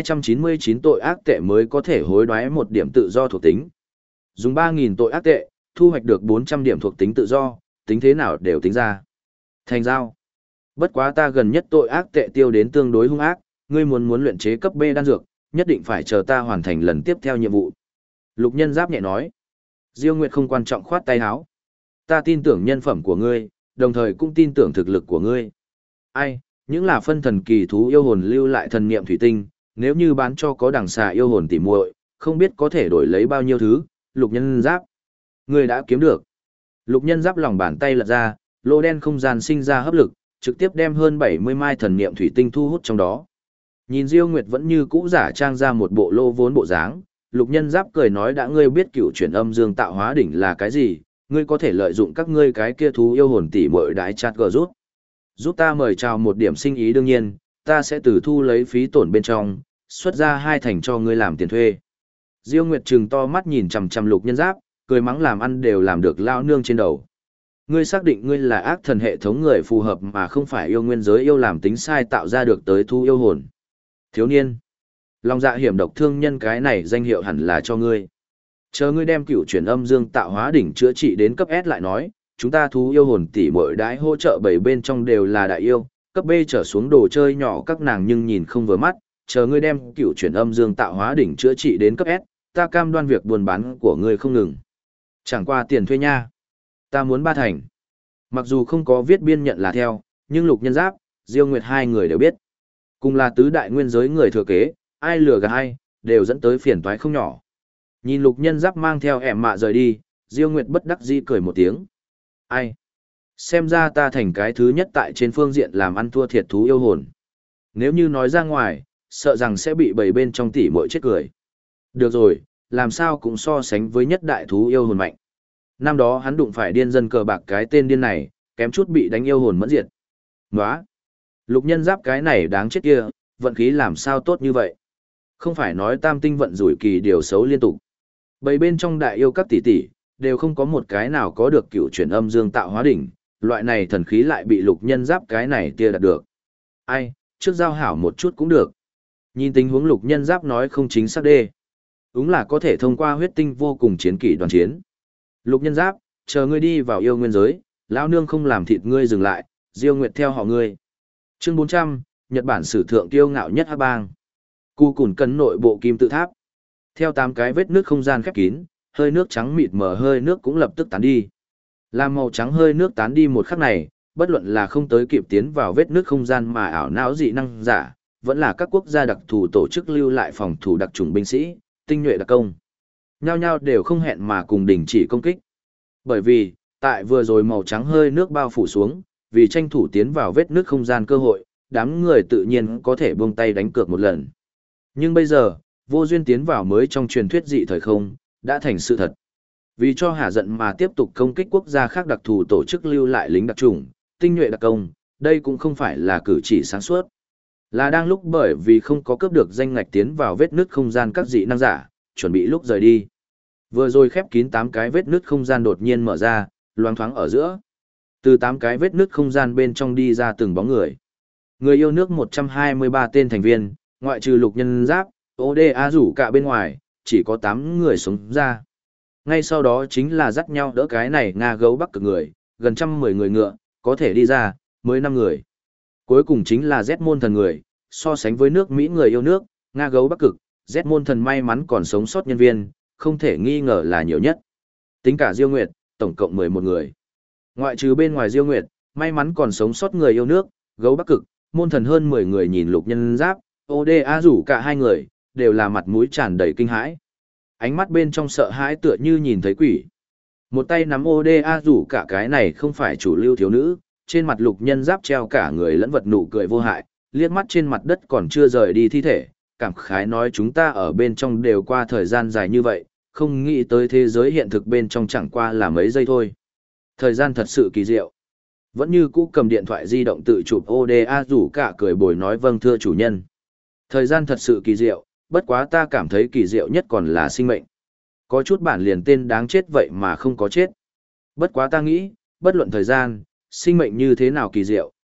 299 tội ác tệ mới có thể hối đoái một điểm tự do thuộc tính. Dùng 3.000 tội ác tệ, thu hoạch được 400 điểm thuộc tính tự do, tính thế nào đều tính ra. Thành giao. Bất quá ta gần nhất tội ác tệ tiêu đến tương đối hung ác, ngươi muốn luyện chế cấp B đan dược, nhất định phải chờ ta hoàn thành lần tiếp theo nhiệm vụ. Lục Nhân Giáp nhẹ nói. Diêu Nguyệt không quan trọng khoát tay áo. Ta tin tưởng nhân phẩm của ngươi, đồng thời cũng tin tưởng thực lực của ngươi. Ai, những là phân thần kỳ thú yêu hồn lưu lại thần niệm thủy tinh, nếu như bán cho có đằng xà yêu hồn tỉ muội, không biết có thể đổi lấy bao nhiêu thứ. Lục Nhân Giáp, ngươi đã kiếm được. Lục Nhân Giáp lòng bàn tay lật ra, lô đen không gian sinh ra hấp lực, trực tiếp đem hơn 70 mai thần niệm thủy tinh thu hút trong đó. Nhìn Diêu Nguyệt vẫn như cũ giả trang ra một bộ lô vốn bộ dáng, Lục Nhân Giáp cười nói đã ngươi biết cựu chuyển âm dương tạo hóa đỉnh là cái gì, ngươi có thể lợi dụng các ngươi cái kia thú yêu hồn tỉ muội đái chát gờ rút. Giúp ta mời chào một điểm sinh ý đương nhiên, ta sẽ từ thu lấy phí tổn bên trong, xuất ra 2 thành cho ngươi làm tiền thuê. Diêu Nguyệt trừng to mắt nhìn chằm chằm Lục Nhân Giáp, cười mắng làm ăn đều làm được lao nương trên đầu. Ngươi xác định ngươi là ác thần hệ thống người phù hợp mà không phải yêu nguyên giới yêu làm tính sai tạo ra được tới thu yêu hồn. Thiếu niên, lòng dạ hiểm độc thương nhân cái này danh hiệu hẳn là cho ngươi. Chờ ngươi đem cựu chuyển âm dương tạo hóa đỉnh chữa trị đến cấp S lại nói, chúng ta thú yêu hồn tỷ muội đãi hỗ trợ 7 bên trong đều là đại yêu, cấp B trở xuống đồ chơi nhỏ các nàng nhưng nhìn không vừa mắt, chờ ngươi đem cựu chuyển âm dương tạo hóa đỉnh chữa trị đến cấp S, ta cam đoan việc buôn bán của ngươi không ngừng. Chẳng qua tiền thuê nha. Ta muốn 3 thành. Mặc dù không có viết biên nhận là theo, nhưng Lục Nhân Giáp, Diêu Nguyệt hai người đều biết. Cùng là tứ đại nguyên giới người thừa kế, ai lừa gạt ai, đều dẫn tới phiền toái không nhỏ. Nhìn Lục Nhân Giáp mang theo ẻm mạ rời đi, Diêu Nguyệt bất đắc dĩ cười một tiếng. Ai? Xem ra ta thành cái thứ nhất tại trên phương diện làm ăn thua thiệt thú yêu hồn. Nếu như nói ra ngoài, sợ rằng sẽ bị bầy bên trong tỉ muội chết cười. Được rồi, làm sao cũng so sánh với nhất đại thú yêu hồn mạnh. Năm đó hắn đụng phải điên dân cờ bạc cái tên điên này, kém chút bị đánh yêu hồn mẫn diệt. Nóa! Lục Nhân Giáp cái này đáng chết kia, vận khí làm sao tốt như vậy? Không phải nói tam tinh vận rủi kỳ điều xấu liên tục. Bầy bên trong đại yêu các tỷ tỷ, đều không có một cái nào có được cựu chuyển âm dương tạo hóa đỉnh, loại này thần khí lại bị Lục Nhân Giáp cái này tia đạt được. Ai, trước giao hảo một chút cũng được. Nhìn tình huống Lục Nhân Giáp nói không chính xác đê. Đúng là có thể thông qua huyết tinh vô cùng chiến kỷ đoàn chiến. Lục Nhân Giáp, chờ ngươi đi vào yêu nguyên giới, lão nương không làm thịt ngươi dừng lại, Diêu Nguyệt theo họ ngươi. Chương 400, Nhật Bản sử thượng kiêu ngạo nhất hắc bang. Cu cùn cấn nội bộ kim tự tháp. Theo 8 cái vết nước không gian khép kín, hơi nước trắng mịt mờ hơi nước cũng lập tức tán đi. Làm màu trắng hơi nước tán đi một khắc này, bất luận là không tới kịp tiến vào vết nước không gian mà ảo não dị năng giả, vẫn là các quốc gia đặc thù tổ chức lưu lại phòng thủ đặc chủng binh sĩ, tinh nhuệ đặc công. Nhao nhao đều không hẹn mà cùng đình chỉ công kích. Bởi vì, tại vừa rồi màu trắng hơi nước bao phủ xuống, vì tranh thủ tiến vào vết nước không gian cơ hội, đám người tự nhiên có thể buông tay đánh cược một lần. Nhưng bây giờ, vô duyên tiến vào mới trong truyền thuyết dị thời không, đã thành sự thật. Vì cho hả giận mà tiếp tục công kích quốc gia khác đặc thù tổ chức lưu lại lính đặc chủng, tinh nhuệ đặc công, đây cũng không phải là cử chỉ sáng suốt. Là đang lúc bởi vì không có cướp được danh ngạch tiến vào vết nứt không gian các dị năng giả, chuẩn bị lúc rời đi. Vừa rồi khép kín 8 cái vết nứt không gian đột nhiên mở ra, loáng thoáng ở giữa. Từ 8 cái vết nứt không gian bên trong đi ra từng bóng người. Người yêu nước 123 tên thành viên, ngoại trừ Lục Nhân Giáp, ODA rủ cả bên ngoài, chỉ có 8 người sống ra. Ngay sau đó chính là dắt nhau đỡ cái này Nga gấu Bắc cực người, gần 110 người ngựa, có thể đi ra, mới 5 người. Cuối cùng chính là Z môn thần người, so sánh với nước Mỹ người yêu nước, Nga gấu Bắc cực, Z môn thần may mắn còn sống sót nhân viên, không thể nghi ngờ là nhiều nhất. Tính cả Diêu Nguyệt, tổng cộng 11 người. Ngoại trừ bên ngoài Diêu Nguyệt, may mắn còn sống sót người yêu nước, gấu Bắc cực, môn thần hơn 10 người nhìn Lục Nhân Giáp, ODA rủ cả 2 người, đều là mặt mũi tràn đầy kinh hãi. Ánh mắt bên trong sợ hãi tựa như nhìn thấy quỷ. Một tay nắm ODA rủ cả cái này không phải chủ lưu thiếu nữ, trên mặt Lục Nhân Giáp treo cả người lẫn vật nụ cười vô hại, liếc mắt trên mặt đất còn chưa rời đi thi thể, cảm khái nói chúng ta ở bên trong đều qua thời gian dài như vậy, không nghĩ tới thế giới hiện thực bên trong chẳng qua là mấy giây thôi. Thời gian thật sự kỳ diệu. Vẫn như cũ cầm điện thoại di động tự chụp ODA rủ cả cười bồi nói vâng thưa chủ nhân. Thời gian thật sự kỳ diệu, bất quá ta cảm thấy kỳ diệu nhất còn là sinh mệnh. Có chút bản liền tên đáng chết vậy mà không có chết. Bất quá ta nghĩ, bất luận thời gian, sinh mệnh như thế nào kỳ diệu,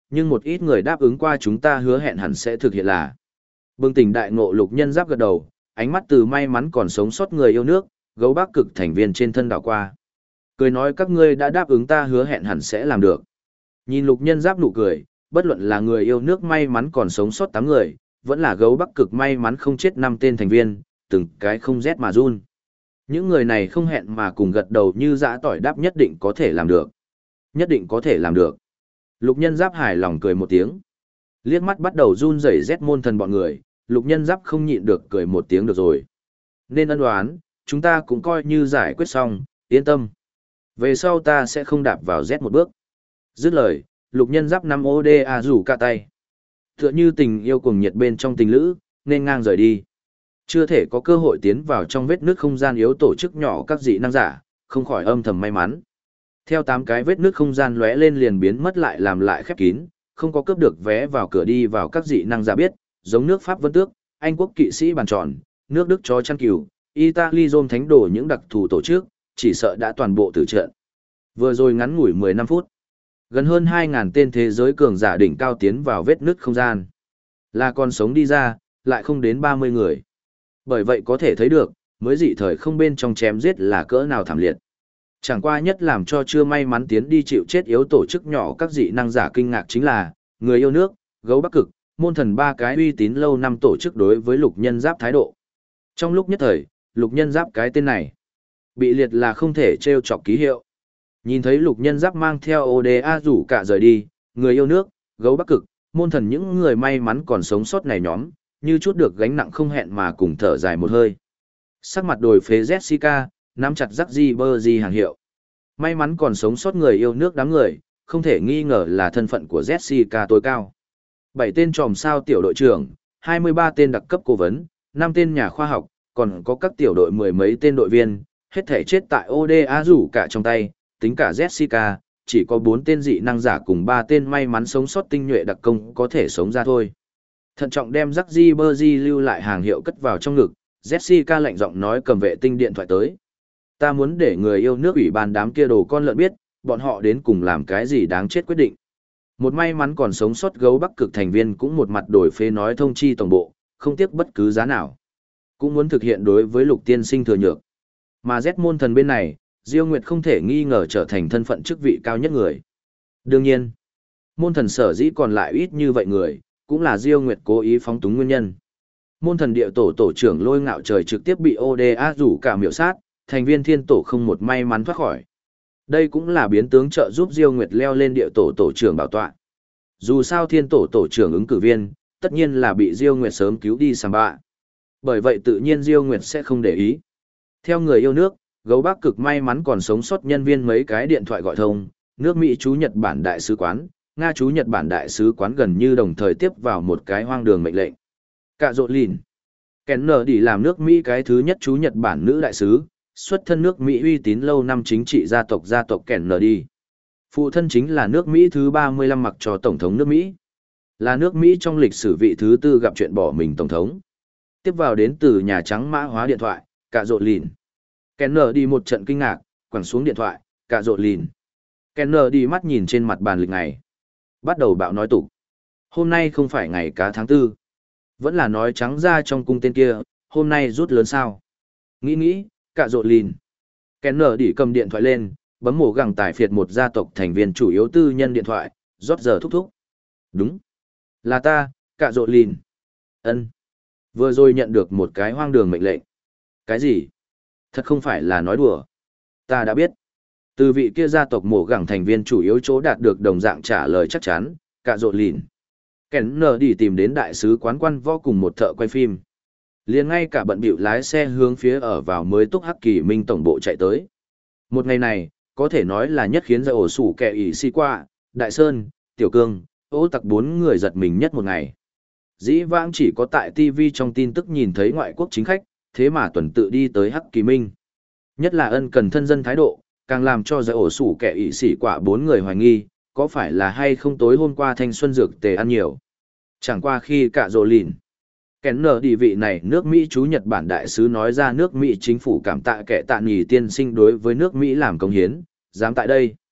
nhưng một ít người đáp ứng qua chúng ta hứa hẹn hẳn sẽ thực hiện là. Bừng tỉnh đại ngộ Lục Nhân Giáp gật đầu, ánh mắt từ may mắn còn sống sót người yêu nước, gấu Bắc Cực thành viên trên thân đảo qua. Cười nói các ngươi đã đáp ứng ta hứa hẹn hẳn sẽ làm được. Nhìn Lục Nhân Giáp nụ cười, bất luận là người yêu nước may mắn còn sống sót 8 người, vẫn là gấu Bắc Cực may mắn không chết 5 tên thành viên, từng cái không rét mà run. Những người này không hẹn mà cùng gật đầu như dã tỏi đáp nhất định có thể làm được. Nhất định có thể làm được. Lục Nhân Giáp hài lòng cười một tiếng. Liếc mắt bắt đầu run rẩy rét môn thần bọn người, Lục Nhân Giáp không nhịn được cười một tiếng được rồi. Nên ân đoán, chúng ta cũng coi như giải quyết xong, yên tâm. Về sau ta sẽ không đạp vào rét một bước. Dứt lời, Lục Nhân Giáp nắm ODA rủ cả tay. Tựa như tình yêu cuồng nhiệt bên trong tình lữ, nên ngang rời đi. Chưa thể có cơ hội tiến vào trong vết nước không gian yếu tổ chức nhỏ các dị năng giả, không khỏi âm thầm may mắn. Theo 8 cái vết nước không gian lóe lên liền biến mất lại làm lại khép kín, không có cướp được vé vào cửa đi vào các dị năng giả biết, giống nước Pháp Vân Tước, Anh quốc kỵ sĩ bàn tròn, nước Đức chó chăn cừu, Italy Rome thánh đồ những đặc thù tổ chức, chỉ sợ đã toàn bộ tử trận. Vừa rồi ngắn ngủi 15 phút, gần hơn 2.000 tên thế giới cường giả đỉnh cao tiến vào vết nứt không gian. Là con sống đi ra, lại không đến 30 người. Bởi vậy có thể thấy được, mới dị thời không bên trong chém giết là cỡ nào thảm liệt. Chẳng qua nhất làm cho chưa may mắn tiến đi chịu chết yếu tổ chức nhỏ các dị năng giả kinh ngạc chính là, người yêu nước, gấu Bắc Cực, môn thần 3 cái uy tín lâu năm tổ chức đối với Lục Nhân Giáp thái độ. Trong lúc nhất thời, Lục Nhân Giáp cái tên này, bị liệt là không thể trêu chọc ký hiệu. Nhìn thấy Lục Nhân Giáp mang theo ODA rủ cả rời đi, người yêu nước, gấu Bắc Cực, môn thần những người may mắn còn sống sót này nhóm, như chút được gánh nặng không hẹn mà cùng thở dài một hơi. Sắc mặt đổi phế Jessica, nắm chặt Jackson Bergy hàng hiệu. May mắn còn sống sót người yêu nước đám người, không thể nghi ngờ là thân phận của Jessica tối cao. 7 tên tròm sao tiểu đội trưởng, 23 tên đặc cấp cố vấn, 5 tên nhà khoa học, còn có các tiểu đội mười mấy tên đội viên, hết thể chết tại ODA rủ cả trong tay, tính cả Jessica, chỉ có 4 tên dị năng giả cùng 3 tên may mắn sống sót tinh nhuệ đặc công có thể sống ra thôi. Thận trọng đem Jackson Bergy lưu lại hàng hiệu cất vào trong ngực, Jessica lạnh giọng nói cầm vệ tinh điện thoại tới. Ta muốn để người yêu nước ủy ban đám kia đồ con lợn biết, bọn họ đến cùng làm cái gì đáng chết quyết định. Một may mắn còn sống sót gấu Bắc Cực thành viên cũng một mặt đổi phế nói thông chi tổng bộ, không tiếc bất cứ giá nào. Cũng muốn thực hiện đối với Lục tiên sinh thừa nhược. Mà Z môn thần bên này, Diêu Nguyệt không thể nghi ngờ trở thành thân phận chức vị cao nhất người. Đương nhiên, môn thần sở dĩ còn lại ít như vậy người, cũng là Diêu Nguyệt cố ý phóng túng nguyên nhân. Môn thần địa tổ tổ trưởng Lôi Ngạo Trời trực tiếp bị ODA rủ cả miểu sát, thành viên thiên tổ không một may mắn thoát khỏi. Đây cũng là biến tướng trợ giúp Diêu Nguyệt leo lên địa tổ tổ trưởng bảo tọa. Dù sao thiên tổ tổ trưởng ứng cử viên, tất nhiên là bị Diêu Nguyệt sớm cứu đi sàm bạ. Bởi vậy tự nhiên Diêu Nguyệt sẽ không để ý. Theo người yêu nước, gấu Bắc Cực may mắn còn sống sót nhân viên mấy cái điện thoại gọi thông, nước Mỹ chú Nhật Bản đại sứ quán, Nga chú Nhật Bản đại sứ quán gần như đồng thời tiếp vào một cái hoang đường mệnh lệnh. Cạ rộ lìn. Kennedy làm nước Mỹ cái thứ nhất chú Nhật Bản nữ đại sứ, xuất thân nước Mỹ uy tín lâu năm chính trị gia tộc Kennedy. Phụ thân chính là nước Mỹ thứ 35 mặc cho Tổng thống nước Mỹ. Là nước Mỹ trong lịch sử vị thứ 4 gặp chuyện bỏ mình Tổng thống. Tiếp vào đến từ Nhà Trắng mã hóa điện thoại, cạ rộ lìn. Kennedy một trận kinh ngạc, quẳng xuống điện thoại, cạ rộ lìn. Kennedy mắt nhìn trên mặt bàn lịch ngày. Bắt đầu bạo nói tục. Hôm nay không phải ngày cá tháng 4. Vẫn là nói trắng ra trong cung tên kia, hôm nay rút lớn sao. Nghĩ, cạ rộ lìn. Kennedy cầm điện thoại lên, bấm mổ gẳng tải phiệt một gia tộc thành viên chủ yếu tư nhân điện thoại, rót giờ thúc thúc. Đúng. Là ta, cạ rộ lìn. Ân. Vừa rồi nhận được một cái hoang đường mệnh lệnh. Cái gì? Thật không phải là nói đùa. Ta đã biết. Từ vị kia gia tộc mổ gẳng thành viên chủ yếu chỗ đạt được đồng dạng trả lời chắc chắn, cạ rộ lìn. Kennedy tìm đến đại sứ quán quan võ cùng một thợ quay phim. Liền ngay cả bận bịu lái xe hướng phía ở vào mới túc Hắc Kỳ Minh tổng bộ chạy tới. Một ngày này, có thể nói là nhất khiến ra ổ sủ kẻ ỉ si qua, Đại Sơn, Tiểu Cương, Ô Tặc 4 người giật mình nhất một ngày. Dĩ vãng chỉ có tại TV trong tin tức nhìn thấy ngoại quốc chính khách, thế mà tuần tự đi tới Hắc Kỳ Minh. Nhất là ân cần thân dân thái độ, càng làm cho giải ổ sủ kẻ ỉ xỉ quả 4 người hoài nghi, có phải là hay không tối hôm qua thanh xuân dược tề ăn nhiều. Chẳng qua khi cạ rộ lìn. Kennedy vị này nước Mỹ chú Nhật Bản đại sứ nói ra nước Mỹ chính phủ cảm tạ kẻ tạ nghỉ tiên sinh đối với nước Mỹ làm công hiến, dám tại đây.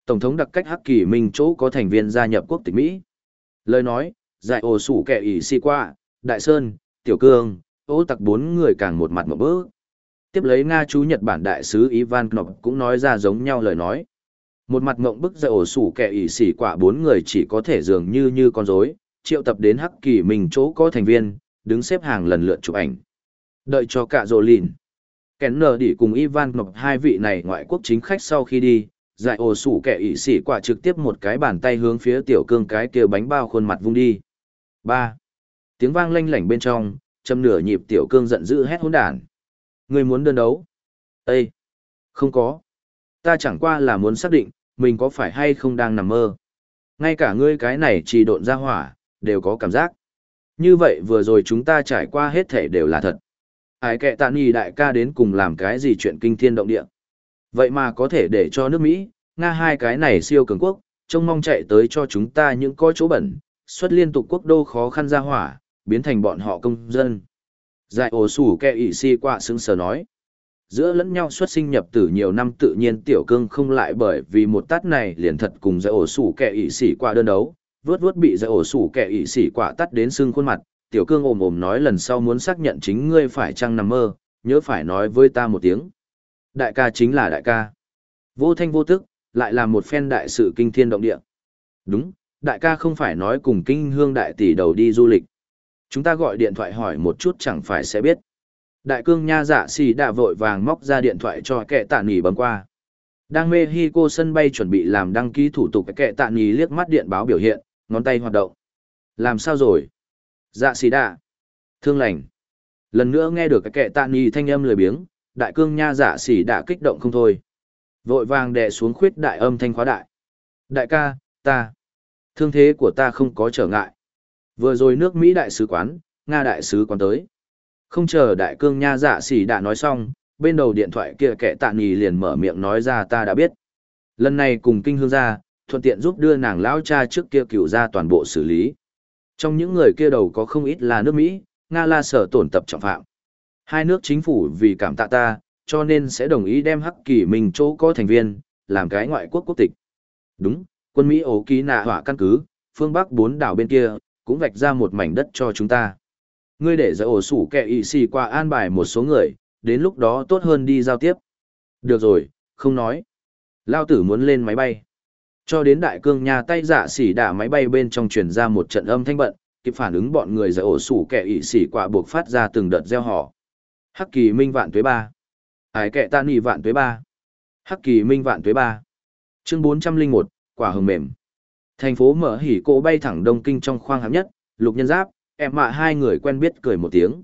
Tổng thống đặc cách Hắc Kỳ Minh chỗ có thành viên gia nhập quốc tịch Mỹ. Lời nói, giải ổ sủ kẻ ỷ si qua, Đại Sơn, Tiểu Cương, Ô Tặc bốn người càng một mặt một bớ. Tiếp lấy Nga chú Nhật Bản đại sứ Ivan Knop cũng nói ra giống nhau lời nói. Một mặt ngộng bức giải ổ sủ kẻ ỷ xỉ quả bốn người chỉ có thể dường như con rối, triệu tập đến Hắc Kỳ Minh chỗ có thành viên, đứng xếp hàng lần lượt chụp ảnh. Đợi cho cả rồ lìn. Kenner đi cùng Ivan Knop hai vị này ngoại quốc chính khách sau khi đi, giải ổ sủ kẻ ỷ xỉ quả trực tiếp một cái bàn tay hướng phía Tiểu Cương cái kia bánh bao khuôn mặt vung đi. 3. Tiếng vang lanh lảnh bên trong, châm nửa nhịp Tiểu Cương giận dữ hét hỗn đản. Ngươi muốn đơn đấu? Ê! Không có. Ta chẳng qua là muốn xác định, mình có phải hay không đang nằm mơ. Ngay cả ngươi cái này chỉ độn ra hỏa, đều có cảm giác. Như vậy vừa rồi chúng ta trải qua hết thể đều là thật. Ai kệ tạ nì đại ca đến cùng làm cái gì chuyện kinh thiên động địa. Vậy mà có thể để cho nước Mỹ, Nga hai cái này siêu cường quốc, trông mong chạy tới cho chúng ta những có chỗ bẩn, xuất liên tục quốc đô khó khăn ra hỏa, biến thành bọn họ công dân. Giải ổ sủ kẹ ỷ si qua sững sờ nói. Giữa lẫn nhau xuất sinh nhập tử nhiều năm tự nhiên Tiểu Cương không lại bởi vì một tát này liền thật cùng giải ổ sủ kẹ ỷ xỉ qua đơn đấu, vớt bị giải ổ sủ kẹ ỷ xỉ quả tát đến sưng khuôn mặt. Tiểu Cương ồm ồm nói lần sau muốn xác nhận chính ngươi phải chăng nằm mơ, nhớ phải nói với ta một tiếng. Đại ca chính là đại ca. Vô thanh vô tức, lại là một phen đại sự kinh thiên động địa. Đúng, đại ca không phải nói cùng kinh hương đại tỷ đầu đi du lịch. Chúng ta gọi điện thoại hỏi một chút chẳng phải sẽ biết. Đại cương nha dạ xì đã vội vàng móc ra điện thoại cho kẻ tạ nghỉ bấm qua. Đang Mexico sân bay chuẩn bị làm đăng ký thủ tục, kẻ tạ nghỉ liếc mắt điện báo biểu hiện, ngón tay hoạt động. Làm sao rồi? Dạ xì đã. Thương lành. Lần nữa nghe được cái kẻ tạ nghỉ thanh âm lười biếng, đại cương nha dạ xì đã kích động không thôi. Vội vàng đè xuống khuyết đại âm thanh khóa đại. Đại ca, ta. Thương thế của ta không có trở ngại. Vừa rồi nước Mỹ đại sứ quán, Nga đại sứ quán tới. Không chờ đại cương nha dạ xỉ đã nói xong, bên đầu điện thoại kia kẻ tạ nghỉ liền mở miệng nói ra ta đã biết. Lần này cùng kinh hương ra, thuận tiện giúp đưa nàng lão cha trước kia cựu ra toàn bộ xử lý. Trong những người kia đầu có không ít là nước Mỹ, Nga là sở tổn tập trọng phạm. Hai nước chính phủ vì cảm tạ ta, cho nên sẽ đồng ý đem Hắc Kỳ Minh chỗ có thành viên, làm cái ngoại quốc quốc tịch. Đúng, quân Mỹ ố ký nạ hỏa căn cứ, phương Bắc 4 đảo bên kia, cũng vạch ra một mảnh đất cho chúng ta. Ngươi để giải ổ sủ kẹ ỵ xì qua an bài một số người, đến lúc đó tốt hơn đi giao tiếp. Được rồi, không nói. Lao tử muốn lên máy bay. Cho đến đại cương nhà tay dạ xỉ đả máy bay bên trong truyền ra một trận âm thanh bận, kịp phản ứng bọn người giải ổ sủ kẹ ỵ xỉ qua buộc phát ra từng đợt gieo họ. Hắc Kỳ Minh vạn tuế 3. Ái kẹ ta nỉ vạn tuế 3. Hắc Kỳ Minh vạn tuế 3. Chương 401, quả hồng mềm. Thành phố mở hỉ cỗ bay thẳng Đông Kinh trong khoang hạng nhất, Lục Nhân Giáp, em mạ hai người quen biết cười một tiếng.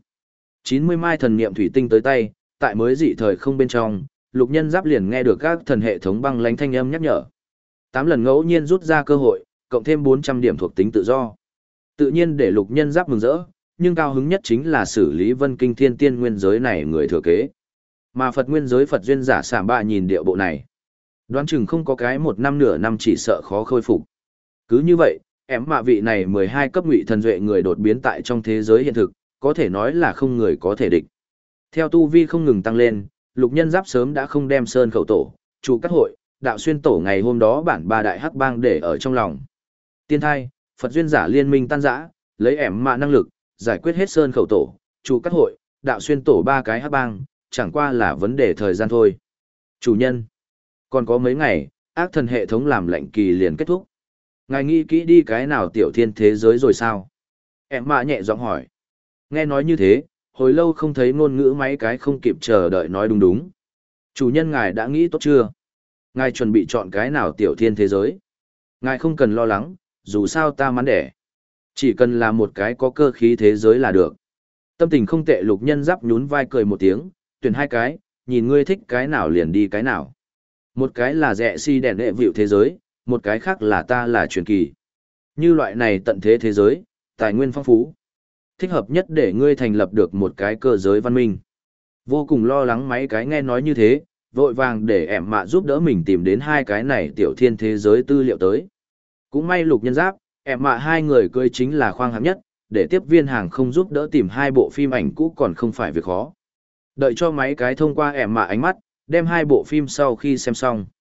90 mai thần niệm thủy tinh tới tay, tại mới dị thời không bên trong, Lục Nhân Giáp liền nghe được các thần hệ thống băng lãnh thanh âm nhắc nhở. 8 lần ngẫu nhiên rút ra cơ hội, cộng thêm 400 điểm thuộc tính tự do. Tự nhiên để Lục Nhân Giáp mừng rỡ, nhưng cao hứng nhất chính là xử lý Vân Kinh Thiên Tiên nguyên giới này người thừa kế. Mà Phật nguyên giới Phật duyên giả sảm bạ nhìn điệu bộ này, đoán chừng không có cái một năm nửa năm chỉ sợ khó khôi phục. Cứ như vậy, em mạ vị này 12 cấp ngụy thần duệ người đột biến tại trong thế giới hiện thực, có thể nói là không người có thể địch. Theo tu vi không ngừng tăng lên, Lục Nhân Giáp sớm đã không đem Sơn Khẩu Tổ, Chủ Cát Hội, Đạo Xuyên Tổ ngày hôm đó bản ba đại hắc bang để ở trong lòng. Tiên thai, Phật duyên giả liên minh tan rã, lấy em mạ năng lực, giải quyết hết Sơn Khẩu Tổ, Chủ Cát Hội, Đạo Xuyên Tổ ba cái hắc bang, chẳng qua là vấn đề thời gian thôi. Chủ nhân, còn có mấy ngày, ác thần hệ thống làm lệnh kỳ liền kết thúc. Ngài nghĩ kỹ đi cái nào tiểu thiên thế giới rồi sao? Em mạ nhẹ giọng hỏi. Nghe nói như thế, hồi lâu không thấy ngôn ngữ mấy cái không kịp chờ đợi nói đúng đúng. Chủ nhân ngài đã nghĩ tốt chưa? Ngài chuẩn bị chọn cái nào tiểu thiên thế giới? Ngài không cần lo lắng, dù sao ta mắn đẻ. Chỉ cần là một cái có cơ khí thế giới là được. Tâm tình không tệ Lục Nhân Giáp nhún vai cười một tiếng, tuyển hai cái, nhìn ngươi thích cái nào liền đi cái nào. Một cái là rẻ si đèn đệ vịu thế giới, một cái khác là ta là truyền kỳ. Như loại này tận thế thế giới, tài nguyên phong phú. Thích hợp nhất để ngươi thành lập được một cái cơ giới văn minh. Vô cùng lo lắng mấy cái nghe nói như thế, vội vàng để ẻm mạ giúp đỡ mình tìm đến hai cái này tiểu thiên thế giới tư liệu tới. Cũng may Lục Nhân Giáp, ẻm mạ hai người cưới chính là khoang hạng nhất, để tiếp viên hàng không giúp đỡ tìm hai bộ phim ảnh cũ còn không phải việc khó. Đợi cho mấy cái thông qua ẻm mạ ánh mắt, đem hai bộ phim sau khi xem xong.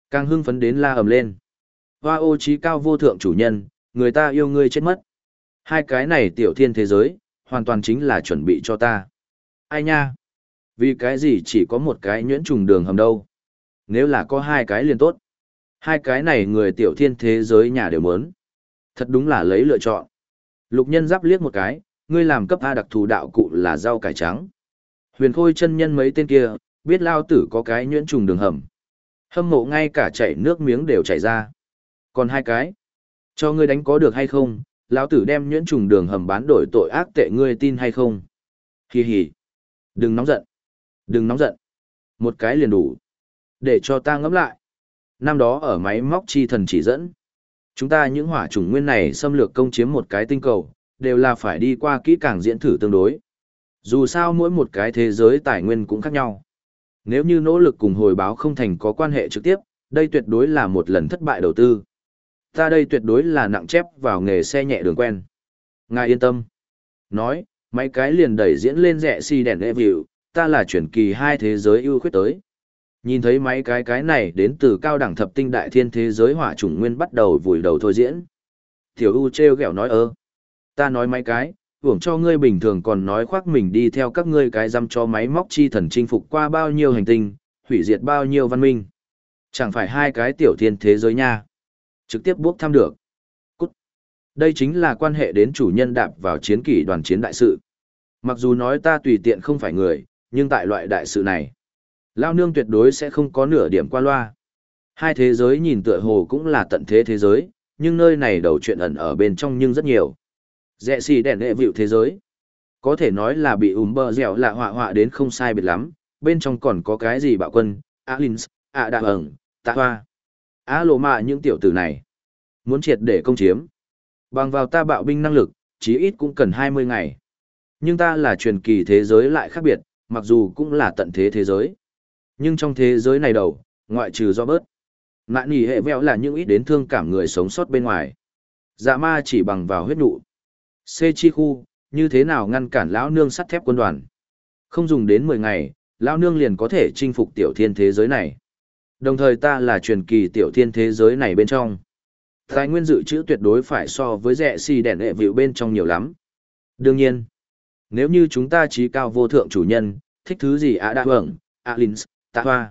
Càng hưng phấn đến la ầm lên. Hoa ô trí cao vô thượng chủ nhân, người ta yêu ngươi chết mất. Hai cái này tiểu thiên thế giới, hoàn toàn chính là chuẩn bị cho ta. Ai nha? Vì cái gì chỉ có một cái nhuyễn trùng đường hầm đâu? Nếu là có hai cái liền tốt. Hai cái này người tiểu thiên thế giới nhà đều muốn. Thật đúng là lấy lựa chọn. Lục nhân giáp liếc một cái, ngươi làm cấp A đặc thù đạo cụ là rau cải trắng. Huyền Khôi chân nhân mấy tên kia, biết lao tử có cái nhuyễn trùng đường hầm. Hâm mộ ngay cả chảy nước miếng đều chảy ra. Còn hai cái, cho ngươi đánh có được hay không, lão tử đem nhuyễn trùng đường hầm bán đổi tội ác tệ ngươi tin hay không? Hì hì. Đừng nóng giận. Đừng nóng giận. Một cái liền đủ. Để cho ta ngẫm lại. Năm đó ở máy móc chi thần chỉ dẫn. Chúng ta những hỏa chủng nguyên này xâm lược công chiếm một cái tinh cầu, đều là phải đi qua kỹ càng diễn thử tương đối. Dù sao mỗi một cái thế giới tài nguyên cũng khác nhau. Nếu như nỗ lực cùng hồi báo không thành có quan hệ trực tiếp, đây tuyệt đối là một lần thất bại đầu tư. Ta đây tuyệt đối là nặng chép vào nghề xe nhẹ đường quen. Ngài yên tâm. Nói, mấy cái liền đẩy diễn lên rẻ si đèn lệ vịu, ta là chuyển kỳ hai thế giới ưu khuyết tới. Nhìn thấy mấy cái này đến từ cao đẳng thập tinh đại thiên thế giới hỏa chủng nguyên bắt đầu vùi đầu thôi diễn. Tiểu U treo gẹo nói ta nói mấy cái, hưởng cho ngươi bình thường còn nói khoác mình đi theo các ngươi cái dăm cho máy móc chi thần chinh phục qua bao nhiêu hành tinh, hủy diệt bao nhiêu văn minh. Chẳng phải hai cái tiểu thiên thế giới nha. Trực tiếp bốc thăm được. Cút. Đây chính là quan hệ đến chủ nhân đạp vào chiến kỷ đoàn chiến đại sự. Mặc dù nói ta tùy tiện không phải người, nhưng tại loại đại sự này, lao nương tuyệt đối sẽ không có nửa điểm qua loa. Hai thế giới nhìn tựa hồ cũng là tận thế thế giới, nhưng nơi này đầu chuyện ẩn ở bên trong nhưng rất nhiều. Rẽ xì đèn hệ vịu thế giới. Có thể nói là bị bờ dẻo lạ họa đến không sai biệt lắm, bên trong còn có cái gì bạo quân, Alins, Đạ ẩn, Tạ Hoa. Lô mạ những tiểu tử này. Muốn triệt để công chiếm. Bằng vào ta bạo binh năng lực, chí ít cũng cần 20 ngày. Nhưng ta là truyền kỳ thế giới lại khác biệt, mặc dù cũng là tận thế thế giới. Nhưng trong thế giới này đầu, ngoại trừ do bớt. Nạn nỉ hệ vẹo là những ít đến thương cảm người sống sót bên ngoài. Dạ ma chỉ bằng vào huyết nụ. C chi khu, như thế nào ngăn cản lão nương sắt thép quân đoàn. Không dùng đến 10 ngày, lão nương liền có thể chinh phục tiểu thiên thế giới này. Đồng thời ta là truyền kỳ tiểu thiên thế giới này bên trong. Tài nguyên dự trữ tuyệt đối phải so với rẻ xì đèn hệ vịu bên trong nhiều lắm. Đương nhiên, nếu như chúng ta trí cao vô thượng chủ nhân, thích thứ gì Đạ Hưởng, Alins, Tạ Hoa.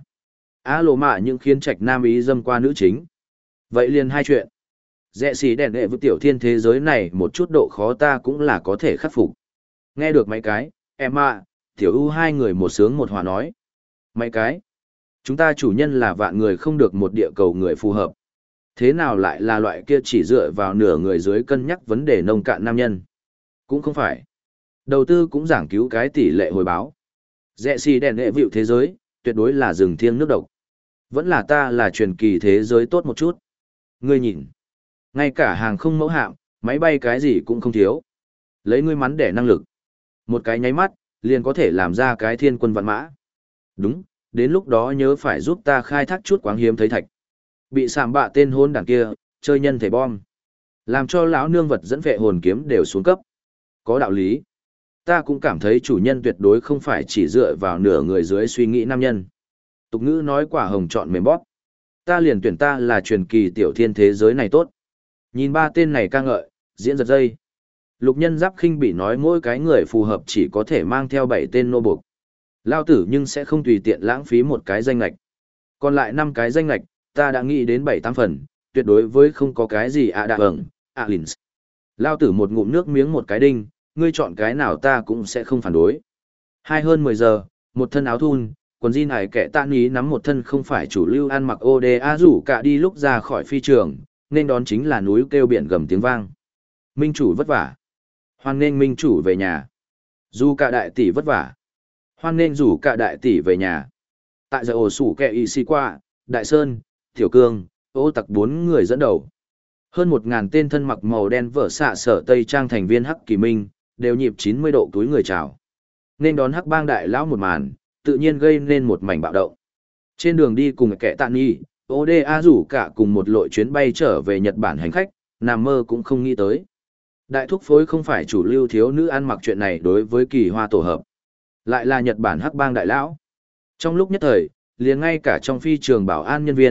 Lô mạ những khiến trạch nam ý dâm qua nữ chính. Vậy liền hai chuyện. Rẽ xì đèn hệ với tiểu thiên thế giới này một chút độ khó ta cũng là có thể khắc phục. Nghe được mấy cái, em tiểu U hai người một sướng một hòa nói. Mấy cái, chúng ta chủ nhân là vạn người không được một địa cầu người phù hợp. Thế nào lại là loại kia chỉ dựa vào nửa người dưới cân nhắc vấn đề nông cạn nam nhân? Cũng không phải. Đầu tư cũng giảng cứu cái tỷ lệ hồi báo. Rẽ xì đèn hệ vịu thế giới, tuyệt đối là rừng thiêng nước độc. Vẫn là ta là truyền kỳ thế giới tốt một chút. Ngươi nhìn. Ngay cả hàng không mẫu hạm, máy bay cái gì cũng không thiếu. Lấy ngươi mắn để năng lực. Một cái nháy mắt, liền có thể làm ra cái thiên quân vạn mã. Đúng, đến lúc đó nhớ phải giúp ta khai thác chút quáng hiếm thấy thạch. Bị sàm bạ tên hôn đảng kia, chơi nhân thể bom. Làm cho lão nương vật dẫn vệ hồn kiếm đều xuống cấp. Có đạo lý. Ta cũng cảm thấy chủ nhân tuyệt đối không phải chỉ dựa vào nửa người dưới suy nghĩ nam nhân. Tục ngữ nói quả hồng chọn mềm bóp. Ta liền tuyển ta là truyền kỳ tiểu thiên thế giới này tốt. Nhìn ba tên này ca ngợi, diễn giật dây. Lục nhân giáp khinh bị nói mỗi cái người phù hợp chỉ có thể mang theo 7 tên nô buộc. Lao tử nhưng sẽ không tùy tiện lãng phí một cái danh lạch. Còn lại 5 cái danh lạch, ta đã nghĩ đến 7-8 phần, tuyệt đối với không có cái gì Đạ Hưởng, Alins. Lao tử một ngụm nước miếng một cái đinh, ngươi chọn cái nào ta cũng sẽ không phản đối. 2 hơn 10 giờ, một thân áo thun, quần jean hải kẻ tạ ní nắm một thân không phải chủ lưu ăn mặc ODA rủ cả đi lúc ra khỏi phi trường, nên đón chính là núi kêu biển gầm tiếng vang. Minh chủ vất vả. Hoan nên minh chủ về nhà. Dù cả đại tỷ vất vả. Hoan nên rủ cả đại tỷ về nhà. Tại giờ ổ sủ kẹ y si qua, Đại Sơn, Tiểu Cương, ô tặc 4 người dẫn đầu. Hơn 1.000 tên thân mặc màu đen vở xạ sở Tây Trang thành viên Hắc Kỳ Minh, đều nhịp 90 độ túi người chào. Nên đón Hắc bang đại lão một màn, tự nhiên gây nên một mảnh bạo động. Trên đường đi cùng kẻ tạn nghi, ODA rủ cả cùng một lội chuyến bay trở về Nhật Bản hành khách, nằm mơ cũng không nghĩ tới. Đại thúc phối không phải chủ lưu thiếu nữ ăn mặc chuyện này đối với Kỳ Hoa tổ hợp. Lại là Nhật Bản Hắc bang đại lão. Trong lúc nhất thời, liền ngay cả trong phi trường bảo an nhân viên,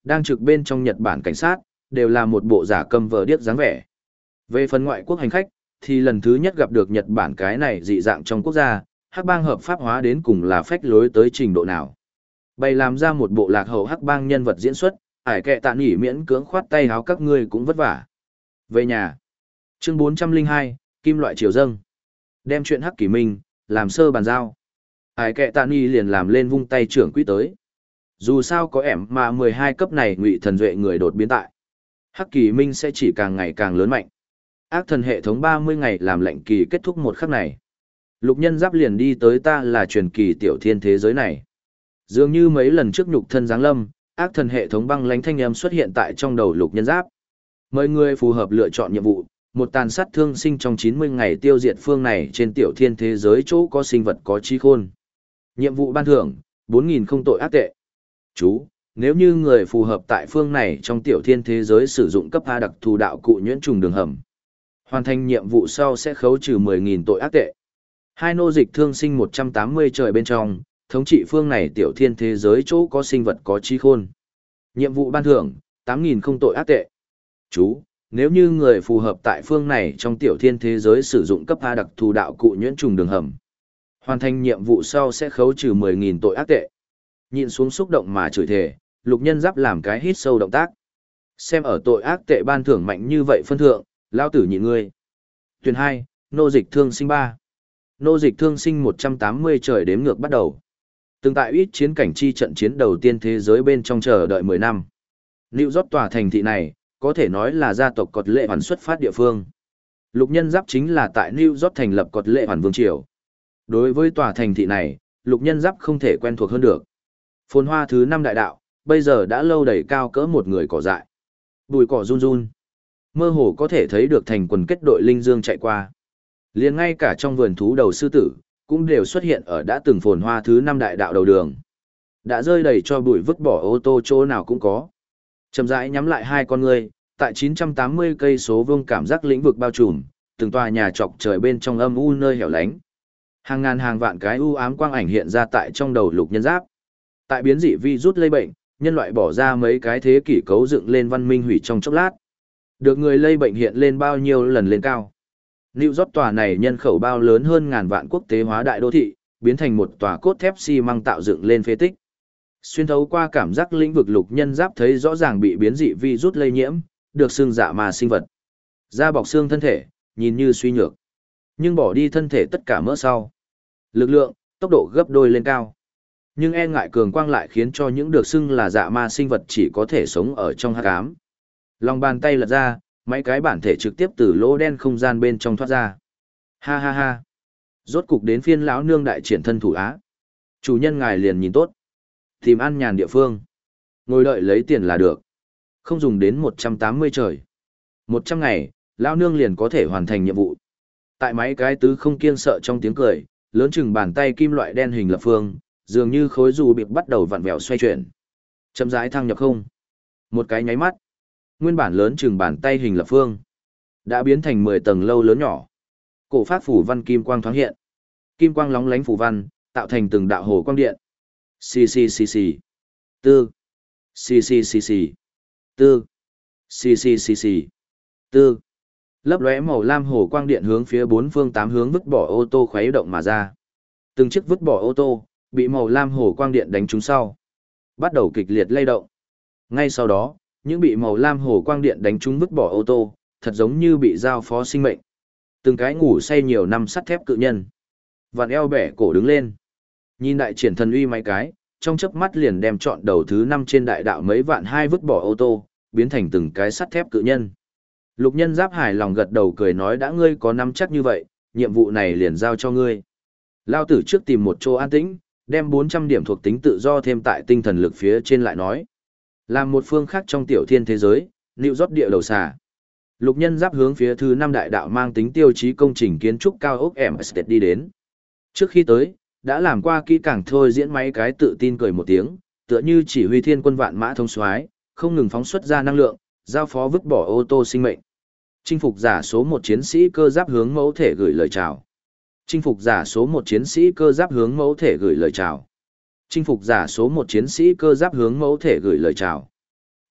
đang trực bên trong Nhật Bản cảnh sát, đều là một bộ giả câm vờ điếc dáng vẻ. Về phần ngoại quốc hành khách, thì lần thứ nhất gặp được Nhật Bản cái này dị dạng trong quốc gia, hắc bang hợp pháp hóa đến cùng là phách lối tới trình độ nào. Bày làm ra một bộ lạc hậu hắc bang nhân vật diễn xuất, ải kệ tạ nghỉ miễn cưỡng khoát tay háo các ngươi cũng vất vả. Về nhà. Chương 402, Kim loại triều dâng. Đem chuyện hắc kỷ minh, làm sơ bàn giao. Ải kệ tạ nghỉ liền làm lên vung tay trưởng quỹ tới. Dù sao có ẻm mà 12 cấp này ngụy thần duệ người đột biến tại. Hắc kỷ minh sẽ chỉ càng ngày càng lớn mạnh. Ác thần hệ thống 30 ngày làm lệnh kỳ kết thúc một khắc này. Lục nhân giáp liền đi tới ta là truyền kỳ tiểu thiên thế giới này. Dường như mấy lần trước nhục thân giáng lâm, ác thần hệ thống băng lãnh thanh âm xuất hiện tại trong đầu lục nhân giáp. Mời người phù hợp lựa chọn nhiệm vụ, một tàn sát thương sinh trong 90 ngày tiêu diệt phương này trên tiểu thiên thế giới chỗ có sinh vật có trí khôn. Nhiệm vụ ban thưởng, 4.000 không tội ác tệ. Chú, nếu như người phù hợp tại phương này trong tiểu thiên thế giới sử dụng cấp A đặc thù đạo cụ nhuyễn trùng đường hầm. Hoàn thành nhiệm vụ sau sẽ khấu trừ 10.000 tội ác tệ. Hai nô dịch thương sinh 180 trời bên trong, thống trị phương này tiểu thiên thế giới chỗ có sinh vật có trí khôn. Nhiệm vụ ban thưởng, 8.000 không tội ác tệ. Chú, nếu như người phù hợp tại phương này trong tiểu thiên thế giới sử dụng cấp A đặc thù đạo cụ nhuyễn trùng đường hầm. Hoàn thành nhiệm vụ sau sẽ khấu trừ 10.000 tội ác tệ. Nhìn xuống xúc động mà chửi thề, lục nhân giáp làm cái hít sâu động tác. Xem ở tội ác tệ ban thưởng mạnh như vậy phân thượng, lao tử nhịn ngươi. Tuyển 2, nô dịch thương sinh 3. Nô dịch thương sinh 180 trời đếm ngược bắt đầu. Từng tại ít chiến cảnh chi trận chiến đầu tiên thế giới bên trong chờ đợi 10 năm. New York tòa thành thị này, có thể nói là gia tộc cột lệ hoàn xuất phát địa phương. Lục nhân giáp chính là tại New York thành lập cột lệ hoàn vương triều. Đối với tòa thành thị này, lục nhân giáp không thể quen thuộc hơn được. Phồn hoa thứ 5 đại đạo, bây giờ đã lâu đầy cao cỡ một người cỏ dại. Bùi cỏ run run. Mơ hồ có thể thấy được thành quần kết đội linh dương chạy qua. Liền ngay cả trong vườn thú đầu sư tử, cũng đều xuất hiện ở đã từng phồn hoa thứ 5 đại đạo đầu đường. Đã rơi đầy cho bụi vứt bỏ ô tô chỗ nào cũng có. Chậm rãi nhắm lại hai con ngươi, tại 980 cây số vuông cảm giác lĩnh vực bao trùm, từng tòa nhà chọc trời bên trong âm u nơi hẻo lánh. Hàng ngàn hàng vạn cái u ám quang ảnh hiện ra tại trong đầu lục nhân giáp. Tại biến dị virus lây bệnh, nhân loại bỏ ra mấy cái thế kỷ cấu dựng lên văn minh hủy trong chốc lát. Được người lây bệnh hiện lên bao nhiêu lần lên cao. New York tòa này nhân khẩu bao lớn hơn ngàn vạn quốc tế hóa đại đô thị, biến thành một tòa cốt thép xi măng tạo dựng lên phế tích. Xuyên thấu qua cảm giác lĩnh vực lục nhân giáp thấy rõ ràng bị biến dị virus lây nhiễm, được xương dạ mà sinh vật. Da bọc xương thân thể, nhìn như suy nhược. Nhưng bỏ đi thân thể tất cả mỡ sau. Lực lượng, tốc độ gấp đôi lên cao. Nhưng e ngại cường quang lại khiến cho những được xưng là dạ ma sinh vật chỉ có thể sống ở trong hắc ám. Lòng bàn tay lật ra, mấy cái bản thể trực tiếp từ lỗ đen không gian bên trong thoát ra. Ha ha ha. Rốt cục đến phiên lão nương đại triển thân thủ á. Chủ nhân ngài liền nhìn tốt. Tìm ăn nhàn địa phương. Ngồi đợi lấy tiền là được. Không dùng đến 180 trời. 100 ngày, lão nương liền có thể hoàn thành nhiệm vụ. Tại mấy cái tứ không kiêng sợ trong tiếng cười, lớn chừng bàn tay kim loại đen hình lập phương, dường như khối dù bịp bắt đầu vặn vẹo xoay chuyển. Chậm rãi thăng nhập không. Một cái nháy mắt. Nguyên bản lớn chừng bàn tay hình lập phương đã biến thành 10 tầng lâu lớn nhỏ. Cổ phát phủ văn kim quang thoáng hiện. Kim quang lóng lánh phủ văn, tạo thành từng đạo hồ quang điện. Xì xì xì xì. Tư. Xì xì xì xì. Tư. Xì xì xì xì. Tư. Lấp lóe màu lam hồ quang điện hướng phía bốn phương tám hướng vứt bỏ ô tô khuấy động mà ra. Từng chiếc vứt bỏ ô tô bị màu lam hồ quang điện đánh trúng sau, bắt đầu kịch liệt lay động. Ngay sau đó, những bị màu lam hồ quang điện đánh trúng vứt bỏ ô tô, thật giống như bị giao phó sinh mệnh. Từng cái ngủ say nhiều năm sắt thép cự nhân, vặn eo bẻ cổ đứng lên. Nhìn đại triển thần uy mấy cái, trong chớp mắt liền đem chọn đầu thứ 5 trên đại đạo mấy vạn hai vứt bỏ ô tô, biến thành từng cái sắt thép cự nhân. Lục nhân giáp hài lòng gật đầu cười nói đã ngươi có nắm chắc như vậy, nhiệm vụ này liền giao cho ngươi. Lao tử trước tìm một chỗ an tĩnh, đem 400 điểm thuộc tính tự do thêm tại tinh thần lực phía trên lại nói. Làm một phương khác trong tiểu thiên thế giới, New York địa đầu xà. Lục nhân giáp hướng phía thứ 5 đại đạo mang tính tiêu chí công trình kiến trúc cao ốc Empire đi đến. Trước khi tới, đã làm qua kỹ càng thôi diễn mấy cái tự tin cười một tiếng, tựa như chỉ huy thiên quân vạn mã thông soái, không ngừng phóng xuất ra năng lượng, giao phó vứt bỏ ô tô sinh mệnh. Chinh phục giả số 1 chiến sĩ cơ giáp hướng mẫu thể gửi lời chào. Chinh phục giả số 1 chiến sĩ cơ giáp hướng mẫu thể gửi lời chào. Chinh phục giả số 1 chiến sĩ cơ giáp hướng mẫu thể gửi lời chào.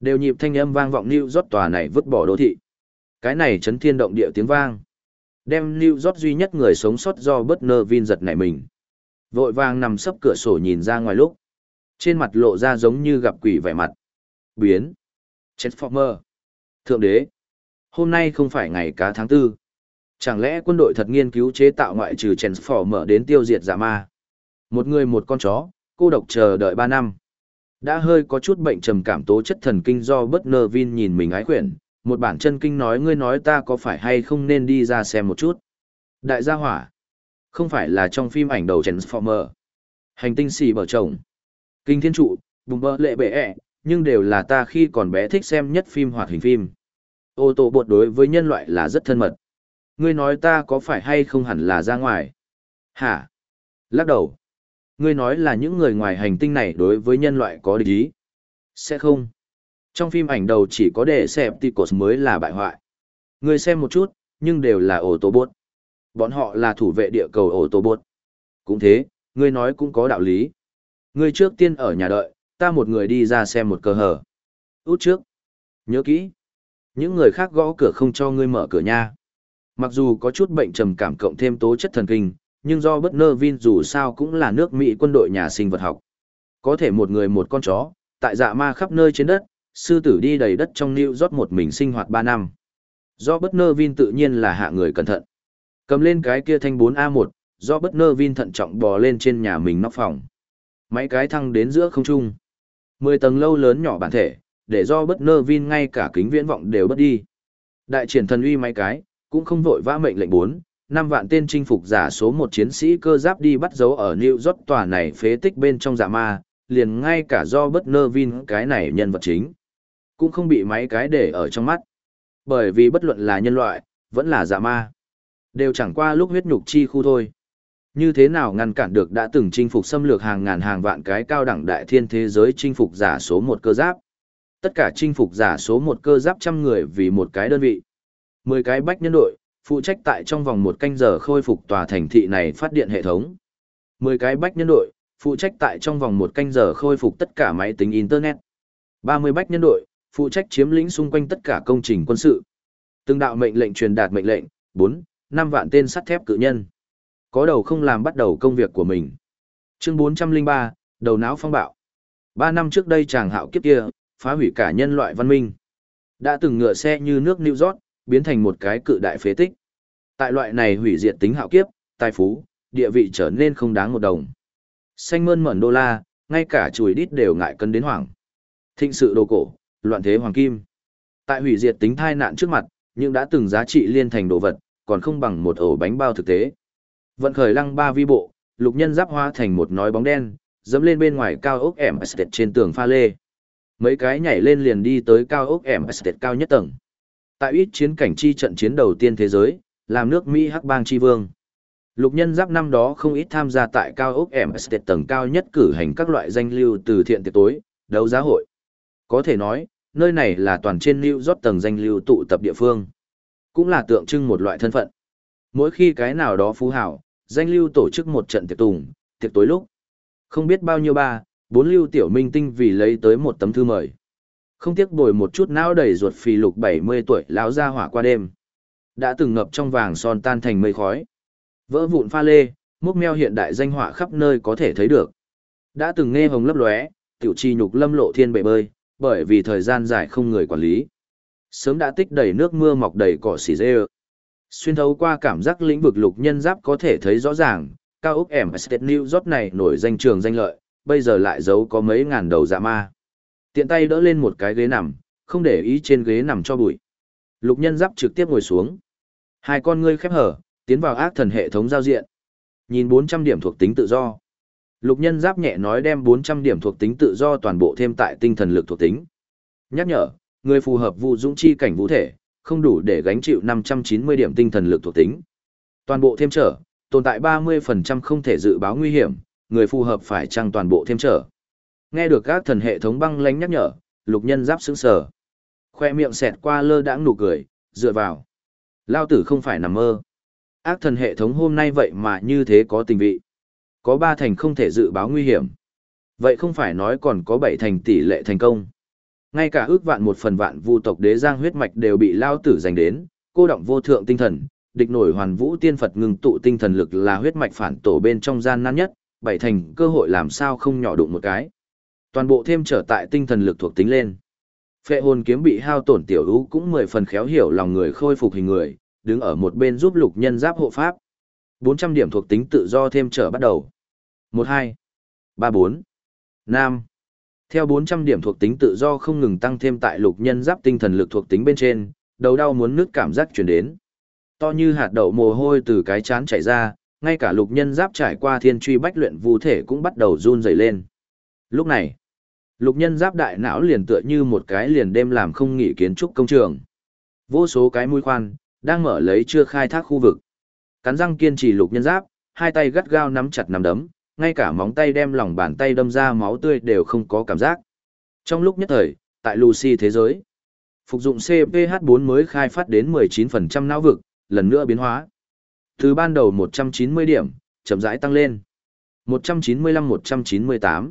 Đều nhịp thanh âm vang vọng New York tòa này vứt bỏ đô thị. Cái này chấn thiên động địa tiếng vang. Đem New York duy nhất người sống sót do Butner Vin giật nảy mình. Vội vàng nằm sấp cửa sổ nhìn ra ngoài lúc. Trên mặt lộ ra giống như gặp quỷ vẻ mặt. Biến. Transformer. Thượng đế. Hôm nay không phải ngày cá tháng 4. Chẳng lẽ quân đội thật nghiên cứu chế tạo ngoại trừ Transformer đến tiêu diệt dạ ma? Một người một con chó, cô độc chờ đợi 3 năm. Đã hơi có chút bệnh trầm cảm tố chất thần kinh do Butner Vin nhìn mình ái khuyển. Một bản chân kinh nói ngươi nói ta có phải hay không nên đi ra xem một chút. Đại gia hỏa. Không phải là trong phim ảnh đầu Transformer. Hành tinh xì bờ chồng. Kinh thiên trụ, bùng bơ lệ bệ ẹ, nhưng đều là ta khi còn bé thích xem nhất phim hoạt hình phim. Ô tô bột đối với nhân loại là rất thân mật. Ngươi nói ta có phải hay không hẳn là ra ngoài? Hả? Lắc đầu. Ngươi nói là những người ngoài hành tinh này đối với nhân loại có địch ý. Sẽ không. Trong phim ảnh đầu chỉ có Decepticons mới là bại hoại. Ngươi xem một chút, nhưng đều là ô tô bột. Bọn họ là thủ vệ địa cầu ô tô bột. Cũng thế, ngươi nói cũng có đạo lý. Ngươi trước tiên ở nhà đợi, ta một người đi ra xem một cơ hở. Út trước. Nhớ kỹ. Những người khác gõ cửa không cho ngươi mở cửa nha. Mặc dù có chút bệnh trầm cảm cộng thêm tố chất thần kinh, nhưng do Butner Vin dù sao cũng là nước Mỹ quân đội nhà sinh vật học. Có thể một người một con chó, tại dạ ma khắp nơi trên đất, sư tử đi đầy đất trong New York một mình sinh hoạt 3 năm. Do Butner Vin tự nhiên là hạ người cẩn thận. Cầm lên cái kia thanh 4A1, do Butner Vin thận trọng bò lên trên nhà mình nóc phòng. Máy cái thăng đến giữa không trung. 10 tầng lâu lớn nhỏ bản thể, để do Butner Vin ngay cả kính viễn vọng đều bất đi. Đại triển thần uy máy cái, cũng không vội vã mệnh lệnh 5 vạn tên chinh phục giả số 1 chiến sĩ cơ giáp đi bắt dấu ở New York tòa này phế tích bên trong dạ ma, liền ngay cả do Butner Vin cái này nhân vật chính. Cũng không bị máy cái để ở trong mắt. Bởi vì bất luận là nhân loại, vẫn là dạ ma. Đều chẳng qua lúc huyết nhục chi khu thôi. Như thế nào ngăn cản được đã từng chinh phục xâm lược hàng ngàn hàng vạn cái cao đẳng đại thiên thế giới chinh phục giả số 1 cơ giáp. Tất cả chinh phục giả số 1 cơ giáp trăm người vì một cái đơn vị. 10 cái bách nhân đội, phụ trách tại trong vòng 1 canh giờ khôi phục tòa thành thị này phát điện hệ thống. 10 cái bách nhân đội, phụ trách tại trong vòng 1 canh giờ khôi phục tất cả máy tính Internet. 30 bách nhân đội, phụ trách chiếm lĩnh xung quanh tất cả công trình quân sự. Từng đạo mệnh lệnh truyền đạt mệnh lệnh, 5 vạn tên sắt thép cự nhân. Có đầu không làm bắt đầu công việc của mình. Chương 403, đầu não phong bạo. 3 năm trước đây chàng hạo kiếp kia, phá hủy cả nhân loại văn minh. Đã từng ngựa xe như nước New York, biến thành một cái cự đại phế tích. Tại loại này hủy diệt tính hạo kiếp, tài phú, địa vị trở nên không đáng một đồng. Xanh mơn mởn đô la, ngay cả chùi đít đều ngại cân đến hoảng. Thịnh sự đồ cổ, loạn thế hoàng kim. Tại hủy diệt tính thai nạn trước mặt, nhưng đã từng giá trị liên thành đồ vật, còn không bằng một ổ bánh bao thực tế. Vận khởi lăng ba vi bộ, lục nhân giáp hóa thành một nói bóng đen, dẫm lên bên ngoài cao ốc ẻm estate trên tường pha lê. Mấy cái nhảy lên liền đi tới cao ốc ẻm estate cao nhất tầng. Tại ít chiến cảnh chi trận chiến đầu tiên thế giới, làm nước Mỹ hắc bang chi vương. Lục nhân giáp năm đó không ít tham gia tại cao ốc ẻm estate tầng cao nhất cử hành các loại danh lưu từ thiện tiệc tối, đấu giá hội. Có thể nói, nơi này là toàn trên New York tầng danh lưu tụ tập địa phương. Cũng là tượng trưng một loại thân phận. Mỗi khi cái nào đó phú hảo, danh lưu tổ chức một trận tiệc tùng, tiệc tối lúc. Không biết bao nhiêu 4 lưu tiểu minh tinh vì lấy tới một tấm thư mời. Không tiếc bồi một chút não đầy ruột phì lục 70 tuổi lão ra hỏa qua đêm. Đã từng ngập trong vàng son tan thành mây khói. Vỡ vụn pha lê, múc meo hiện đại danh họa khắp nơi có thể thấy được. Đã từng nghe hồng lấp lóe, tiểu chi nhục lâm lộ thiên bể bơi, bởi vì thời gian dài không người quản lý. Sớm đã tích đầy nước mưa mọc đầy cỏ xỉ dê. Xuyên thấu qua cảm giác lĩnh vực lục nhân giáp có thể thấy rõ ràng, cao ốc Empire New York này nổi danh trường danh lợi, bây giờ lại giấu có mấy ngàn đầu dạ ma. Tiện tay đỡ lên một cái ghế nằm, không để ý trên ghế nằm cho bụi. Lục nhân giáp trực tiếp ngồi xuống. Hai con ngươi khép hở, tiến vào ác thần hệ thống giao diện. Nhìn 400 điểm thuộc tính tự do. Lục nhân giáp nhẹ nói đem 400 điểm thuộc tính tự do toàn bộ thêm tại tinh thần lực thuộc tính. Nhắc nhở, người phù hợp vụ dũng chi cảnh vũ thể, không đủ để gánh chịu 590 điểm tinh thần lực thuộc tính. Toàn bộ thêm trở, tồn tại 30% không thể dự báo nguy hiểm, người phù hợp phải chăng toàn bộ thêm trở. Nghe được các thần hệ thống băng lánh nhắc nhở, lục nhân giáp sững sờ. Khoe miệng xẹt qua lơ đãng nụ cười, dựa vào. Lao tử không phải nằm mơ. Ác thần hệ thống hôm nay vậy mà như thế có tình vị. Có 3 thành không thể dự báo nguy hiểm. Vậy không phải nói còn có 7 thành tỷ lệ thành công. Ngay cả ước vạn một phần vạn vu tộc đế giang huyết mạch đều bị lao tử giành đến, cô động vô thượng tinh thần, địch nổi hoàn vũ tiên Phật ngừng tụ tinh thần lực là huyết mạch phản tổ bên trong gian nan nhất, bảy thành cơ hội làm sao không nhỏ đụng một cái. Toàn bộ thêm trở tại tinh thần lực thuộc tính lên. Phệ hồn kiếm bị hao tổn tiểu ưu cũng 10 phần khéo hiểu lòng người khôi phục hình người, đứng ở một bên giúp lục nhân giáp hộ pháp. 400 điểm thuộc tính tự do thêm trở bắt đầu. 1 2 3 4 5. Theo 400 điểm thuộc tính tự do không ngừng tăng thêm tại lục nhân giáp tinh thần lực thuộc tính bên trên, đầu đau muốn nứt cảm giác truyền đến. To như hạt đậu mồ hôi từ cái chán chảy ra, ngay cả lục nhân giáp trải qua thiên truy bách luyện vu thể cũng bắt đầu run rẩy lên. Lúc này, lục nhân giáp đại não liền tựa như một cái liền đêm làm không nghỉ kiến trúc công trường. Vô số cái mũi khoan đang mở lấy chưa khai thác khu vực. Cắn răng kiên trì lục nhân giáp, hai tay gắt gao nắm chặt nắm đấm, ngay cả móng tay đem lòng bàn tay đâm ra máu tươi đều không có cảm giác. Trong lúc nhất thời, tại Lucy thế giới, phục dụng CPH4 mới khai phát đến 19% não vực, lần nữa biến hóa. Từ ban đầu 190 điểm, chậm rãi tăng lên. 195-198,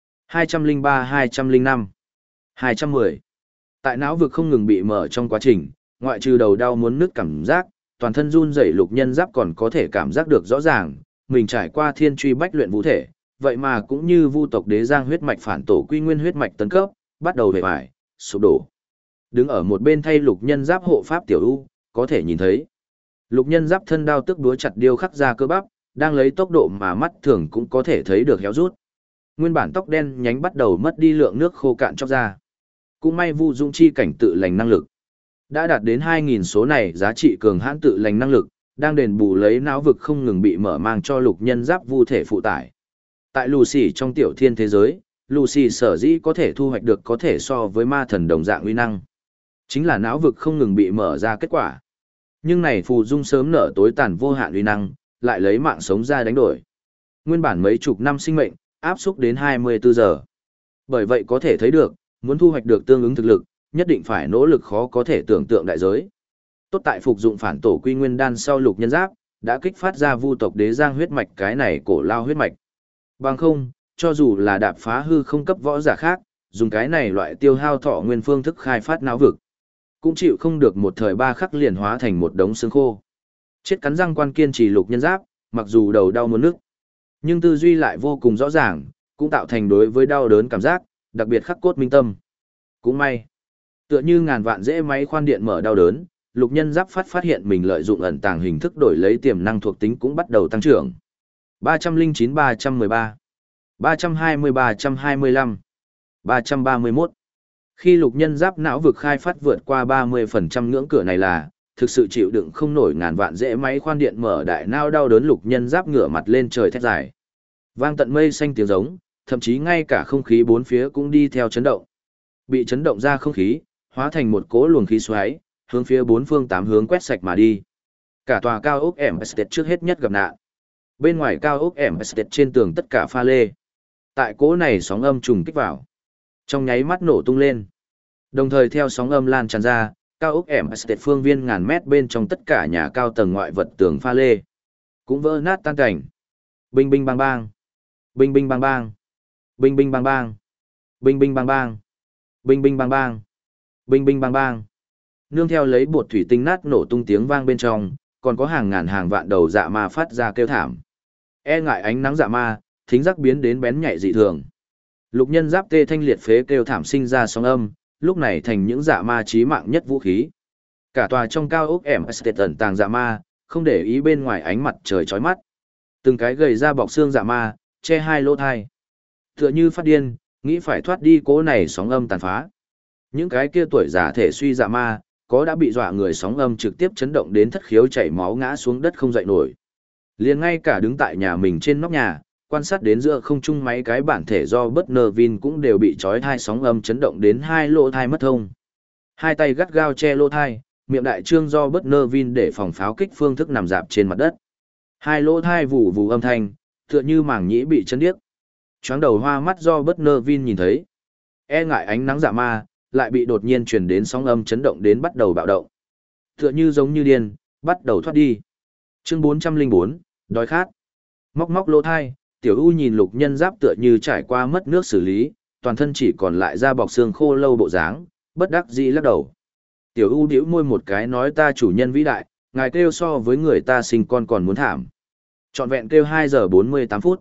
203-205, 210. Tại não vực không ngừng bị mở trong quá trình, ngoại trừ đầu đau muốn nứt cảm giác, toàn thân run rẩy lục nhân giáp còn có thể cảm giác được rõ ràng, mình trải qua thiên truy bách luyện vũ thể, vậy mà cũng như vu tộc đế giang huyết mạch phản tổ quy nguyên huyết mạch tấn cấp, bắt đầu về vải, sụp đổ. Đứng ở một bên thay lục nhân giáp hộ pháp tiểu u, có thể nhìn thấy. Lục nhân giáp thân đao tức đúa chặt điêu khắc ra cơ bắp, đang lấy tốc độ mà mắt thường cũng có thể thấy được héo rút. Nguyên bản tóc đen nhánh bắt đầu mất đi lượng nước khô cạn chóc ra. Cũng may Vu Dung chi cảnh tự lành năng lực đã đạt đến 2000 số này giá trị cường hãn tự lành năng lực, đang đền bù lấy não vực không ngừng bị mở mang cho lục nhân giáp vu thể phụ tải. Tại Lucy trong tiểu thiên thế giới, Lucy sở dĩ có thể thu hoạch được có thể so với ma thần đồng dạng uy năng, chính là não vực không ngừng bị mở ra kết quả. Nhưng này phù dung sớm nở tối tàn vô hạn uy năng, lại lấy mạng sống ra đánh đổi. Nguyên bản mấy chục năm sinh mệnh, áp xúc đến 24 giờ. Bởi vậy có thể thấy được, muốn thu hoạch được tương ứng thực lực, nhất định phải nỗ lực khó có thể tưởng tượng đại giới. Tốt tại phục dụng phản tổ quy nguyên đan sau lục nhân giáp, đã kích phát ra vu tộc đế giang huyết mạch cái này cổ lao huyết mạch. Bằng không, cho dù là đạp phá hư không cấp võ giả khác, dùng cái này loại tiêu hao thọ nguyên phương thức khai phát não vực, cũng chịu không được một thời ba khắc liền hóa thành một đống xương khô. Chết cắn răng quan kiên trì lục nhân giáp, mặc dù đầu đau muốn nức, nhưng tư duy lại vô cùng rõ ràng, cũng tạo thành đối với đau đớn cảm giác, đặc biệt khắc cốt minh tâm. Cũng may, tựa như ngàn vạn rễ máy khoan điện mở đau đớn, lục nhân giáp phát hiện mình lợi dụng ẩn tàng hình thức đổi lấy tiềm năng thuộc tính cũng bắt đầu tăng trưởng. 309-313, 320-325, 331. Khi lục nhân giáp não vực khai phát vượt qua 30% ngưỡng cửa này là, thực sự chịu đựng không nổi ngàn vạn rễ máy khoan điện mở đại nao đau đớn lục nhân giáp ngửa mặt lên trời thét dài. Vang tận mây xanh tiếng giống, thậm chí ngay cả không khí bốn phía cũng đi theo chấn động. Bị chấn động ra không khí, hóa thành một cỗ luồng khí xoáy, hướng phía bốn phương tám hướng quét sạch mà đi. Cả tòa cao ốc Empire trước hết nhất gặp nạn. Bên ngoài cao ốc Empire trên tường tất cả pha lê. Tại cỗ này sóng âm trùng kích vào, trong nháy mắt nổ tung lên. Đồng thời theo sóng âm lan tràn ra, cao ốc Empire phương viên ngàn mét bên trong tất cả nhà cao tầng ngoại vật tường pha lê cũng vỡ nát tan cảnh. Binh binh bang bang, binh binh bang bang, binh binh bang bang, binh binh bang bang, binh binh bang bang, binh binh bang bang. Nương theo lấy bột thủy tinh nát nổ tung tiếng vang bên trong, còn có hàng ngàn hàng vạn đầu dạ ma phát ra kêu thảm. E ngại ánh nắng dạ ma, thính giác biến đến bén nhạy dị thường. Lục nhân giáp tê thanh liệt phế kêu thảm sinh ra sóng âm, lúc này thành những dạ ma chí mạng nhất vũ khí. Cả tòa trong cao ốc Empire ẩn tàng dạ ma, không để ý bên ngoài ánh mặt trời chói mắt. Từng cái gầy ra bọc xương dạ ma, che hai lỗ thai. Tựa như phát điên, nghĩ phải thoát đi cố này sóng âm tàn phá. Những cái kia tuổi già thể suy dạ ma, có đã bị dọa người sóng âm trực tiếp chấn động đến thất khiếu chảy máu ngã xuống đất không dậy nổi. Liền ngay cả đứng tại nhà mình trên nóc nhà, quan sát đến giữa không trung mấy cái bản thể do Butnervin cũng đều bị trói thai sóng âm chấn động đến hai lỗ thai mất thông. Hai tay gắt gao che lỗ thai, miệng đại trương do Butnervin để phòng pháo kích phương thức nằm dạp trên mặt đất. Hai lỗ thai vù vù âm thanh, tựa như màng nhĩ bị chấn điếc. Choáng đầu hoa mắt do Butnervin nhìn thấy. E ngại ánh nắng dạ ma, lại bị đột nhiên truyền đến sóng âm chấn động đến bắt đầu bạo động. Tựa như giống như điên, bắt đầu thoát đi. Chương 404, đói khát. Móc móc lỗ thai, tiểu u nhìn lục nhân giáp tựa như trải qua mất nước xử lý, toàn thân chỉ còn lại da bọc xương khô lâu bộ dáng, bất đắc dĩ lắc đầu. Tiểu U bĩu môi một cái nói ta chủ nhân vĩ đại, ngài kêu so với người ta sinh con còn muốn thảm. Trọn vẹn kêu 2 giờ 48 phút.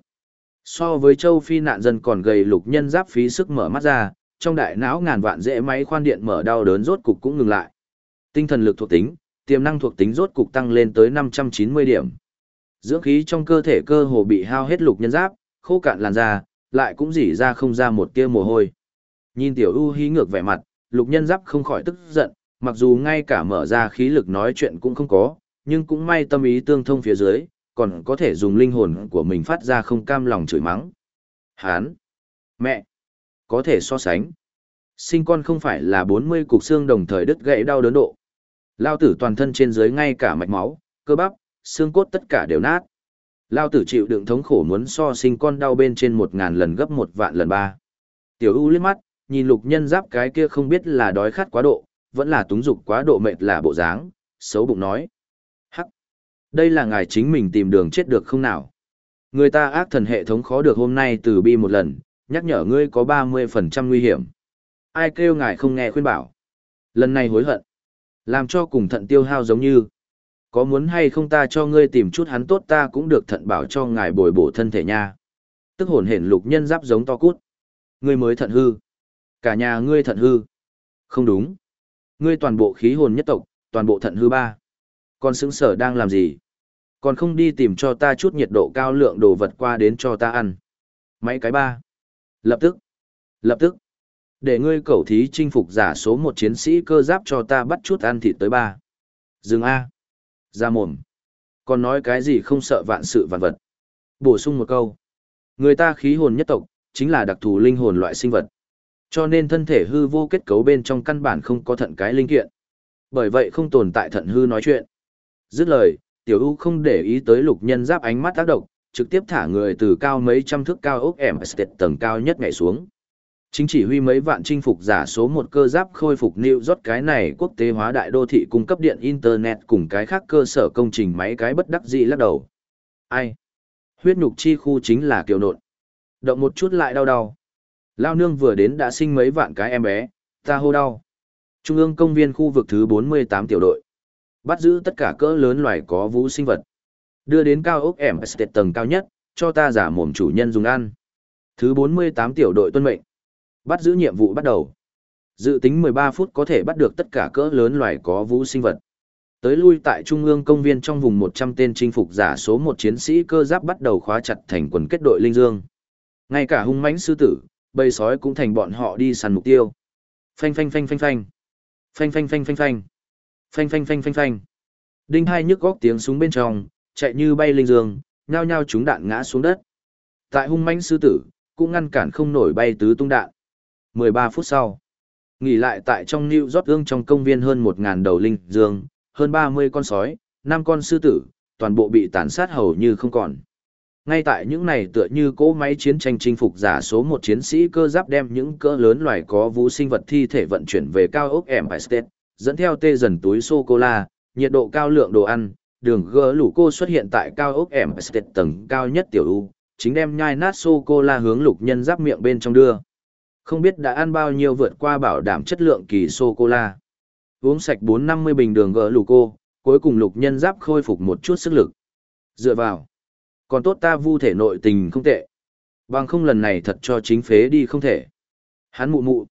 So với châu Phi nạn dân còn gầy Lục Nhân Giáp phí sức mở mắt ra, trong đại não ngàn vạn rễ máy khoan điện mở đau đớn rốt cục cũng ngừng lại. Tinh thần lực thuộc tính, tiềm năng thuộc tính rốt cục tăng lên tới 590 điểm. Dưỡng khí trong cơ thể cơ hồ bị hao hết Lục Nhân Giáp, khô cạn làn da, lại cũng rỉ ra không ra một tia mồ hôi. Nhìn Tiểu U hí ngược vẻ mặt, Lục Nhân Giáp không khỏi tức giận, mặc dù ngay cả mở ra khí lực nói chuyện cũng không có, nhưng cũng may tâm ý tương thông phía dưới, còn có thể dùng linh hồn của mình phát ra không cam lòng chửi mắng. Hán! Mẹ! Có thể so sánh. Sinh con không phải là 40 cục xương đồng thời đứt gãy đau đớn độ. Lao tử toàn thân trên dưới ngay cả mạch máu, cơ bắp, xương cốt tất cả đều nát. Lao tử chịu đựng thống khổ muốn so sinh con đau bên trên 1000 lần gấp 1 vạn lần 3. Tiểu U liếc mắt, nhìn Lục Nhân Giáp cái kia không biết là đói khát quá độ, vẫn là túng dục quá độ mệt là bộ dáng, xấu bụng nói. Hắc! Đây là ngài chính mình tìm đường chết được không nào? Người ta ác thần hệ thống khó được hôm nay từ bi một lần, nhắc nhở ngươi có 30% nguy hiểm. Ai kêu ngài không nghe khuyên bảo? Lần này hối hận. Làm cho cùng thận tiêu hao giống như. Có muốn hay không ta cho ngươi tìm chút hắn tốt ta cũng được thận bảo cho ngài bồi bổ thân thể nha. Tức hồn hển Lục Nhân Giáp giống to cút. Ngươi mới thận hư. Cả nhà ngươi thận hư. Không đúng. Ngươi toàn bộ khí hồn nhất tộc, toàn bộ thận hư ba. Còn xứng sở đang làm gì? Còn không đi tìm cho ta chút nhiệt độ cao lượng đồ vật qua đến cho ta ăn. Mấy cái ba. Lập tức. Lập tức. Để ngươi cẩu thí chinh phục giả số 1 chiến sĩ cơ giáp cho ta bắt chút ăn thịt tới ba. Dừng A. Ra mồm. Còn nói cái gì không sợ vạn sự vạn vật. Bổ sung một câu. Người ta khí hồn nhất tộc, chính là đặc thù linh hồn loại sinh vật. Cho nên thân thể hư vô kết cấu bên trong căn bản không có thận cái linh kiện. Bởi vậy không tồn tại thận hư nói chuyện. Dứt lời, Tiểu U không để ý tới Lục Nhân Giáp ánh mắt tác động, trực tiếp thả người từ cao mấy trăm thước cao ốc Empire tầng cao nhất nhảy xuống. Chính chỉ huy mấy vạn chinh phục giả số 1 cơ giáp khôi phục New York cái này quốc tế hóa đại đô thị cung cấp điện Internet cùng cái khác cơ sở công trình máy cái bất đắc dĩ lắc đầu. Ai? Huyết nhục chi khu chính là kiểu nộn. Động một chút lại đau đau. Lao nương vừa đến đã sinh mấy vạn cái em bé, ta hô đau. Trung ương công viên khu vực thứ 48 tiểu đội. Bắt giữ tất cả cỡ lớn loài có vú sinh vật. Đưa đến cao ốc Empire tầng cao nhất, cho ta giả mồm chủ nhân dùng ăn. Thứ 48 tiểu đội tuân mệnh. Bắt giữ nhiệm vụ bắt đầu. Dự tính 13 phút có thể bắt được tất cả cỡ lớn loài có vú sinh vật. Tới lui tại Trung ương công viên trong vùng 100 tên chinh phục giả số 1 chiến sĩ cơ giáp bắt đầu khóa chặt thành quần kết đội linh dương. Ngay cả hung mãnh sư tử, bầy sói cũng thành bọn họ đi săn mục tiêu. Phanh phanh phanh phanh phanh. Phanh phanh phanh phanh phanh. Phanh phanh phanh phanh phanh. Đinh hai nhức góc tiếng súng bên trong, chạy như bay linh dương, nhao nhao chúng đạn ngã xuống đất. Tại hung mãnh sư tử, cũng ngăn cản không nổi bay tứ tung đạn. 13 phút sau, nghỉ lại tại trong New York ương trong công viên hơn 1000 đầu linh dương, hơn 30 con sói, 5 con sư tử, toàn bộ bị tàn sát hầu như không còn. Ngay tại những này tựa như cỗ máy chiến tranh chinh phục giả số 1 chiến sĩ cơ giáp đem những cỡ lớn loài có vú sinh vật thi thể vận chuyển về cao ốc Empire State, dẫn theo tê dần túi sô-cô-la, nhiệt độ cao lượng đồ ăn, đường gỡ lũ cô xuất hiện tại cao ốc Empire State tầng cao nhất tiểu U, chính đem nhai nát sô-cô-la hướng Lục Nhân Giáp miệng bên trong đưa. Không biết đã ăn bao nhiêu vượt qua bảo đảm chất lượng kỳ sô-cô-la. Uống sạch 450 bình đường gỡ lũ cô, cuối cùng Lục Nhân Giáp khôi phục một chút sức lực. Dựa vào. Còn tốt ta vu thể nội tình không tệ. Bằng không lần này thật cho chính phế đi không thể. Hắn mụ mụ.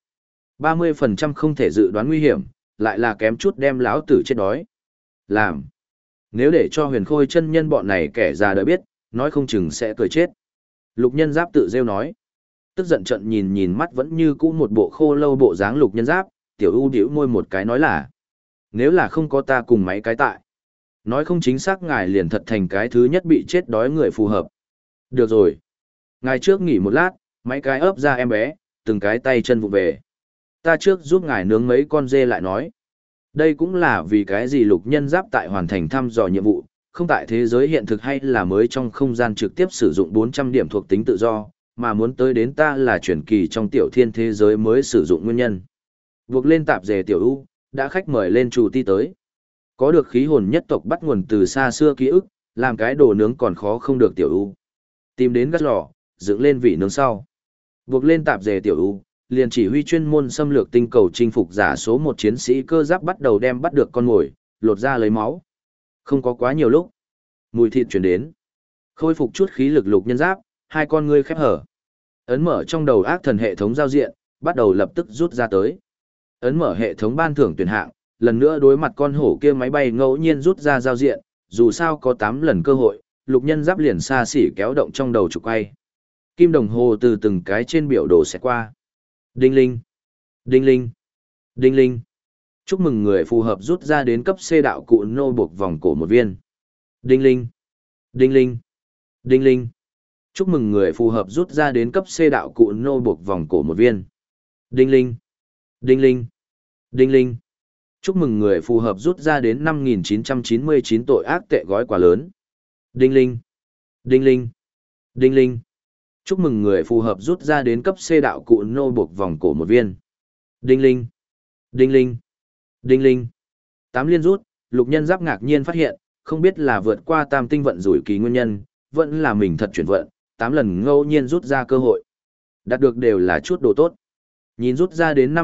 30% không thể dự đoán nguy hiểm, lại là kém chút đem lão tử chết đói. Làm. Nếu để cho Huyền Khôi chân nhân bọn này kẻ già đời biết, nói không chừng sẽ cười chết. Lục Nhân Giáp tự rêu nói. Tức giận trận nhìn nhìn mắt vẫn như cũ một bộ khô lâu bộ dáng Lục Nhân Giáp, Tiểu U điểu môi một cái nói là. Nếu là không có ta cùng mấy cái tại. Nói không chính xác ngài liền thật thành cái thứ nhất bị chết đói người phù hợp. Được rồi. Ngài trước nghỉ một lát, mấy cái ấp ra em bé, từng cái tay chân vụ về. Ta trước giúp ngài nướng mấy con dê lại nói. Đây cũng là vì cái gì Lục Nhân Giáp tại hoàn thành thăm dò nhiệm vụ, không tại thế giới hiện thực hay là mới trong không gian trực tiếp sử dụng 400 điểm thuộc tính tự do, mà muốn tới đến ta là chuyển kỳ trong tiểu thiên thế giới mới sử dụng nguyên nhân. Buộc lên tạp dề tiểu U, đã khách mời lên chủ ti tới. Có được khí hồn nhất tộc bắt nguồn từ xa xưa ký ức, làm cái đồ nướng còn khó không được tiểu U. Tìm đến gắt lò, dựng lên vị nướng sau. Buộc lên tạp dề tiểu u, liền chỉ huy chuyên môn xâm lược tinh cầu chinh phục giả số một chiến sĩ cơ giáp bắt đầu đem bắt được con mồi, lột ra lấy máu. Không có quá nhiều lúc. Mùi thịt chuyển đến. Khôi phục chút khí lực lục nhân giáp, hai con ngươi khép hở. Ấn mở trong đầu ác thần hệ thống giao diện, bắt đầu lập tức rút ra tới. Ấn mở hệ thống ban thưởng tuyển hạng, lần nữa đối mặt con hổ kia máy bay ngẫu nhiên rút ra giao diện, dù sao có 8 lần cơ hội, lục nhân giáp liền xa xỉ kéo động trong đầu trục quay. Kim đồng hồ từ từng cái trên biểu đồ sẽ qua. Đinh linh, đinh linh, đinh linh. Chúc mừng người phù hợp rút ra đến cấp C đạo cụ nô buộc vòng cổ một viên. Đinh linh, đinh linh, đinh linh. Chúc mừng người phù hợp rút ra đến cấp C đạo cụ nô buộc vòng cổ một viên. Đinh linh, đinh linh, đinh linh. Chúc mừng người phù hợp rút ra đến 5.999 tội ác tệ gói quà lớn. Đinh linh, đinh linh, đinh linh. Chúc mừng người phù hợp rút ra đến cấp C đạo cụ nô buộc vòng cổ một viên. Đinh linh, đinh linh, đinh linh. 8 liên rút, lục nhân giáp ngạc nhiên phát hiện, không biết là vượt qua tam tinh vận rủi kỳ nguyên nhân, vẫn là mình thật chuyển vận, 8 lần ngẫu nhiên rút ra cơ hội. Đạt được đều là chút đồ tốt. Nhìn rút ra đến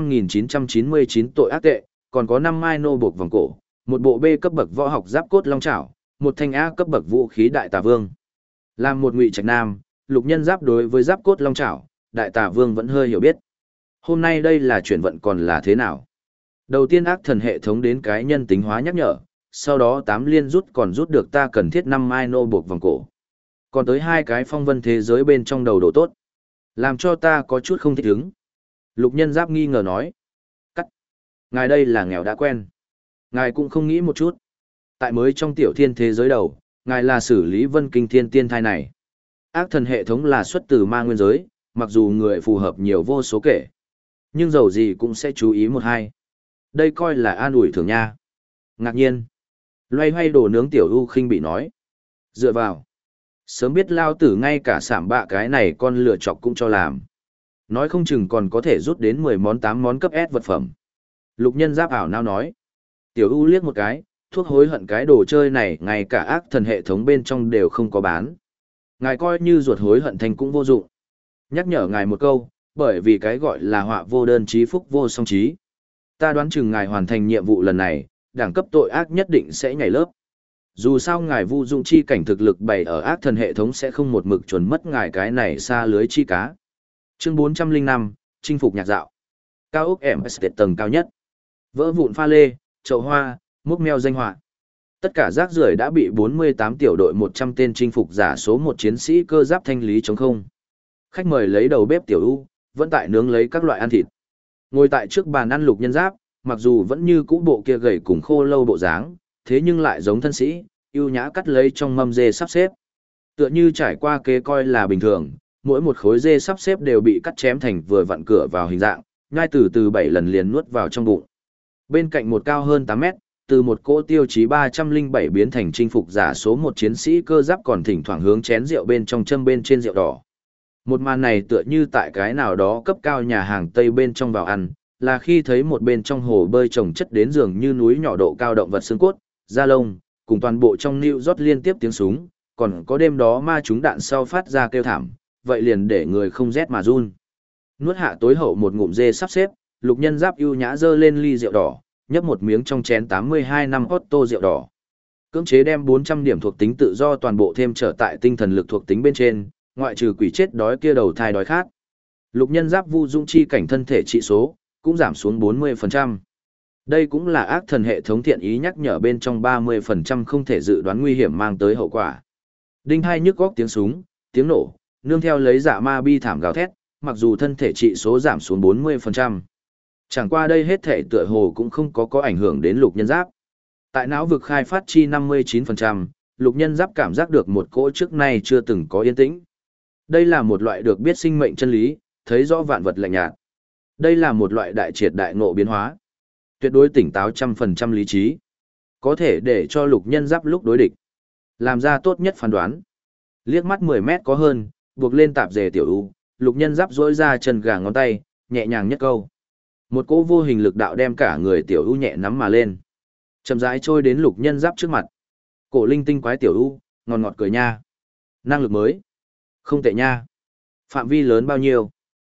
5.999 tội ác tệ, còn có 5 mai nô buộc vòng cổ, một bộ B cấp bậc võ học giáp cốt long trảo, một thanh A cấp bậc vũ khí đại tà vương. Làm một ngụy trạch nam, lục nhân giáp đối với giáp cốt long trảo, đại tà vương vẫn hơi hiểu biết. Hôm nay đây là chuyển vận còn là thế nào? Đầu tiên ác thần hệ thống đến cái nhân tính hóa nhắc nhở, sau đó 8 liên rút còn rút được ta cần thiết 5 mai nô buộc vòng cổ. Còn tới 2 cái phong vân thế giới bên trong đầu đồ tốt. Làm cho ta có chút không thích ứng. Lục nhân giáp nghi ngờ nói. Cắt. Ngài đây là nghèo đã quen. Ngài cũng không nghĩ một chút. Tại mới trong tiểu thiên thế giới đầu, ngài là xử lý vân kinh thiên tiên thai này. Ác thần hệ thống là xuất từ ma nguyên giới, mặc dù người phù hợp nhiều vô số kể. Nhưng dầu gì cũng sẽ chú ý một hai. Đây coi là an ủi thường nha. Ngạc nhiên. Loay hoay đồ nướng tiểu u khinh bị nói. Dựa vào. Sớm biết lao tử ngay cả sảm bạ cái này con lựa chọc cũng cho làm. Nói không chừng còn có thể rút đến 10 món 8 món cấp S vật phẩm. Lục nhân giáp ảo nao nói. Tiểu u liếc một cái, thuốc hối hận cái đồ chơi này ngay cả ác thần hệ thống bên trong đều không có bán. Ngài coi như ruột hối hận thành cũng vô dụng. Nhắc nhở ngài một câu, bởi vì cái gọi là họa vô đơn chí phúc vô song chí. Ta đoán chừng ngài hoàn thành nhiệm vụ lần này, đẳng cấp tội ác nhất định sẽ nhảy lớp. Dù sao ngài vu dụng chi cảnh thực lực bày ở ác thần hệ thống sẽ không một mực chuẩn mất ngài cái này xa lưới chi cá. Chương 405, chinh phục nhạc dạo. Cao ốc Empire tầng cao nhất. Vỡ vụn pha lê, chậu hoa, múc meo danh họa. Tất cả rác rưởi đã bị 48 tiểu đội 100 tên chinh phục giả số 1 chiến sĩ cơ giáp thanh lý trống không. Khách mời lấy đầu bếp tiểu u, vẫn tại nướng lấy các loại ăn thịt. Ngồi tại trước bàn ăn lục nhân giáp, mặc dù vẫn như cũ bộ kia gầy cùng khô lâu bộ dáng, thế nhưng lại giống thân sĩ, ưu nhã cắt lấy trong mâm dê sắp xếp. Tựa như trải qua kế coi là bình thường, mỗi một khối dê sắp xếp đều bị cắt chém thành vừa vặn cửa vào hình dạng, nhai từ 7 lần liền nuốt vào trong bụng. Bên cạnh một cao hơn 8 mét, từ một cỗ tiêu chí 307 biến thành chinh phục giả số 1 chiến sĩ cơ giáp còn thỉnh thoảng hướng chén rượu bên trong châm bên trên rượu đỏ. Một màn này tựa như tại cái nào đó cấp cao nhà hàng Tây bên trong vào ăn, là khi thấy một bên trong hồ bơi trồng chất đến giường như núi nhỏ độ cao động vật xương cốt, da lông, cùng toàn bộ trong New York liên tiếp tiếng súng, còn có đêm đó ma trúng đạn sau phát ra kêu thảm, vậy liền để người không rét mà run. Nuốt hạ tối hậu một ngụm dê sắp xếp, lục nhân giáp ưu nhã dơ lên ly rượu đỏ, nhấp một miếng trong chén 82 năm Otto rượu đỏ. Cưỡng chế đem 400 điểm thuộc tính tự do toàn bộ thêm trở tại tinh thần lực thuộc tính bên trên, ngoại trừ quỷ chết đói kia đầu thai đói khát. Lục nhân giáp vu dung chi cảnh thân thể trị số, cũng giảm xuống 40%. Đây cũng là ác thần hệ thống thiện ý nhắc nhở bên trong 30% không thể dự đoán nguy hiểm mang tới hậu quả. Đinh hai nhức góc tiếng súng, tiếng nổ, nương theo lấy dạ ma bi thảm gào thét, mặc dù thân thể trị số giảm xuống 40%. Chẳng qua đây hết thể tựa hồ cũng không có ảnh hưởng đến lục nhân giáp. Tại não vực khai phát chi 59%, lục nhân giáp cảm giác được một cỗ trước nay chưa từng có yên tĩnh. Đây là một loại được biết sinh mệnh chân lý, thấy rõ vạn vật lạnh nhạt. Đây là một loại đại triệt đại ngộ biến hóa. Tuyệt đối tỉnh táo 100% lý trí. Có thể để cho lục nhân giáp lúc đối địch. Làm ra tốt nhất phán đoán. Liếc mắt 10 mét có hơn, buộc lên tạp dề tiểu u, lục nhân giáp duỗi ra chân gà ngón tay, nhẹ nhàng nhất câu. Một cỗ vô hình lực đạo đem cả người tiểu u nhẹ nắm mà lên. Chậm rãi trôi đến lục nhân giáp trước mặt. Cổ linh tinh quái tiểu u, ngọt ngọt cười nha. Năng lực mới. Không tệ nha. Phạm vi lớn bao nhiêu?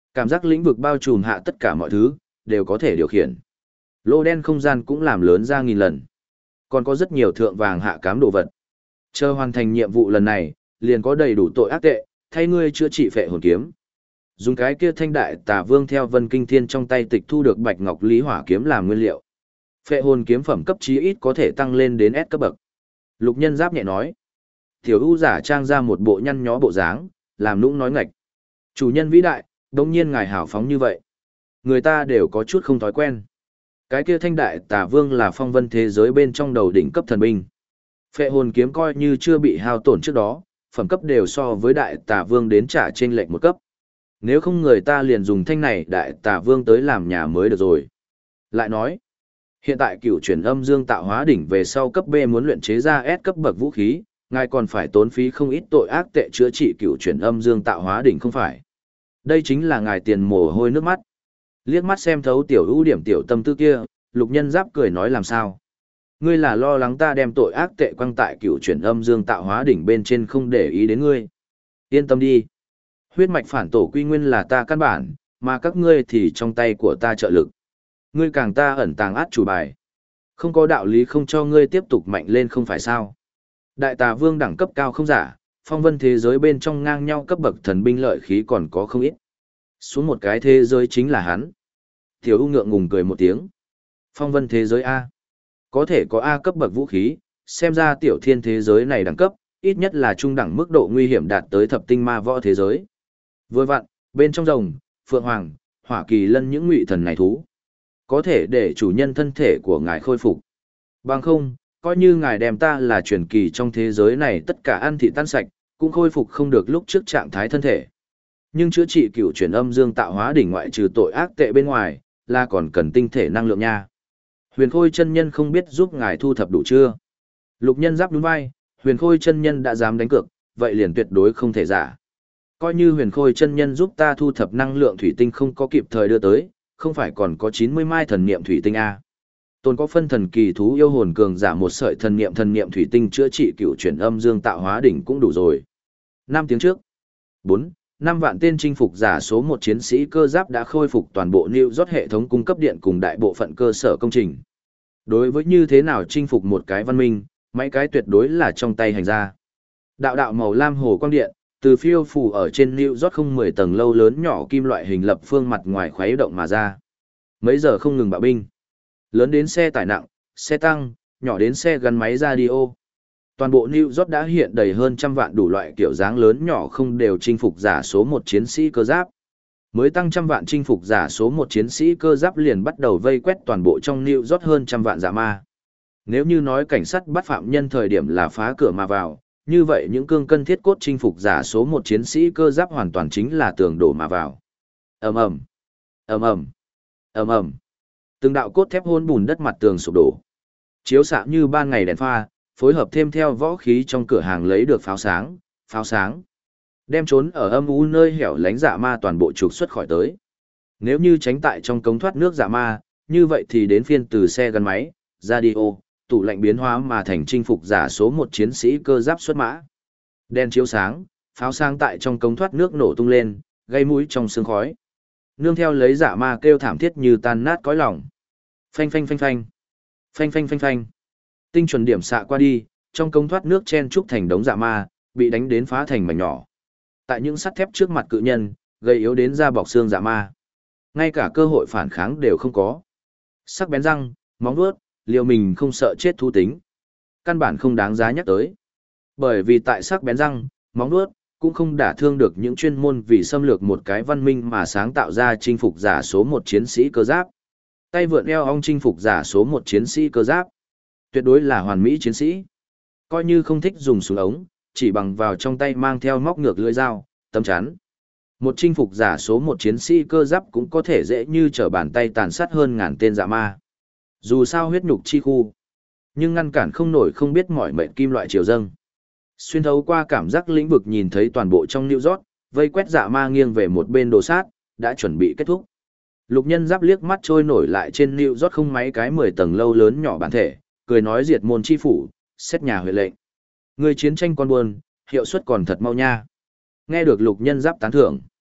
Cảm giác lĩnh vực bao trùm hạ tất cả mọi thứ, đều có thể điều khiển. Lô đen không gian cũng làm lớn ra 1000 lần. Còn có rất nhiều thượng vàng hạ cám đồ vật. Chờ hoàn thành nhiệm vụ lần này, liền có đầy đủ tội ác tệ, thay ngươi chữa trị phệ hồn kiếm. Dùng cái kia thanh đại tà vương theo Vân Kinh Thiên trong tay tịch thu được bạch ngọc lý hỏa kiếm làm nguyên liệu. Phệ hồn kiếm phẩm cấp chí ít có thể tăng lên đến S cấp bậc. Lục Nhân Giáp nhẹ nói. Tiểu U giả trang ra một bộ nhăn nhó bộ dáng, làm nũng nói ngạch. Chủ nhân vĩ đại, đống nhiên ngài hào phóng như vậy. Người ta đều có chút không thói quen. Cái kia thanh đại tà vương là phong vân thế giới bên trong đầu đỉnh cấp thần binh. Phệ hồn kiếm coi như chưa bị hao tổn trước đó, phẩm cấp đều so với đại tà vương đến trả trên lệnh một cấp. Nếu không người ta liền dùng thanh này đại tà vương tới làm nhà mới được rồi. Lại nói, hiện tại cựu chuyển âm dương tạo hóa đỉnh về sau cấp B muốn luyện chế ra S cấp bậc vũ khí, ngài còn phải tốn phí không ít tội ác tệ chữa trị cựu chuyển âm dương tạo hóa đỉnh không phải. Đây chính là ngài tiền mồ hôi nước mắt. Liếc mắt xem thấu tiểu ưu điểm tiểu tâm tư kia, Lục Nhân Giáp cười nói làm sao. Ngươi là lo lắng ta đem tội ác tệ quăng tại cựu chuyển âm dương tạo hóa đỉnh bên trên không để ý đến ngươi. Yên tâm đi. Huyết mạch phản tổ quy nguyên là ta căn bản, mà các ngươi thì trong tay của ta trợ lực. Ngươi càng ta ẩn tàng át chủ bài. Không có đạo lý không cho ngươi tiếp tục mạnh lên không phải sao. Đại tà vương đẳng cấp cao không giả, phong vân thế giới bên trong ngang nhau cấp bậc thần binh lợi khí còn có không ít. Xuống một cái thế giới chính là hắn. Tiểu U ngượng ngùng cười một tiếng. Phong vân thế giới A. Có thể có A cấp bậc vũ khí, xem ra tiểu thiên thế giới này đẳng cấp, ít nhất là trung đẳng mức độ nguy hiểm đạt tới thập tinh ma võ thế giới. Vừa vặn, bên trong rồng, phượng hoàng, hỏa kỳ lân những ngụy thần này thú. Có thể để chủ nhân thân thể của ngài khôi phục. Bằng không, coi như ngài đem ta là truyền kỳ trong thế giới này tất cả ăn thị tan sạch, cũng khôi phục không được lúc trước trạng thái thân thể. Nhưng chữa trị cựu chuyển âm dương tạo hóa đỉnh ngoại trừ tội ác tệ bên ngoài, là còn cần tinh thể năng lượng nha. Huyền Khôi chân nhân không biết giúp ngài thu thập đủ chưa? Lục Nhân Giáp nhún vai, Huyền Khôi chân nhân đã dám đánh cược, vậy liền tuyệt đối không thể giả. Coi như Huyền Khôi chân nhân giúp ta thu thập năng lượng thủy tinh không có kịp thời đưa tới, không phải còn có 90 mai thần niệm thủy tinh a. Tôn có phân thần kỳ thú yêu hồn cường giả một sợi thần niệm thủy tinh chữa trị cựu chuyển âm dương tạo hóa đỉnh cũng đủ rồi. 5 tiếng trước. 4. 5 vạn tên chinh phục giả số 1 chiến sĩ cơ giáp đã khôi phục toàn bộ New York hệ thống cung cấp điện cùng đại bộ phận cơ sở công trình. Đối với như thế nào chinh phục một cái văn minh, mấy cái tuyệt đối là trong tay hành gia. Đạo đạo màu lam hồ quang điện, từ phiêu phù ở trên New York không 10 tầng lâu lớn nhỏ kim loại hình lập phương mặt ngoài khuấy động mà ra. Mấy giờ không ngừng bạo binh. Lớn đến xe tải nặng, xe tăng, nhỏ đến xe gắn máy radio. Toàn bộ New York đã hiện đầy hơn trăm vạn đủ loại kiểu dáng lớn nhỏ không đều chinh phục giả số 1 chiến sĩ cơ giáp. Mới tăng trăm vạn chinh phục giả số 1 chiến sĩ cơ giáp liền bắt đầu vây quét toàn bộ trong New York hơn trăm vạn dạ ma. Nếu như nói cảnh sát bắt phạm nhân thời điểm là phá cửa mà vào, như vậy những cương cân thiết cốt chinh phục giả số 1 chiến sĩ cơ giáp hoàn toàn chính là tường đổ mà vào. Ầm ầm, ầm ầm, ầm ầm. Từng đạo cốt thép hôn bùn đất mặt tường sụp đổ. Chiếu xạ như ban ngày đèn pha, phối hợp thêm theo võ khí trong cửa hàng lấy được pháo sáng. Đem trốn ở âm u nơi hẻo lánh dạ ma toàn bộ trục xuất khỏi tới. Nếu như tránh tại trong cống thoát nước dạ ma, như vậy thì đến phiên từ xe gắn máy, radio, tủ lạnh biến hóa mà thành chinh phục giả số 1 chiến sĩ cơ giáp xuất mã. Đèn chiếu sáng, pháo sáng tại trong cống thoát nước nổ tung lên, gây mũi trong sương khói. Nương theo lấy dạ ma kêu thảm thiết như tan nát cõi lòng. Phanh phanh phanh phanh. Phanh phanh phanh phanh. Tinh chuẩn điểm xạ qua đi, trong cống thoát nước chen trúc thành đống dạ ma, bị đánh đến phá thành mảnh nhỏ. Tại những sắt thép trước mặt cự nhân, gây yếu đến da bọc xương dạ ma. Ngay cả cơ hội phản kháng đều không có. Sắc bén răng, móng vuốt, liều mình không sợ chết thú tính. Căn bản không đáng giá nhắc tới. Bởi vì tại sắc bén răng, móng vuốt cũng không đả thương được những chuyên môn vì xâm lược một cái văn minh mà sáng tạo ra chinh phục giả số 1 chiến sĩ cơ giáp. Tay vượn eo ong chinh phục giả số 1 chiến sĩ cơ giáp. Tuyệt đối là hoàn mỹ chiến sĩ. Coi như không thích dùng súng ống, chỉ bằng vào trong tay mang theo móc ngược lưỡi dao, tấm chắn. Một chinh phục giả số 1 chiến sĩ cơ giáp cũng có thể dễ như trở bàn tay tàn sát hơn ngàn tên dạ ma. Dù sao huyết nhục chi khu, nhưng ngăn cản không nổi không biết mỏi mệt kim loại triều dâng. Xuyên thấu qua cảm giác lĩnh vực nhìn thấy toàn bộ trong New York, vây quét dạ ma nghiêng về một bên đồ sát, đã chuẩn bị kết thúc. Lục Nhân Giáp liếc mắt trôi nổi lại trên New York không mấy cái 10 tầng lâu lớn nhỏ bản thể, cười nói diệt môn chi phủ, xét nhà huệ lệnh. Người chiến tranh con buồn, hiệu suất còn thật mau nha. Nghe được Lục Nhân Giáp tán thưởng.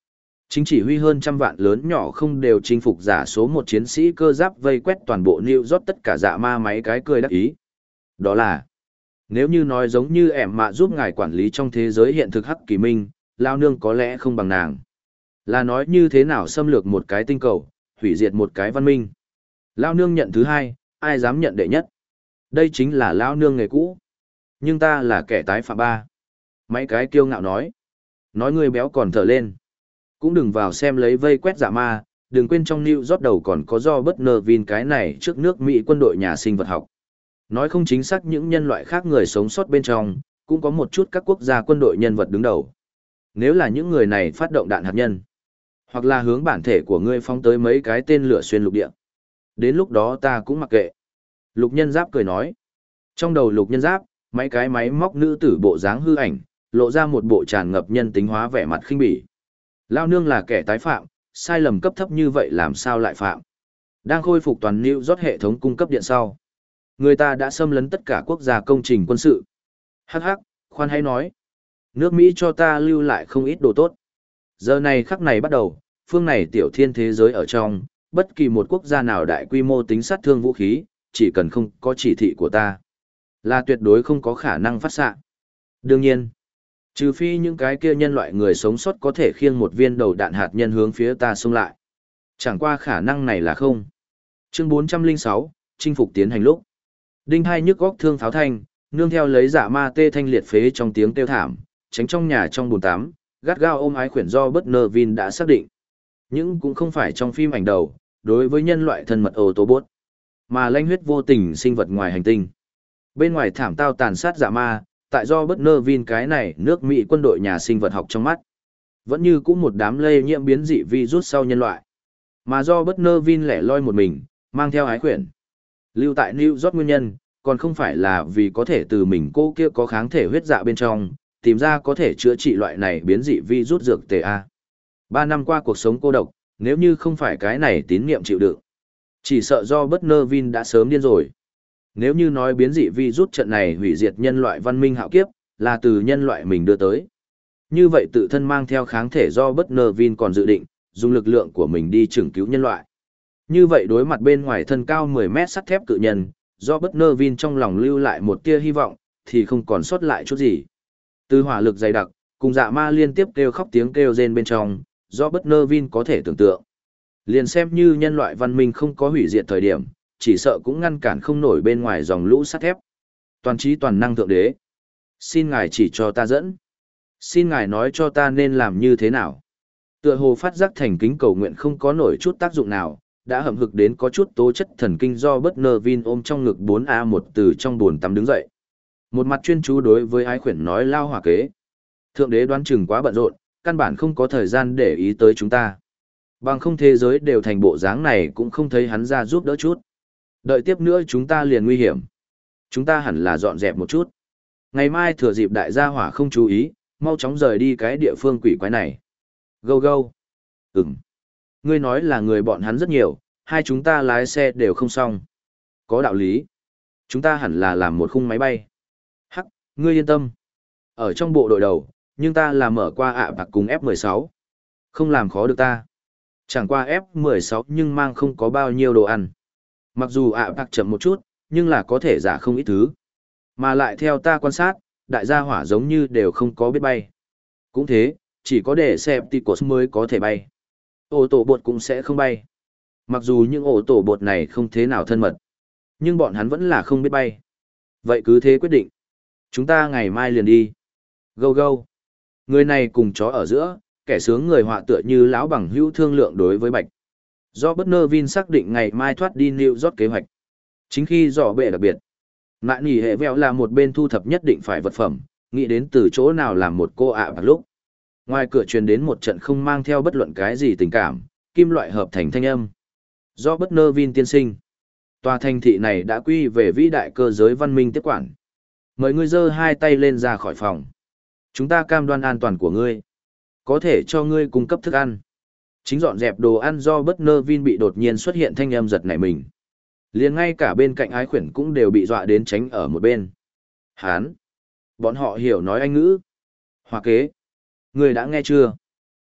Chính chỉ huy hơn trăm vạn lớn nhỏ không đều chinh phục giả số một chiến sĩ cơ giáp vây quét toàn bộ New York, tất cả dạ ma máy cái cười đắc ý. Đó là, nếu như nói giống như ẻm mạ giúp ngài quản lý trong thế giới hiện thực hắc kỳ minh, lao nương có lẽ không bằng nàng. Là nói như thế nào xâm lược một cái tinh cầu, hủy diệt một cái văn minh. Lao nương nhận thứ hai, ai dám nhận đệ nhất. Đây chính là lao nương nghề cũ. Nhưng ta là kẻ tái phạm ba. Mấy cái kiêu ngạo nói. Nói người béo còn thở lên. Cũng đừng vào xem lấy vây quét dạ ma, đừng quên trong New York đầu còn có do bất nơ vin cái này trước nước Mỹ quân đội nhà sinh vật học. Nói không chính xác những nhân loại khác người sống sót bên trong, cũng có một chút các quốc gia quân đội nhân vật đứng đầu. Nếu là những người này phát động đạn hạt nhân, hoặc là hướng bản thể của ngươi phóng tới mấy cái tên lửa xuyên lục địa. Đến lúc đó ta cũng mặc kệ. Lục nhân giáp cười nói. Trong đầu lục nhân giáp, mấy cái máy móc nữ tử bộ dáng hư ảnh, lộ ra một bộ tràn ngập nhân tính hóa vẻ mặt khinh bỉ. Lao nương là kẻ tái phạm, sai lầm cấp thấp như vậy làm sao lại phạm. Đang khôi phục toàn New York hệ thống cung cấp điện sau. Người ta đã xâm lấn tất cả quốc gia công trình quân sự. Hắc hắc, khoan hay nói. Nước Mỹ cho ta lưu lại không ít đồ tốt. Giờ này khắc này bắt đầu, phương này tiểu thiên thế giới ở trong, bất kỳ một quốc gia nào đại quy mô tính sát thương vũ khí, chỉ cần không có chỉ thị của ta, là tuyệt đối không có khả năng phát xạ. Đương nhiên, trừ phi những cái kia nhân loại người sống sót có thể khiêng một viên đầu đạn hạt nhân hướng phía ta xông lại. Chẳng qua khả năng này là không. Chương 406, chinh phục tiến hành lúc. Đinh hai nhức góc thương pháo thanh, nương theo lấy dạ ma tê thanh liệt phế trong tiếng kêu thảm, tránh trong nhà trong bồn tắm, gắt gao ôm ái khuyển do bất nơ vin đã xác định. Nhưng cũng không phải trong phim ảnh đầu, đối với nhân loại thân mật ô tô bốt, mà lanh huyết vô tình sinh vật ngoài hành tinh. Bên ngoài thảm tao tàn sát dạ ma, tại do bất nơ vin cái này nước Mỹ quân đội nhà sinh vật học trong mắt. Vẫn như cũng một đám lây nhiễm biến dị virus sau nhân loại. Mà do bất nơ vin lẻ loi một mình, mang theo ái khuyển. Lưu tại New York nguyên nhân, còn không phải là vì có thể từ mình cô kia có kháng thể huyết dạ bên trong, tìm ra có thể chữa trị loại này biến dị virus dược tề A. 3 năm qua cuộc sống cô độc, nếu như không phải cái này tín niệm chịu đựng, chỉ sợ do bất nơ vin đã sớm điên rồi. Nếu như nói biến dị virus trận này hủy diệt nhân loại văn minh hạo kiếp, là từ nhân loại mình đưa tới. Như vậy tự thân mang theo kháng thể do bất nơ vin còn dự định, dùng lực lượng của mình đi chừng cứu nhân loại. Như vậy đối mặt bên ngoài thân cao 10 mét sắt thép cự nhân, do bất nơ vin trong lòng lưu lại một tia hy vọng, thì không còn sót lại chút gì. Từ hỏa lực dày đặc, cùng dạ ma liên tiếp kêu khóc tiếng kêu rên bên trong, do bất nơ vin có thể tưởng tượng. Liền xem như nhân loại văn minh không có hủy diệt thời điểm, chỉ sợ cũng ngăn cản không nổi bên ngoài dòng lũ sắt thép. Toàn trí toàn năng thượng đế. Xin ngài chỉ cho ta dẫn. Xin ngài nói cho ta nên làm như thế nào. Tựa hồ phát giác thành kính cầu nguyện không có nổi chút tác dụng nào, đã hậm hực đến có chút tố chất thần kinh do bất nơ vin ôm trong ngực 4A1 từ trong buồn tắm đứng dậy. Một mặt chuyên chú đối với ái khuyển nói lao hòa kế. Thượng đế đoán chừng quá bận rộn, căn bản không có thời gian để ý tới chúng ta. Bằng không thế giới đều thành bộ dáng này cũng không thấy hắn ra giúp đỡ chút. Đợi tiếp nữa chúng ta liền nguy hiểm. Chúng ta hẳn là dọn dẹp một chút. Ngày mai thừa dịp đại gia hỏa không chú ý, mau chóng rời đi cái địa phương quỷ quái này. Go go. Ừm. Ngươi nói là người bọn hắn rất nhiều, hai chúng ta lái xe đều không xong. Có đạo lý. Chúng ta hẳn là làm một khung máy bay. Hắc, ngươi yên tâm. Ở trong bộ đội đầu, nhưng ta là mở qua ạ bạc cùng F-16. Không làm khó được ta. Chẳng qua F-16 nhưng mang không có bao nhiêu đồ ăn. Mặc dù ạ bạc chậm một chút, nhưng là có thể giả không ít thứ. Mà lại theo ta quan sát, đại gia hỏa giống như đều không có biết bay. Cũng thế, chỉ có để Decepticons mới có thể bay. Ô tổ bột cũng sẽ không bay. Mặc dù những ổ tổ bột này không thế nào thân mật, nhưng bọn hắn vẫn là không biết bay. Vậy cứ thế quyết định. Chúng ta ngày mai liền đi. Go go. Người này cùng chó ở giữa, kẻ sướng người họa tựa như lão bằng hữu thương lượng đối với Bạch. Do bất nơ Vin xác định ngày mai thoát đi New York kế hoạch. Chính khi dò bệ đặc biệt, Mạn Nỉ Hệ Vẹo là một bên thu thập nhất định phải vật phẩm, nghĩ đến từ chỗ nào làm một cô ạ bạc lúc. Ngoài cửa truyền đến một trận không mang theo bất luận cái gì tình cảm, kim loại hợp thành thanh âm. Do bất nơ Vin tiên sinh. Tòa thành thị này đã quy về vĩ đại cơ giới văn minh tiếp quản. Mời ngươi giơ hai tay lên ra khỏi phòng. Chúng ta cam đoan an toàn của ngươi. Có thể cho ngươi cung cấp thức ăn. Chính dọn dẹp đồ ăn do bất nơ Vin bị đột nhiên xuất hiện thanh âm giật nảy mình. Liền ngay cả bên cạnh ái khuyển cũng đều bị dọa đến tránh ở một bên. Hán! Bọn họ hiểu nói Anh ngữ. Hòa kế! Ngươi đã nghe chưa?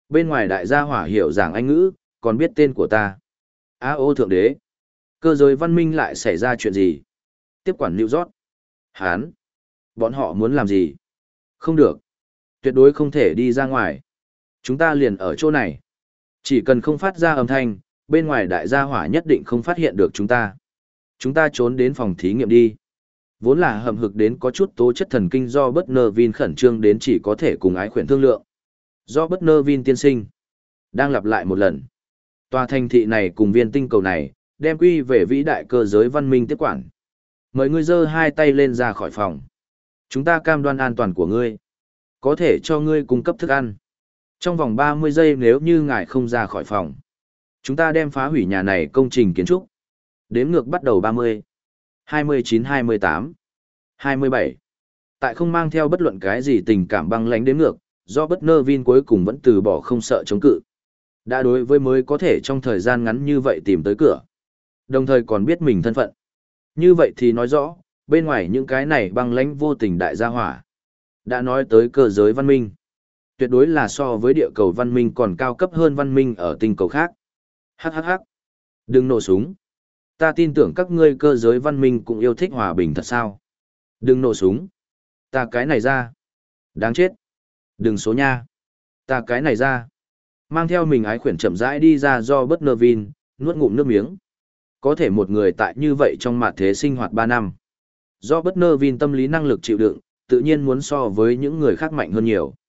Bên ngoài đại gia hỏa hiểu giảng Anh ngữ, còn biết tên của ta. Ô thượng đế. Cơ giới văn minh lại xảy ra chuyện gì? Tiếp quản New York. Hán. Bọn họ muốn làm gì? Không được. Tuyệt đối không thể đi ra ngoài. Chúng ta liền ở chỗ này. Chỉ cần không phát ra âm thanh, bên ngoài đại gia hỏa nhất định không phát hiện được chúng ta. Chúng ta trốn đến phòng thí nghiệm đi. Vốn là hầm hực đến có chút tố chất thần kinh do bất nơ vin khẩn trương đến chỉ có thể cùng ái khuyển thương lượng. Do bất nơ vin tiên sinh. Đang lặp lại một lần. Tòa thành thị này cùng viên tinh cầu này, đem quy về vĩ đại cơ giới văn minh tiếp quản. Mời ngươi giơ hai tay lên ra khỏi phòng. Chúng ta cam đoan an toàn của ngươi. Có thể cho ngươi cung cấp thức ăn. Trong vòng 30 giây nếu như ngài không ra khỏi phòng. Chúng ta đem phá hủy nhà này công trình kiến trúc. Đếm ngược bắt đầu 30, 29, 28, 27. Tại không mang theo bất luận cái gì tình cảm băng lãnh đếm ngược, do bất nơ vin cuối cùng vẫn từ bỏ không sợ chống cự. Đã đối với mới có thể trong thời gian ngắn như vậy tìm tới cửa. Đồng thời còn biết mình thân phận. Như vậy thì nói rõ, bên ngoài những cái này băng lãnh vô tình đại gia hỏa. Đã nói tới cơ giới văn minh. Tuyệt đối là so với địa cầu văn minh còn cao cấp hơn văn minh ở tinh cầu khác. Hắc. Đừng nổ súng. Ta tin tưởng các ngươi cơ giới văn minh cũng yêu thích hòa bình thật sao. Đừng nổ súng. Ta cái này ra. Đáng chết. Đừng số nha. Ta cái này ra. Mang theo mình ái khuyển chậm rãi đi ra do bất nơ vin, nuốt ngụm nước miếng. Có thể một người tại như vậy trong mặt thế sinh hoạt 3 năm. Do bất nơ vin tâm lý năng lực chịu đựng, tự nhiên muốn so với những người khác mạnh hơn nhiều.